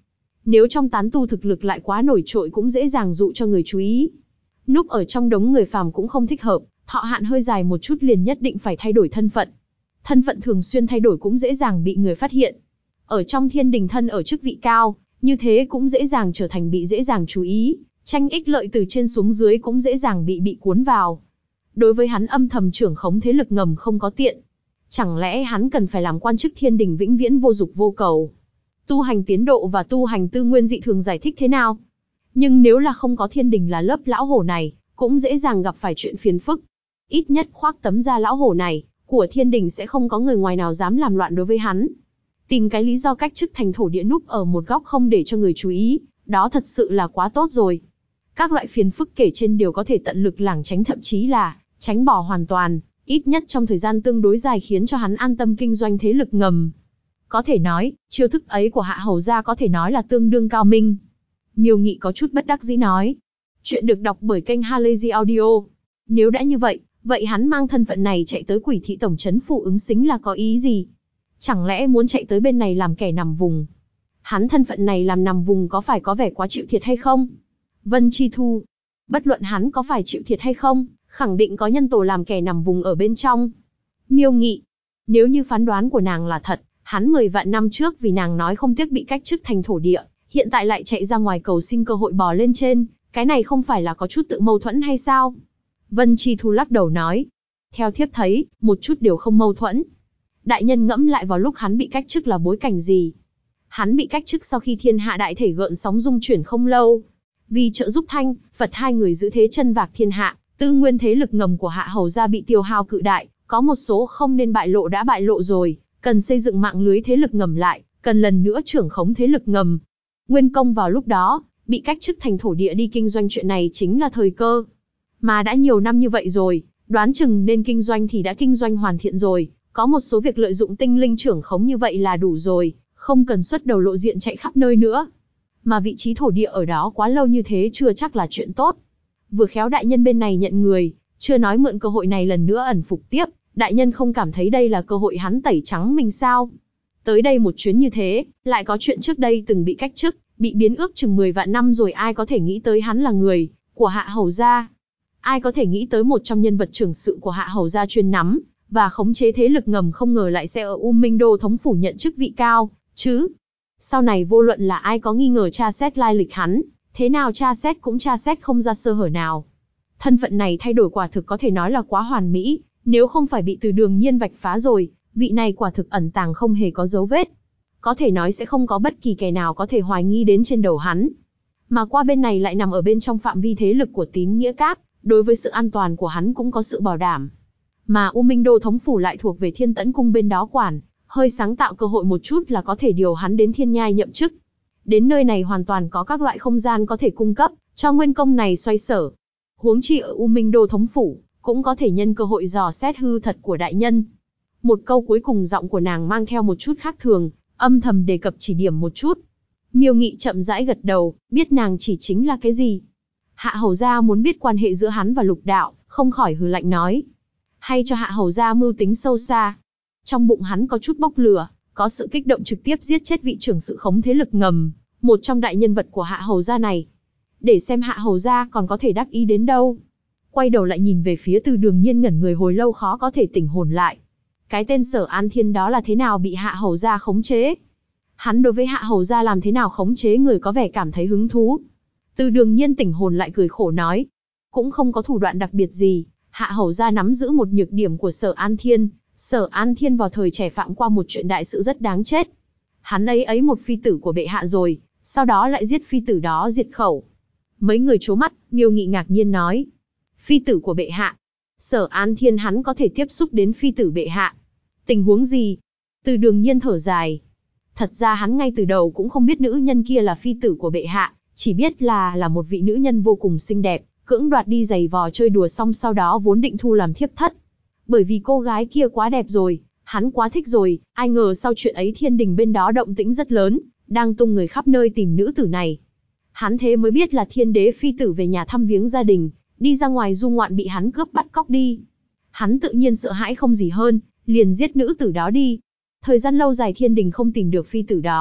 Nếu trong tán tu thực lực lại quá nổi trội cũng dễ dàng dụ cho người chú ý. Núp ở trong đống người phàm cũng không thích hợp, thọ hạn hơi dài một chút liền nhất định phải thay đổi thân phận. Thân phận thường xuyên thay đổi cũng dễ dàng bị người phát hiện. Ở trong thiên đình thân ở chức vị cao, như thế cũng dễ dàng trở thành bị dễ dàng chú ý, tranh ích lợi từ trên xuống dưới cũng dễ dàng bị cuốn vào. Đối với hắn âm thầm trưởng khống thế lực ngầm không có tiện. Chẳng lẽ hắn cần phải làm quan chức thiên đình vĩnh viễn vô dục vô cầu? Tu hành tiến độ và tu hành tư nguyên dị thường giải thích thế nào? Nhưng nếu là không có thiên đình là lớp lão hổ này, cũng dễ dàng gặp phải chuyện phiền phức. Ít nhất khoác tấm da lão hổ này, của thiên đình sẽ không có người ngoài nào dám làm loạn đối với hắn. Tìm cái lý do cách chức thành thổ địa núp ở một góc không để cho người chú ý, đó thật sự là quá tốt rồi. Các loại phiền phức kể trên đều có thể tận lực lảng tránh, thậm chí là tránh bỏ hoàn toàn, ít nhất trong thời gian tương đối dài, khiến cho hắn an tâm kinh doanh thế lực ngầm. Có thể nói, chiêu thức ấy của Hạ Hầu gia có thể nói là tương đương cao minh. Miêu Nghị có chút bất đắc dĩ nói. Chuyện được đọc bởi kênh Halazy Audio. Nếu đã như vậy, vậy hắn mang thân phận này chạy tới Quỷ thị tổng trấn phủ ứng xính là có ý gì? Chẳng lẽ muốn chạy tới bên này làm kẻ nằm vùng? Hắn thân phận này làm nằm vùng có phải có vẻ quá chịu thiệt hay không? Vân Chi Thu. Bất luận hắn có phải chịu thiệt hay không, khẳng định có nhân tổ làm kẻ nằm vùng ở bên trong. Miêu Nghị. Nếu như phán đoán của nàng là thật, hắn 10 vạn năm trước vì nàng nói không tiếc bị cách chức thành thổ địa, hiện tại lại chạy ra ngoài cầu xin cơ hội bò lên trên, cái này không phải là có chút tự mâu thuẫn hay sao? Vân Chi Thu lắc đầu nói. Theo thiếp thấy, một chút đều không mâu thuẫn. Đại nhân ngẫm lại vào lúc hắn bị cách chức là bối cảnh gì? Hắn bị cách chức sau khi thiên hạ đại thể gợn sóng dung chuyển không lâu. Vì trợ giúp Thanh, Phật hai người giữ thế chân vạc thiên hạ, tư nguyên thế lực ngầm của Hạ Hầu gia bị tiêu hao cự đại, có một số không nên bại lộ đã bại lộ rồi, cần xây dựng mạng lưới thế lực ngầm lại, cần lần nữa trưởng khống thế lực ngầm. Nguyên Công vào lúc đó, bị cách chức thành thổ địa đi kinh doanh chuyện này chính là thời cơ. Mà đã nhiều năm như vậy rồi, đoán chừng nên kinh doanh thì đã kinh doanh hoàn thiện rồi, có một số việc lợi dụng tinh linh trưởng khống như vậy là đủ rồi, không cần xuất đầu lộ diện chạy khắp nơi nữa. Mà vị trí thổ địa ở đó quá lâu như thế chưa chắc là chuyện tốt. Vừa khéo đại nhân bên này nhận người, chưa nói mượn cơ hội này lần nữa ẩn phục tiếp, đại nhân không cảm thấy đây là cơ hội hắn tẩy trắng mình sao? Tới đây một chuyến như thế, lại có chuyện trước đây từng bị cách chức, bị biến ước chừng 10 vạn năm rồi, ai có thể nghĩ tới hắn là người của Hạ Hầu gia? Ai có thể nghĩ tới một trong nhân vật trưởng sự của Hạ Hầu gia chuyên nắm và khống chế thế lực ngầm không ngờ lại sẽ ở U Minh Đô thống phủ nhận chức vị cao, chứ? Sau này vô luận là ai có nghi ngờ tra xét lai lịch hắn, thế nào tra xét cũng tra xét không ra sơ hở nào. Thân phận này thay đổi quả thực có thể nói là quá hoàn mỹ, nếu không phải bị Từ Đường Nhiên vạch phá rồi, vị này quả thực ẩn tàng không hề có dấu vết. Có thể nói sẽ không có bất kỳ kẻ nào có thể hoài nghi đến trên đầu hắn. Mà qua bên này lại nằm ở bên trong phạm vi thế lực của Tín Nghĩa Các, đối với sự an toàn của hắn cũng có sự bảo đảm. Mà U Minh Đô thống phủ lại thuộc về Thiên Tẫn Cung bên đó quản, hơi sáng tạo cơ hội một chút là có thể điều hắn đến Thiên Nhai nhậm chức. Đến nơi này hoàn toàn có các loại không gian có thể cung cấp cho Nguyên Công này xoay sở. Huống chi ở U Minh Đô thống phủ, cũng có thể nhân cơ hội dò xét hư thật của đại nhân. Một câu cuối cùng giọng của nàng mang theo một chút khác thường, âm thầm đề cập chỉ điểm một chút. Miêu Nghị chậm rãi gật đầu, biết nàng chỉ chính là cái gì. Hạ Hầu gia muốn biết quan hệ giữa hắn và Lục Đạo, không khỏi hừ lạnh nói. Hay cho Hạ Hầu gia mưu tính sâu xa. Trong bụng hắn có chút bốc lửa, có sự kích động trực tiếp giết chết vị trưởng sự khống thế lực ngầm, một trong đại nhân vật của Hạ Hầu gia này. Để xem Hạ Hầu gia còn có thể đắc ý đến đâu. Quay đầu lại nhìn về phía Từ Đường Nhiên, ngẩn người hồi lâu khó có thể tỉnh hồn lại. Cái tên Sở An Thiên đó là thế nào bị Hạ Hầu gia khống chế? Hắn đối với Hạ Hầu gia làm thế nào khống chế người có vẻ cảm thấy hứng thú. Từ Đường Nhiên tỉnh hồn lại cười khổ nói. Cũng không có thủ đoạn đặc biệt gì, Hạ Hầu gia nắm giữ một nhược điểm của Sở An Thiên. Sở An Thiên vào thời trẻ phạm qua một chuyện đại sự rất đáng chết. Hắn ấy một phi tử của bệ hạ rồi, sau đó lại giết phi tử đó diệt khẩu. Mấy người trố mắt, Miêu Nghị ngạc nhiên nói. Phi tử của bệ hạ? Sở An Thiên hắn có thể tiếp xúc đến phi tử bệ hạ? Tình huống gì? Từ Đường Nhiên thở dài. Thật ra hắn ngay từ đầu cũng không biết nữ nhân kia là phi tử của bệ hạ, chỉ biết là một vị nữ nhân vô cùng xinh đẹp, cưỡng đoạt đi giày vò chơi đùa xong sau đó vốn định thu làm thiếp thất. Bởi vì cô gái kia quá đẹp rồi, hắn quá thích rồi, ai ngờ sau chuyện ấy thiên đình bên đó động tĩnh rất lớn, đang tung người khắp nơi tìm nữ tử này. Hắn thế mới biết là thiên đế phi tử về nhà thăm viếng gia đình, đi ra ngoài du ngoạn bị hắn cướp bắt cóc đi. Hắn tự nhiên sợ hãi không gì hơn, liền giết nữ tử đó đi. Thời gian lâu dài thiên đình không tìm được phi tử đó,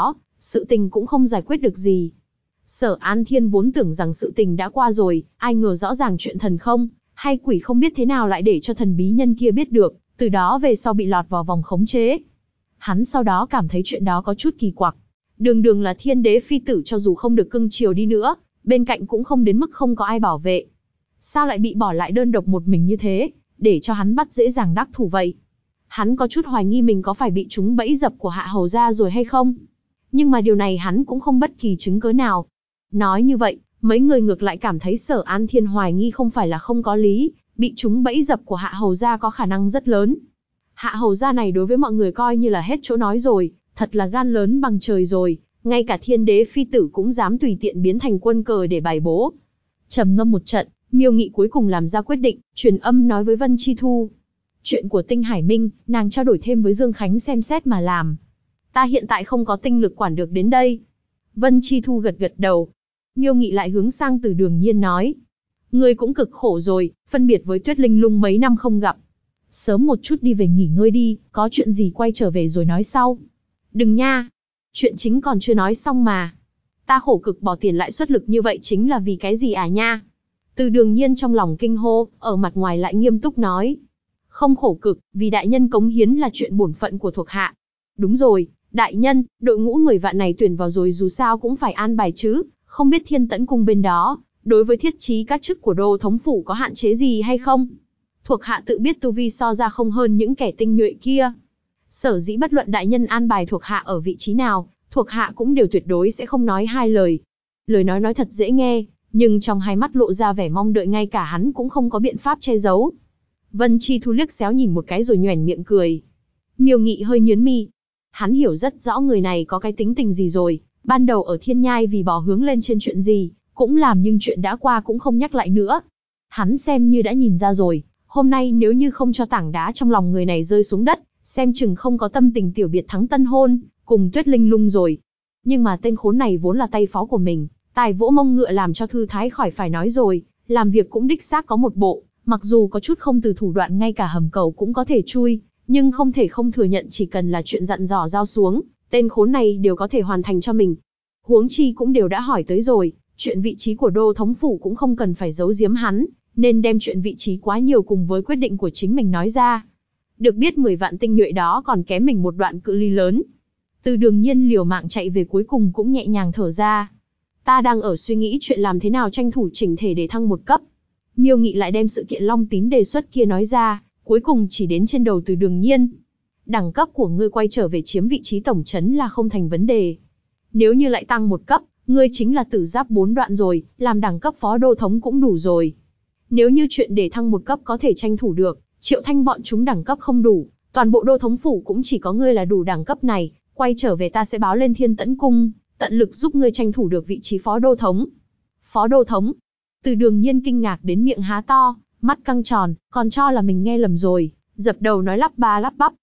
sự tình cũng không giải quyết được gì. Sở An Thiên vốn tưởng rằng sự tình đã qua rồi, ai ngờ rõ ràng chuyện thần không, hay quỷ không biết thế nào lại để cho thần bí nhân kia biết được, từ đó về sau bị lọt vào vòng khống chế. Hắn sau đó cảm thấy chuyện đó có chút kỳ quặc. Đường đường là thiên đế phi tử, cho dù không được cưng chiều đi nữa, bên cạnh cũng không đến mức không có ai bảo vệ. Sao lại bị bỏ lại đơn độc một mình như thế, để cho hắn bắt dễ dàng đắc thủ vậy? Hắn có chút hoài nghi mình có phải bị trúng bẫy dập của Hạ Hầu gia rồi hay không? Nhưng mà điều này hắn cũng không bất kỳ chứng cớ nào. Nói như vậy, mấy người ngược lại cảm thấy Sở An Thiên hoài nghi không phải là không có lý, bị trúng bẫy dập của Hạ Hầu gia có khả năng rất lớn. Hạ Hầu gia này đối với mọi người coi như là hết chỗ nói rồi, thật là gan lớn bằng trời rồi, ngay cả thiên đế phi tử cũng dám tùy tiện biến thành quân cờ để bài bố. Trầm ngâm một trận, Miêu Nghị cuối cùng làm ra quyết định, truyền âm nói với Vân Chi Thu. Chuyện của Tinh Hải Minh, nàng trao đổi thêm với Dương Khánh xem xét mà làm. Ta hiện tại không có tinh lực quản được đến đây. Vân Chi Thu gật gật đầu. Miêu Nghị lại hướng sang Từ Đường Nhiên nói. Ngươi cũng cực khổ rồi, phân biệt với Tuyết Linh Lung mấy năm không gặp. Sớm một chút đi về nghỉ ngơi đi, có chuyện gì quay trở về rồi nói sau. Đừng nha, chuyện chính còn chưa nói xong mà. Ta khổ cực bỏ tiền lại xuất lực như vậy chính là vì cái gì à nha? Từ Đường Nhiên trong lòng kinh hô, ở mặt ngoài lại nghiêm túc nói. Không khổ cực, vì đại nhân cống hiến là chuyện bổn phận của thuộc hạ. Đúng rồi, đại nhân, đội ngũ người vạn này tuyển vào rồi dù sao cũng phải an bài chứ, không biết Thiên Tẫn Cung bên đó, đối với thiết trí các chức của đô thống phủ có hạn chế gì hay không? Thuộc hạ tự biết tu vi so ra không hơn những kẻ tinh nhuệ kia. Sở dĩ bất luận đại nhân an bài thuộc hạ ở vị trí nào, thuộc hạ cũng đều tuyệt đối sẽ không nói hai lời. Lời nói thật dễ nghe, nhưng trong hai mắt lộ ra vẻ mong đợi ngay cả hắn cũng không có biện pháp che giấu. Vân Chi Thu liếc xéo nhìn một cái rồi nhoẻn miệng cười. Miêu Nghị hơi nhướng mi. Hắn hiểu rất rõ người này có cái tính tình gì rồi, ban đầu ở Thiên Nhai vì bỏ hướng lên trên chuyện gì, cũng làm nhưng chuyện đã qua cũng không nhắc lại nữa. Hắn xem như đã nhìn ra rồi, hôm nay nếu như không cho tảng đá trong lòng người này rơi xuống đất, xem chừng không có tâm tình tiểu biệt thắng tân hôn, cùng Tuyết Linh Lung rồi. Nhưng mà tên khốn này vốn là tay phó của mình, tài vỗ mông ngựa làm cho thư thái khỏi phải nói rồi, làm việc cũng đích xác có một bộ, mặc dù có chút không từ thủ đoạn ngay cả hầm cầu cũng có thể chui, nhưng không thể không thừa nhận chỉ cần là chuyện dặn dò giao xuống, tên khốn này đều có thể hoàn thành cho mình. Huống chi cũng đều đã hỏi tới rồi, chuyện vị trí của đô thống phủ cũng không cần phải giấu giếm hắn, nên đem chuyện vị trí quá nhiều cùng với quyết định của chính mình nói ra. Được biết 10 vạn tinh nhuệ đó còn kém mình một đoạn cự ly lớn. Từ Đường Nhiên liều mạng chạy về cuối cùng cũng nhẹ nhàng thở ra. Ta đang ở suy nghĩ chuyện làm thế nào tranh thủ chỉnh thể để thăng một cấp. Miêu Nghị lại đem sự kiện Long Tín đề xuất kia nói ra, cuối cùng chỉ đến trên đầu Từ Đường Nhiên. Đẳng cấp của ngươi quay trở về chiếm vị trí tổng trấn là không thành vấn đề. Nếu như lại tăng một cấp, ngươi chính là tử giáp 4 đoạn rồi, làm đẳng cấp phó đô thống cũng đủ rồi. Nếu như chuyện để thăng một cấp có thể tranh thủ được, Triệu Thanh bọn chúng đẳng cấp không đủ, toàn bộ đô thống phủ cũng chỉ có ngươi là đủ đẳng cấp này, quay trở về ta sẽ báo lên Thiên Tẫn Cung, tận lực giúp ngươi tranh thủ được vị trí phó đô thống. Phó đô thống? Từ Đường Nhiên kinh ngạc đến miệng há to, mắt căng tròn, còn cho là mình nghe lầm rồi, dập đầu nói lắp ba lắp bắp.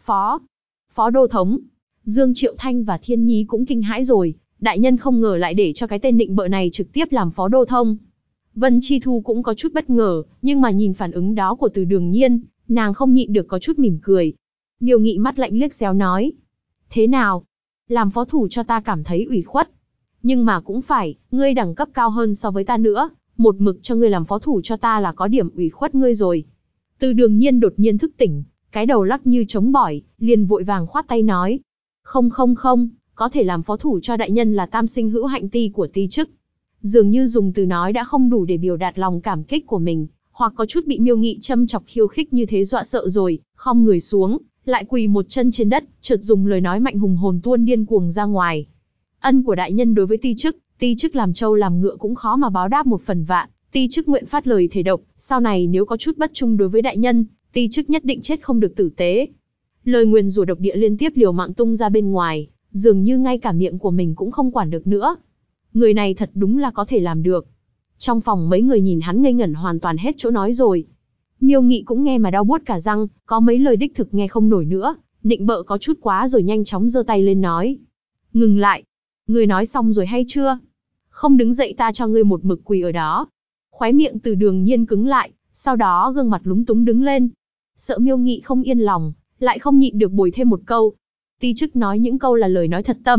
Phó đô thống. Dương Triệu Thanh và Thiên Nhi cũng kinh hãi rồi, đại nhân không ngờ lại để cho cái tên nịnh bợ này trực tiếp làm phó đô thông. Vân Chi Thu cũng có chút bất ngờ, nhưng mà nhìn phản ứng đó của Từ Đường Nhiên, nàng không nhịn được có chút mỉm cười. Miêu Nghị mắt lạnh liếc xéo nói. Thế nào? Làm phó thủ cho ta cảm thấy ủy khuất. Nhưng mà cũng phải, ngươi đẳng cấp cao hơn so với ta nữa, một mực cho ngươi làm phó thủ cho ta là có điểm ủy khuất ngươi rồi. Từ Đường Nhiên đột nhiên thức tỉnh, cái đầu lắc như trống bỏi, liền vội vàng khoát tay nói. Không, có thể làm phó thủ cho đại nhân là tam sinh hữu hạnh ti của ti chức. Dường như dùng từ nói đã không đủ để biểu đạt lòng cảm kích của mình, hoặc có chút bị Miêu Nghị châm chọc khiêu khích như thế dọa sợ rồi, khom người xuống, lại quỳ một chân trên đất, chợt dùng lời nói mạnh hùng hồn tuôn điên cuồng ra ngoài. Ân của đại nhân đối với ti chức làm trâu làm ngựa cũng khó mà báo đáp một phần vạn, ti chức nguyện phát lời thề độc, sau này nếu có chút bất trung đối với đại nhân, ti chức nhất định chết không được tử tế. Lời nguyền rủa độc địa liên tiếp liều mạng tung ra bên ngoài, dường như ngay cả miệng của mình cũng không quản được nữa. Người này thật đúng là có thể làm được. Trong phòng mấy người nhìn hắn ngây ngẩn hoàn toàn hết chỗ nói rồi. Miêu Nghị cũng nghe mà đau buốt cả răng, có mấy lời đích thực nghe không nổi nữa, nịnh bợ có chút quá rồi nhanh chóng giơ tay lên nói. Ngừng lại. Ngươi nói xong rồi hay chưa? Không đứng dậy ta cho ngươi một mực quỳ ở đó. Khóe miệng Từ Đường Nhiên cứng lại, sau đó gương mặt lúng túng đứng lên. Sợ Miêu Nghị không yên lòng, lại không nhịn được bồi thêm một câu. Ti chức nói những câu là lời nói thật tâm,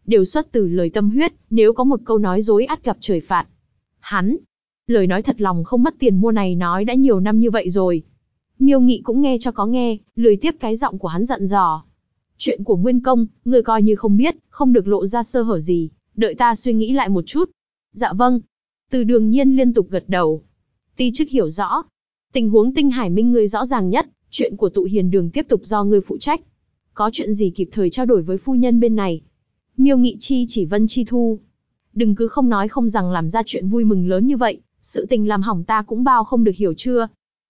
đều xuất từ lời tâm huyết, nếu có một câu nói dối ắt gặp trời phạt. Hắn, lời nói thật lòng không mất tiền mua này nói đã nhiều năm như vậy rồi. Miêu Nghị cũng nghe cho có nghe, lười tiếp cái giọng của hắn dặn dò. Chuyện của Nguyên Công, ngươi coi như không biết, không được lộ ra sơ hở gì, đợi ta suy nghĩ lại một chút. Dạ vâng. Từ Đường Nhiên liên tục gật đầu. Ti chức hiểu rõ. Tình huống Tinh Hải Minh ngươi rõ ràng nhất, chuyện của Tụ Hiền Đường tiếp tục do ngươi phụ trách. Có chuyện gì kịp thời trao đổi với phu nhân bên này. Miêu Nghị chỉ Vân Chi Thu. Đừng cứ không nói không rằng làm ra chuyện vui mừng lớn như vậy, sự tình làm hỏng ta cũng bao không được hiểu chưa.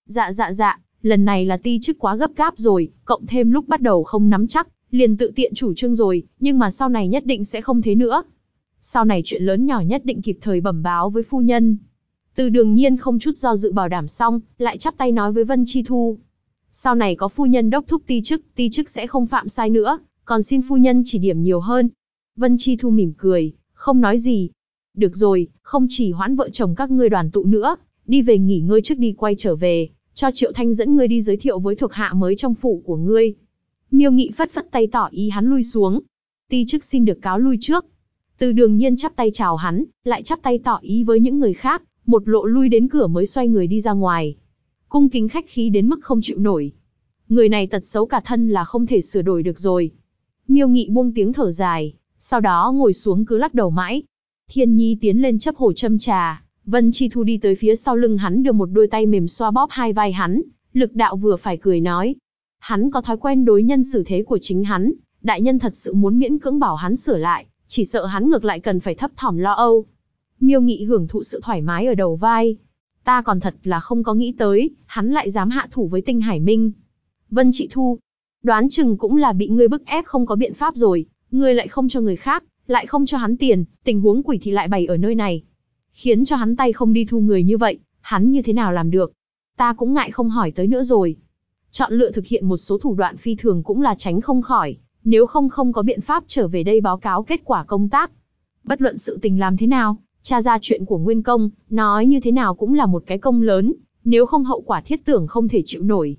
Dạ, lần này là ti chức quá gấp gáp rồi, cộng thêm lúc bắt đầu không nắm chắc, liền tự tiện chủ trương rồi, nhưng mà sau này nhất định sẽ không thế nữa. Sau này chuyện lớn nhỏ nhất định kịp thời bẩm báo với phu nhân. Từ Đường Nhiên không chút do dự bảo đảm xong, lại chắp tay nói với Vân Chi Thu. Sau này có phu nhân đốc thúc ti chức sẽ không phạm sai nữa, còn xin phu nhân chỉ điểm nhiều hơn. Vân Chi Thu mỉm cười, không nói gì. Được rồi, không chỉ hoãn vợ chồng các ngươi đoàn tụ nữa, đi về nghỉ ngơi trước đi, quay trở về, cho Triệu Thanh dẫn ngươi đi giới thiệu với thuộc hạ mới trong phủ của ngươi. Miêu Nghị phất phất tay tỏ ý hắn lui xuống. Ti chức xin được cáo lui trước. Từ Đường Nhiên chắp tay chào hắn, lại chắp tay tỏ ý với những người khác, một lộ lui đến cửa mới xoay người đi ra ngoài. Cung kính khách khí đến mức không chịu nổi. Người này tật xấu cả thân là không thể sửa đổi được rồi. Miêu Nghị buông tiếng thở dài, sau đó ngồi xuống cứ lắc đầu mãi. Thiên Nhi tiến lên chấp hồ châm trà, Vân Chi Thu đi tới phía sau lưng hắn đưa một đôi tay mềm xoa bóp hai vai hắn, lực đạo vừa phải cười nói. Hắn có thói quen đối nhân xử thế của chính hắn, đại nhân thật sự muốn miễn cưỡng bảo hắn sửa lại, chỉ sợ hắn ngược lại cần phải thấp thỏm lo âu. Miêu Nghị hưởng thụ sự thoải mái ở đầu vai. Ta còn thật là không có nghĩ tới, hắn lại dám hạ thủ với Tinh Hải Minh. Vân Chị Thu, đoán chừng cũng là bị ngươi bức ép không có biện pháp rồi, ngươi lại không cho người khác, lại không cho hắn tiền, tình huống quỷ thì lại bày ở nơi này. Khiến cho hắn tay không đi thu người như vậy, hắn như thế nào làm được? Ta cũng ngại không hỏi tới nữa rồi. Chọn lựa thực hiện một số thủ đoạn phi thường cũng là tránh không khỏi, nếu không có biện pháp trở về đây báo cáo kết quả công tác. Bất luận sự tình làm thế nào, tra ra chuyện của Nguyên Công, nói như thế nào cũng là một cái công lớn, nếu không hậu quả thiết tưởng không thể chịu nổi.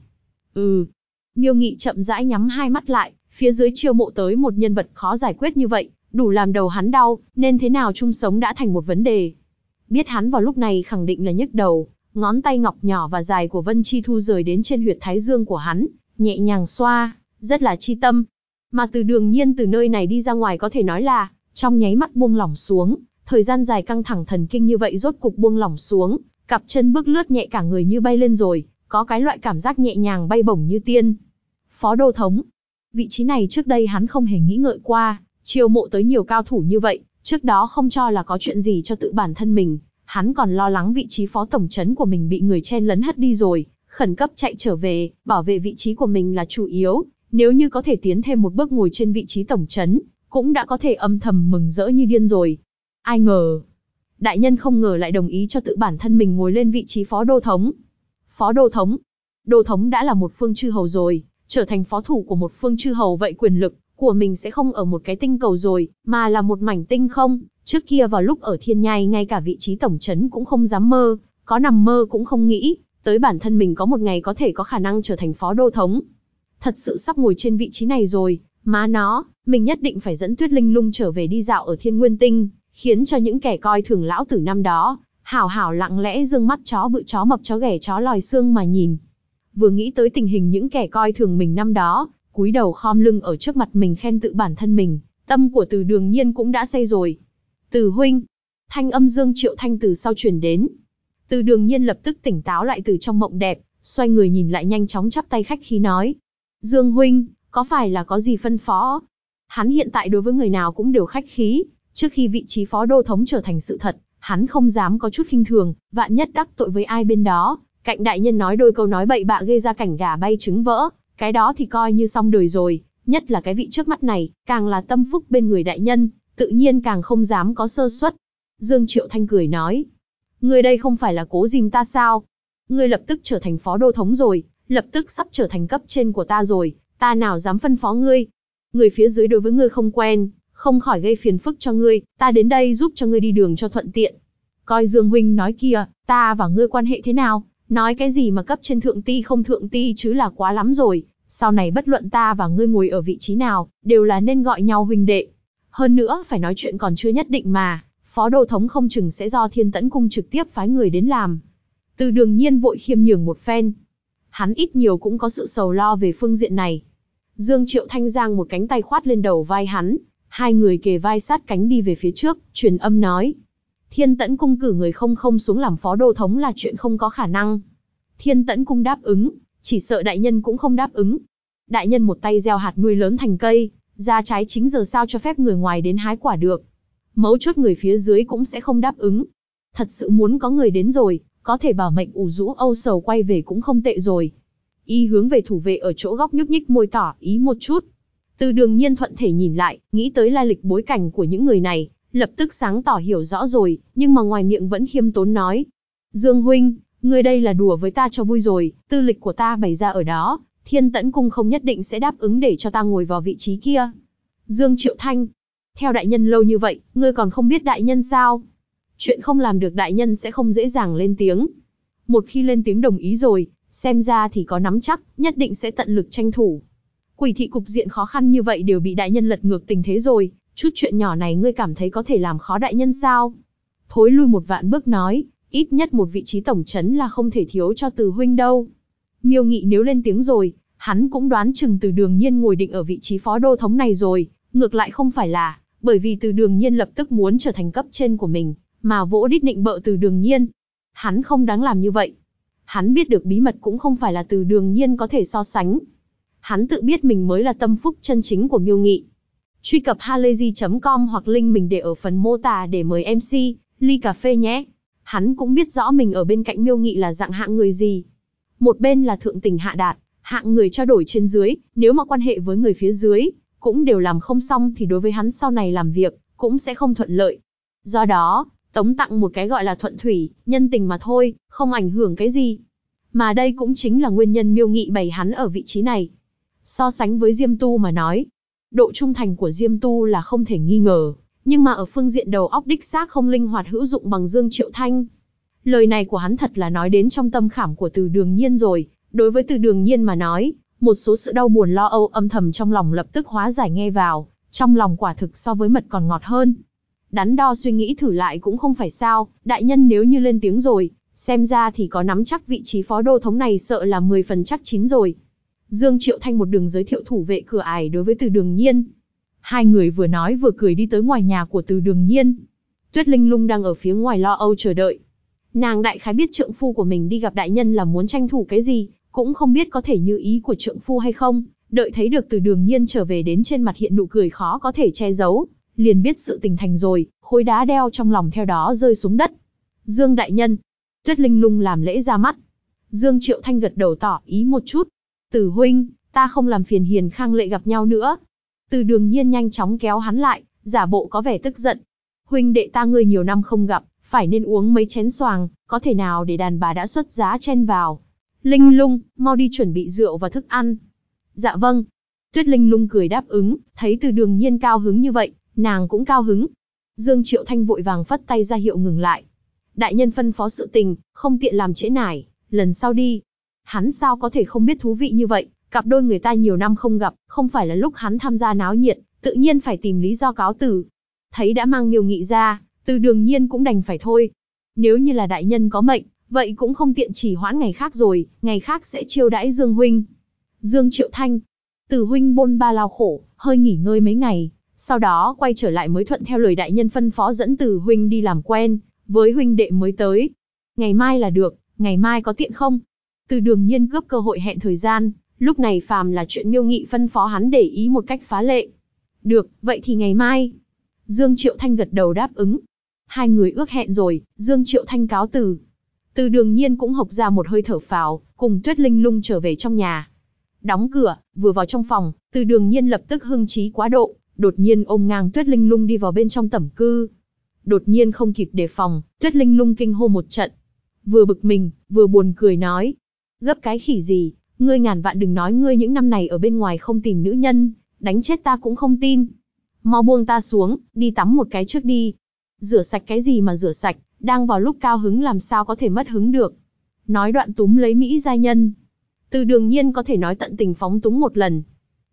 Miêu Nghị chậm rãi nhắm hai mắt lại, phía dưới chiêu mộ tới một nhân vật khó giải quyết như vậy, đủ làm đầu hắn đau, nên thế nào chung sống đã thành một vấn đề. Biết hắn vào lúc này khẳng định là nhức đầu, ngón tay ngọc nhỏ và dài của Vân Chi Thu rời đến trên huyệt thái dương của hắn, nhẹ nhàng xoa, rất là chi tâm. Mà Từ Đường Nhiên từ nơi này đi ra ngoài có thể nói là, trong nháy mắt buông lỏng xuống, thời gian dài căng thẳng thần kinh như vậy rốt cục buông lỏng xuống, cặp chân bước lướt nhẹ cả người như bay lên rồi, có cái loại cảm giác nhẹ nhàng bay bổng như tiên. Phó đô thống. Vị trí này trước đây hắn không hề nghĩ ngợi qua, chiêu mộ tới nhiều cao thủ như vậy, trước đó không cho là có chuyện gì cho tự bản thân mình, hắn còn lo lắng vị trí phó tổng trấn của mình bị người chen lấn hất đi rồi, khẩn cấp chạy trở về, bảo vệ vị trí của mình là chủ yếu, nếu như có thể tiến thêm một bước ngồi trên vị trí tổng trấn, cũng đã có thể âm thầm mừng rỡ như điên rồi. Ai ngờ, đại nhân không ngờ lại đồng ý cho tự bản thân mình ngồi lên vị trí phó đô thống. Phó đô thống đã là một phương chư hầu rồi, trở thành phó thủ của một phương chư hầu vậy quyền lực của mình sẽ không ở một cái tinh cầu rồi, mà là một mảnh tinh không. Trước kia vào lúc ở Thiên Nhai ngay cả vị trí tổng trấn cũng không dám mơ, có nằm mơ cũng không nghĩ, tới bản thân mình có một ngày có thể có khả năng trở thành phó đô thống. Thật sự sắp ngồi trên vị trí này rồi, má nó, mình nhất định phải dẫn Tuyết Linh Lung trở về đi dạo ở Thiên Nguyên Tinh, khiến cho những kẻ coi thường lão tử năm đó, hảo hảo lặng lẽ dương mắt chó bự chó mập chó ghẻ chó lòi xương mà nhìn. Vừa nghĩ tới tình hình những kẻ coi thường mình năm đó, cúi đầu khom lưng ở trước mặt mình khen tự bản thân mình, tâm của Từ Đường Nhiên cũng đã say rồi. Từ huynh, thanh âm Dương Triệu Thanh từ sau truyền đến. Từ Đường Nhiên lập tức tỉnh táo lại từ trong mộng đẹp, xoay người nhìn lại nhanh chóng chắp tay khách khí nói. Dương huynh, có phải là có gì phân phó? Hắn hiện tại đối với người nào cũng đều khách khí, trước khi vị trí phó đô thống trở thành sự thật, hắn không dám có chút khinh thường, vạn nhất đắc tội với ai bên đó, cạnh đại nhân nói đôi câu nói bậy bạ gây ra cảnh gà bay trứng vỡ, cái đó thì coi như xong đời rồi, nhất là cái vị trước mắt này, càng là tâm phúc bên người đại nhân, tự nhiên càng không dám có sơ suất. Dương Triệu Thanh cười nói, ngươi đây không phải là cố dìm ta sao? Ngươi lập tức trở thành phó đô thống rồi, lập tức sắp trở thành cấp trên của ta rồi, ta nào dám phân phó ngươi? Người phía dưới đối với ngươi không quen, không khỏi gây phiền phức cho ngươi, ta đến đây giúp cho ngươi đi đường cho thuận tiện. Coi Dương huynh nói kia, ta và ngươi quan hệ thế nào? Nói cái gì mà cấp trên thượng ti không thượng ti chứ là quá lắm rồi, sau này bất luận ta và ngươi ngồi ở vị trí nào, đều là nên gọi nhau huynh đệ. Hơn nữa phải nói chuyện còn chưa nhất định mà, phó đô thống không chừng sẽ do Thiên Tẫn Cung trực tiếp phái người đến làm. Từ Đường Nhiên vội khiêm nhường một phen. Hắn ít nhiều cũng có sự sầu lo về phương diện này. Dương Triệu Thanh giang một cánh tay khoát lên đầu vai hắn, hai người kề vai sát cánh đi về phía trước, truyền âm nói. Thiên Tẫn Cung cử người không xuống làm phó đô thống là chuyện không có khả năng. Thiên Tẫn Cung đáp ứng, chỉ sợ đại nhân cũng không đáp ứng. Đại nhân một tay gieo hạt nuôi lớn thành cây, ra trái chính giờ sao cho phép người ngoài đến hái quả được. Mấu chốt người phía dưới cũng sẽ không đáp ứng. Thật sự muốn có người đến rồi, có thể bảo mệnh ủ rũ âu sầu quay về cũng không tệ rồi. Y hướng về thủ vệ ở chỗ góc nhúc nhích môi tỏ ý một chút. Từ Đường Nhiên thuận thể nhìn lại, nghĩ tới lai lịch bối cảnh của những người này, lập tức sáng tỏ hiểu rõ rồi, nhưng mà ngoài miệng vẫn khiêm tốn nói. Dương huynh, người đây là đùa với ta cho vui rồi, tư lịch của ta bày ra ở đó, Thiên Tẫn Cung không nhất định sẽ đáp ứng để cho ta ngồi vào vị trí kia. Dương Triệu Thanh, theo đại nhân lâu như vậy, ngươi còn không biết đại nhân sao? Chuyện không làm được đại nhân sẽ không dễ dàng lên tiếng. Một khi lên tiếng đồng ý rồi, xem ra thì có nắm chắc, nhất định sẽ tận lực tranh thủ. Quỷ thị cục diện khó khăn như vậy đều bị đại nhân lật ngược tình thế rồi, chút chuyện nhỏ này ngươi cảm thấy có thể làm khó đại nhân sao? Thối lui một vạn bước nói, ít nhất một vị trí tổng trấn là không thể thiếu cho Từ huynh đâu. Miêu Nghị nếu lên tiếng rồi, hắn cũng đoán chừng Từ Đường Nhiên ngồi định ở vị trí phó đô thống này rồi, ngược lại không phải là, bởi vì Từ Đường Nhiên lập tức muốn trở thành cấp trên của mình, mà vỗ đít nịnh bợ Từ Đường Nhiên. Hắn không đáng làm như vậy. Hắn biết được bí mật cũng không phải là Từ Đường Nhiên có thể so sánh. Hắn tự biết mình mới là tâm phúc chân chính của Miêu Nghị. Truy cập halayzi.com hoặc link mình để ở phần mô tả để mời MC, ly cà phê nhé. Hắn cũng biết rõ mình ở bên cạnh Miêu Nghị là dạng hạng người gì. Một bên là thượng tình hạ đạt, hạng người trao đổi trên dưới, nếu mà quan hệ với người phía dưới, cũng đều làm không xong thì đối với hắn sau này làm việc, cũng sẽ không thuận lợi. Do đó, tống tặng một cái gọi là thuận thủy, nhân tình mà thôi, không ảnh hưởng cái gì. Mà đây cũng chính là nguyên nhân Miêu Nghị bày hắn ở vị trí này. So sánh với Diêm Tu mà nói, độ trung thành của Diêm Tu là không thể nghi ngờ, nhưng mà ở phương diện đầu óc đích xác không linh hoạt hữu dụng bằng Dương Triệu Thanh. Lời này của hắn thật là nói đến trong tâm khảm của Từ Đường Nhiên rồi, đối với Từ Đường Nhiên mà nói, một số sự đau buồn lo âu âm thầm trong lòng lập tức hóa giải nghe vào, trong lòng quả thực so với mật còn ngọt hơn. Đắn đo suy nghĩ thử lại cũng không phải sao, đại nhân nếu như lên tiếng rồi, xem ra thì có nắm chắc vị trí phó đô thống này sợ là 10 phần chắc chín rồi. Dương Triệu Thanh một đường giới thiệu thủ vệ cửa ải đối với Từ Đường Nhiên. Hai người vừa nói vừa cười đi tới ngoài nhà của Từ Đường Nhiên. Tuyết Linh Lung đang ở phía ngoài lo âu chờ đợi. Nàng đại khái biết trượng phu của mình đi gặp đại nhân là muốn tranh thủ cái gì, cũng không biết có thể như ý của trượng phu hay không, đợi thấy được Từ Đường Nhiên trở về đến trên mặt hiện nụ cười khó có thể che giấu, liền biết sự tình thành rồi, khối đá đeo trong lòng theo đó rơi xuống đất. Dương đại nhân, Tuyết Linh Lung làm lễ ra mắt. Dương Triệu Thanh gật đầu tỏ ý một chút. Từ huynh, ta không làm phiền Hiền Khang Lệ gặp nhau nữa. Từ Đường Nhiên nhanh chóng kéo hắn lại, giả bộ có vẻ tức giận. Huynh đệ ta ngươi nhiều năm không gặp, phải nên uống mấy chén xoàng, có thể nào để đàn bà đã xuất giá chen vào. Linh Lung, mau đi chuẩn bị rượu và thức ăn. Dạ vâng. Tuyết Linh Lung cười đáp ứng, thấy Từ Đường Nhiên cao hứng như vậy, nàng cũng cao hứng. Dương Triệu Thanh vội vàng phất tay ra hiệu ngừng lại. Đại nhân phân phó sự tình, không tiện làm trễ nải, lần sau đi. Hắn sao có thể không biết thú vị như vậy, cặp đôi người ta nhiều năm không gặp, không phải là lúc hắn tham gia náo nhiệt, tự nhiên phải tìm lý do cáo từ. Thấy đã mang Miêu Nghị ra, Từ Đường Nhiên cũng đành phải thôi. Nếu như là đại nhân có mệnh, vậy cũng không tiện chỉ hoãn ngày khác rồi, ngày khác sẽ chiêu đãi Dương huynh. Dương Triệu Thanh, Từ huynh bôn ba lao khổ, hơi nghỉ ngơi mấy ngày, sau đó quay trở lại mới thuận theo lời đại nhân phân phó dẫn Từ huynh đi làm quen với huynh đệ mới tới. Ngày mai là được, ngày mai có tiện không? Từ Đường Nhiên cướp cơ hội hẹn thời gian, lúc này phàm là chuyện Miêu Nghị phân phó hắn để ý một cách phá lệ. Được, vậy thì ngày mai. Dương Triệu Thanh gật đầu đáp ứng. Hai người ước hẹn rồi, Dương Triệu Thanh cáo từ. Từ Đường Nhiên cũng hộc ra một hơi thở phào, cùng Tuyết Linh Lung trở về trong nhà. Đóng cửa, vừa vào trong phòng, Từ Đường Nhiên lập tức hưng trí quá độ, đột nhiên ôm ngang Tuyết Linh Lung đi vào bên trong tẩm cư. Đột nhiên không kịp đề phòng, Tuyết Linh Lung kinh hô một trận. Vừa bực mình, vừa buồn cười nói. Gấp cái khỉ gì, ngươi ngàn vạn đừng nói ngươi những năm này ở bên ngoài không tìm nữ nhân, đánh chết ta cũng không tin. Mau buông ta xuống, đi tắm một cái trước đi. Rửa sạch cái gì mà rửa sạch, đang vào lúc cao hứng làm sao có thể mất hứng được. Nói đoạn túm lấy Mỹ giai nhân. Từ Đường Nhiên có thể nói tận tình phóng túng một lần.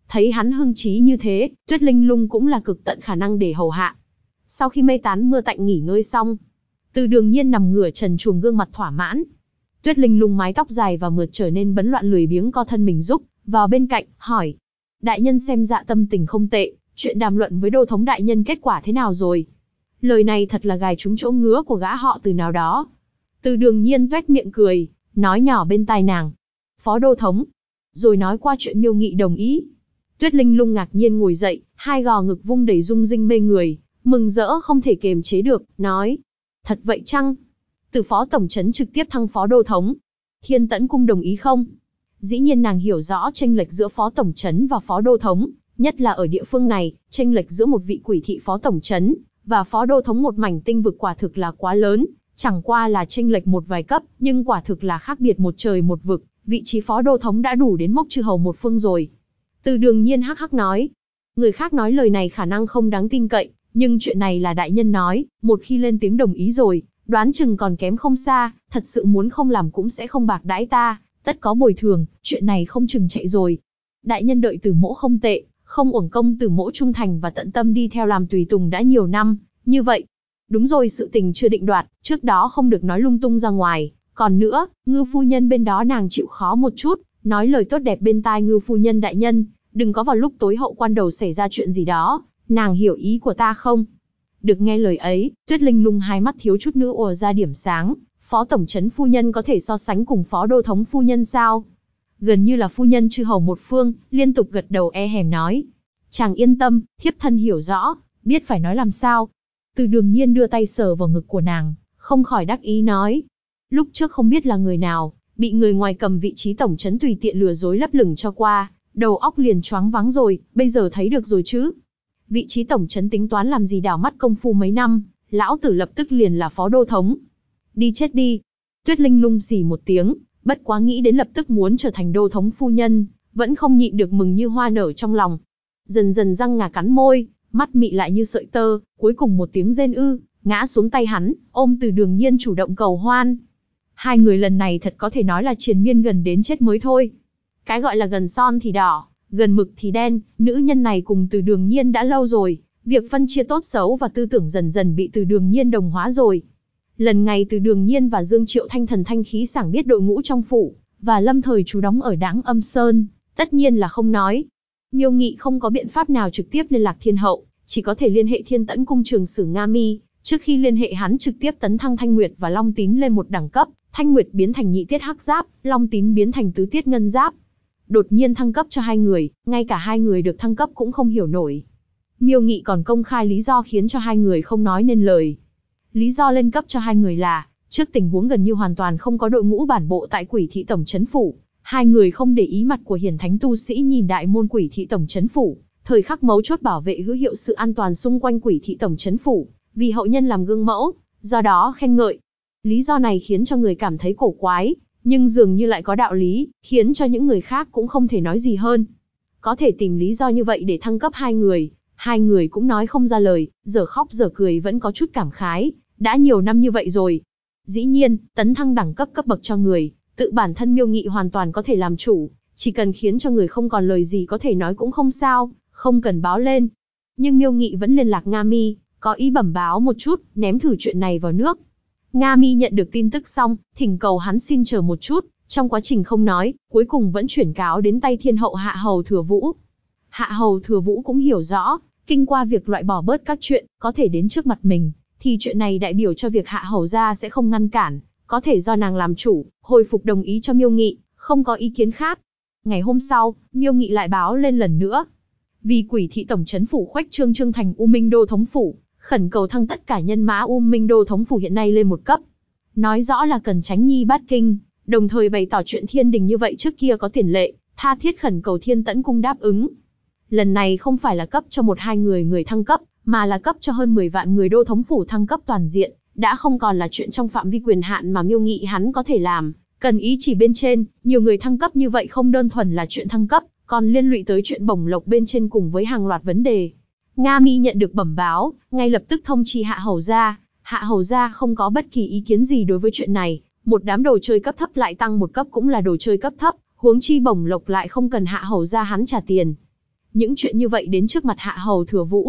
Thấy hắn hưng trí như thế, Tuyết Linh Lung cũng là cực tận khả năng để hầu hạ. Sau khi mây tán mưa tạnh nghỉ ngơi xong, Từ Đường Nhiên nằm ngửa trần truồng gương mặt thỏa mãn. Tuyết Linh Lung mái tóc dài và mượt trở nên bấn loạn lười biếng co thân mình giúp vào bên cạnh, hỏi: đại nhân xem dạ tâm tình không tệ, chuyện đàm luận với đô thống đại nhân kết quả thế nào rồi? Lời này thật là gài trúng chỗ ngứa của gã họ Từ nào đó. Từ Đường Nhiên tuét miệng cười, nói nhỏ bên tai nàng: phó đô thống. Rồi nói qua chuyện Miêu Nghị đồng ý. Tuyết Linh Lung ngạc nhiên ngồi dậy, hai gò ngực vung đầy rung rinh mê người, mừng rỡ không thể kềm chế được, nói: thật vậy chăng? Từ phó tổng trấn trực tiếp thăng phó đô thống. Thiên Tẫn cung đồng ý không? Dĩ nhiên nàng hiểu rõ chênh lệch giữa phó tổng trấn và phó đô thống, nhất là ở địa phương này, chênh lệch giữa một vị quỷ thị phó tổng trấn và phó đô thống một mảnh tinh vực quả thực là quá lớn, chẳng qua là chênh lệch một vài cấp, nhưng quả thực là khác biệt một trời một vực, vị trí phó đô thống đã đủ đến mốc chư hầu một phương rồi. Từ Đường Nhiên hắc hắc nói: người khác nói lời này khả năng không đáng tin cậy, nhưng chuyện này là đại nhân nói, một khi lên tiếng đồng ý rồi, đoán chừng còn kém không xa, thật sự muốn không làm cũng sẽ không bạc đãi ta, tất có bồi thường, chuyện này không chừng chạy rồi. Đại nhân đợi Từ mỗ không tệ, không uổng công Từ mỗ trung thành và tận tâm đi theo làm tùy tùng đã nhiều năm, như vậy. Đúng rồi, sự tình chưa định đoạt, trước đó không được nói lung tung ra ngoài, còn nữa, Ngư phu nhân bên đó nàng chịu khó một chút, nói lời tốt đẹp bên tai Ngư phu nhân đại nhân, đừng có vào lúc tối hậu quan đầu xảy ra chuyện gì đó, nàng hiểu ý của ta không? Được nghe lời ấy, Tuyết Linh Lung hai mắt thiếu chút nữa ùa ra điểm sáng, phó tổng trấn phu nhân có thể so sánh cùng phó đô thống phu nhân sao? Gần như là phu nhân chư hầu một phương, liên tục gật đầu e hèm nói: chàng yên tâm, thiếp thân hiểu rõ, biết phải nói làm sao. Từ Đường Nhiên đưa tay sờ vào ngực của nàng, không khỏi đắc ý nói: lúc trước không biết là người nào, bị người ngoài cầm vị trí tổng trấn tùy tiện lừa dối lấp lửng cho qua, đầu óc liền choáng váng rồi, bây giờ thấy được rồi chứ. Vị trí tổng trấn tính toán làm gì đảo mắt công phu mấy năm, lão tử lập tức liền là phó đô thống. Đi chết đi. Tuyết Linh Lung xì một tiếng, bất quá nghĩ đến lập tức muốn trở thành đô thống phu nhân, vẫn không nhịn được mừng như hoa nở trong lòng. Dần dần răng ngà cắn môi, mắt mị lại như sợi tơ, cuối cùng một tiếng rên ngã xuống tay hắn, ôm Từ Đường Nhiên chủ động cầu hoan. Hai người lần này thật có thể nói là triền miên gần đến chết mới thôi. Cái gọi là gần son thì đỏ, gần mực thì đen, nữ nhân này cùng Từ Đường Nhiên đã lâu rồi, việc phân chia tốt xấu và tư tưởng dần dần bị Từ Đường Nhiên đồng hóa rồi. Lần ngày Từ Đường Nhiên và Dương Triệu Thanh thần thanh khí sảng biết đội ngũ trong phủ, và lâm thời trú đóng ở Đáng Âm Sơn, tất nhiên là không nói. Miêu Nghị không có biện pháp nào trực tiếp liên lạc thiên hậu, chỉ có thể liên hệ Thiên Tẫn cung trường sử Nga Mi. Trước khi liên hệ hắn trực tiếp tấn thăng Thanh Nguyệt và Long Tín lên một đẳng cấp, Thanh Nguyệt biến thành nhị tiết hắc giáp, Long Tín biến thành tứ tiết ngân giáp. Đột nhiên thăng cấp cho hai người, ngay cả hai người được thăng cấp cũng không hiểu nổi. Miêu Nghị còn công khai lý do khiến cho hai người không nói nên lời. Lý do lên cấp cho hai người là, trước tình huống gần như hoàn toàn không có đội ngũ bản bộ tại Quỷ thị tổng trấn phủ, hai người không để ý mặt của hiển thánh tu sĩ nhìn đại môn Quỷ thị tổng trấn phủ, thời khắc mấu chốt bảo vệ hữu hiệu sự an toàn xung quanh Quỷ thị tổng trấn phủ, vì hậu nhân làm gương mẫu, do đó khen ngợi. Lý do này khiến cho người cảm thấy cổ quái, nhưng dường như lại có đạo lý, khiến cho những người khác cũng không thể nói gì hơn. Có thể tìm lý do như vậy để thăng cấp hai người cũng nói không ra lời, giờ khóc giờ cười vẫn có chút cảm khái, đã nhiều năm như vậy rồi. Dĩ nhiên, tấn thăng đẳng cấp cấp bậc cho người, tự bản thân Miêu Nghị hoàn toàn có thể làm chủ, chỉ cần khiến cho người không còn lời gì có thể nói cũng không sao, không cần báo lên. Nhưng Miêu Nghị vẫn liên lạc Nga Mi, có ý bẩm báo một chút, ném thử chuyện này vào nước. Nga Mi nhận được tin tức xong, thỉnh cầu hắn xin chờ một chút, trong quá trình không nói, cuối cùng vẫn chuyển cáo đến tay thiên hậu Hạ Hầu Thừa Vũ. Hạ Hầu Thừa Vũ cũng hiểu rõ, kinh qua việc loại bỏ bớt các chuyện, có thể đến trước mặt mình, thì chuyện này đại biểu cho việc Hạ Hầu gia sẽ không ngăn cản, có thể do nàng làm chủ, hồi phục đồng ý cho Miêu Nghị, không có ý kiến khác. Ngày hôm sau, Miêu Nghị lại báo lên lần nữa. Vì Quỷ thị tổng trấn phủ khoách trương trương thành U Minh Đô thống phủ, khẩn cầu thăng tất cả nhân mã U Minh Đô thống phủ hiện nay lên một cấp. Nói rõ là cần tránh nhi bát kinh, đồng thời bày tỏ chuyện thiên đình như vậy trước kia có tiền lệ, tha thiết khẩn cầu Thiên Tẫn cung đáp ứng. Lần này không phải là cấp cho một hai người thăng cấp, mà là cấp cho hơn 10 vạn người đô thống phủ thăng cấp toàn diện, đã không còn là chuyện trong phạm vi quyền hạn mà Miêu Nghị hắn có thể làm, cần ý chỉ bên trên, nhiều người thăng cấp như vậy không đơn thuần là chuyện thăng cấp, còn liên lụy tới chuyện bổng lộc bên trên cùng với hàng loạt vấn đề. Nga Mi nhận được bẩm báo, ngay lập tức thông chi Hạ Hầu gia. Hạ Hầu gia không có bất kỳ ý kiến gì đối với chuyện này, một đám đồ chơi cấp thấp lại tăng một cấp cũng là đồ chơi cấp thấp, huống chi bổng lộc lại không cần Hạ Hầu gia hắn trả tiền. Những chuyện như vậy đến trước mặt Hạ Hầu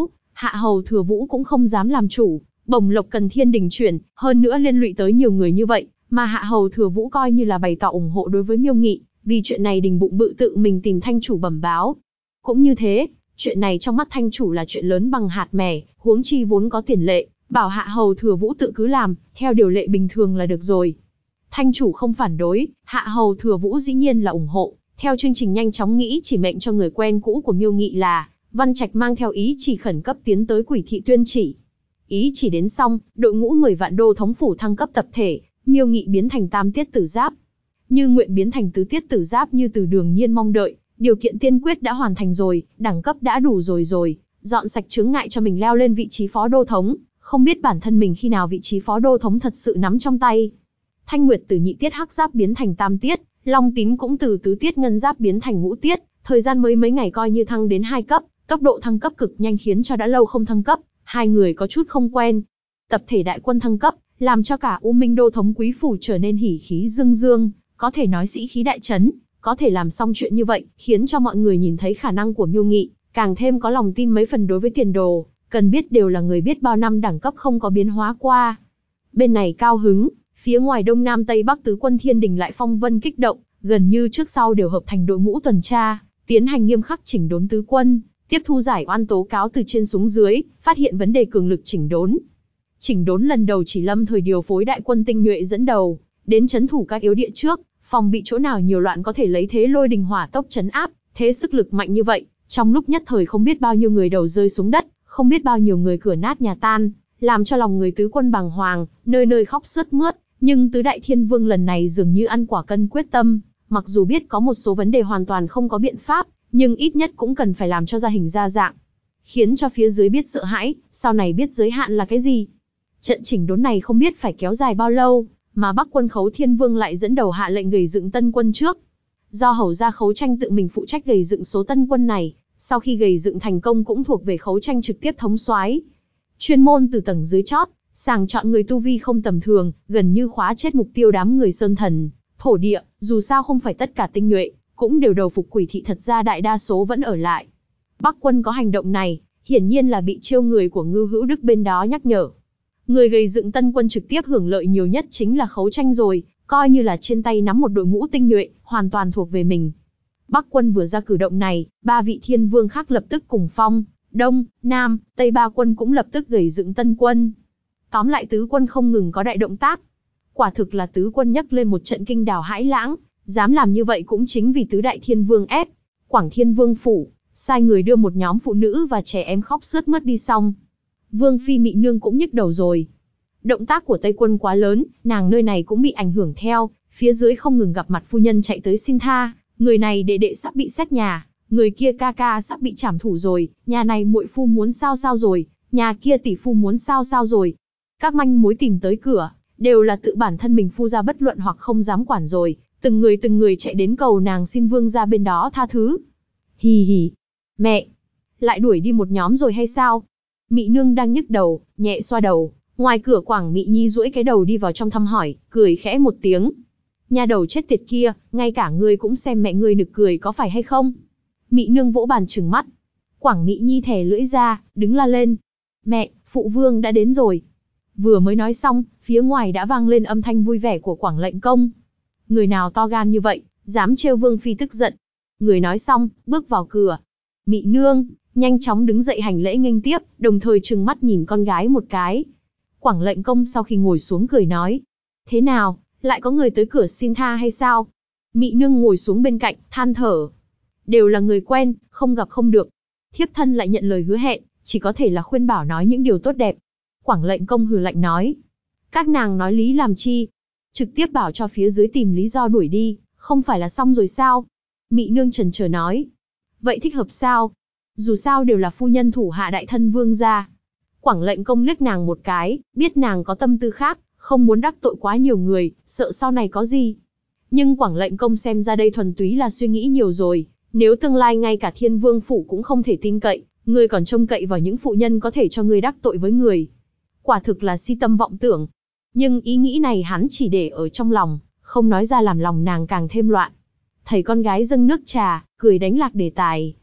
Thừa Vũ cũng không dám làm chủ, bổng lộc cần thiên đình chuyển, hơn nữa liên lụy tới nhiều người như vậy, mà Hạ Hầu Thừa Vũ coi như là bày tỏ ủng hộ đối với Miêu Nghị, vì chuyện này đình bụng bự tự mình tìm thanh chủ bẩm báo. Cũng như thế, chuyện này trong mắt thanh chủ là chuyện lớn bằng hạt mè, huống chi vốn có tiền lệ, bảo Hạ Hầu Thừa Vũ tự cứ làm, theo điều lệ bình thường là được rồi. Thanh chủ không phản đối, Hạ Hầu Thừa Vũ dĩ nhiên là ủng hộ, theo chương trình nhanh chóng nghĩ chỉ mệnh cho người quen cũ của Miêu Nghị là Văn Trạch mang theo ý chỉ khẩn cấp tiến tới Quỷ Thị tuyên chỉ. Ý chỉ đến xong, đội ngũ 10 vạn đô thống phủ thăng cấp tập thể, Miêu Nghị biến thành tam tiết tử giáp. Như Nguyện biến thành tứ tiết tử giáp như Từ Đường Nhiên mong đợi, điều kiện tiên quyết đã hoàn thành rồi, đẳng cấp đã đủ rồi, dọn sạch chướng ngại cho mình leo lên vị trí phó đô thống, không biết bản thân mình khi nào vị trí phó đô thống thật sự nắm trong tay. Thanh Nguyệt từ nhị tiết hắc giáp biến thành tam tiết, Long Tín cũng từ tứ tiết ngân giáp biến thành ngũ tiết, thời gian mới mấy ngày coi như thăng đến 2 cấp, tốc độ thăng cấp cực nhanh khiến cho đã lâu không thăng cấp, hai người có chút không quen. Tập thể đại quân thăng cấp, làm cho cả U Minh đô thống quý phủ trở nên hỉ khí dương dương, có thể nói sĩ khí đại trấn, có thể làm xong chuyện như vậy, khiến cho mọi người nhìn thấy khả năng của Miêu Nghị, càng thêm có lòng tin mấy phần đối với tiền đồ, cần biết đều là người biết bao năm đẳng cấp không có biến hóa qua. Bên này cao hứng, phía ngoài đông nam tây bắc tứ quân thiên đình lại phong vân kích động, gần như trước sau đều hợp thành đội ngũ tuần tra, tiến hành nghiêm khắc chỉnh đốn tứ quân, tiếp thu giải oan tố cáo từ trên xuống dưới, phát hiện vấn đề cường lực chỉnh đốn. Chỉnh đốn lần đầu chỉ lâm thời điều phối đại quân tinh nhuệ dẫn đầu, đến trấn thủ các yếu địa trước, phòng bị chỗ nào nhiều loạn có thể lấy thế lôi đình hỏa tốc trấn áp, thế sức lực mạnh như vậy, trong lúc nhất thời không biết bao nhiêu người đầu rơi xuống đất, không biết bao nhiêu người cửa nát nhà tan, làm cho lòng người tứ quân bàng hoàng, nơi nơi khóc sướt mướt, nhưng tứ đại thiên vương lần này dường như ăn quả cân quyết tâm, mặc dù biết có một số vấn đề hoàn toàn không có biện pháp, nhưng ít nhất cũng cần phải làm cho ra hình ra dạng, khiến cho phía dưới biết sợ hãi, sau này biết giới hạn là cái gì. Trận chỉnh đốn này không biết phải kéo dài bao lâu, mà Bắc quân Khấu Thiên Vương lại dẫn đầu hạ lệnh gầy dựng tân quân trước. Do hầu gia Khấu Tranh tự mình phụ trách gầy dựng số tân quân này, sau khi gầy dựng thành công cũng thuộc về Khấu Tranh trực tiếp thống soái. Chuyên môn từ tầng dưới chót, sàng chọn người tu vi không tầm thường, gần như khóa chết mục tiêu đám người sơn thần, thổ địa, dù sao không phải tất cả tinh nhuệ, cũng đều đầu phục Quỷ Thị, thật ra đại đa số vẫn ở lại. Bắc quân có hành động này, hiển nhiên là bị chiêu người của Ngưu Hữu Đức bên đó nhắc nhở. Người gầy dựng tân quân trực tiếp hưởng lợi nhiều nhất chính là Khấu Tranh rồi, coi như là trên tay nắm một đội ngũ tinh nhuệ, hoàn toàn thuộc về mình. Bắc quân vừa ra cử động này, 3 vị thiên vương khác lập tức cùng phong, Đông, Nam, Tây 3 quân cũng lập tức gầy dựng tân quân. Tóm lại tứ quân không ngừng có đại động tác. Quả thực là tứ quân nhấc lên một trận kinh đào hãi lãng, dám làm như vậy cũng chính vì tứ đại thiên vương ép. Quảng Thiên Vương phủ, sai người đưa một nhóm phụ nữ và trẻ em khóc sướt mướt đi xong. Vương phi Mị Nương cũng nhức đầu rồi. Động tác của Tây quân quá lớn, nàng nơi này cũng bị ảnh hưởng theo, phía dưới không ngừng gặp mặt phu nhân chạy tới xin tha, người này đệ đệ sắp bị xét nhà, người kia ca ca sắp bị trảm thủ rồi, nhà này muội phu muốn sao rồi, nhà kia tỷ phu muốn sao rồi. Các manh mối tìm tới cửa, đều là tự bản thân mình phu ra bất luận hoặc không dám quản rồi, từng người chạy đến cầu nàng xin vương gia bên đó tha thứ. Hì hì, mẹ, lại đuổi đi một nhóm rồi hay sao? Mị Nương đang nhức đầu, nhẹ xoa đầu, ngoài cửa Quảng Mị Nhi duỗi cái đầu đi vào trong thăm hỏi, cười khẽ một tiếng. Nhà đầu chết tiệt kia, ngay cả ngươi cũng xem mẹ ngươi nực cười có phải hay không? Mị Nương vỗ bàn trừng mắt. Quảng Mị Nhi thè lưỡi ra, đứng la lên. Mẹ, phụ vương đã đến rồi. Vừa mới nói xong, phía ngoài đã vang lên âm thanh vui vẻ của Quảng lệnh công. Người nào to gan như vậy, dám trêu vương phi tức giận. Người nói xong, bước vào cửa. Mị Nương nhanh chóng đứng dậy hành lễ nghênh tiếp, đồng thời trừng mắt nhìn con gái một cái. Quảng lệnh công sau khi ngồi xuống cười nói. Thế nào, lại có người tới cửa xin tha hay sao? Mị Nương ngồi xuống bên cạnh, than thở. Đều là người quen, không gặp không được. Thiếp thân lại nhận lời hứa hẹn, chỉ có thể là khuyên bảo nói những điều tốt đẹp. Quảng lệnh công hừ lạnh nói. Các nàng nói lý làm chi? Trực tiếp bảo cho phía dưới tìm lý do đuổi đi, không phải là xong rồi sao? Mị Nương chần chờ nói. Vậy thích hợp sao? Dù sao đều là phu nhân thủ hạ đại thân vương gia. Quảng lệnh công liếc nàng một cái, biết nàng có tâm tư khác, không muốn đắc tội quá nhiều người, sợ sau này có gì. Nhưng Quảng lệnh công xem ra đây thuần túy là suy nghĩ nhiều rồi, nếu tương lai ngay cả Thiên Vương phủ cũng không thể tin cậy, ngươi còn trông cậy vào những phụ nhân có thể cho ngươi đắc tội với người. Quả thực là si tâm vọng tưởng. Nhưng ý nghĩ này hắn chỉ để ở trong lòng, không nói ra làm lòng nàng càng thêm loạn. Thầy con gái dâng nước trà, cười đánh lạc đề tài.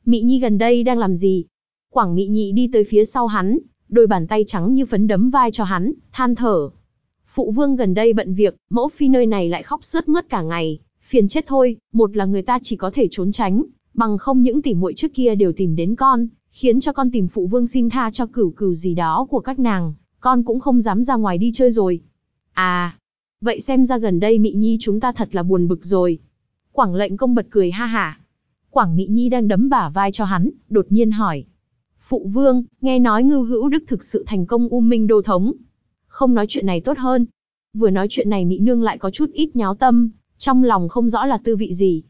Mị Nhi gần đây đang làm gì? Quảng Mị Nhị đi tới phía sau hắn, đôi bàn tay trắng như phấn đấm vai cho hắn, than thở. Phụ vương gần đây bận việc, mẫu phi nơi này lại khóc sướt mướt cả ngày, phiền chết thôi, một là người ta chỉ có thể trốn tránh, bằng không những tỉ muội trước kia đều tìm đến con, khiến cho con tìm phụ vương xin tha cho cửu cửu gì đó của các nàng, con cũng không dám ra ngoài đi chơi rồi. À, vậy xem ra gần đây Mị Nhi chúng ta thật là buồn bực rồi. Quảng Lệnh Công bật cười ha hả. Quảng Mị Nhi đang đấm bả vai cho hắn, đột nhiên hỏi. Phụ vương, nghe nói Ngưu Hữu Đức thực sự thành công U Minh đô thống. Không nói chuyện này tốt hơn. Vừa nói chuyện này Mị Nương lại có chút ít nháo tâm, trong lòng không rõ là tư vị gì.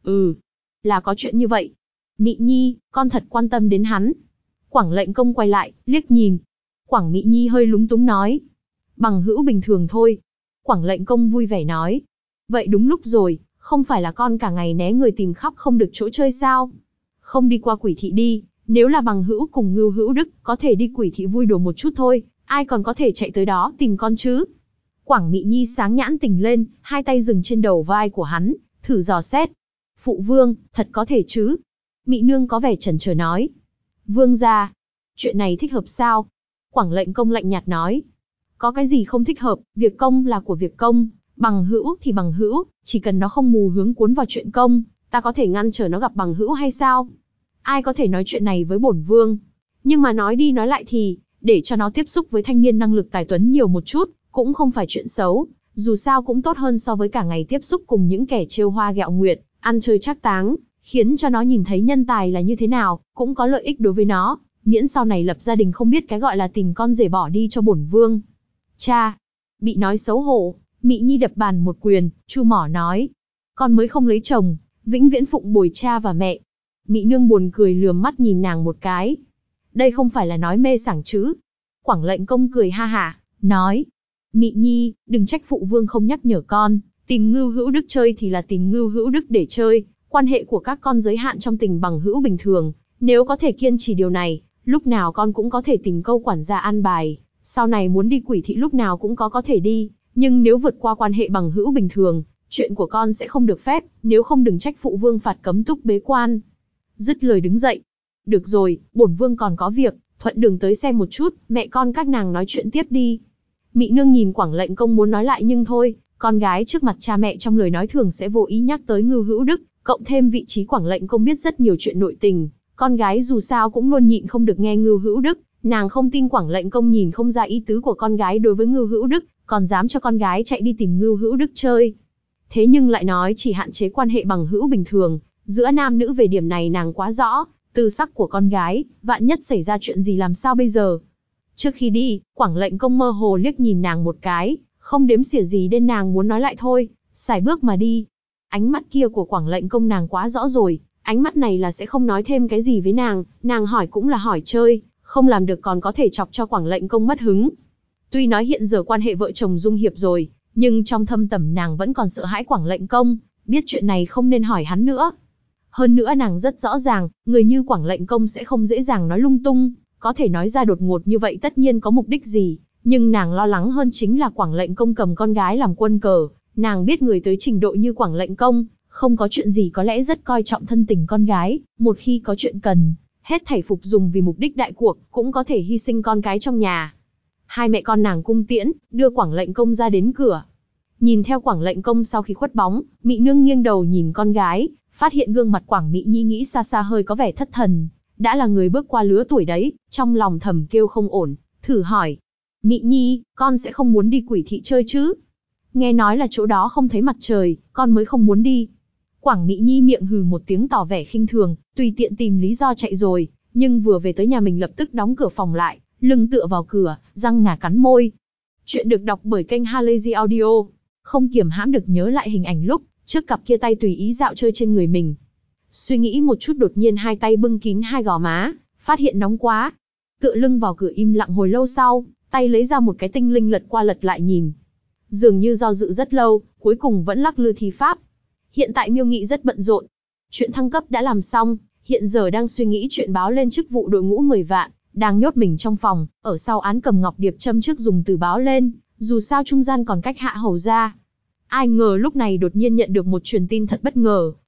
Là có chuyện như vậy. Mị Nhi, con thật quan tâm đến hắn. Quảng Lệnh Công quay lại, liếc nhìn. Quảng Mị Nhi hơi lúng túng nói. Bằng hữu bình thường thôi. Quảng Lệnh Công vui vẻ nói. Vậy đúng lúc rồi, không phải là con cả ngày né người tìm khắp không được chỗ chơi sao? Không đi qua Quỷ thị đi, nếu là bằng hữu cùng Ngưu Hữu Đức, có thể đi Quỷ thị vui đùa một chút thôi, ai còn có thể chạy tới đó tìm con chứ? Quảng Mị Nhi sáng nhãn tỉnh lên, hai tay dừng trên đầu vai của hắn, thử dò xét. Phụ vương, thật có thể chứ? Mị Nương có vẻ chần chờ nói. Vương gia, chuyện này thích hợp sao? Quảng Lệnh Công lạnh nhạt nói. Có cái gì không thích hợp, việc công là của việc công, bằng hữu thì bằng hữu, chỉ cần nó không mù hướng cuốn vào chuyện công, ta có thể ngăn trở nó gặp bằng hữu hay sao? Ai có thể nói chuyện này với bổn vương? Nhưng mà nói đi nói lại thì, để cho nó tiếp xúc với thanh niên năng lực tài tuấn nhiều một chút, cũng không phải chuyện xấu, dù sao cũng tốt hơn so với cả ngày tiếp xúc cùng những kẻ trêu hoa ghẹo nguyệt, ăn chơi trác táng, khiến cho nó nhìn thấy nhân tài là như thế nào, cũng có lợi ích đối với nó, miễn sau này lập gia đình không biết cái gọi là tìm con rể bỏ đi cho bổn vương. Cha, bị nói xấu hổ, Mị Nhi đập bàn một quyền, chu mỏ nói. Con mới không lấy chồng, vĩnh viễn phụng bồi cha và mẹ. Mị Nương buồn cười lườm mắt nhìn nàng một cái. Đây không phải là nói mê sảng chứ? Quảng Lệnh Công cười ha hả, nói. Mị Nhi, đừng trách phụ vương không nhắc nhở con, tìm Ngưu Hữu Đức chơi thì là tìm Ngưu Hữu Đức để chơi, quan hệ của các con giới hạn trong tình bằng hữu bình thường, nếu có thể kiên trì điều này, lúc nào con cũng có thể tìm câu quản gia an bài, sau này muốn đi Quỷ thị lúc nào cũng có thể đi, nhưng nếu vượt qua quan hệ bằng hữu bình thường, chuyện của con sẽ không được phép, nếu không đừng trách phụ vương phạt cấm túc bế quan. Dứt lời đứng dậy. Được rồi, bổn vương còn có việc, thuận đường tới xem một chút, mẹ con các nàng nói chuyện tiếp đi. Mị Nương nhìn Quảng Lệnh Công muốn nói lại nhưng thôi, con gái trước mặt cha mẹ trong lời nói thường sẽ vô ý nhắc tới Ngưu Hữu Đức, cộng thêm vị trí Quảng Lệnh Công biết rất nhiều chuyện nội tình, con gái dù sao cũng luôn nhịn không được nghe Ngưu Hữu Đức, nàng không tin Quảng Lệnh Công nhìn không ra ý tứ của con gái đối với Ngưu Hữu Đức, còn dám cho con gái chạy đi tìm Ngưu Hữu Đức chơi. Thế nhưng lại nói chỉ hạn chế quan hệ bằng hữu bình thường, giữa nam nữ về điểm này nàng quá rõ, tư sắc của con gái, vạn nhất xảy ra chuyện gì làm sao bây giờ. Trước khi đi, Quảng Lệnh Công mơ hồ liếc nhìn nàng một cái, không đếm xỉa gì đến nàng muốn nói lại thôi, sải bước mà đi. Ánh mắt kia của Quảng Lệnh Công nàng quá rõ rồi, ánh mắt này là sẽ không nói thêm cái gì với nàng hỏi cũng là hỏi chơi, không làm được còn có thể chọc cho Quảng Lệnh Công mất hứng. Tuy nói hiện giờ quan hệ vợ chồng dung hiệp rồi, nhưng trong thâm tâm nàng vẫn còn sợ hãi Quảng Lệnh Công, biết chuyện này không nên hỏi hắn nữa. Hơn nữa nàng rất rõ ràng, người như Quảng Lệnh Công sẽ không dễ dàng nói lung tung, có thể nói ra đột ngột như vậy tất nhiên có mục đích gì, nhưng nàng lo lắng hơn chính là Quảng Lệnh Công cầm con gái làm quân cờ, nàng biết người tới trình độ như Quảng Lệnh Công, không có chuyện gì có lẽ rất coi trọng thân tình con gái, một khi có chuyện cần, hết thảy phục dùng vì mục đích đại cuộc, cũng có thể hy sinh con cái trong nhà. Hai mẹ con nàng cung tiễn, đưa Quảng Lệnh Công ra đến cửa. Nhìn theo Quảng Lệnh Công sau khi khuất bóng, Mị Nương nghiêng đầu nhìn con gái, phát hiện gương mặt Quảng Mị Nhi nghĩ xa xa hơi có vẻ thất thần, đã là người bước qua lứa tuổi đấy, trong lòng thầm kêu không ổn, thử hỏi. Mị Nhi, con sẽ không muốn đi Quỷ thị chơi chứ? Nghe nói là chỗ đó không thấy mặt trời, con mới không muốn đi. Quảng Mị Nhi miệng hừ một tiếng tỏ vẻ khinh thường, tùy tiện tìm lý do chạy rồi, nhưng vừa về tới nhà mình lập tức đóng cửa phòng lại, lưng tựa vào cửa, răng ngà cắn môi. Chuyện được đọc bởi kênh Halazy Audio. Không kiềm hãm được nhớ lại hình ảnh lúc trước cặp kia tay tùy ý dạo chơi trên người mình. Suy nghĩ một chút đột nhiên hai tay bưng kín hai gò má, phát hiện nóng quá. Tựa lưng vào cửa im lặng hồi lâu sau, tay lấy ra một cái tinh linh lật qua lật lại nhìn. Dường như do dự rất lâu, cuối cùng vẫn lắc lư thi pháp. Hiện tại Miêu Nghị rất bận rộn. Chuyện thăng cấp đã làm xong, hiện giờ đang suy nghĩ chuyện báo lên chức vụ đội ngũ 10 vạn, đang nhốt mình trong phòng, ở sau án cầm ngọc điệp châm trước dùng từ báo lên, dù sao trung gian còn cách Hạ Hầu ra. Ai ngờ lúc này đột nhiên nhận được một truyền tin thật bất ngờ,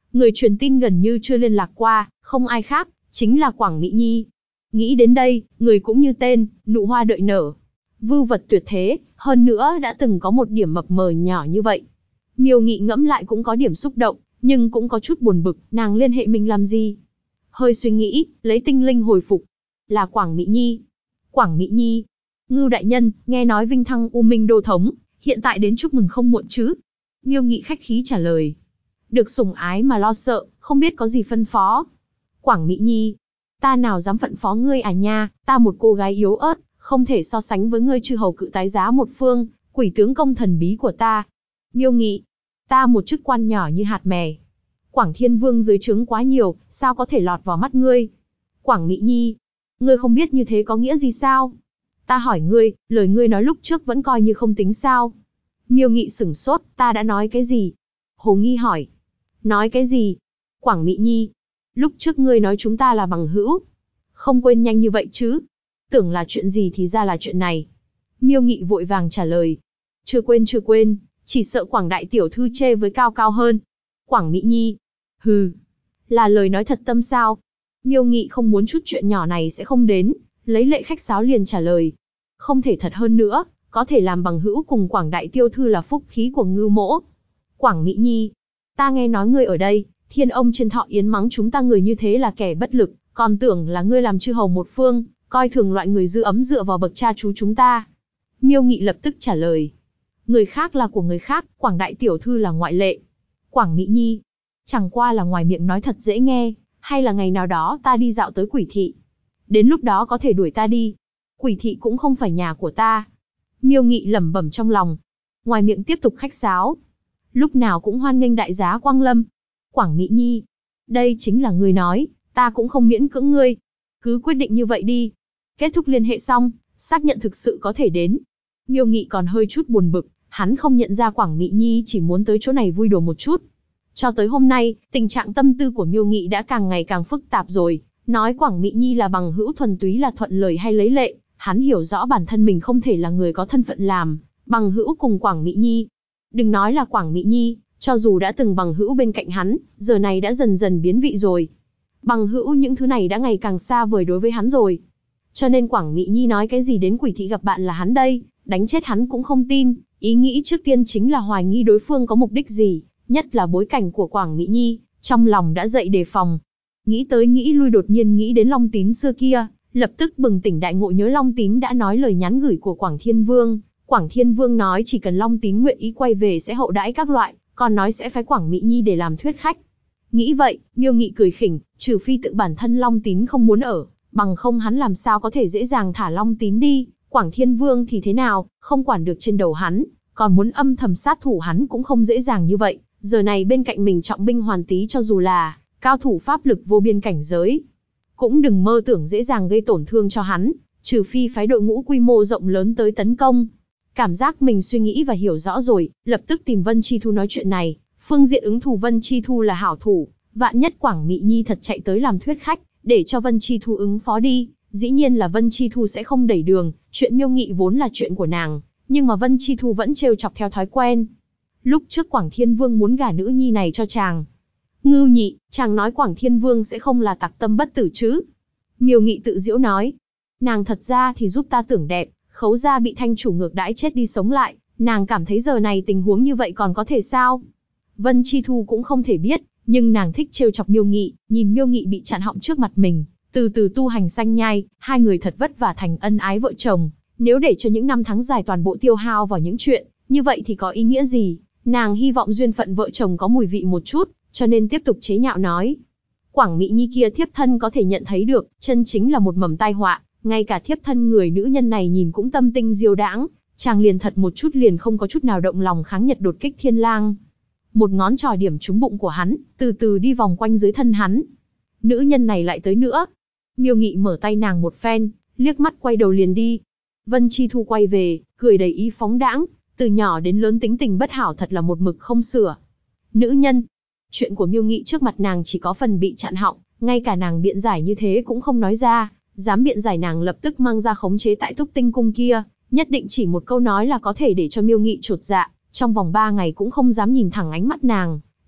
Người truyền tin gần như chưa liên lạc qua, không ai khác, chính là Quảng Mỹ Nhi. Nghĩ đến đây, người cũng như tên, nụ hoa đợi nở. Vưu vật tuyệt thế, hơn nữa đã từng có một điểm mập mờ nhỏ như vậy. Miêu Nghị ngẫm lại cũng có điểm xúc động, nhưng cũng có chút buồn bực, nàng liên hệ mình làm gì? Hơi suy nghĩ, lấy tinh linh hồi phục. Là Quảng Mỹ Nhi. Quảng Mỹ Nhi. Ngưu đại nhân, nghe nói vinh thăng U Minh đô thống, hiện tại đến chúc mừng không muộn chứ? Miêu Nghị khách khí trả lời. Được sủng ái mà lo sợ, không biết có gì phân phó. Quảng Mỹ Nhi. Ta nào dám phận phó ngươi à nha, ta một cô gái yếu ớt, không thể so sánh với ngươi chư hầu cự tái giá một phương, quỷ tướng công thần bí của ta. Miêu Nghị. Ta một chức quan nhỏ như hạt mè. Quảng Thiên Vương dưới trướng quá nhiều, sao có thể lọt vào mắt ngươi? Quảng Mỹ Nhi. Ngươi không biết như thế có nghĩa gì sao? Ta hỏi ngươi, lời ngươi nói lúc trước vẫn coi như không tính sao? Miêu Nghị sửng sốt, ta đã nói cái gì? Hồ Nghi hỏi. Nói cái gì? Quảng Mỹ Nhi. Lúc trước ngươi nói chúng ta là bằng hữu. Không quên nhanh như vậy chứ? Tưởng là chuyện gì thì ra là chuyện này. Miêu Nghị vội vàng trả lời. Chưa quên, chỉ sợ Quảng đại tiểu thư chê với cao cao hơn. Quảng Mỹ Nhi. Hừ. Là lời nói thật tâm sao? Miêu Nghị không muốn chút chuyện nhỏ này sẽ không đến, lấy lệ khách sáo liền trả lời. Không thể thật hơn nữa, có thể làm bằng hữu cùng Quảng đại tiêu thư là phúc khí của Ngưu mỗ. Quảng Mỹ Nhi. Ta nghe nói ngươi ở đây, Thiên ông trên Thọ Yến mắng chúng ta người như thế là kẻ bất lực, còn tưởng là ngươi làm chư hầu một phương, coi thường loại người dư ấm dựa vào bậc cha chú chúng ta. Miêu Nghị lập tức trả lời. Người khác là của người khác, Quảng đại tiểu thư là ngoại lệ. Quảng Mỹ Nhi. Chẳng qua là ngoài miệng nói thật dễ nghe, hay là ngày nào đó ta đi dạo tới Quỷ thị. Đến lúc đó có thể đuổi ta đi. Quỷ thị cũng không phải nhà của ta. Miêu Nghị lẩm bẩm trong lòng. Ngoài miệng tiếp tục khách sáo. Lúc nào cũng hoan nghênh đại giá Quang Lâm. Quảng Mỹ Nhi. Đây chính là ngươi nói, ta cũng không miễn cưỡng ngươi. Cứ quyết định như vậy đi. Kết thúc liên hệ xong, xác nhận thực sự có thể đến. Miêu Nghị còn hơi chút buồn bực, hắn không nhận ra Quảng Mỹ Nhi chỉ muốn tới chỗ này vui đùa một chút. Cho tới hôm nay, tình trạng tâm tư của Miêu Nghị đã càng ngày càng phức tạp rồi. Nói Quảng Mỹ Nhi là bằng hữu thuần túy là thuận lời hay lấy lệ, hắn hiểu rõ bản thân mình không thể là người có thân phận làm bằng hữu cùng Quảng Mỹ Nhi. Đừng nói là Quảng Mỹ Nhi, cho dù đã từng bằng hữu bên cạnh hắn, giờ này đã dần dần biến vị rồi. Bằng hữu những thứ này đã ngày càng xa vời đối với hắn rồi. Cho nên Quảng Mỹ Nhi nói cái gì đến Quỷ thị gặp bạn là hắn đây, đánh chết hắn cũng không tin. Ý nghĩ trước tiên chính là hoài nghi đối phương có mục đích gì, nhất là bối cảnh của Quảng Mỹ Nhi, trong lòng đã dậy đề phòng. Nghĩ tới nghĩ lui đột nhiên nghĩ đến Long Tín xưa kia, lập tức bừng tỉnh đại ngộ nhớ Long Tín đã nói lời nhắn gửi của Quảng Thiên Vương. Quảng Thiên Vương nói chỉ cần Long Tín nguyện ý quay về sẽ hậu đãi các loại, còn nói sẽ phái Quảng Mỹ Nhi để làm thuyết khách. Nghĩ vậy, Miêu Nghị cười khỉnh, trừ phi tự bản thân Long Tín không muốn ở, bằng không hắn làm sao có thể dễ dàng thả Long Tín đi. Quảng Thiên Vương thì thế nào, không quản được trên đầu hắn, còn muốn âm thầm sát thủ hắn cũng không dễ dàng như vậy. Giờ này bên cạnh mình trọng binh hoàn tý cho dù là cao thủ pháp lực vô biên cảnh giới, cũng đừng mơ tưởng dễ dàng gây tổn thương cho hắn, trừ phi phái đội ngũ quy mô rộng lớn tới tấn công. Cảm giác mình suy nghĩ và hiểu rõ rồi, lập tức tìm Vân Chi Thu nói chuyện này. Phương diện ứng thủ Vân Chi Thu là hảo thủ, vạn nhất Quảng Mỹ Nhi thật chạy tới làm thuyết khách, để cho Vân Chi Thu ứng phó đi. Dĩ nhiên là Vân Chi Thu sẽ không đẩy đường, chuyện Miêu Nghị vốn là chuyện của nàng, nhưng mà Vân Chi Thu vẫn trêu chọc theo thói quen. Lúc trước Quảng Thiên Vương muốn gả nữ nhi này cho chàng. Ngưu Nhị, chàng nói Quảng Thiên Vương sẽ không là tặc tâm bất tử chứ? Miêu Nghị tự giễu nói. Nàng thật ra thì giúp ta tưởng đẹp, Khấu gia bị thanh chủ ngược đãi chết đi sống lại, nàng cảm thấy giờ này tình huống như vậy còn có thể sao? Vân Chi Thu cũng không thể biết, nhưng nàng thích trêu chọc Miêu Nghị, nhìn Miêu Nghị bị chặn họng trước mặt mình, từ từ tu hành sanh nhai, hai người thật vất vả thành ân ái vợ chồng. Nếu để cho những năm tháng dài toàn bộ tiêu hao vào những chuyện như vậy thì có ý nghĩa gì? Nàng hy vọng duyên phận vợ chồng có mùi vị một chút, cho nên tiếp tục chế nhạo nói. Quảng Mỹ Nhi kia thiếp thân có thể nhận thấy được, chân chính là một mầm tai họa, ngay cả thiếp thân người nữ nhân này nhìn cũng tâm tinh diêu đãng, chàng liền thật một chút liền không có chút nào động lòng kháng nhật đột kích thiên lang. Một ngón trò điểm trúng bụng của hắn, từ từ đi vòng quanh dưới thân hắn. Nữ nhân này lại tới nữa. Miêu Nghị mở tay nàng một phen, liếc mắt quay đầu liền đi. Vân Chi Thu quay về, cười đầy ý phóng đãng, từ nhỏ đến lớn tính tình bất hảo thật là một mực không sửa. Nữ nhân. Chuyện của Miêu Nghị trước mặt nàng chỉ có phần bị chặn họng, ngay cả nàng biện giải như thế cũng không nói ra, dám biện giải nàng lập tức mang ra khống chế tại Túc Tinh cung kia, nhất định chỉ một câu nói là có thể để cho Miêu Nghị chột dạ, trong vòng 3 ngày cũng không dám nhìn thẳng ánh mắt nàng.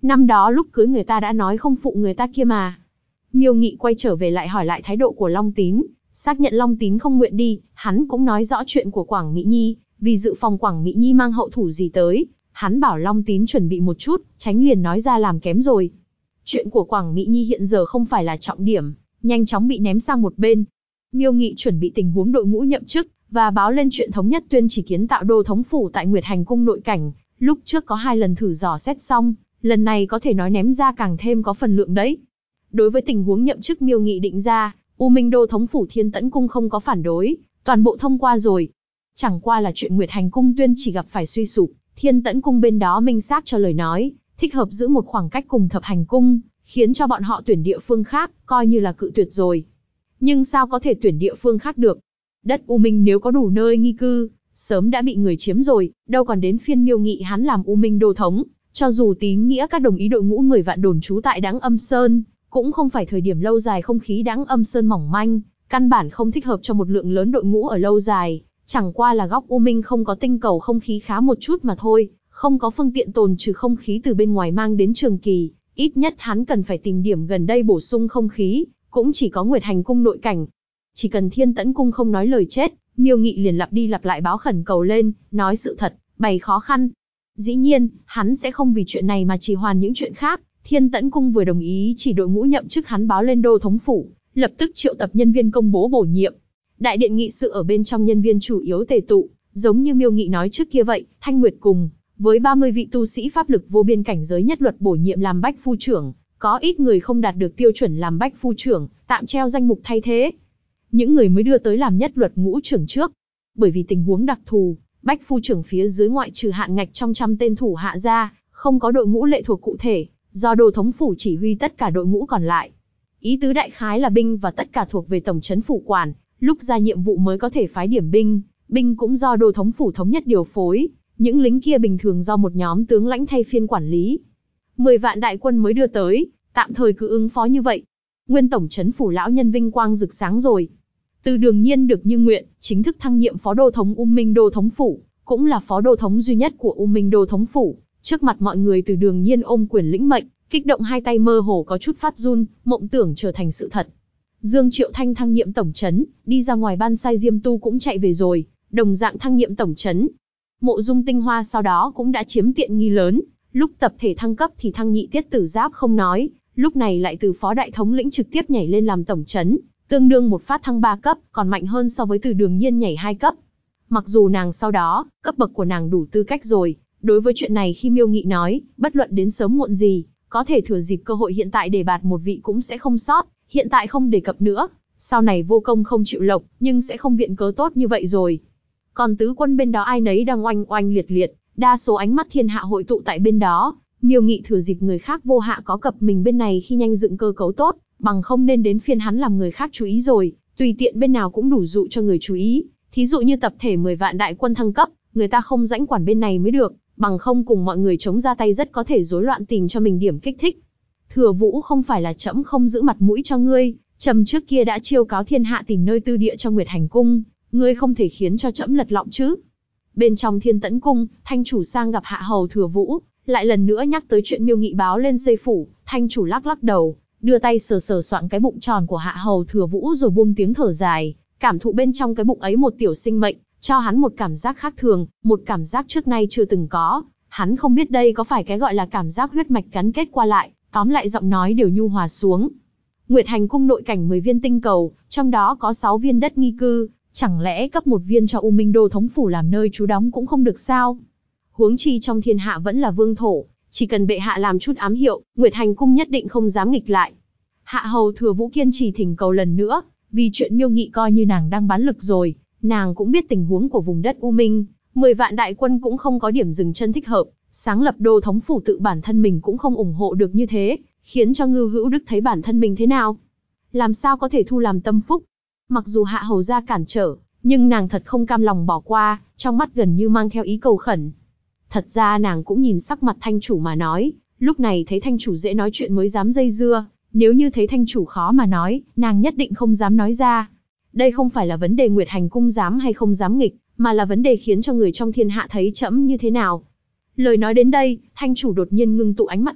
Năm đó lúc cưới người ta đã nói không phụ người ta kia mà. Miêu Nghị quay trở về lại hỏi lại thái độ của Long Tín, xác nhận Long Tín không nguyện đi, hắn cũng nói rõ chuyện của Quảng Mỹ Nhi, vì dự phòng Quảng Mỹ Nhi mang hậu thủ gì tới, hắn bảo Long Tín chuẩn bị một chút, tránh liền nói ra làm kém rồi. Chuyện của Quảng Mỹ Nhi hiện giờ không phải là trọng điểm, nhanh chóng bị ném sang một bên. Miêu Nghị chuẩn bị tình huống đội ngũ nhậm chức, và báo lên chuyện thống nhất tuyên chỉ kiến tạo đô thống phủ tại Nguyệt Hành cung nội cảnh, lúc trước có 2 lần thử dò xét xong, lần này có thể nói ném ra càng thêm có phần lượng đấy. Đối với tình huống nhậm chức Miêu Nghị định ra, U Minh đô thống phủ Thiên Tẫn cung không có phản đối, toàn bộ thông qua rồi. Chẳng qua là chuyện Nguyệt Hành cung tuyên chỉ gặp phải suy sụp, Thiên Tẫn cung bên đó minh xác cho lời nói, thích hợp giữ một khoảng cách cùng Thập Hành cung, khiến cho bọn họ tuyển địa phương khác, coi như là cự tuyệt rồi. Nhưng sao có thể tuyển địa phương khác được? Đất U Minh nếu có đủ nơi nghi cư, sớm đã bị người chiếm rồi, đâu còn đến phiên Miêu Nghị hắn làm U Minh đô thống. Cho dù tín nghĩa các đồng ý đội ngũ 10 vạn đồn trú tại Đãng Âm Sơn, cũng không phải thời điểm lâu dài, không khí Đãng Âm Sơn mỏng manh, căn bản không thích hợp cho một lượng lớn đội ngũ ở lâu dài, chẳng qua là góc U Minh không có tinh cầu không khí khá một chút mà thôi, không có phương tiện tồn trừ không khí từ bên ngoài mang đến Trường Kỳ, ít nhất hắn cần phải tìm điểm gần đây bổ sung không khí, cũng chỉ có Nguyệt Hành cung nội cảnh. Chỉ cần Thiên Tẫn cung không nói lời chết, Miêu Nghị liền lặp đi lặp lại báo khẩn cầu lên, nói sự thật, bày khó khăn. Dĩ nhiên, hắn sẽ không vì chuyện này mà trì hoãn những chuyện khác. Thiên Tẫn cung vừa đồng ý chỉ đội ngũ nhậm chức hắn báo lên đô thống phủ, lập tức triệu tập nhân viên công bố bổ nhiệm. Đại điện nghị sự ở bên trong nhân viên chủ yếu tề tụ, giống như Miêu Nghị nói trước kia vậy, Thanh Nguyệt cùng với 30 vị tu sĩ pháp lực vô biên cảnh giới nhất luật bổ nhiệm làm bách phu trưởng, có ít người không đạt được tiêu chuẩn làm bách phu trưởng, tạm treo danh mục thay thế. Những người mới đưa tới làm nhất luật ngũ trưởng trước. Bởi vì tình huống đặc thù, bách phu trưởng phía dưới ngoại trừ hạn ngạch trong 100 tên thủ hạ ra, không có đội ngũ lệ thuộc cụ thể, do đô thống phủ chỉ huy tất cả đội ngũ còn lại. Ý tứ đại khái là binh và tất cả thuộc về tổng trấn phủ quản, lúc ra nhiệm vụ mới có thể phái điểm binh, binh cũng do đô thống phủ thống nhất điều phối, những lính kia bình thường do một nhóm tướng lãnh thay phiên quản lý. 10 vạn đại quân mới đưa tới, tạm thời cứ ứng phó như vậy. Nguyên tổng trấn phủ lão nhân vinh quang rực sáng rồi. Từ Đường Nhiên được như nguyện, chính thức thăng nhiệm phó đô thống U Minh đô thống phủ, cũng là phó đô thống duy nhất của U Minh đô thống phủ. Trước mặt mọi người Từ Đường Nhiên ôm quyền lĩnh mệnh, kích động hai tay mơ hồ có chút phát run, mộng tưởng trở thành sự thật. Dương Triệu Thanh thăng nhiệm tổng trấn, đi ra ngoài ban sai Diêm Tu cũng chạy về rồi, đồng dạng thăng nhiệm tổng trấn. Mộ Dung Tinh Hoa sau đó cũng đã chiếm tiện nghi lớn, lúc tập thể thăng cấp thì thăng nhị tiết tử giáp không nói, lúc này lại từ phó đại thống lĩnh trực tiếp nhảy lên làm tổng trấn, tương đương một phát thăng 3 cấp, còn mạnh hơn so với Từ Đường Nhiên nhảy 2 cấp. Mặc dù nàng sau đó, cấp bậc của nàng đủ tư cách rồi, đối với chuyện này khi Miêu Nghị nói, bất luận đến sớm muộn gì, có thể thừa dịp cơ hội hiện tại để bạt một vị cũng sẽ không sót, hiện tại không đề cập nữa, sau này vô công không chịu lộc, nhưng sẽ không viện cớ tốt như vậy rồi. Còn tứ quân bên đó ai nấy đang oanh oanh liệt liệt, đa số ánh mắt thiên hạ hội tụ tại bên đó, Miêu Nghị thừa dịp người khác vô hạ có cập mình bên này khi nhanh dựng cơ cấu tốt, bằng không nên đến phiên hắn làm người khác chú ý rồi, tùy tiện bên nào cũng đủ dụ cho người chú ý, thí dụ như tập thể 10 vạn đại quân thăng cấp, người ta không rãnh quản bên này mới được, bằng không cùng mọi người chống ra tay rất có thể rối loạn tìm cho mình điểm kích thích. Thừa Vũ không phải là trẫm không giữ mặt mũi cho ngươi, trẫm trước kia đã chiêu cáo thiên hạ tìm nơi tư địa cho Nguyệt Hành cung, ngươi không thể khiến cho trẫm lật lọng chứ. Bên trong Thiên Tẫn cung, Thanh chủ sang gặp hạ hầu Thừa Vũ, lại lần nữa nhắc tới chuyện Miêu Nghị báo lên xây phủ, Thanh chủ lắc lắc đầu, đưa tay sờ sờ soạn cái bụng tròn của hạ hầu Thừa Vũ rồi buông tiếng thở dài, cảm thụ bên trong cái bụng ấy một tiểu sinh mệnh, cho hắn một cảm giác khác thường, một cảm giác trước nay chưa từng có. Hắn không biết đây có phải cái gọi là cảm giác huyết mạch gắn kết qua lại, tóm lại giọng nói đều nhu hòa xuống. Nguyệt Hành cung nội cảnh 10 viên tinh cầu, trong đó có 6 viên đất nghi cư, chẳng lẽ cấp một viên cho U Minh đô thống phủ làm nơi trú đóng cũng không được sao? Huống chi trong thiên hạ vẫn là vương thổ, chỉ cần bệ hạ làm chút ám hiệu, Nguyệt Hành cung nhất định không dám nghịch lại. Hạ hầu Thừa Vũ kiên trì thỉnh cầu lần nữa, vì chuyện Miêu Nghị coi như nàng đang bán lực rồi, nàng cũng biết tình huống của vùng đất U Minh, 10 vạn đại quân cũng không có điểm dừng chân thích hợp, sáng lập đô thống phủ tự bản thân mình cũng không ủng hộ được như thế, khiến cho Ngưu Hữu Đức thấy bản thân mình thế nào? Làm sao có thể thu làm tâm phúc? Mặc dù hạ hầu ra cản trở, nhưng nàng thật không cam lòng bỏ qua, trong mắt gần như mang theo ý cầu khẩn. Thật ra nàng cũng nhìn sắc mặt Thanh chủ mà nói, lúc này thấy Thanh chủ dễ nói chuyện mới dám dây dưa, nếu như thấy Thanh chủ khó mà nói, nàng nhất định không dám nói ra. Đây không phải là vấn đề Nguyệt Hành cung dám hay không dám nghịch, mà là vấn đề khiến cho người trong thiên hạ thấy trẫm như thế nào. Lời nói đến đây, Thanh chủ đột nhiên ngưng tụ ánh mắt lại,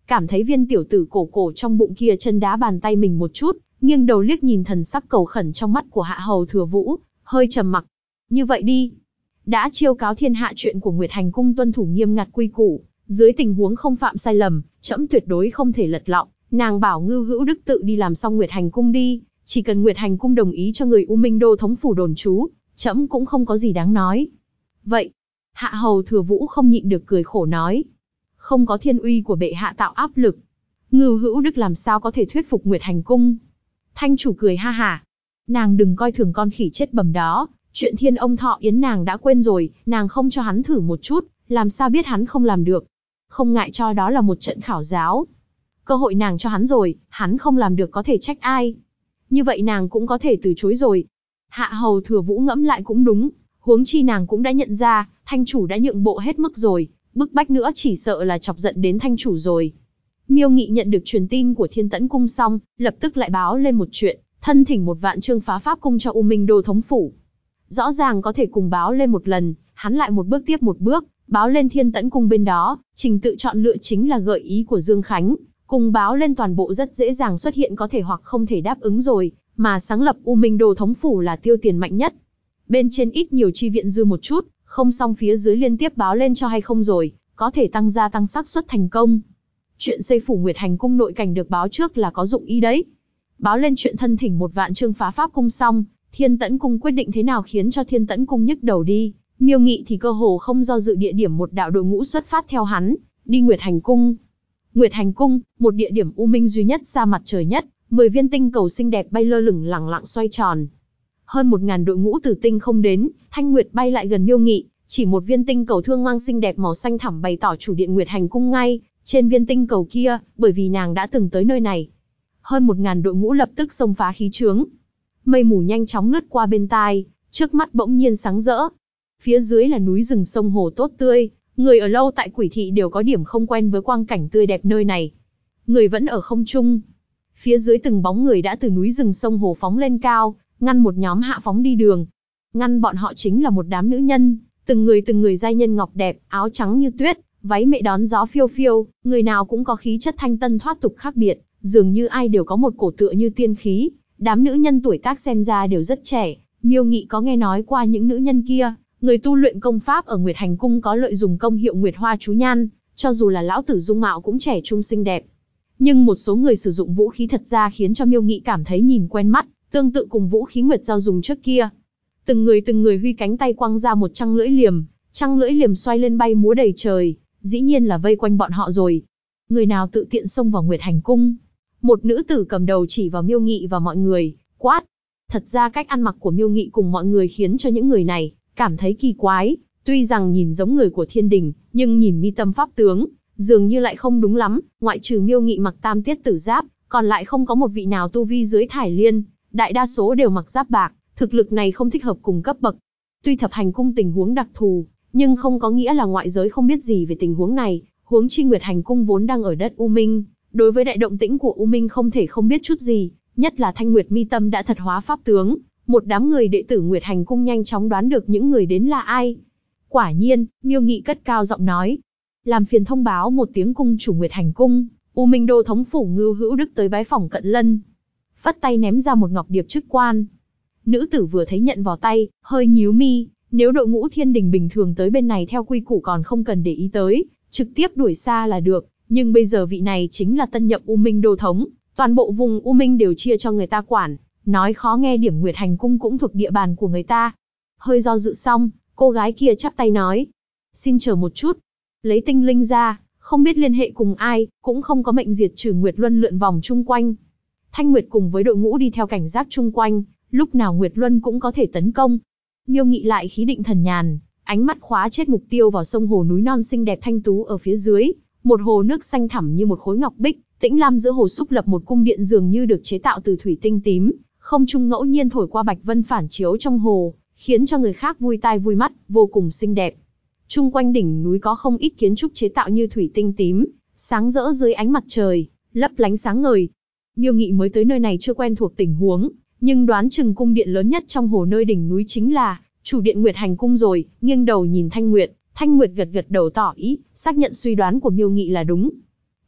cảm thấy viên tiểu tử cổ cổ trong bụng kia chân đá bàn tay mình một chút, nghiêng đầu liếc nhìn thần sắc cầu khẩn trong mắt của Hạ Hầu Thừa Vũ, hơi trầm mặc. Như vậy đi, đã chiêu cáo thiên hạ chuyện của Nguyệt Hành Cung tuân thủ nghiêm ngặt quy củ, dưới tình huống không phạm sai lầm, trẫm tuyệt đối không thể lật lọng. Nàng bảo Ngưu Hữu Đức tự đi làm xong Nguyệt Hành Cung đi, chỉ cần Nguyệt Hành Cung đồng ý cho người U Minh Đô thống phủ đồn trú, trẫm cũng không có gì đáng nói. Vậy, Hạ Hầu Thừa Vũ không nhịn được cười khổ nói, không có thiên uy của bệ hạ tạo áp lực, Ngưu Hữu Đức làm sao có thể thuyết phục Nguyệt Hành Cung. Thanh chủ cười ha hả, nàng đừng coi thường con khỉ chết bầm đó, chuyện Thiên Ông Thọ Yến nàng đã quên rồi, nàng không cho hắn thử một chút, làm sao biết hắn không làm được. Không ngại cho đó là một trận khảo giáo. Cơ hội nàng cho hắn rồi, hắn không làm được có thể trách ai. Như vậy nàng cũng có thể từ chối rồi. Hạ Hầu Thừa Vũ ngẫm lại cũng đúng, huống chi nàng cũng đã nhận ra, thanh chủ đã nhượng bộ hết mức rồi, bức bách nữa chỉ sợ là chọc giận đến thanh chủ rồi. Miêu Nghị nhận được truyền tin của Thiên Tẫn Cung xong, lập tức lại báo lên một chuyện, thân thỉnh 1 vạn chương phá pháp cung cho U Minh Đô thống phủ. Rõ ràng có thể cùng báo lên một lần, hắn lại một bước tiếp một bước, báo lên Thiên Tẫn Cung bên đó, trình tự chọn lựa chính là gợi ý của Dương Khánh, cùng báo lên toàn bộ rất dễ dàng xuất hiện có thể hoặc không thể đáp ứng rồi, mà sáng lập U Minh Đô thống phủ là tiêu tiền mạnh nhất. Bên trên ít nhiều chi viện dư một chút, không xong phía dưới liên tiếp báo lên cho hay không rồi, có thể tăng xác suất thành công. Chuyện xây phủ Nguyệt Hành Cung nội cảnh được báo trước là có dụng ý đấy. Báo lên chuyện thân thỉnh 1 vạn chương phá pháp cung xong, Thiên Tẫn Cung quyết định thế nào khiến cho Thiên Tẫn Cung nhức đầu đi. Miêu Nghị thì cơ hồ không do dự địa điểm một đạo đội ngũ xuất phát theo hắn, đi Nguyệt Hành Cung. Nguyệt Hành Cung, một địa điểm u minh duy nhất ra mặt trời nhất, 10 viên tinh cầu xinh đẹp bay lơ lửng lẳng lặng xoay tròn. Hơn 1000 đội ngũ từ tinh không đến, Thanh Nguyệt bay lại gần Miêu Nghị, chỉ một viên tinh cầu thương mang xinh đẹp màu xanh thẳm bày tỏ chủ điện Nguyệt Hành Cung ngay trên viên tinh cầu kia, bởi vì nàng đã từng tới nơi này. Hơn 1000 đội ngũ lập tức xông phá khí trướng. Mây mù nhanh chóng lướt qua bên tai, trước mắt bỗng nhiên sáng rỡ. Phía dưới là núi rừng sông hồ tốt tươi, người ở lâu tại Quỷ Thị đều có điểm không quen với quang cảnh tươi đẹp nơi này. Người vẫn ở không trung. Phía dưới từng bóng người đã từ núi rừng sông hồ phóng lên cao, ngăn một nhóm hạ phóng đi đường. Ngăn bọn họ chính là một đám nữ nhân, từng người giai nhân ngọc đẹp, áo trắng như tuyết, váy mẹ đón gió phiêu phiêu, người nào cũng có khí chất thanh tân thoát tục khác biệt, dường như ai đều có một cổ tựa như tiên khí. Đám nữ nhân tuổi tác xem ra đều rất trẻ, Miêu Nghị có nghe nói qua những nữ nhân kia, người tu luyện công pháp ở Nguyệt Hành Cung có lợi dùng công hiệu Nguyệt Hoa chú nhan, cho dù là lão tử dung mạo cũng trẻ trung xinh đẹp. Nhưng một số người sử dụng vũ khí thật ra khiến cho Miêu Nghị cảm thấy nhìn quen mắt, tương tự cùng vũ khí Nguyệt Giao dùng trước kia. Từng người huy cánh tay quăng ra một trăng lưỡi liềm xoay lên bay múa đầy trời, dĩ nhiên là vây quanh bọn họ rồi. Người nào tự tiện xông vào Nguyệt Hành Cung? Một nữ tử cầm đầu chỉ vào Miêu Nghị và mọi người, quát. Thật ra cách ăn mặc của Miêu Nghị cùng mọi người khiến cho những người này cảm thấy kỳ quái, tuy rằng nhìn giống người của thiên đình, nhưng nhìn mi tâm pháp tướng, dường như lại không đúng lắm, ngoại trừ Miêu Nghị mặc tam tiết tử giáp, còn lại không có một vị nào tu vi dưới Thải Liên, đại đa số đều mặc giáp bạc, thực lực này không thích hợp cùng cấp bậc. Tuy Thập Hành Cung tình huống đặc thù, nhưng không có nghĩa là ngoại giới không biết gì về tình huống này, huống chi Nguyệt Hành Cung vốn đang ở đất U Minh, đối với đại động tĩnh của U Minh không thể không biết chút gì, nhất là Thanh Nguyệt mi tâm đã thật hóa pháp tướng, một đám người đệ tử Nguyệt Hành Cung nhanh chóng đoán được những người đến là ai. Quả nhiên, Miêu Nghị cất cao giọng nói, làm phiền thông báo một tiếng cung chủ Nguyệt Hành Cung, U Minh Đô thống phủ Ngưu Hữu Đức tới bái phỏng Cận Lân. Phất tay ném ra một ngọc điệp chức quan. Nữ tử vừa thấy nhận vào tay, hơi nhíu mi, nếu đội ngũ thiên đình bình thường tới bên này theo quy củ còn không cần để ý tới, trực tiếp đuổi xa là được, nhưng bây giờ vị này chính là tân nhậm U Minh Đô thống, toàn bộ vùng U Minh đều chia cho người ta quản, nói khó nghe điểm Nguyệt Hành Cung cũng thuộc địa bàn của người ta. Hơi do dự xong, cô gái kia chắp tay nói, xin chờ một chút, lấy tinh linh ra, không biết liên hệ cùng ai, cũng không có mệnh diệt trừ Nguyệt Luân lượn vòng chung quanh. Thanh Nguyệt cùng với đội ngũ đi theo cảnh giác chung quanh, lúc nào Nguyệt Luân cũng có thể tấn công. Miêu Nghị lại khí định thần nhàn, ánh mắt khóa chết mục tiêu vào sông hồ núi non xinh đẹp thanh tú ở phía dưới, một hồ nước xanh thẳm như một khối ngọc bích, tĩnh lam giữa hồ xúc lập một cung điện dường như được chế tạo từ thủy tinh tím, không trung ngẫu nhiên thổi qua bạch vân phản chiếu trong hồ, khiến cho người khác vui tai vui mắt, vô cùng xinh đẹp. Chung quanh đỉnh núi có không ít kiến trúc chế tạo như thủy tinh tím, sáng rỡ dưới ánh mặt trời, lấp lánh sáng ngời. Miêu Nghị mới tới nơi này chưa quen thuộc tình huống, nhưng đoán chừng cung điện lớn nhất trong hồ nơi đỉnh núi chính là chủ điện Nguyệt Hành Cung rồi, nghiêng đầu nhìn Thanh Nguyệt gật gật đầu tỏ ý, xác nhận suy đoán của Miêu Nghị là đúng.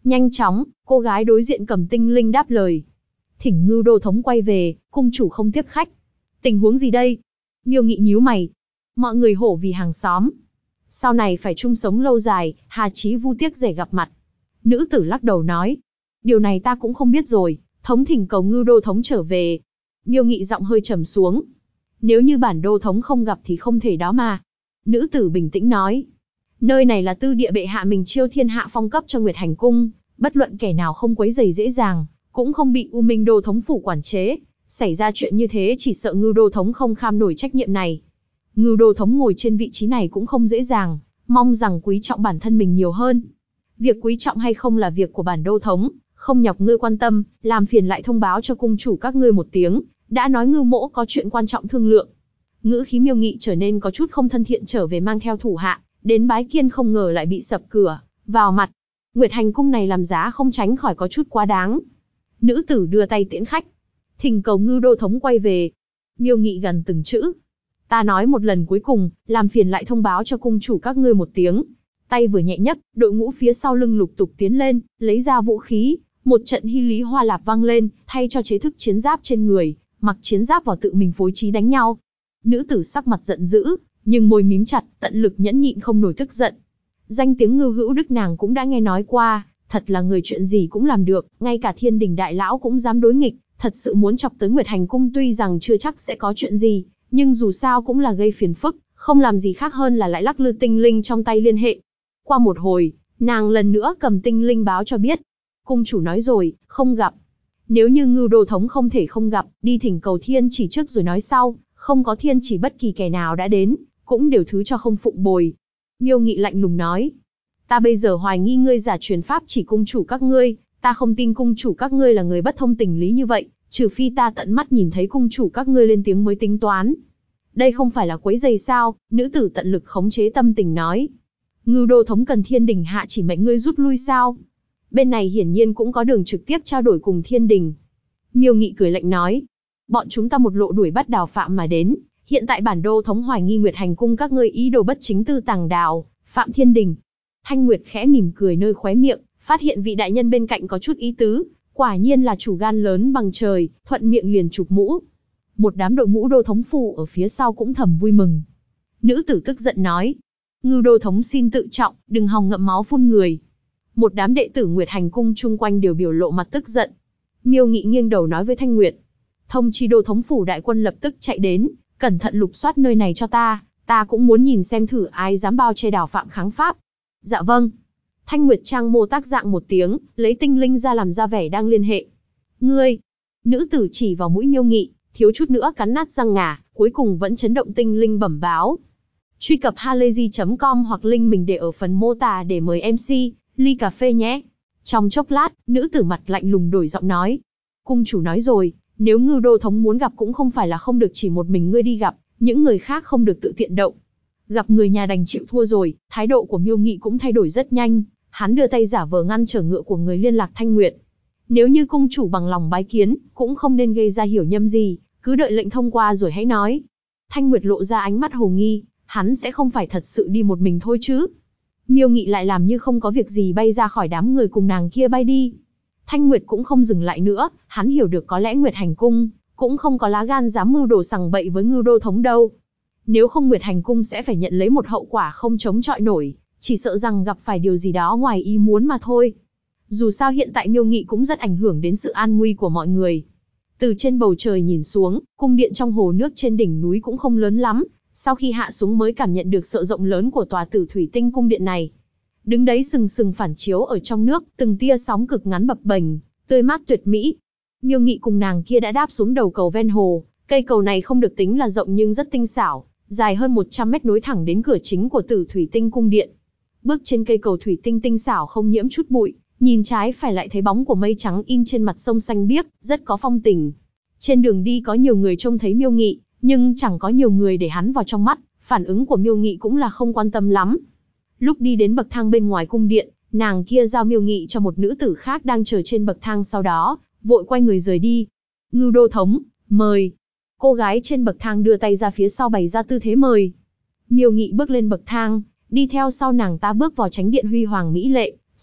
Nhanh chóng, cô gái đối diện cầm tinh linh đáp lời. Thỉnh Ngưu Đô thống quay về, cung chủ không tiếp khách. Tình huống gì đây? Miêu Nghị nhíu mày. Mọi người hổ vì hàng xóm. Sau này phải chung sống lâu dài, hà chí vu tiếc rẻ gặp mặt. Nữ tử lắc đầu nói. Điều này ta cũng không biết rồi, thống thỉnh cầu Ngưu Đô thống trở về. Miêu Nghị giọng hơi trầm xuống. Nếu như bản đô thống không gặp thì không thể đó mà. Nữ tử bình tĩnh nói. Nơi này là tư địa bệ hạ mình chiêu thiên hạ phong cấp cho Nguyệt Hành cung, bất luận kẻ nào không quấy rầy dễ dàng, cũng không bị U Minh đô thống phủ quản chế. Xảy ra chuyện như thế chỉ sợ Ngưu đô thống không kham nổi trách nhiệm này. Ngưu đô thống ngồi trên vị trí này cũng không dễ dàng, mong rằng quý trọng bản thân mình nhiều hơn. Việc quý trọng hay không là việc của bản đô thống, không nhọc ngươi quan tâm, làm phiền lại thông báo cho cung chủ các ngươi một tiếng, đã nói Ngưu mỗ có chuyện quan trọng thương lượng. Ngữ khí Miêu Nghị trở nên có chút không thân thiện, trở về mang theo thủ hạ, đến bái kiên không ngờ lại bị sập cửa vào mặt. Nguyệt Hành cung này làm giá không tránh khỏi có chút quá đáng. Nữ tử đưa tay tiễn khách. Thỉnh cầu Ngưu đô thống quay về. Miêu Nghị gần từng chữ. Ta nói một lần cuối cùng, làm phiền lại thông báo cho cung chủ các ngươi một tiếng. Tay vừa nhẹ nhấc, đội ngũ phía sau lưng lục tục tiến lên, lấy ra vũ khí. Một trận hy lý hoa lạp vang lên, thay cho chế thức chiến giáp trên người, mặc chiến giáp vào tự mình phối trí đánh nhau. Nữ tử sắc mặt giận dữ, nhưng môi mím chặt, tận lực nhẫn nhịn không nổi tức giận. Danh tiếng Ngưu Hữu Đức nàng cũng đã nghe nói qua, thật là người chuyện gì cũng làm được, ngay cả Thiên Đình đại lão cũng dám đối nghịch, thật sự muốn chọc tới Nguyệt Hành cung tuy rằng chưa chắc sẽ có chuyện gì, nhưng dù sao cũng là gây phiền phức, không làm gì khác hơn là lại lắc lư tinh linh trong tay liên hệ. Qua một hồi, nàng lần nữa cầm tinh linh báo cho biết. Cung chủ nói rồi, không gặp. Nếu như Ngưu đô thống không thể không gặp, đi thỉnh cầu thiên chỉ trước rồi nói sau, không có thiên chỉ bất kỳ kẻ nào đã đến, cũng đều thứ cho không phụng bồi. Miêu Nghị lạnh lùng nói. Ta bây giờ hoài nghi ngươi giả truyền pháp chỉ cung chủ các ngươi, ta không tin cung chủ các ngươi là người bất thông tình lý như vậy, trừ phi ta tận mắt nhìn thấy cung chủ các ngươi lên tiếng mới tính toán. Đây không phải là quấy rầy sao? Nữ tử tận lực khống chế tâm tình nói. Ngưu đô thống cần Thiên Đình hạ chỉ mệnh ngươi rút lui sao? Bên này hiển nhiên cũng có đường trực tiếp trao đổi cùng Thiên Đình. Miêu Nghị cười lạnh nói. Bọn chúng ta một lộ đuổi bắt đào phạm mà đến, hiện tại bản đô thống hoài nghi Nguyệt Hành cung các ngươi ý đồ bất chính tư tàng đào phạm Thiên Đình. Thanh Nguyệt khẽ mỉm cười nơi khóe miệng, phát hiện vị đại nhân bên cạnh có chút ý tứ, quả nhiên là chủ gan lớn bằng trời, thuận miệng liền chụp mũ. Một đám đội ngũ đô thống phủ ở phía sau cũng thầm vui mừng. Nữ tử tức giận nói, Ngưu đô thống xin tự trọng, đừng hòng ngậm máu phun người. Một đám đệ tử Nguyệt Hành cung chung quanh đều biểu lộ mặt tức giận. Miêu Nghị nghiêng đầu nói với Thanh Nguyệt, thông chi đô thống phủ đại quân lập tức chạy đến, cẩn thận lục soát nơi này cho ta cũng muốn nhìn xem thử ai dám bao che đào phạm kháng pháp. Dạ vâng. Thanh Nguyệt trang mô tác dạng một tiếng, lấy tinh linh ra làm ra vẻ đang liên hệ. Ngươi, nữ tử chỉ vào mũi Miêu Nghị, thiếu chút nữa cắn nát răng ngà, cuối cùng vẫn chấn động tinh linh bẩm báo. Truy cập halayzi.com hoặc link mình để ở phần mô tả để mời MC, ly cà phê nhé. Trong chốc lát, nữ tử mặt lạnh lùng đổi giọng nói. Cung chủ nói rồi, nếu Ngưu đô thống muốn gặp cũng không phải là không được chỉ một mình ngươi đi gặp, những người khác không được tự tiện động. Gặp người nhà đành chịu thua rồi, thái độ của Miêu Nghị cũng thay đổi rất nhanh, hắn đưa tay giả vờ ngăn trở ngựa của người liên lạc Thanh Nguyệt. Nếu như cung chủ bằng lòng bái kiến, cũng không nên gây ra hiểu nhầm gì, cứ đợi lệnh thông qua rồi hãy nói. Thanh Nguyệt lộ ra ánh mắt hồ nghi, hắn sẽ không phải thật sự đi một mình thôi chứ. Miêu Nghị lại làm như không có việc gì bay ra khỏi đám người cùng nàng kia bay đi. Thanh Nguyệt cũng không dừng lại nữa, hắn hiểu được có lẽ Nguyệt Hành cung cũng không có lá gan dám mưu đồ sằng bậy với Ngưu đô thống đâu. Nếu không Nguyệt Hành cung sẽ phải nhận lấy một hậu quả không chống chọi nổi, chỉ sợ rằng gặp phải điều gì đó ngoài ý muốn mà thôi. Dù sao hiện tại Miêu Nghị cũng rất ảnh hưởng đến sự an nguy của mọi người. Từ trên bầu trời nhìn xuống, cung điện trong hồ nước trên đỉnh núi cũng không lớn lắm, sau khi hạ xuống mới cảm nhận được sự rộng lớn của tòa Tử Thủy Tinh cung điện này. Đứng đấy sừng sừng phản chiếu ở trong nước, từng tia sóng cực ngắn bập bềnh, tươi mát tuyệt mỹ. Miêu Nghị cùng nàng kia đã đáp xuống đầu cầu ven hồ, cây cầu này không được tính là rộng nhưng rất tinh xảo, dài hơn 100 mét nối thẳng đến cửa chính của Tử Thủy Tinh cung điện. Bước trên cây cầu thủy tinh tinh xảo không nhiễm chút bụi, nhìn trái phải lại thấy bóng của mây trắng in trên mặt sông xanh biếc, rất có phong tình. Trên đường đi có nhiều người trông thấy Miêu Nghị, nhưng chẳng có nhiều người để hắn vào trong mắt, phản ứng của Miêu Nghị cũng là không quan tâm lắm. Lúc đi đến bậc thang bên ngoài cung điện, nàng kia giao Miêu Nghị cho một nữ tử khác đang chờ trên bậc thang, sau đó vội quay người rời đi. Ngưu đô thống, mời. Cô gái trên bậc thang đưa tay ra phía sau bày ra tư thế mời. Miêu Nghị bước lên bậc thang, đi theo sau nàng ta bước vào chánh điện huy hoàng mỹ lệ,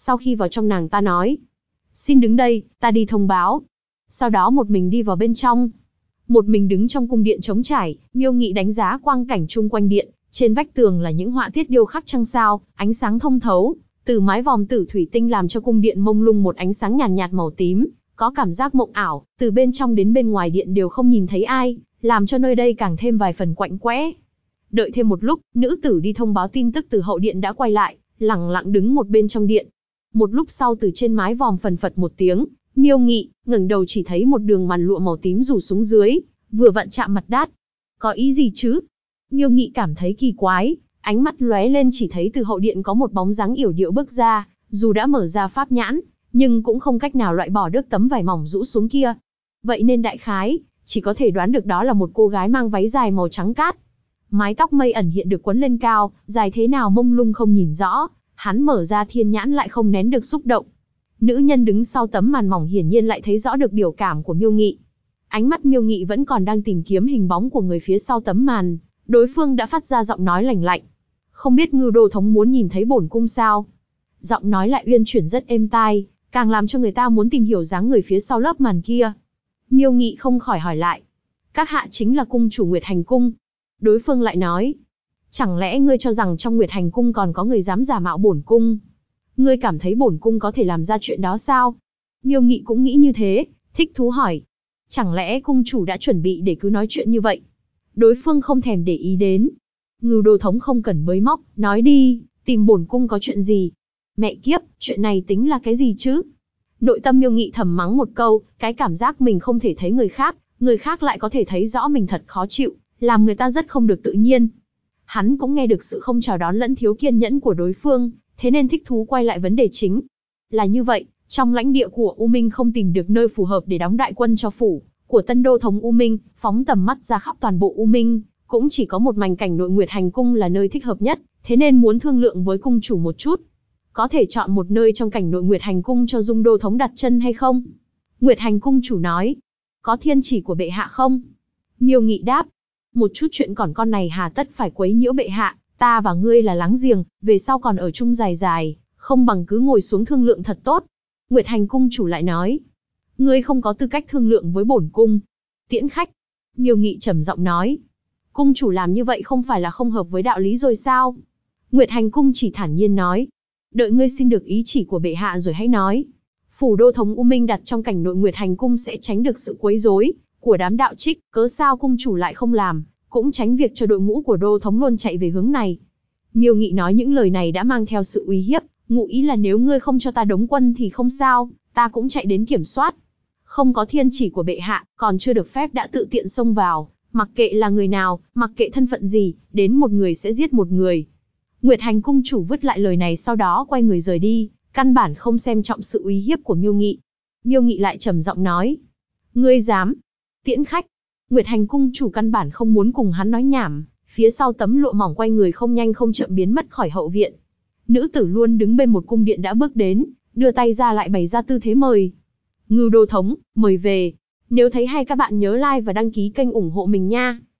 Sau khi vào trong nàng ta nói, xin đứng đây, ta đi thông báo. Sau đó một mình đi vào bên trong. Một mình đứng trong cung điện trống trải, Miêu Nghị đánh giá quang cảnh chung quanh điện, trên vách tường là những họa tiết điêu khắc trăng sao, ánh sáng thông thấu, từ mái vòm tử thủy tinh làm cho cung điện mông lung một ánh sáng nhàn nhạt màu tím, có cảm giác mộng ảo, từ bên trong đến bên ngoài điện đều không nhìn thấy ai, làm cho nơi đây càng thêm vài phần quạnh quẽ. Đợi thêm một lúc, nữ tử đi thông báo tin tức từ hậu điện đã quay lại, lẳng lặng đứng một bên trong điện. Một lúc sau từ trên mái vòm phần phật một tiếng, Miêu Nghị ngẩng đầu chỉ thấy một đường màn lụa màu tím rủ xuống dưới, vừa vặn chạm mặt đát. Có ý gì chứ? Miêu Nghị cảm thấy kỳ quái, ánh mắt lóe lên chỉ thấy từ hậu điện có một bóng dáng yểu điệu bước ra, dù đã mở ra pháp nhãn, nhưng cũng không cách nào loại bỏ được tấm vải mỏng rũ xuống kia. Vậy nên đại khái, chỉ có thể đoán được đó là một cô gái mang váy dài màu trắng cát. Mái tóc mây ẩn hiện được quấn lên cao, dài thế nào mông lung không nhìn rõ, hắn mở ra thiên nhãn lại không nén được xúc động. Nữ nhân đứng sau tấm màn mỏng hiển nhiên lại thấy rõ được biểu cảm của Miêu Nghị. Ánh mắt Miêu Nghị vẫn còn đang tìm kiếm hình bóng của người phía sau tấm màn, đối phương đã phát ra giọng nói lành lạnh. Không biết Ngưu Đô thống muốn nhìn thấy bổn cung sao? Giọng nói lại uyên chuyển rất êm tai, càng làm cho người ta muốn tìm hiểu dáng người phía sau lớp màn kia. Miêu Nghị không khỏi hỏi lại. Các hạ chính là cung chủ Nguyệt Hành Cung. Đối phương lại nói. Chẳng lẽ ngươi cho rằng trong Nguyệt Hành Cung còn có người dám giả mạo bổn cung? Ngươi cảm thấy bổn cung có thể làm ra chuyện đó sao? Miêu Nghị cũng nghĩ như thế, thích thú hỏi. Chẳng lẽ cung chủ đã chuẩn bị để cứ nói chuyện như vậy? Đối phương không thèm để ý đến. Ngưu Đô thống không cần bới móc, nói đi, tìm bổn cung có chuyện gì? Mẹ kiếp, chuyện này tính là cái gì chứ? Nội tâm Miêu Nghị thầm mắng một câu, cái cảm giác mình không thể thấy người khác lại có thể thấy rõ mình thật khó chịu, làm người ta rất không được tự nhiên. Hắn cũng nghe được sự không chào đón lẫn thiếu kiên nhẫn của đối phương, thế nên thích thú quay lại vấn đề chính. Là như vậy, trong lãnh địa của U Minh không tìm được nơi phù hợp để đóng đại quân cho phủ của Tân Đô thống U Minh, phóng tầm mắt ra khắp toàn bộ U Minh, cũng chỉ có một mảnh cảnh nội Nguyệt Hành Cung là nơi thích hợp nhất, thế nên muốn thương lượng với cung chủ một chút. Có thể chọn một nơi trong cảnh nội Nguyệt Hành Cung cho Dung Đô thống đặt chân hay không? Nguyệt Hành Cung chủ nói. Có thiên chỉ của bệ hạ không? Miêu Nghị đáp. Một chút chuyện còn con này hà tất phải quấy nhiễu bệ hạ, ta và ngươi là láng giềng, về sau còn ở chung dài dài, không bằng cứ ngồi xuống thương lượng thật tốt. Nguyệt Hành Cung chủ lại nói. Ngươi không có tư cách thương lượng với bổn cung. Tiễn khách. Miêu Nghị trầm giọng nói. Cung chủ làm như vậy không phải là không hợp với đạo lý rồi sao? Nguyệt Hành Cung chỉ thản nhiên nói. Đợi ngươi xin được ý chỉ của bệ hạ rồi hãy nói. Phủ đô thống U Minh đặt trong cảnh nội Nguyệt Hành Cung sẽ tránh được sự quấy rối của đám đạo trích, cớ sao cung chủ lại không làm, cũng tránh việc cho đội ngũ của đô thống luôn chạy về hướng này. Miêu Nghị nói những lời này đã mang theo sự uy hiếp, ngụ ý là nếu ngươi không cho ta đóng quân thì không sao, ta cũng chạy đến kiểm soát. Không có thiên chỉ của bệ hạ, còn chưa được phép đã tự tiện xông vào, mặc kệ là người nào, mặc kệ thân phận gì, đến một người sẽ giết một người. Nguyệt Hành Cung chủ vứt lại lời này sau đó quay người rời đi, căn bản không xem trọng sự uy hiếp của Miêu Nghị. Miêu Nghị lại trầm giọng nói. Ngươi dám tiễn khách? Nguyệt Hành Cung chủ căn bản không muốn cùng hắn nói nhảm, phía sau tấm lụa mỏng quay người không nhanh không chậm biến mất khỏi hậu viện. Nữ tử luôn đứng bên một cung điện đã bước đến, đưa tay ra lại bày ra tư thế mời. Ngưu Đô thống, mời về. Nếu thấy hay các bạn nhớ like và đăng ký kênh ủng hộ mình nha.